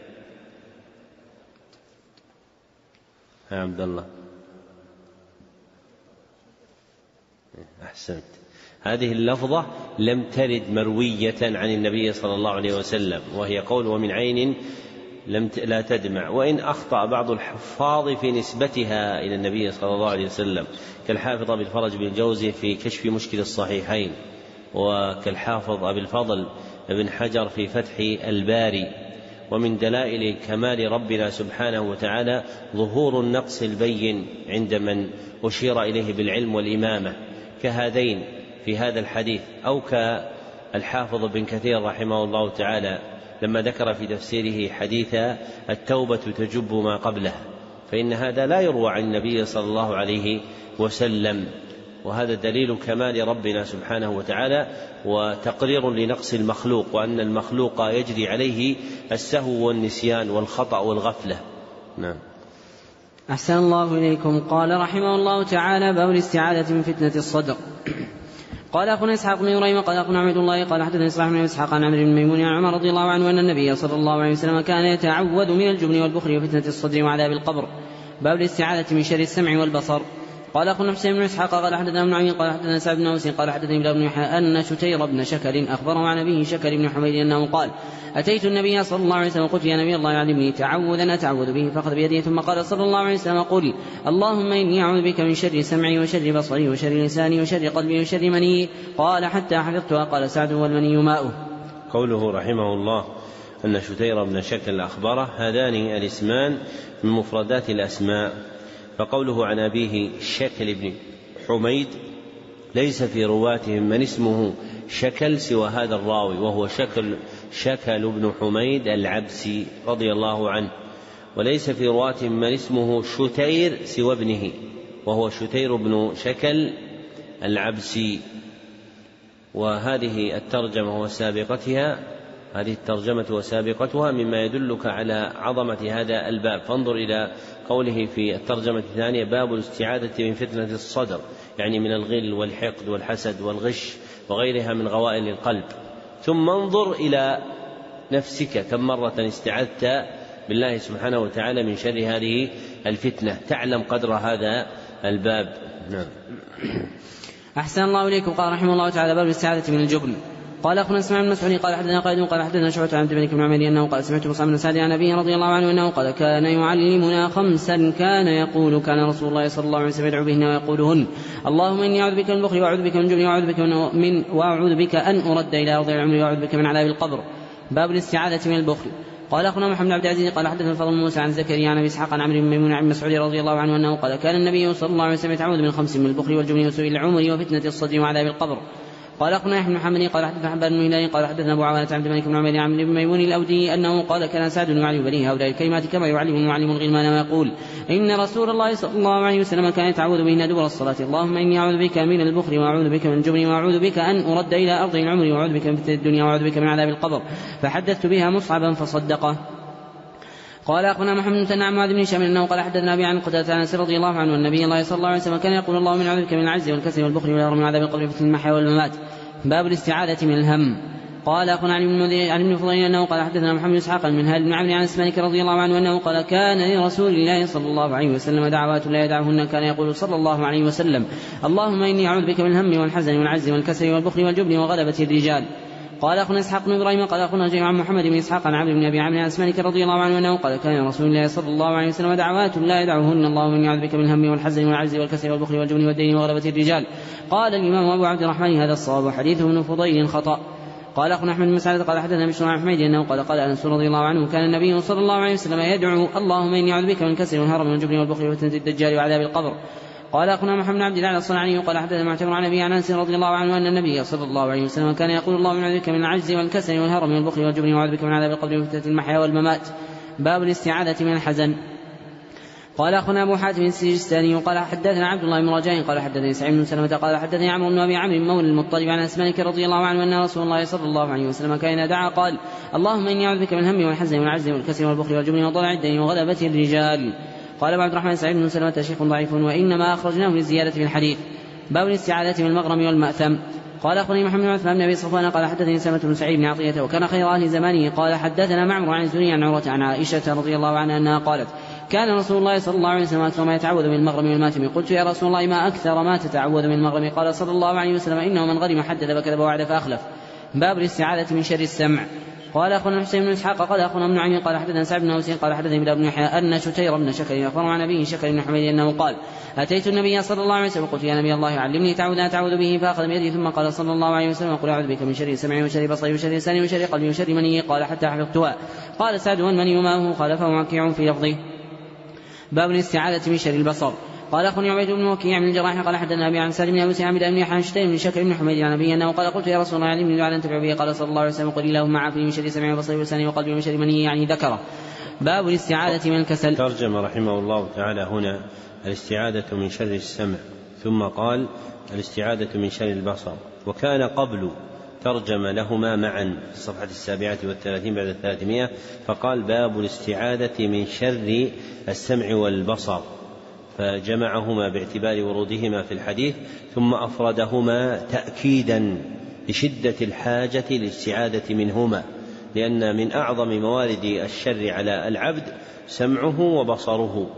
يا عبد الله أحسنت. هذه اللفظة لم ترد مروية عن النبي صلى الله عليه وسلم، وهي قول ومن عين لم لا تدمع، وإن أخطأ بعض الحفاظ في نسبتها إلى النبي صلى الله عليه وسلم، كالحافظ أبي الفرج بن الجوزي في كشف مشكل الصحيحين، وكالحافظ أبي الفضل بن حجر في فتح الباري. ومن دلائل كمال ربنا سبحانه وتعالى ظهور النقص البين عند من أشير إليه بالعلم والإمامة كهذين في هذا الحديث، أو كالحافظ بن كثير رحمه الله تعالى لما ذكر في تفسيره حديث التوبة تجب ما قبلها، فإن هذا لا يروى عن النبي صلى الله عليه وسلم، وهذا دليل كمال ربنا سبحانه وتعالى وتقرير لنقص المخلوق، وأن المخلوق يجري عليه السهو والنسيان والخطأ والغفلة. نعم. أحسن الله إليكم. قال رحمه الله تعالى: باب الاستعاذة من فتنة الصدر. قال أخونا إسحاق بن إبراهيم قال أخونا عبد الله قال حدثنا إسحاق بن إسحاق عن عمرو بن ميمون عن عمر رضي الله عنه أن النبي صلى الله عليه وسلم كان يتعوذ من الجبن والبخل وفتنة الصدر وعذاب القبر. باب الاستعاذة من شر السمع والبصر. قال أخونا حسين بن إسحاق قال حدثنا ابن عمي قال حدثنا سعد بن أوس قال حدثني بلال بن يحيى أن شتير بن شكل أخبره عن أبيه شكل بن حميد أنه قال: أتيت النبي صلى الله عليه وسلم قلت: يا نبي الله علمني تعوذا أتعوذ به، فأخذ بيده ثم قال صلى الله عليه وسلم: قل اللهم إني أعوذ بك من شر سمعي وشر بصري وشر لساني وشر قلبي وشر مني. قال: حتى حفظتها. قال سعد: والمني ماؤه. قوله رحمه الله أن شتير بن شكل أخبره، هذان الاسمان من مفردات الأسماء. فقوله عن أبيه شكل بن حميد ليس في رواتهم من اسمه شكل سوى هذا الراوي، وهو شكل شكل بن حميد العبسي رضي الله عنه، وليس في رواتهم من اسمه شتير سوى ابنه، وهو شتير بن شكل العبسي. وهذه الترجمة وسابقتها هذه الترجمة وسابقتها مما يدلك على عظمة هذا الباب. فانظر إلى قوله في الترجمة الثانية: باب الاستعاذة من فتنة الصدر، يعني من الغل والحقد والحسد والغش وغيرها من غوائل القلب. ثم انظر إلى نفسك كم مرة استعذت بالله سبحانه وتعالى من شر هذه الفتنة، تعلم قدر هذا الباب. نعم. أحسن الله إليكم. قال رحمه الله تعالى: باب الاستعاذة من الجبن. قال أخونا اسماعيل بن مسعود قال حدثنا قائد قال حدثنا شعبة عن عبد الملك بن عمير أنه قال: سمعت مصعب بن سعد عن أبيه رضي الله عنه أنه قال: كان يعلمنا خمسا كان يقول كان رسول الله صلى الله عليه وسلم يدعو بهن ويقولهن: اللهم إني أعوذ بك من البخل وأعوذ بك من الجبن وأعوذ بك من وأعوذ بك أن أرد إلى أرض العمر وأعوذ بك من عذاب القبر. باب الاستعاذة من البخل. قال أخونا محمد بن عبد العزيز قال حدثنا الفضل بن موسى عن زكريا عن أبي إسحاق عن عمرو بن ميمون عن مسعود رضي الله عنه أنه قال: كان النبي صلى الله عليه وسلم يتعوذ من خمس: من البخل والجبن وسوء العمر وفتنة الصدر وعذاب القبر. قال أخونا يحيى بن محمد قال حدثنا حبان بن هلال قال حدثنا أبو عوانة عبد الملك بن عمير عن بن ميمون الأودي أنه قال: كان سعد يعلم بنيه هؤلاء الكلمات كما يعلم المعلم الغلمان ويقول: إن رسول الله صلى الله عليه وسلم كان يتعوذ بهن دبر الصلاة: اللهم إني أعوذ بك من البخل وأعوذ بك من الجبن وأعوذ بك أن أرد إلى أرض العمر وأعوذ بك من فتنة الدنيا وأعوذ بك من عذاب القبر. فحدثت بها مصعبا فصدقه. قال أخونا محمد بن معاذ بن هشام أنه قال حدثنا أبي عن قتادة عن أنس رضي الله عنه النبي الله صلى الله عليه وسلم كان يقول: اللهم إني أعوذ بك من العجز والكسل والبخل والهرم من عذاب القبر وفتنة المحيا والممات. باب الاستعاذة من الهم. قال أخونا عن ابن فضيل أنه قال حدثنا محمد بن إسحاق من هل بن عمرو عن أنس مالك رضي الله عنه أنه قال: كان لرسول الله صلى الله عليه وسلم دعوات لا يدعهن، كان يقول صلى الله عليه وسلم: اللهم إني أعوذ بك من الهم والحزن والعجز والكسل والبخل والجبن وغلبة الرجال. قال أخونا إسحاق بن إبراهيم قال أخونا جميع عن محمد بن إسحاق عن عمرو بن أبي عمرو عن أنس مالك رضي الله عنه أنه قال: كان رسول الله صلى الله عليه وسلم دعوات لا يدعهن، اللهم إني أعوذ بك من الهم والحزن والعجز والكسل والبخل والجبن والدين وغلبة الرجال. قال الإمام أبو عبد الرحمن: هذا الصواب وحديثه ابن فضيل خطأ. قال أخونا أحمد بن مسعود قال حدثنا بشر عن حميد أنه قال: قال أنس رضي الله عنه: كان النبي صلى الله عليه وسلم يدعو: اللهم إني أعوذ بك من الكسل والهرم والجبن والبخل وفتنة الدجال وعذاب القبر. قال أخونا محمد بن عبد الله الصنعاني قال حدثنا معتمر عن أبي عن أنس رضي الله عنه أن النبي صلى الله عليه وسلم كان يقول: اللهم أعوذ بك من العجز والكسل والهرم والبخل والجبن وأعوذ بك من عذاب القبر وفتنة المحيا والممات. باب الاستعاذة من الحزن. قال أخونا أبو حاتم السجستاني قال حدثنا عبد الله بن رجاء قال حدثني سعيد بن سلمة قال حدثني عمرو بن أبي عمرو مولى المطلب عن أسماء رضي الله عنه أن رسول الله صلى الله عليه وسلم كان إذا دعا قال اللهم إني أعوذ بك من الهم والحزن والعجز والكسل والبخل والجبن وضلع الدين وغلبة الرجال. قال أبو عبد الرحمن سعيد بن سلمة شيخ ضعيف وإنما أخرجناه للزيادة في الحديث. باب الاستعاذة من المغرم والمأثم. قال أخبرني محمد بن عثمان بن أبي صفوان قال حدثني سلمة بن سعيد بن عطية وكان خير أهل زمانه قال حدثنا معمر عن الزهري عن عروة عن عائشة رضي الله عنها أنها قالت كان رسول الله صلى الله عليه وسلم أكثر ما يتعوذ من المغرم والمأثم. قلت يا رسول الله ما أكثر ما تتعوذ من المغرم؟ قال صلى الله عليه وسلم إنه من غرم حدث وكذب ووعد فأخلف. باب الاستعاذة من شر السمع. قال أخونا حسين بن إسحاق قال أخونا ابن عمي قال حدثنا سعد بن أوس قال حدثني بن يحيى أن شتير بن شكر أخبر عن أبيه شكر بن حميد أنه قال أتيت النبي صلى الله عليه وسلم قلت يا نبي الله علمني تعوذ أتعوذ به فأخذ بيدي ثم قال صلى الله عليه وسلم قل أعوذ بك من شر سمعي وشر بصري وشر لساني وشر قلبي وشر مني قال حتى حفظتها. قال سعد والمني ما هو خالفه معكع في لفظه. باب الاستعاذة من شر البصر. قال أخونا عبيد بن وكيع من الجراح قال حدثنا أبي عن سالم بن أوس عن بن يحيى شتير بن شكر بن حميد عن أبيه أنه قال قلت يا رسول الله علمني دعاء تدعو به؟ قال صلى الله عليه وسلم قل اللهم عافني من شر سمعي وبصري ولساني وقلبي ومن شر مني يعني ذكره. باب الاستعاذة من الكسل. ترجم رحمه الله تعالى هنا الاستعاذة من شر السمع ثم قال الاستعاذة من شر البصر، وكان قبل ترجم لهما معا في الصفحة السابعة والثلاثين بعد الثلاثمائة فقال باب الاستعاذة من شر السمع والبصر، فجمعهما باعتبار ورودهما في الحديث ثم أفردهما تأكيدا لشدة الحاجة للاستعاذة منهما، لأن من أعظم موارد الشر على العبد سمعه وبصره.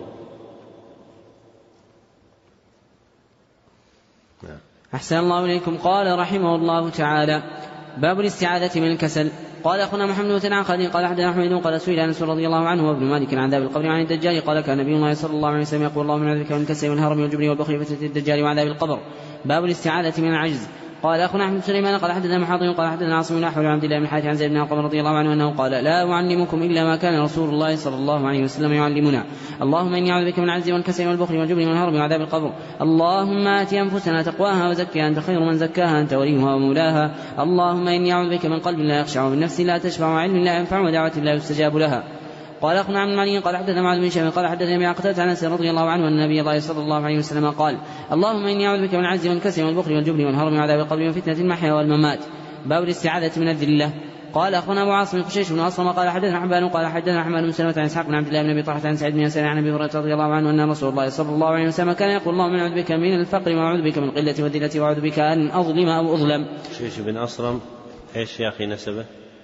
أحسن الله إليكم. قال رحمه الله تعالى باب الاستعاذة من الكسل. قال أخونا محمد بن عقد قال حدثنا أحمد قال سئل أنس رضي الله عنه وابن مالك عن عذاب القبر عن الدجال قال كان نبي الله صلى الله عليه وسلم يقول اللهم اعوذ بك من الكسل والهرم والجبن والبخل وفتنة الدجال وعذاب القبر. باب الاستعاذة من العجز. قال أخونا أحمد سليمان قال حدثنا محاضر قال حدثنا عاصم بن أحول عن عبد الله بن الحارث عن زيد بن أرقم رضي الله عنه أنه قال لا أعلمكم إلا ما كان رسول الله صلى الله عليه وسلم يعلمنا اللهم إني أعوذ بك من العجز والكسل والبخل والجبن والهرم وعذاب القبر. اللهم آت أنفسنا تقواها وزكها أنت خير من زكاها أنت وليها ومولاها. اللهم إني أعوذ بك من قلب لا يخشع ومن نفس لا تشبع وعلم لا ينفع ودعوة لا يستجاب لها. قال أخونا عن علي قال حدثنا معاذ بن شهاب قال حدثنا أبي عقدة عن أنس رضي الله عنه أن النبي الله صلى الله عليه وسلم قال اللهم إني أعوذ بك من العجز والكسل والبخل والجبن والهرم وعذاب القبر وفتنة المحيا والممات. باب الاستعاذة من الذلة. قال أخونا أبو عاصم الخشيش بن أصلم قال حدثنا حبان قال حدثنا حماد بن سلمة عن إسحاق بن عبد الله بن أبي طلحة عن سعيد بن يسار عن أبي هريرة رضي الله عنه أن رسول الله صلى الله عليه وسلم كان يقول اللهم أعوذ بك من الفقر وأعوذ بك من القلة والذلة وأعوذ بك أن أظلم أو أظلم. خشيش بن أصلم إيش يا أخي نسبه؟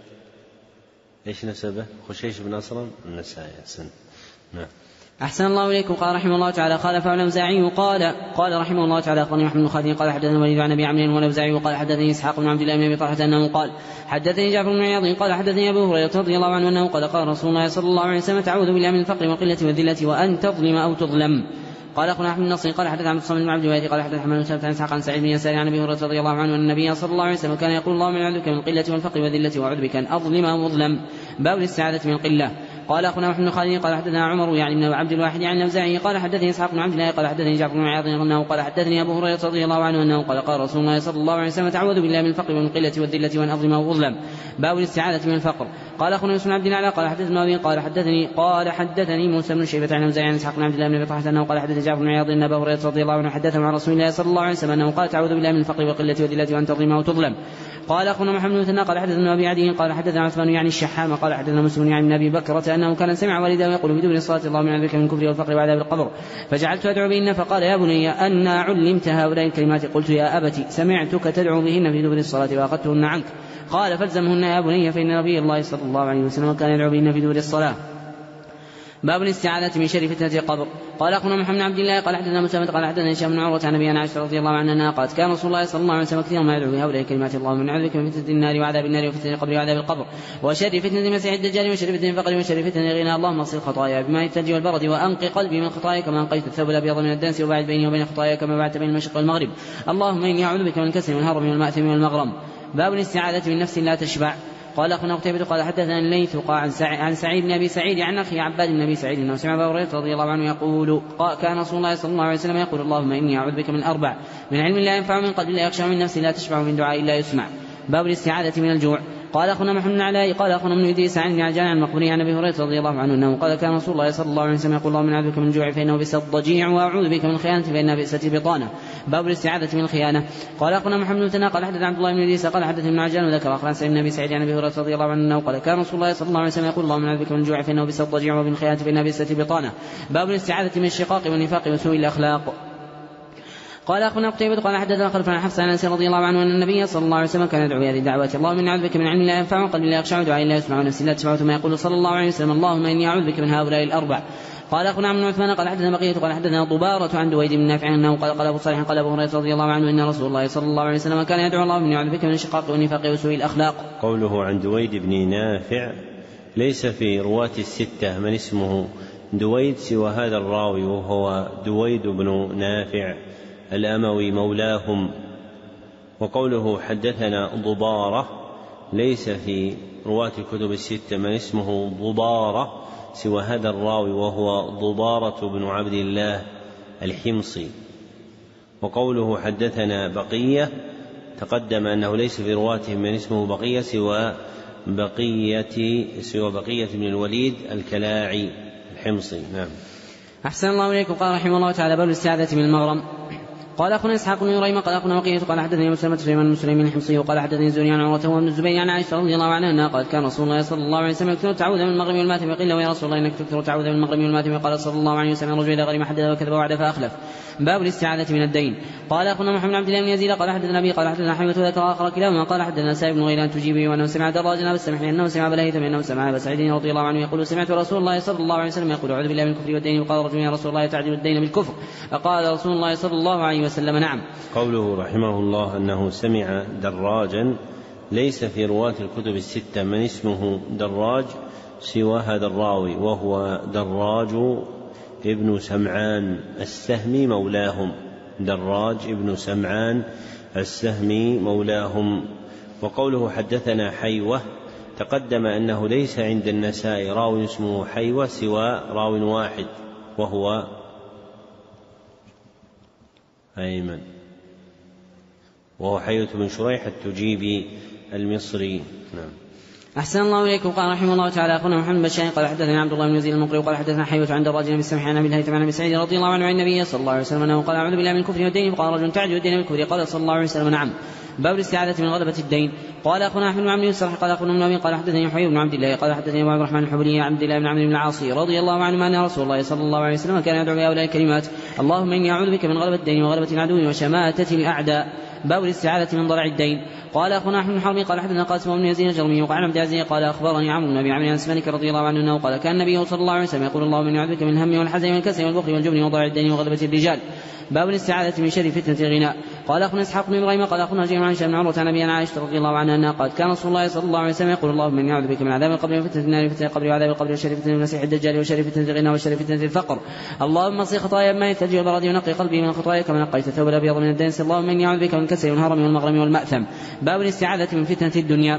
إيش نسبه؟ خشيش بن أصلم النسائي. أحسن. نعم. أحسن الله إليكم. قال رحمه الله تعالى قال فالأوزاعي قال قال رحمه الله تعالى أخبرني محمد بن خالد قال حدثنا الوليد عن أبي عمرو والأوزاعي قال حدثني إسحاق بن عبد الله بن أبي طلحة أنه قال حدثني جعفر بن عياض قال حدثني أبو هريرة رضي الله عنه أنه قال قال رسول الله صلى الله عليه وسلم تعوذ بالله من الفقر والقلة والذلة وأن تظلم أو تظلم. قال أخونا أحمد النصري قال حدث عبد الصمد بن عبد الوارث قال حدث حماد بن سلمة عن إسحاق عن سعيد بن يسار عن أبي هريرة رضي الله عنه أن النبي صلى الله عليه وسلم كان يقول اللهم أعوذ بك من القلة والفقر والذلة وأعوذ بك أن أظلم أو أظلم. باب الاستعاذة من القلة. قال أخونا محمد بن خالد قال حدثنا عمر يعني بن عبد الواحد عن الأوزاعي قال حدثني إسحاق بن عبد الله قال حدثني جعفر بن عياض أنه قال حدثني أبو هريرة رضي الله عنه أنه قال قال رسول الله صلى الله عليه وسلم تعوذ بالله من الفقر ومن القلة والذلة وأن أظلم أو أظلم. باب الاستعاذة من الفقر. قال أخونا يوسف بن عبد الله قال حدثنا أبي قال حدثني قال حدثني موسى بن شيبة عن الأوزاعي عن إسحاق بن عبد الله بن أبي طلحة أنه قال حدث جعفر بن عياض أن أبا هريرة رضي الله عنه حدث مع رسول الله صلى الله عليه وسلم أنه قال تعوذ بالله من الفقر والقلة والذلة وأن تظلم أو تظلم. قال أخونا محمد بن قال حدثنا أبي عدي قال حدثنا عثمان يعني الشحام قال حدثنا مسلم يعني من أبي بكرة أنه كان سمع والده يقول بدون الصلاة اللهم أعوذ بك من الكفر والفقر وعذاب القبر فجعلت أدعو بهن فقال يا بني أن علمت هؤلاء الكلمات؟ قلت يا أبتي سمعتك تدعو بهن في دبر الصلاة وأخذتهن عنك. قال فالزمهن يا بني فإن نبي الله صلى الله عليه وسلم كان يدعو بهن في دبر الصلاة. باب الاستعاذة من شر فتنة القبر. قال أخونا محمد بن عبد الله قال حدثنا مسلمة قال حدثنا هشام بن عروة عن أبي عائشة رضي الله عنها قالت كان رسول الله صلى الله عليه وسلم كثيرا ما يدعو بهؤلاء الكلمات اللهم أعوذ بك من فتنة النار وعذاب النار وفتنة القبر وعذاب القبر وشر فتنة المسيح الدجال وشر فتنة الفقر وشر فتنة الغنى. اللهم اغسل خطاياي بماء الثلج والبرد وأنقِ قلبي من خطاياي كما أنقيت الثوب الأبيض من الدنس وباعد بيني وبين خطاياي كما بعدت بين المشرق والمغرب. اللهم إني أعوذ بك من الكسل والهرم والمأثم والمغرم. باب الاستعاذة من نفس لا تشبع. قال أخونا قتيبة قال حدثنا الليث عن سعيد بن أبي سعيد عن أخي عباد بن أبي سعيد أنه سمع أبا هريرة رضي الله عنه يقول كان رسول الله صلى الله عليه وسلم يقول اللهم إني أعوذ بك من أربع من علم لا ينفع من قلب لا يخشى من نفس لا تشبع من دعاء لا يسمع. باب الاستعاذة من الجوع. قال أخونا محمد بن علاء قال أخونا ابن إدريس عن عجان عن المقبري عن أبي هريرة رضي الله عنه أنه قال كان رسول الله صلى الله عليه وسلم يقول اللهم أعوذ بك من الجوع فإنه بئس الضجيع وأعوذ بك من الخيانة فإنها بئست البطانة. باب الاستعاذة من الخيانة. قال أخونا محمد بن ثناء قال حدثنا عبد الله بن إدريس قال حدثنا ابن عجان وذكر أخبرنا سعيد بن أبي سعيد عن أبي هريرة رضي الله عنه أنه قال كان رسول الله صلى الله عليه وسلم يقول اللهم أعوذ بك من الجوع فإنه بئس الضجيع ومن الخيانة فإنها بئست البطانة. باب الاستعاذة من الشقاق والنفاق وسوء الأخلاق. قال أخونا قتيبة قال حدثنا خلف عن حفص عن أنس رضي الله عنه أن النبي صلى الله عليه وسلم كان يدعو بهذه الدعوات اللهم إني أعوذ بك من علم لا ينفع وقلب لا يخشع ودعاء لا يسمع ونفس لا تسمع ثم يقول صلى الله عليه وسلم اللهم إني أعوذ بك من هؤلاء الأربع. قال أخونا عمرو بن عثمان قال حدثنا بقية قال حدثنا ضبارة عن دويد بن نافع أنه قال قال أبو صالح قال أبو هريرة رضي الله عنه إن رسول الله صلى الله عليه وسلم كان يدعو اللهم إني أعوذ بك من الشقاق والنفاق وسوء الأخلاق. قوله عن دويد بن نافع ليس في رواة الستة من اسمه دويد سوى هذا الراوي وهو دويد بن نافع الأموي مولاهم. وقوله حدثنا ضبارة ليس في رواة الكتب الستة من اسمه ضبارة سوى هذا الراوي وهو ضبارة بن عبد الله الحمصي. وقوله حدثنا بقية تقدم أنه ليس في رواتهم من اسمه بقية سوى بقية سوى بقية بن الوليد الكلاعي الحمصي. نعم. أحسن الله إليكم. قال رحمه الله تعالى باب الاستعاذة من المغرم. قال أخونا إسحاق بن إبراهيم قال أخونا بقية قال حدثني مسلمة سليمان بن سليمان الحمصي وقال حدثني زهري عن عروة وابن الزبير عن عائشة رضي الله عنها أنها قالت كان رسول الله صلى الله عليه وسلم يكثر التعوذ من المغرم والماثم وقيل له يا رسول الله إنك تكثر التعوذ من المغرم والماثم قال صلى الله عليه وسلم الرجل إذا غرم حدث وكذب وعد فأخلف. باب الاستعاذة من الدين. قال أخونا محمد بن عبد الله بن يزيد قال حدثنا أبي قال حدثنا حميد وذكر آخر كلاهما قال حدثنا سائب بن غيلان تجيبه وأنه سمع دراجنا بالسمح أنه سمع بلهيثم أنه سمع أبا سعيد رضي الله عنه يقول سمعت رسول الله صلى الله عليه وسلم يقول أعوذ بالله من الكفر والدين وقال رجل يا رسول الله تعدل الدين بالكفر فقال رسول الله صلى الله عليه وسلم نعم. قوله رحمه الله أنه سمع دراجا ليس في رواة الكتب الستة من اسمه دراج سوى هذا الراوي وهو دراج ابن سمعان السهمي مولاهم دراج ابن سمعان السهمي مولاهم. وقوله حدثنا حيوة تقدم أنه ليس عند النسائي راوي اسمه حيوة سوى راو واحد وهو أيمن وهو حيوة بن شريح التجيبي المصري. نعم. أحسن الله إليكم. قال رحمه الله تعالى أخونا محمد بن قال حدثنا عبد الله بن يزيد المقري وقال حدثنا حيوة عند الرجل بالسمح عن أبي الهيثم عن أبي سعيد رضي الله عنه عن النبي صلى الله عليه وسلم أنه قال أعوذ بالله من الكفر والدين فقال رجل تعجل الدين بالكفر قال صلى الله عليه وسلم نعم. باب الاستعاذة من غلبة الدين. قال أخونا أحمد بن عمرو السرح قال أخونا ابن أبي قال حدثني حبيب بن عبد الله قال حدثني أبو عبد الرحمن الحبلي عبد الله بن عمرو بن العاص رضي الله عنه أن رسول الله صلى الله عليه وسلم كان يدعو بهؤلاء الكلمات اللهم إني أعوذ بك من غلبة الدين وغلبة العدو وشماتة الأعداء. باب الاستعاذة من ضرع الدين. قال أخونا أحمد بن حرب قال حدثنا قاسم بن يزيد الجرمي وقال عبد العزيز قال أخبرني عمرو بن أبي عمرو الأسماني رضي الله عنه أنه قال كان النبي صلى الله عليه وسلم يقول اللهم إني أعوذ بك من الهم والحزن والكسل والبخل والجبن وضرع الدين وغلبة الرجال. باب الاستعاذة من شر فتنة الغناء. قال أخونا إسحاق بن إبراهيم قال أخونا جميع عن هشام بن عروة عن أبي عائشة رضي الله عنها أنها قالت كان رسول الله صلى الله عليه وسلم يقول اللهم إني أعوذ بك من عذاب القبر وفتنة النار وفتنة القبر وعذاب القبر وشر فتنة المسيح الدجال وشر فتنة الغنى وشر فتنة الفقر. اللهم اغسل خطايا بماء الثلج والبرد ونقي قلبي من الخطايا كما نقيت الثوب الأبيض من الدنس. اللهم إني أعوذ بك من الكسل والهرم والمغرم والمأثم. باب الاستعاذة من فتنة الدنيا.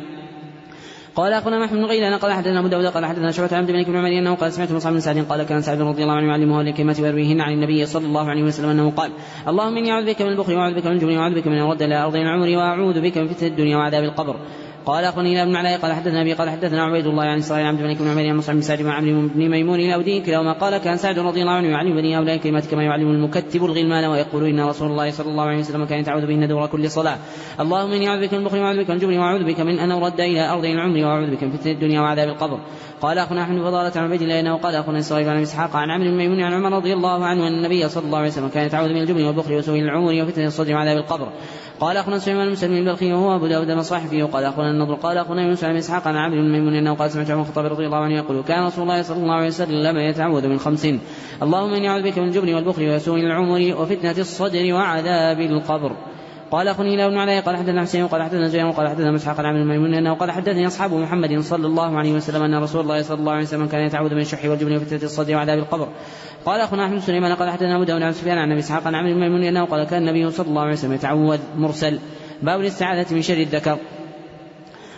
قال أخونا محمد بن غيلان قال حدثنا أبو داود قال حدثنا شعبة عن عبد الملك بن عمر أنه قال سمعت مصعب بن سعد قال كان سعد رضي الله عنه يعلمه الكلمات ويرويهن عن النبي صلى الله عليه وسلم أنه قال اللهم إني أعوذ بك من البخل وأعوذ بك من الجبن وأعوذ بك من الرد إلى أرض العمر وأعوذ بك من فتنة الدنيا وعذاب القبر. قال أخونا ابن علاء قال حدثنا أبي قال حدثنا عبيد الله عن إسرائيل عن عبد الملك بن عمر عن مصعب بن سعد وعمرو بن ميمون الأودي كلاهما قال كان سعد رضي الله عنه يعلم بني هؤلاء الكلمات كما يعلم المكتب الغلمان ويقول إن رسول الله صلى الله عليه وسلم كان يتعوذ بهن دور كل صلاة. اللهم إني أعوذ بك من البخل وأعوذ بك من الجبن وأعوذ بك من أن أرد إلى أرض العمر وأعوذ بك من فتنة الدنيا وعذاب القبر. قال أخونا أحمد فضالة عن عبيد الله أنه قال أخونا إسرائيل عن إسحاق عن عمرو بن ميمون عن عمر رضي الله عنه أن النبي صلى الله عليه وسلم كان يتعوذ من الجبن والبخل وسوء العمر وفتنة الصدر وعذاب القبر. قال أخونا سليمان بن مسلم البلخي وهو أبو داود المصاحفي وقال أخونا النضر قال أخونا يونس عن إسحاق عن عمرو بن ميمون أنه قال سمعت عمر الخطاب رضي الله عنه يقول كان رسول الله صلى الله عليه وسلم يتعوذ من خمس اللهم إني أعوذ بك من الجبن والبخل وسوء العمر وفتنة الصدر وعذاب القبر. قال أخونا إلى ابن علاء قال حدثنا حسين وقال حدثنا زيان وقال حدثنا مسحق عن عمرو بن ميمون أنه قال حدثني أصحاب محمد صلى الله عليه وسلم أن رسول الله صلى الله عليه وسلم كان يتعوذ من الشح والجبن وفتنة الصدر وعذاب القبر. قال أخونا أحمد سليمان قال حدثنا أبو داود عن سفيان عن مسحق عن عمرو بن ميمون أنه قال كان النبي صلى الله عليه وسلم يتعوذ مرسل. باب الاستعاذة من شر الذكر.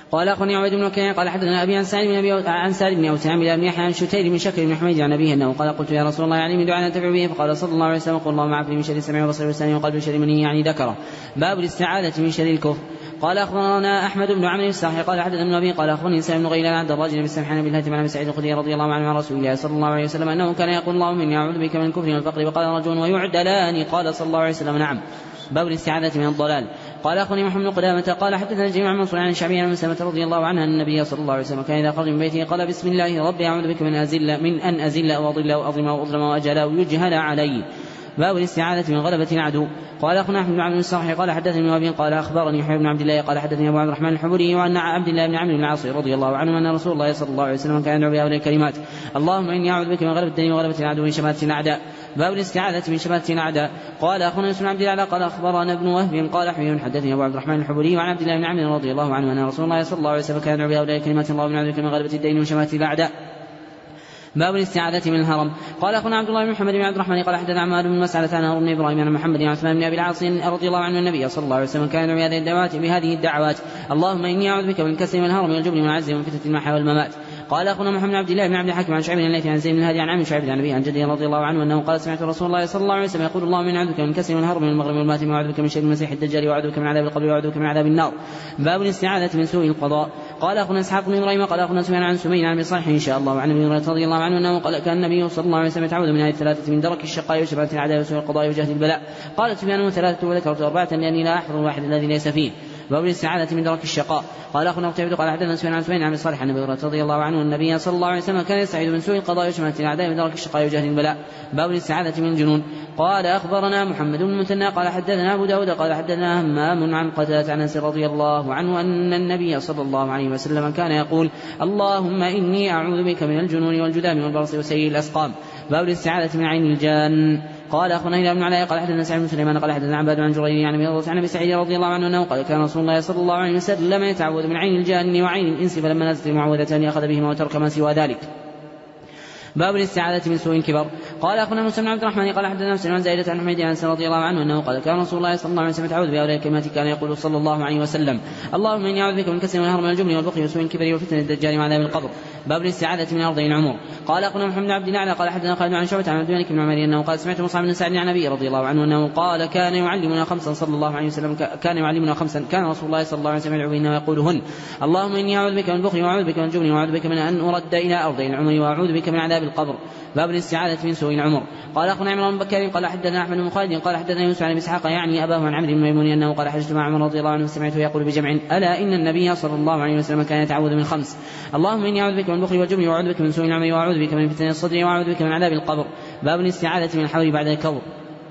قال أخبرني عبيد بن وكيع قال حدثنا أبي عن سعيد بن أبي عن سعيد بن أوس عن بن يحيى عن شتير بن شكر بن حميد عن أبيه أنه قال قلت يا رسول الله يعني من دعاء نتبع به فقال صلى الله عليه وسلم قل اللهم عافني من شر السمع والبصر واللسان وقلب وشر مني يعني ذكره. باب الاستعاذة من شر الكفر. قال أخبرنا أحمد بن عمرو الساحي قال حدثنا ابن أبي قال أخبرني سالم بن غيلان عن الراجل بن سمحان بن الهتم عن أبي سعيد الخدري رضي الله عنه عن رسول الله صلى الله عليه وسلم أنه كان يقول اللهم إني أعوذ بك من الكفر والفقر وقال رجل ويعدلان قال صلى الله عليه وسلم نعم. باب الاستعاذة من الضلال. قال أخبرني محمد بن قدامة قال حدثنا الجميع عن منصور عن الشعبي عن مسلمة رضي الله عنها أن النبي صلى الله عليه وسلم كان إذا خرج من بيته قال بسم الله ربي أعوذ بك من أزل من أن أزل أو أضل أو أظلم أو أظلم وأجل أو يجهل علي. باب الاستعاذة من غلبة العدو. قال أخبرنا أحمد بن عبد الصالح قال حدثني ابن أبي قال أخبرني يحيى بن عبد الله قال حدثني أبو عبد الرحمن الحبري وعن عبد الله بن عمرو بن العاص رضي الله عنه أن رسول الله صلى الله عليه وسلم كان يدعو بهذه الكلمات اللهم إني أعوذ بك من غلبة الدين وغلبة العدو من شماتة الأعداء. باب الاستعاذة من شماتة الأعداء. قال أخونا يوسف بن عبد الله قال أخبرنا ابن وهب قال حميد حدثني أبو عبد الرحمن الحبري وعن عبد الله بن عمرو رضي الله عنه أن رسول الله صلى الله عليه وسلم كان يدعو بهذه الكلمات اللهم إني أعوذ بك من غلبة الدين ومن شماتة الأعداء. باب الاستعاذة من الهرم. قال أخونا عبد الله بن محمد بن عبد الرحمن قال حدثنا عمار بن مسعدة عن هارون بن إبراهيم عن محمد بن عثمان بن أبي العاص رضي الله عنه النبي صلى الله عليه وسلم كان يدعو بهذه الدعوات بهذه الدعوات اللهم إني أعوذ بك من الكسل والهرم والجبن والعجز ومن فتنة المحيا والممات. قال أخونا محمد بن عبد الله بن عبد الحكيم عن شعيب بن الليثي عن زيد بن الهادي عن عم شعيب عن أبيه عن جده رضي الله عنه أنه قال سمعت رسول الله صلى الله عليه وسلم يقول اللهم إني أعوذ بك من الكسل والهرم والمغرم والماتم وأعوذ بك من شر المسيح الدجال وأعوذ بك من عذاب القبر وأعوذ بك من عذاب النار. باب الاستعاذة من سوء القضاء. قال أخونا إسحاق بن إبراهيم قال أخونا سفيان عن سمين عن أبي صالح إن شاء الله وعن أبي هريرة رضي الله عنه أنه قال كان النبي صلى الله عليه وسلم يتعوذ من هذه الثلاثة من درك الشقاء وشبهة الأعداء وسوء القضاء وجهد البلاء. قال سفيان ثلاثة وذكرت أربعة لأني لا أحفظ الواحد الذي ليس فيه. باب الاستعاذة من درك الشقاء. قال أخونا قتيبة قال حدثنا سفيان عن سفيان عن صالح عن أبي هريرة رضي الله عنه النبي صلى الله عليه وسلم كان يستعيذ من سوء القضاء وشماتة الأعداء من درك الشقاء وجهد البلاء. باب الاستعاذة من الجنون. قال أخبرنا محمد بن المثنى قال حدثنا أبو داود قال حدثنا همام عن قتادة عن أنس رضي الله عنه أن النبي صلى الله عليه وسلم كان يقول اللهم إني أعوذ بك من الجنون والجذام والبرص وسيء الأسقام. باب الاستعاذة من عين الجان. قال أخونا هلال بن علاء قال حدثنا سعيد بن سليمان قال حدثنا عباد عن جرير عن أبي سعيد رضي الله عنه أنه قال كان رسول الله صلى الله عليه وسلم يتعوذ من عين الجان وعين الإنس فلما نزلت المعوذتان أخذ بهما وترك ما سوى ذلك. باب الاستعاذة من سوء الكبر. قال أخونا موسى بن عبد الرحمن قال حدثنا مسلم عن زائدة عن حميد عن أنس رضي الله عنه أنه قال كان رسول الله صلى الله عليه وسلم يتعوذ بهؤلاء الكلمات كان يقول صلى الله عليه وسلم اللهم إني أعوذ بك من الكسل والهرم والجبن والبخل وسوء الكبر وفتنة الدجال وعذاب القبر. باب الاستعاذة من أرض العمر. قال أخونا محمد بن عبد الله قال حدثنا خالد عن شعبة عن عبد الملك بن عمر أنه قال سمعت مصعب بن سعد عن أبي رضي الله عنه أنه قال كان يعلمنا خمسا صلى الله عليه وسلم كان يعلمنا خمسا كان رسول الله صلى الله عليه وسلم يدعو بهن ويقولهن اللهم إني أعوذ بك من البخل وأعوذ بك من الجبن وأعوذ بك من أن أرد إلى أرض العمر وأعوذ بك من عذاب القبر. باب الاستعاذة من سوء العمر. قال أخونا عمران بن بكر قال حدثنا أحمد بن خالد قال حدثنا يوسف عن إسحاق يعني أباه عن عمرو بن ميمون أنه قال حجت مع عمر رضي الله عنه سمعته يقول بجمع ألا إن النبي صلى الله عليه وسلم كان يتعوذ من خمس اللهم إني أعوذ بك من البخل والجبن وأعوذ بك من سوء العمر وأعوذ بك من فتنة الصدر وأعوذ بك من عذاب القبر. باب الاستعاذة من الحول بعد الكور.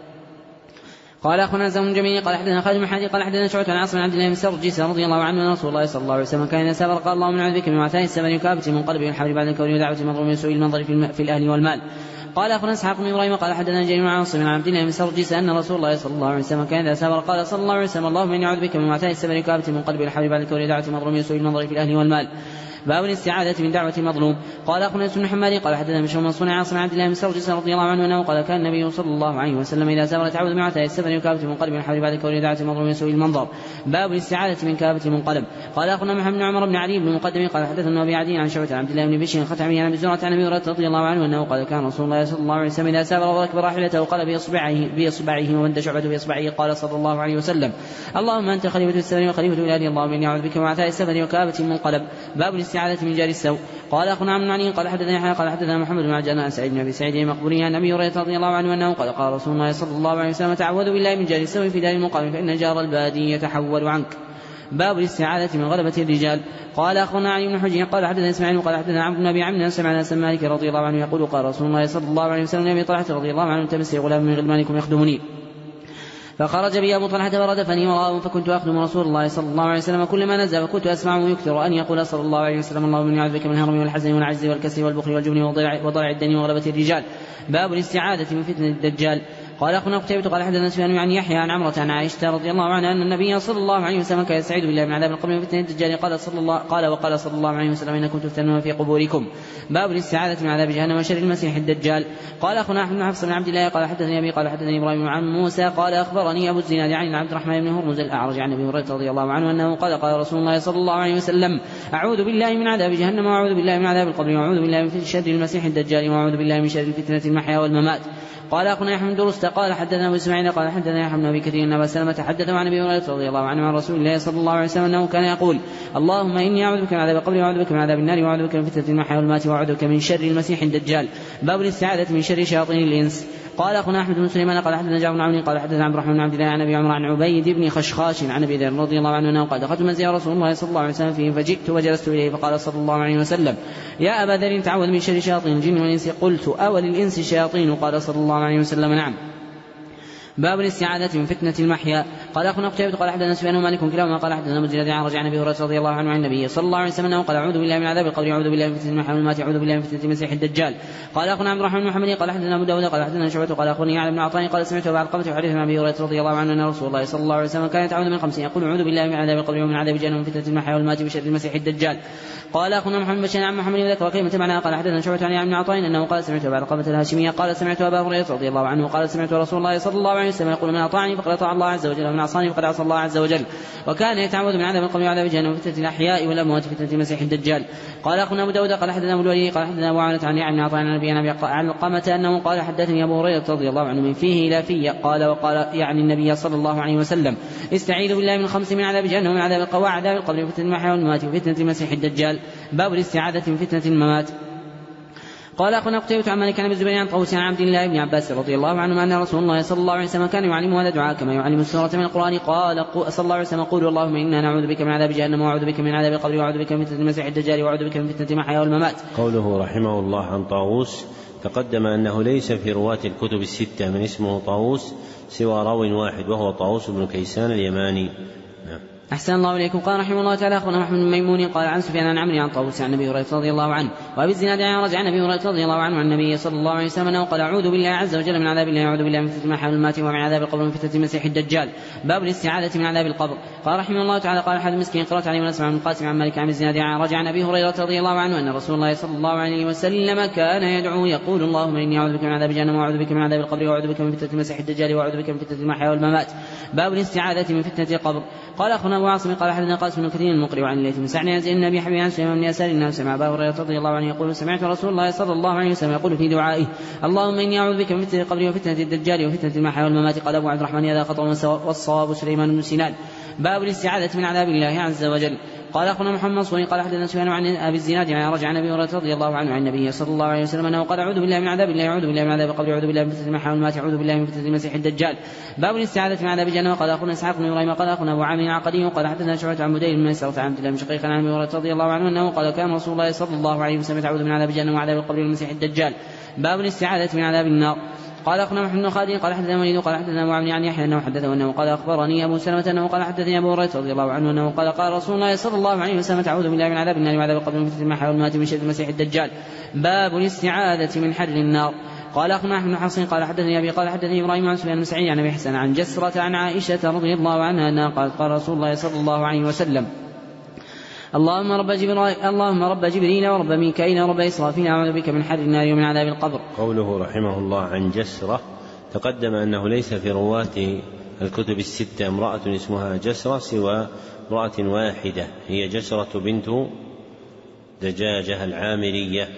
قال أخونا زوم جميل قال حدثنا خالد بن حدي قال حدثنا شعبة عن عاصم عن عبد الله بن سرجس رضي الله عنه أن رسول الله صلى الله عليه وسلم كان إذا سافر قال اللهم نعوذ بك من وعثاء السمن وكابة من قلبه الحول بعد الكور ودعوة المظلوم من سوء المنظر في الأهل والمال. قال أخونا إسحاق بن إبراهيم قال حدثنا جرير بن عاصم عن عبد الله بن سرجس أن رسول الله صلى الله عليه وسلم كان إذا سافر قال صلى الله عليه وسلم اللهم إني أعوذ بك من وعثاء السمن وكابة من قلبه الحول بعد الكور ودعوة المظلوم من سوء المنظر في الأهل والمال. باب الاستعاذة من دعوة المظلوم. قال أخونا يوسف بن حماد قال حدثنا بشر منصور عاصم عبد الله بن سرجس رضي الله عنه أنه قال كان النبي صلى الله عليه وسلم إذا سافر تعوذ من وعثاء السمن وكابة من قلب الحول بعد كون دعوة المظلوم من سوء المنظر. باب الاستعاذة من كابة المنقلب. قال أخونا محمد بن عمر بن علي بن المقدم قال حدثنا أبي عدي عن شعبة عن عبد الله بن بشير الختعمي عن أبي زرعة عن أبي هريرة رضي الله عنه أنه قال كان رسول الله صلى الله عليه وسلم إذا سافر وركب راحلته وقال بإصبعه بإصبعه ومد شعبة بإصبعه قال صلى الله عليه وسلم اللهم أنت خليفة السمن وخليفة الأرض اللهم إني أعوذ بك من وعثاء السمن وكابة المنقلب. باب الاستعاذة من جار السوء. قال أخونا عمرو علي قال حدثنا يحيى قال حدثنا محمد بن عجلان عن سعيد بن أبي سعيد المقبوري عن أبي هريرة رضي الله عنه أنه قال قال رسول الله صلى الله عليه وسلم تعوذ بالله من جار السوء في دار المقام فإن جار البادي يتحول عنك. باب الاستعاذة من غلبة الرجال. قال أخونا علي بن حجر قال حدثنا إسماعيل قال حدثنا عبد بن أبي عمرو سمع أنس بن مالك رضي الله عنه يقول قال رسول الله صلى الله عليه وسلم لأبي طلحة رضي الله عنه تمسي غلام من غلمانكم يخدمني فخرج بي أبو طلحة فردفني وراءه فكنت أخدم رسول الله صلى الله عليه وسلم كلما نزل فكنت أسمعه يكثر أن يقول صلى الله عليه وسلم اللهم إني أعوذ بك من الهرم والحزن والعجز والكسل والبخل والجبن وضلع الدين وغلبة الرجال. باب الاستعاذة من فتنة الدجال. قال أخونا قتيبة قال حدثنا سفيان عن يحيى عن عمرة عن عائشة رضي الله عنها أن النبي صلى الله عليه وسلم كان يستعيذ بالله من عذاب القبر وفتنة الدجال. قال صلى الله قال وقال صلى الله عليه وسلم إنكم تفتنون في قبوركم. باب الاستعاذة من عذاب جهنم وشر المسيح الدجال. قال أخونا أحمد بن حفص بن عبد الله قال حدثني أبي قال حدثني إبراهيم عن موسى قال أخبرني أبو الزناد عن عبد الرحمن بن هرمز الأعرج عن أبي هريرة رضي الله عنه أنه قال قال رسول الله صلى الله عليه وسلم أعوذ بالله من عذاب جهنم وأعوذ بالله من عذاب القبر وأعوذ بالله من شر المسيح الدجال وأعوذ بالله من شر فتنة المحيا والممات. قال أخونا يحيى بن درست قال حدثنا أبو إسماعيل قال حدثنا يحيى بن أبي كثير أن أبا سلمة حدث عن أبي هريرة رضي الله عنه عن رسول الله صلى الله عليه وسلم أنه كان يقول اللهم إني أعوذ بك من عذاب القبر وأعوذ بك من عذاب النار وأعوذ بك من فتنة المحيا والممات وأعوذ بك من شر المسيح الدجال. باب الاستعاذة من شر شياطين الإنس. قال أخونا أحمد بن سليمان قال حدثنا جابر بن عون قال حدثنا عبد الرحمن بن عبد الله عن أبي عمرو عن عبيد بن خشخاش عن أبي ذر رضي الله عنه أنه قال دخلت منزل رسول الله صلى الله عليه وسلم فيه فجئت وجلست إليه فقال صلى الله عليه وسلم يا أبا ذر تعوذ من شر شياطين الجن والإنس. قلت أول الإنس شياطين؟ قال صلى الله عليه وسلم نعم. باب الاستعاذة من فتنة المحيا. قال أخونا قتيبة قال حدثنا سفيان ومالك كلاهما قال حدثنا مجلد عن رجع عن أبي هريرة رضي الله عنه عن النبي صلى الله عليه وسلم أنه قال أعوذ بالله من عذاب القبر أعوذ بالله من فتنة المحيا والممات أعوذ بالله من فتنة المسيح الدجال. قال أخونا عبد الرحمن بن محمد قال حدثنا أبو داود قال حدثنا شعبة قال أخونا يعلى بن عطاء قال سمعت أبا علقمة يحدث عن أبي هريرة رضي الله عنه أن رسول الله صلى الله عليه وسلم كان يتعوذ من خمسين يقول أعوذ بالله من عذاب القبر ومن عذاب جهنم ومن فتنة المحيا والممات وشر المسيح الدجال. قال أخونا محمد بن عن محمد ذكر كلمة معناها قال حدثنا شعبة عن ابن عطاء أنه قال سمعت أبا علقمة الهاشمية قال سمعت أبا هريرة رضي الله عنه قال سمعت رسول الله صلى الله عليه وسلم يقول من أطاعني فقد أطاع الله عز وجل ومن عصاني فقد عصى الله عز وجل. وكان يتعوذ من عذاب القبر وعذاب جهنم وفتنة الأحياء والأموات وفتنة المسيح الدجال. قال أخونا أبو داود قال حدثنا أبو الوليد قال حدثنا أبو عوانة عن ابن عطاء عن النبي عن أبي علقمة أنه قال حدثني أبو هريرة رضي الله عنه من فيه إلى فيه قال وقال يعني النبي صلى الله عليه وسلم استعيذ بالله من خمس من عذاب جهنم ومن عذاب القبر وعذاب القبر وفتنة المحيا والممات وفتنة المسيح الدجال. باب الاستعاذة من فتنة الممات. قال أخونا قتيبة عن مالك عن الزبير عن طاووس عن عبد الله بن عباس رضي الله عنه أن رسول الله صلى الله عليه وسلم كان يعلم هذا الدعاء كما يعلم السورة من القرآن. قال صلى الله عليه وسلم قولوا اللهم إنا نعوذ بك من عذاب جهنم وأعوذ بك من عذاب القبر وأعوذ بك من فتنة المسيح الدجال وأعوذ بك من فتنة المحيا والممات. قوله رحمه الله عن طاووس تقدم أنه ليس في رواة الكتب الستة من اسمه طاووس سوى راو واحد وهو طاووس بن كيسان اليماني. نعم. أحسن الله إليكم. قال رحمه الله تعالى أخونا محمد بن ميمون قال عن سفيان عن عمرو عن طاووس عن أبي هريرة رضي الله عنه وأبي الزناد عن رجع عن أبي هريرة رضي الله عنه عن النبي صلى الله عليه وسلم أنه قال أعوذ بالله عز وجل من عذاب الله وأعوذ بالله من فتنة المحيا والممات ومن عذاب القبر ومن فتنة المسيح الدجال. باب الاستعاذة من عذاب القبر. قال رحمه الله تعالى قال أحد المسكين قرأت عليه ونسمع من القاسم عن مالك عن الزناد عن رجع عن أبي هريرة رضي الله عنه أن رسول الله صلى الله عليه وسلم كان يدعو يقول اللهم إني أعوذ بك من عذاب جهنم وأعوذ بك من عذاب القبر وأعوذ بك من فتنة المسيح الدجال وأعوذ بك من فتنة المحيا والممات. باب الاستعاذة من فتنة القبر. قال أخونا أبو عاصم قال حدثنا قاسم بن كثير المقري عن الليث بن سعد عن زيد بن أبي حبيب عن سليمان بن يسار أنه سمع أبا هريرة رضي الله عنه يقول سمعت رسول الله صلى الله عليه وسلم يقول في دعائه اللهم إني أعوذ بك من فتنة القبر وفتنة الدجال وفتنة المحيا والممات. قال أبو عبد الرحمن هذا خطأ والصواب سليمان بن سنان. باب الاستعاذة من عذاب الله عز وجل. قال أخونا محمد صوني قال حدثنا سفيان عن أبي الزناد عن رجع عن أبي هريرة رضي الله عنه عن النبي صلى الله عليه وسلم أنه قال أعوذ بالله من عذاب الله أعوذ بالله من عذاب القبر أعوذ بالله من فتنة المحيا والممات أعوذ بالله من فتنة المسيح الدجال. باب الاستعاذة من عذاب جهنم. قال أخونا إسحاق بن إبراهيم قال أخونا أبو عامر عقدي قال حدثنا شعبة عن بديل بن مسعود عن عبد الله بن شقيق عن أبي هريرة رضي الله عنه أنه قال كان رسول الله صلى الله عليه وسلم يتعوذ من عذاب جهنم وعذاب القبر والمسيح الدجال. باب الاستعاذة من عذاب النار. قال أخونا محمد بن خالد قال حدثنا وليد قال حدثنا أبو عمرو عن يحيى أنه حدثه أنه قال أخبرني أبو سلمة أنه قال حدثني أبو هريرة رضي الله عنه أنه قال قال رسول الله صلى الله عليه وسلم تعوذ بالله من عذاب النار وعذاب القبر ومن فتنة المحيا والممات ومن شر المسيح الدجال. باب الاستعاذة من حر النار. قال أخونا أحمد بن حفص قال حدثني أبي قال حدثني إبراهيم عن سفيان بن سعيد عن أبي حسن عن جسرة عن عائشة رضي الله عنها أنها قالت قال رسول الله صلى الله عليه وسلم اللهم رب جبريل اللهم رب جبريل ورب ميكائيل ورب إسرافيل أعوذ بك من حر النار ومن عذاب القبر. قوله رحمه الله عن جسرة تقدم أنه ليس في رواة الكتب الستة امرأة اسمها جسرة سوى امرأة واحدة هي جسرة بنت دجاجة العامرية.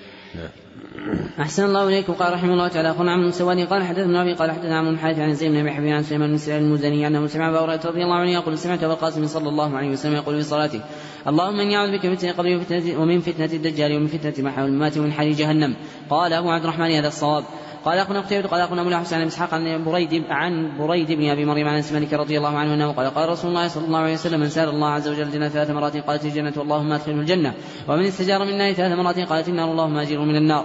أحسن الله إليكم. قال رحمه الله تعالى أخونا عمرو بن سواد قال حدثنا أبي قال حدثنا عمرو بن حارث عن زيد بن أبي حبيب عن سليمان بن سعيد المزني أنه سمع أبا هريرة رضي الله عنه يقول سمعت أبا القاسم صلى الله عليه وسلم يقول في صلاته اللهم إني أعوذ بك من فتنة القبر ومن فتنة الدجال ومن فتنة المحيا والممات ومن حر جهنم. قال أبو عبد الرحمن هذا الصواب. قال أخونا قتيبة قال أخونا أبو حسين عن إسحاق عن بريد عن بريد بن أبي مريم عن أنس مالك رضي الله عنه أنه قال قال رسول الله صلى الله عليه وسلم من سأل الله عز وجل الجنة ثلاث مرات قالت الجنة اللهم أدخله الجنة ومن استجار من النار ثلاث مرات قالت النار اللهم أجره من النار.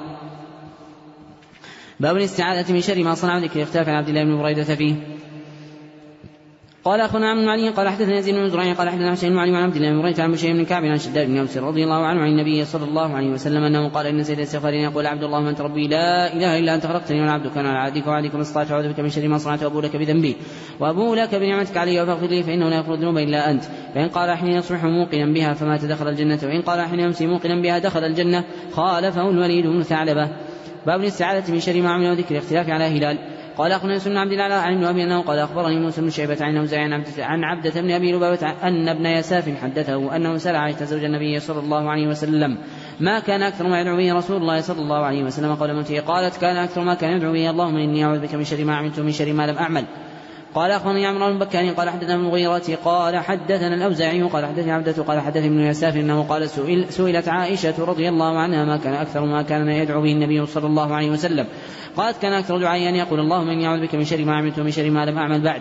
باب الاستعاذة من شر ما صنع ذكر اختلاف عن عبد الله بن بريدة فيه. قال أخونا عن علي قال حدثنا يزيد بن زريع قال حدثنا حسين بن علي وعن عبد الله بن بريدة عن بشير بن كعب عن شداد بن أوس رضي الله عنه عن النبي صلى الله عليه وسلم أنه قال إن سيد الاستغفارين يقول عبد الله أنت ربي لا إله إلا أنت خلقتني وأنا عبدك وأنا على عهدك ووعدك ما استطعت أعوذ بك من شر ما صنعت وأبو لك بذنبي وأبو لك بنعمتك علي فاغفر لي فإنه لا يغفر الذنوب إلا أنت. فإن قال حين يصبح موقنا بها فمات دخل الجنة وإن قال حين يمسي موقنا بها دخل الجنة خالفه الوليد بن ثعلبة. باب الاستعاذة من شر ما عمل وذكر الاختلاف على هلال. قال أخونا يوسف بن عبد الله عن ابن أبي أنه قال أخبرني موسى بن شعبة عن أوزاعي عن عبدة بن أبي لبابة أن ابن يساف حدثه أنه سأل عائشة زوج النبي صلى الله عليه وسلم ما كان أكثر ما يدعو به رسول الله صلى الله عليه وسلم قال موته قالت كان أكثر ما كان يدعو به اللهم إني أعوذ بك من شر ما عملت ومن شر ما لم أعمل. قال أخبرني عمرو بن بكار قال حدثنا ابن المغيرة قال حدثنا الأوزاعي قال حدثني عبدة قال حدثني ابن يساف أنه قال سئل سئلت عائشة رضي الله عنها ما كان أكثر ما كان يدعو به النبي صلى الله عليه وسلم قالت كان أكثر دعائي أن يقول اللهم إني أعوذ بك من شر ما عملت ومن شر ما لم أعمل بعد.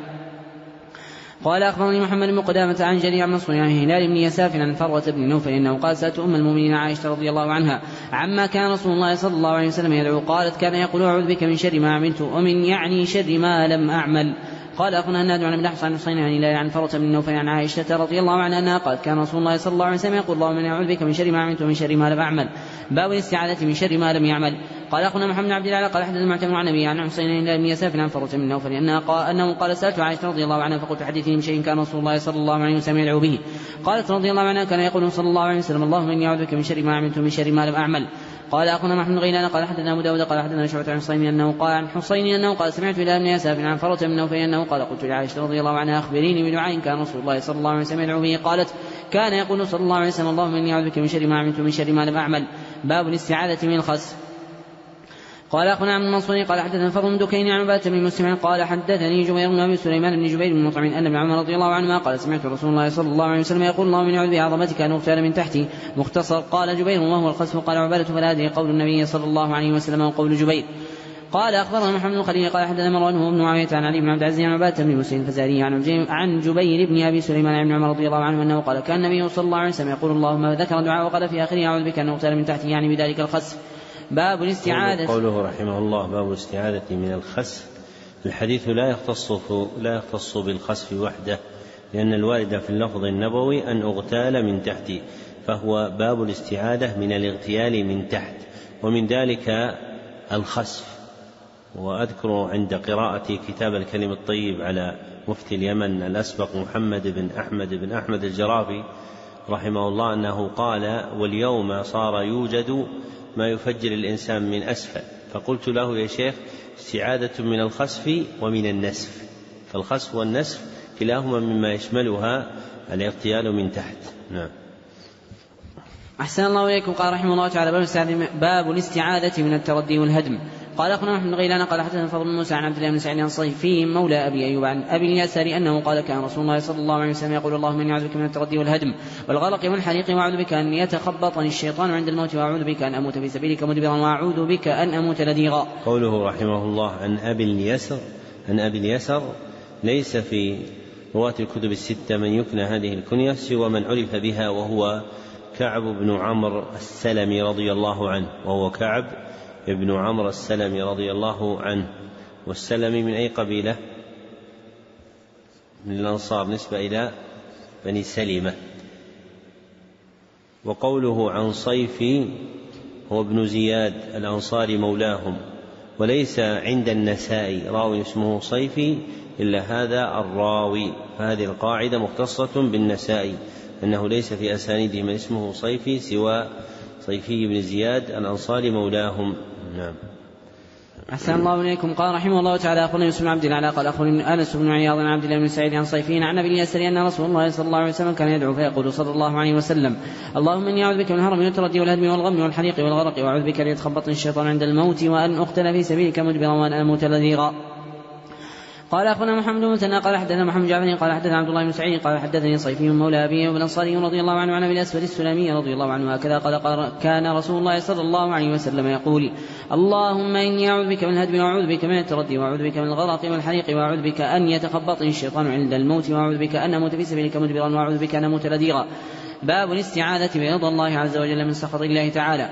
قال أخبرني محمد بن قدامة عن جرير عن منصور عن هلال بن يساف عن فروة بن نوفل أنه قال سألت أم المؤمنين عائشة رضي الله عنها عما كان رسول الله صلى الله عليه وسلم يدعو قالت كان يقول أعوذ بك من شر ما عملت ومن يعني شر ما لم أعمل. قال أخونا هناد عن ابن حصان حصين عن هلال عن فروة بن نوفل عن عائشة رضي الله عنها أنها قالت كان رسول الله صلى الله عليه وسلم يقول اللهم إني أعوذ بك من شر ما عملت ومن شر ما لم أعمل. باب الاستعاذة من شر ما لم يعمل. قال أخونا محمد بن عبد الله قال أحد المعتمر عن نبي عن حصين بن يساف عن فروة بن نوفل أنها قال أنه قال سألت عائشة رضي الله عنها فقلت حدثيني بشيء كان رسول الله صلى الله عليه وسلم يدعو به. قالت رضي الله عنها كان يقول صلى الله عليه وسلم اللهم إني أعوذ بك من شر ما عملت ومن شر ما لم أعمل. قال أخونا محمد بن غيلان قال حدثنا أبو داود قال حدثنا شعبة عن حصين أنه قال عن حصين أنه قال سمعت إلى ابن يساف عن فروة بن نوفل أنه قال قلت لعائشة رضي الله عنها أخبريني بدعاء كان رسول الله صلى الله عليه وسلم يدعو به قالت كان يقول صلى الله عليه وسلم اللهم إني أعوذ بك من شر ما عملت ومن شر ما لم أعمل. باب الاستعاذة من الخس. قال أخونا عن منصور قال حدثنا فضل بن دكين عن عبادة بن مسلم قال حدثني جبير بن أبي سليمان بن جبير بن مطعم أن ابن عمر رضي الله عنهما قال سمعت رسول الله صلى الله عليه وسلم يقول اللهم إني أعوذ بعظمتك أن أغتال من تحتي. مختصر. قال جبير وهو الخسف قال عبادة فلا أدري قول النبي صلى الله عليه وسلم وقول جبير. قال أخبرنا محمد بن خليل قال حدثنا مروان بن معاوية عن علي بن عبد العزيز عن عبادة بن مسلم الفزاري عن جبير بن أبي سليمان عن ابن عمر رضي الله عنه أنه قال كان النبي صلى الله عليه وسلم يقول اللهم ذكر دعاء وقال في آخره أعوذ بك أن أغتال من تحتي يعني بذلك الخسف. باب الاستعاذة. قوله رحمه الله باب الاستعاذة من الخسف. الحديث لا يختص لا يختص بالخسف وحده لأن الوارد في اللفظ النبوي أن أغتال من تحتي فهو باب الاستعاذة من الاغتيال من تحت ومن ذلك الخسف. وأذكر عند قراءة كتاب الكلم الطيب على مفتي اليمن الأسبق محمد بن أحمد بن أحمد الجرافي رحمه الله أنه قال واليوم صار يوجد ما يفجر الإنسان من أسفل فقلت له يا شيخ استعاذة من الخسف ومن النسف فالخسف والنسف كلاهما مما يشملها الاغتيال من تحت. نعم. أحسن الله إليكم. قال رحمه الله تعالى باب الاستعاذة من التردي والهدم. قال أخونا محمد بن غيلان قال حدثنا فضل بن موسى عن عبد الله بن سعيد عن صيفي مولى أبي أيوب عن أبي اليساري أنه قال كان رسول الله صلى الله عليه وسلم يقول اللهم إني أعوذ بك من التردي والهدم والغرق والحريق وأعوذ بك أن يتخبطني الشيطان عند الموت وأعوذ بك أن أموت في سبيلك مدبرا وأعوذ بك أن أموت لديغا. قوله رحمه الله عن أبي اليسر عن أبي اليسر ليس في رواة الكتب الستة من يكنى هذه الكنية سوى من عرف بها وهو كعب بن عمرو السلمي رضي الله عنه وهو كعب ابن عمرو السلمي رضي الله عنه. والسلمي من أي قبيلة؟ من الأنصار نسبة إلى بني سلمة. وقوله عن صيفي هو ابن زياد الأنصاري مولاهم وليس عند النسائي راوي اسمه صيفي إلا هذا الراوي فهذه القاعدة مختصة بالنسائي أنه ليس في أسانيده من اسمه صيفي سوى صيفي بن زياد الأنصاري مولاهم. نعم. أحسن الله إليكم. قال رحمه الله تعالى أخونا يوسف بن عبد الله قال أخونا أنس بن عياض عن عبد الله بن سعيد عن صيفين عن أبي اليسري أن رسول الله صلى الله عليه وسلم كان يدعو فيقول صلى الله عليه وسلم اللهم إني أعوذ بك من الهرم والتردي والهدم والغم والحريق والغرق وأعوذ بك أن يتخبطني الشيطان عند الموت وأن أقتل في سبيلك مدبرا وأن أموت لديغا. قال أخونا محمد بن مثنى قال حدثنا محمد جعفر قال حدثنا عبد الله بن سعيد قال حدثني صيفي مولى أبي بن الأنصاري رضي الله عنه عن أبي الأسود السلمي رضي الله عنه هكذا قال كان رسول الله صلى الله عليه وسلم يقول اللهم إني أعوذ بك من الهدم وأعوذ بك من التردي وأعوذ بك من الغرق والحريق وأعوذ بك أن يتخبطني الشيطان عند الموت وأعوذ بك أن أموت في سبيلك مدبرا وأعوذ بك أن أموت لديغا. باب الاستعاذة برضا الله عز وجل من سخط الله تعالى.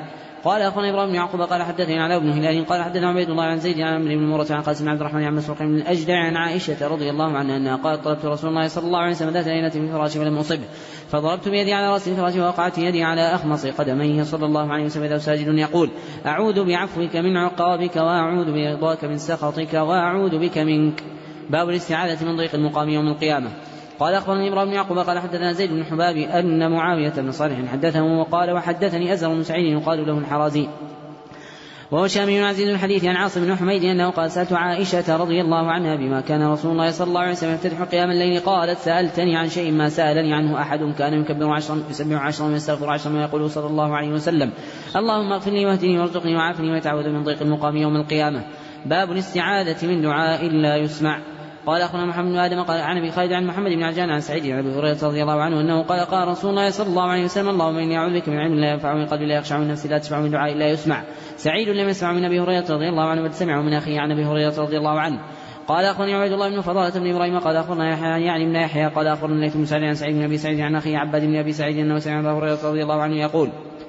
قال أخبرنا إبراهيم بن يعقوب قال حدثني علاء بن هلال قال حدثنا عبيد الله عن زيد عن عمرو بن مرة عن قاسم بن عبد الرحمن عن مسروق بن الأجدع عن عائشة رضي الله عنها أنها قالت طلبت رسول الله صلى الله عليه وسلم ذات ليلة من فراشي ولم أصبه فضربت بيدي على رأس الفراش ووقعت يدي على أخمص قدميه صلى الله عليه وسلم إذا ساجد يقول أعوذ بعفوك من عقابك وأعوذ برضاك من سخطك وأعوذ بك منك. باب الاستعاذة من ضيق المقام يوم القيامة. قال أخبرني إبراهيم بن يعقوب قال حدثنا زيد بن حباب أن معاوية بن صالح حدثه وقال وحدثني أزر بن سعيد يقال له الحرازي وهو شامي عزيز الحديث عن عاصم بن حميد أنه قال سألت عائشة رضي الله عنها بما كان رسول الله صلى الله عليه وسلم يفتتح قيام الليل قالت سألتني عن شيء ما سألني عنه أحد كان يكبر عشرا يسبح عشرا ويستغفر عشرا ويقول صلى الله عليه وسلم اللهم اغفر لي واهدني وارزقني وعافني ويتعوذ من ضيق المقام يوم القيامة. باب الاستعاذة من دعاء لا يسمع. قال أخونا محمد بن آدم قال عن أبي خالد عن محمد بن عجلان عن سعيد عن أبي هريرة رضي الله عنه أنه قال قال رسول الله صلى الله عليه وسلم اللهم إني أعوذ بك من علم لا ينفع من قلب لا يخشع من نفس لا تشفع من دعاء لا يسمع. سعيد لم يسمع من أبي هريرة رضي الله عنه بل سمعه من أخيه عن أبي هريرة رضي الله عنه. قال أخبرني عبيد الله بن فضالة بن إبراهيم قال أخبرنا يحيى يعني من يحيى قال أخبرنا الليث بن سعد عن سعيد بن أبي سعيد عن أخيه عباد بن أبي سعيد أنه سمع أبا هريرة رضي الله عنه يقول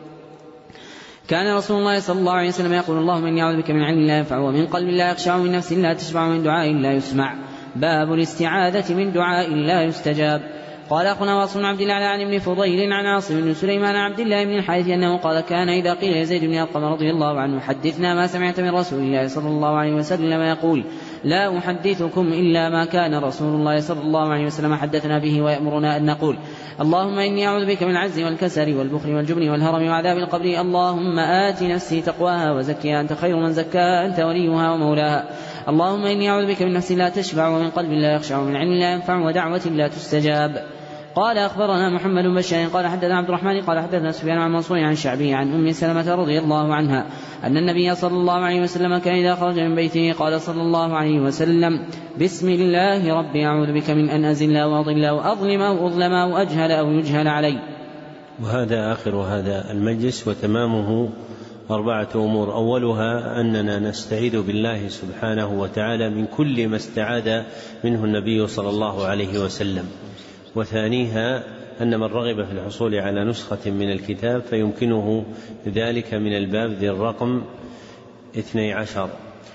كان رسول الله صلى الله عليه وسلم يقول اللهم إني أعوذ بك من علم لا ينفع ومن قلب لا يخشع ومن نفس لا تشبع ومن دعاء لا يسمع. باب الاستعاذة من دعاء لا يستجاب. قال أخونا واصل بن عبد الله عن ابن فضيل عن عاصم بن سليمان عن عبد الله بن الحارث أنه قال كان إذا قيل لزيد بن أرقم رضي الله عنه حدثنا ما سمعت من رسول الله صلى الله عليه وسلم يقول لا أحدثكم إلا ما كان رسول الله صلى الله عليه وسلم حدثنا به ويأمرنا أن نقول اللهم إني أعوذ بك من العجز والكسل والبخل والجبن والهرم وعذاب القبر اللهم آت نفسي تقواها وزكها أنت خير من زكاها أنت وليها ومولاها اللهم إني أعوذ بك من نفس لا تشبع ومن قلب لا يخشع ومن علم لا ينفع ودعوة لا تستجاب. قال أخبرنا محمد بن بشار قال حدثنا عبد الرحمن قال حدثنا سفيان عن منصور عن الشعبي عن أم سلمة رضي الله عنها أن النبي صلى الله عليه وسلم كان إذا خرج من بيته قال صلى الله عليه وسلم بسم الله ربي أعوذ بك من أن أزل وأضل وأظلم أو أظلم أو أجهل أو يجهل علي. وهذا آخر هذا المجلس وتمامه أربعة أمور. أولها أننا نستعيذ بالله سبحانه وتعالى من كل ما استعاذ منه النبي صلى الله عليه وسلم. وثانيها أن من رغب في الحصول على نسخة من الكتاب فيمكنه ذلك من الباب ذي الرقم اثني عشر.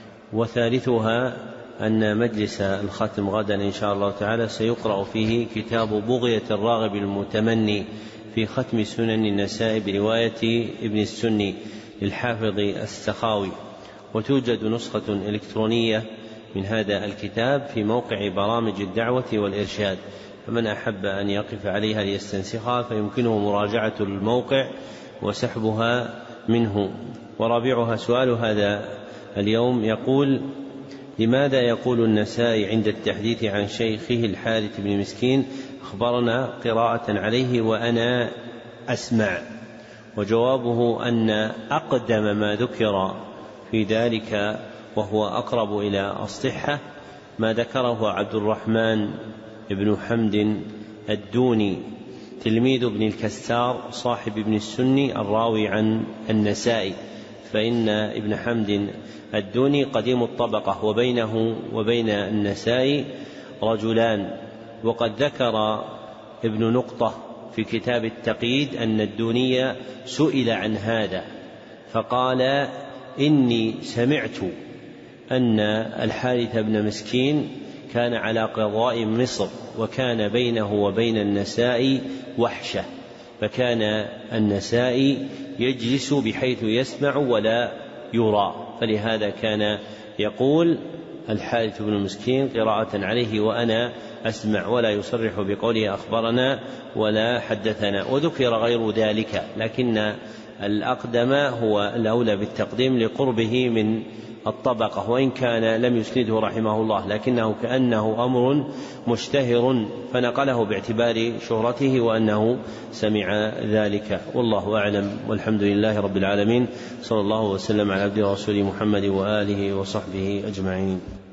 وثالثها أن مجلس الختم غدا إن شاء الله تعالى سيقرأ فيه كتاب بغية الراغب المتمني في ختم سنن النساء برواية ابن السني للحافظ السخاوي. وتوجد نسخة إلكترونية من هذا الكتاب في موقع برامج الدعوة والإرشاد، فمن أحب أن يقف عليها ليستنسخها فيمكنه مراجعة الموقع وسحبها منه. ورابعها سؤال هذا اليوم يقول لماذا يقول النسائي عند التحديث عن شيخه الحارث بن مسكين أخبرنا قراءة عليه وأنا أسمع؟ وجوابه أن أقدم ما ذكر في ذلك وهو أقرب إلى الصحة ما ذكره عبد الرحمن بن حمد الدوني تلميذ ابن الكسار صاحب ابن السني الراوي عن النسائي، فإن ابن حمد الدوني قديم الطبقة وبينه وبين النسائي رجلان. وقد ذكر ابن نقطة في كتاب التقييد أن الدوني سئل عن هذا فقال إني سمعت أن الحارث بن مسكين كان على قضاء مصر وكان بينه وبين النسائي وحشة، فكان النسائي يجلس بحيث يسمع ولا يرى، فلهذا كان يقول الحارث بن مسكين قراءة عليه وأنا أسمع، ولا يصرح بقوله أخبرنا ولا حدثنا. وذكر غير ذلك، لكن الأقدم هو الأولى بالتقديم لقربه من الطبقة، وإن كان لم يسنده رحمه الله، لكنه كأنه أمر مشتهر فنقله باعتبار شهرته وأنه سمع ذلك. والله أعلم، والحمد لله رب العالمين، صلى الله وسلم على عبده ورسوله محمد وآله وصحبه أجمعين.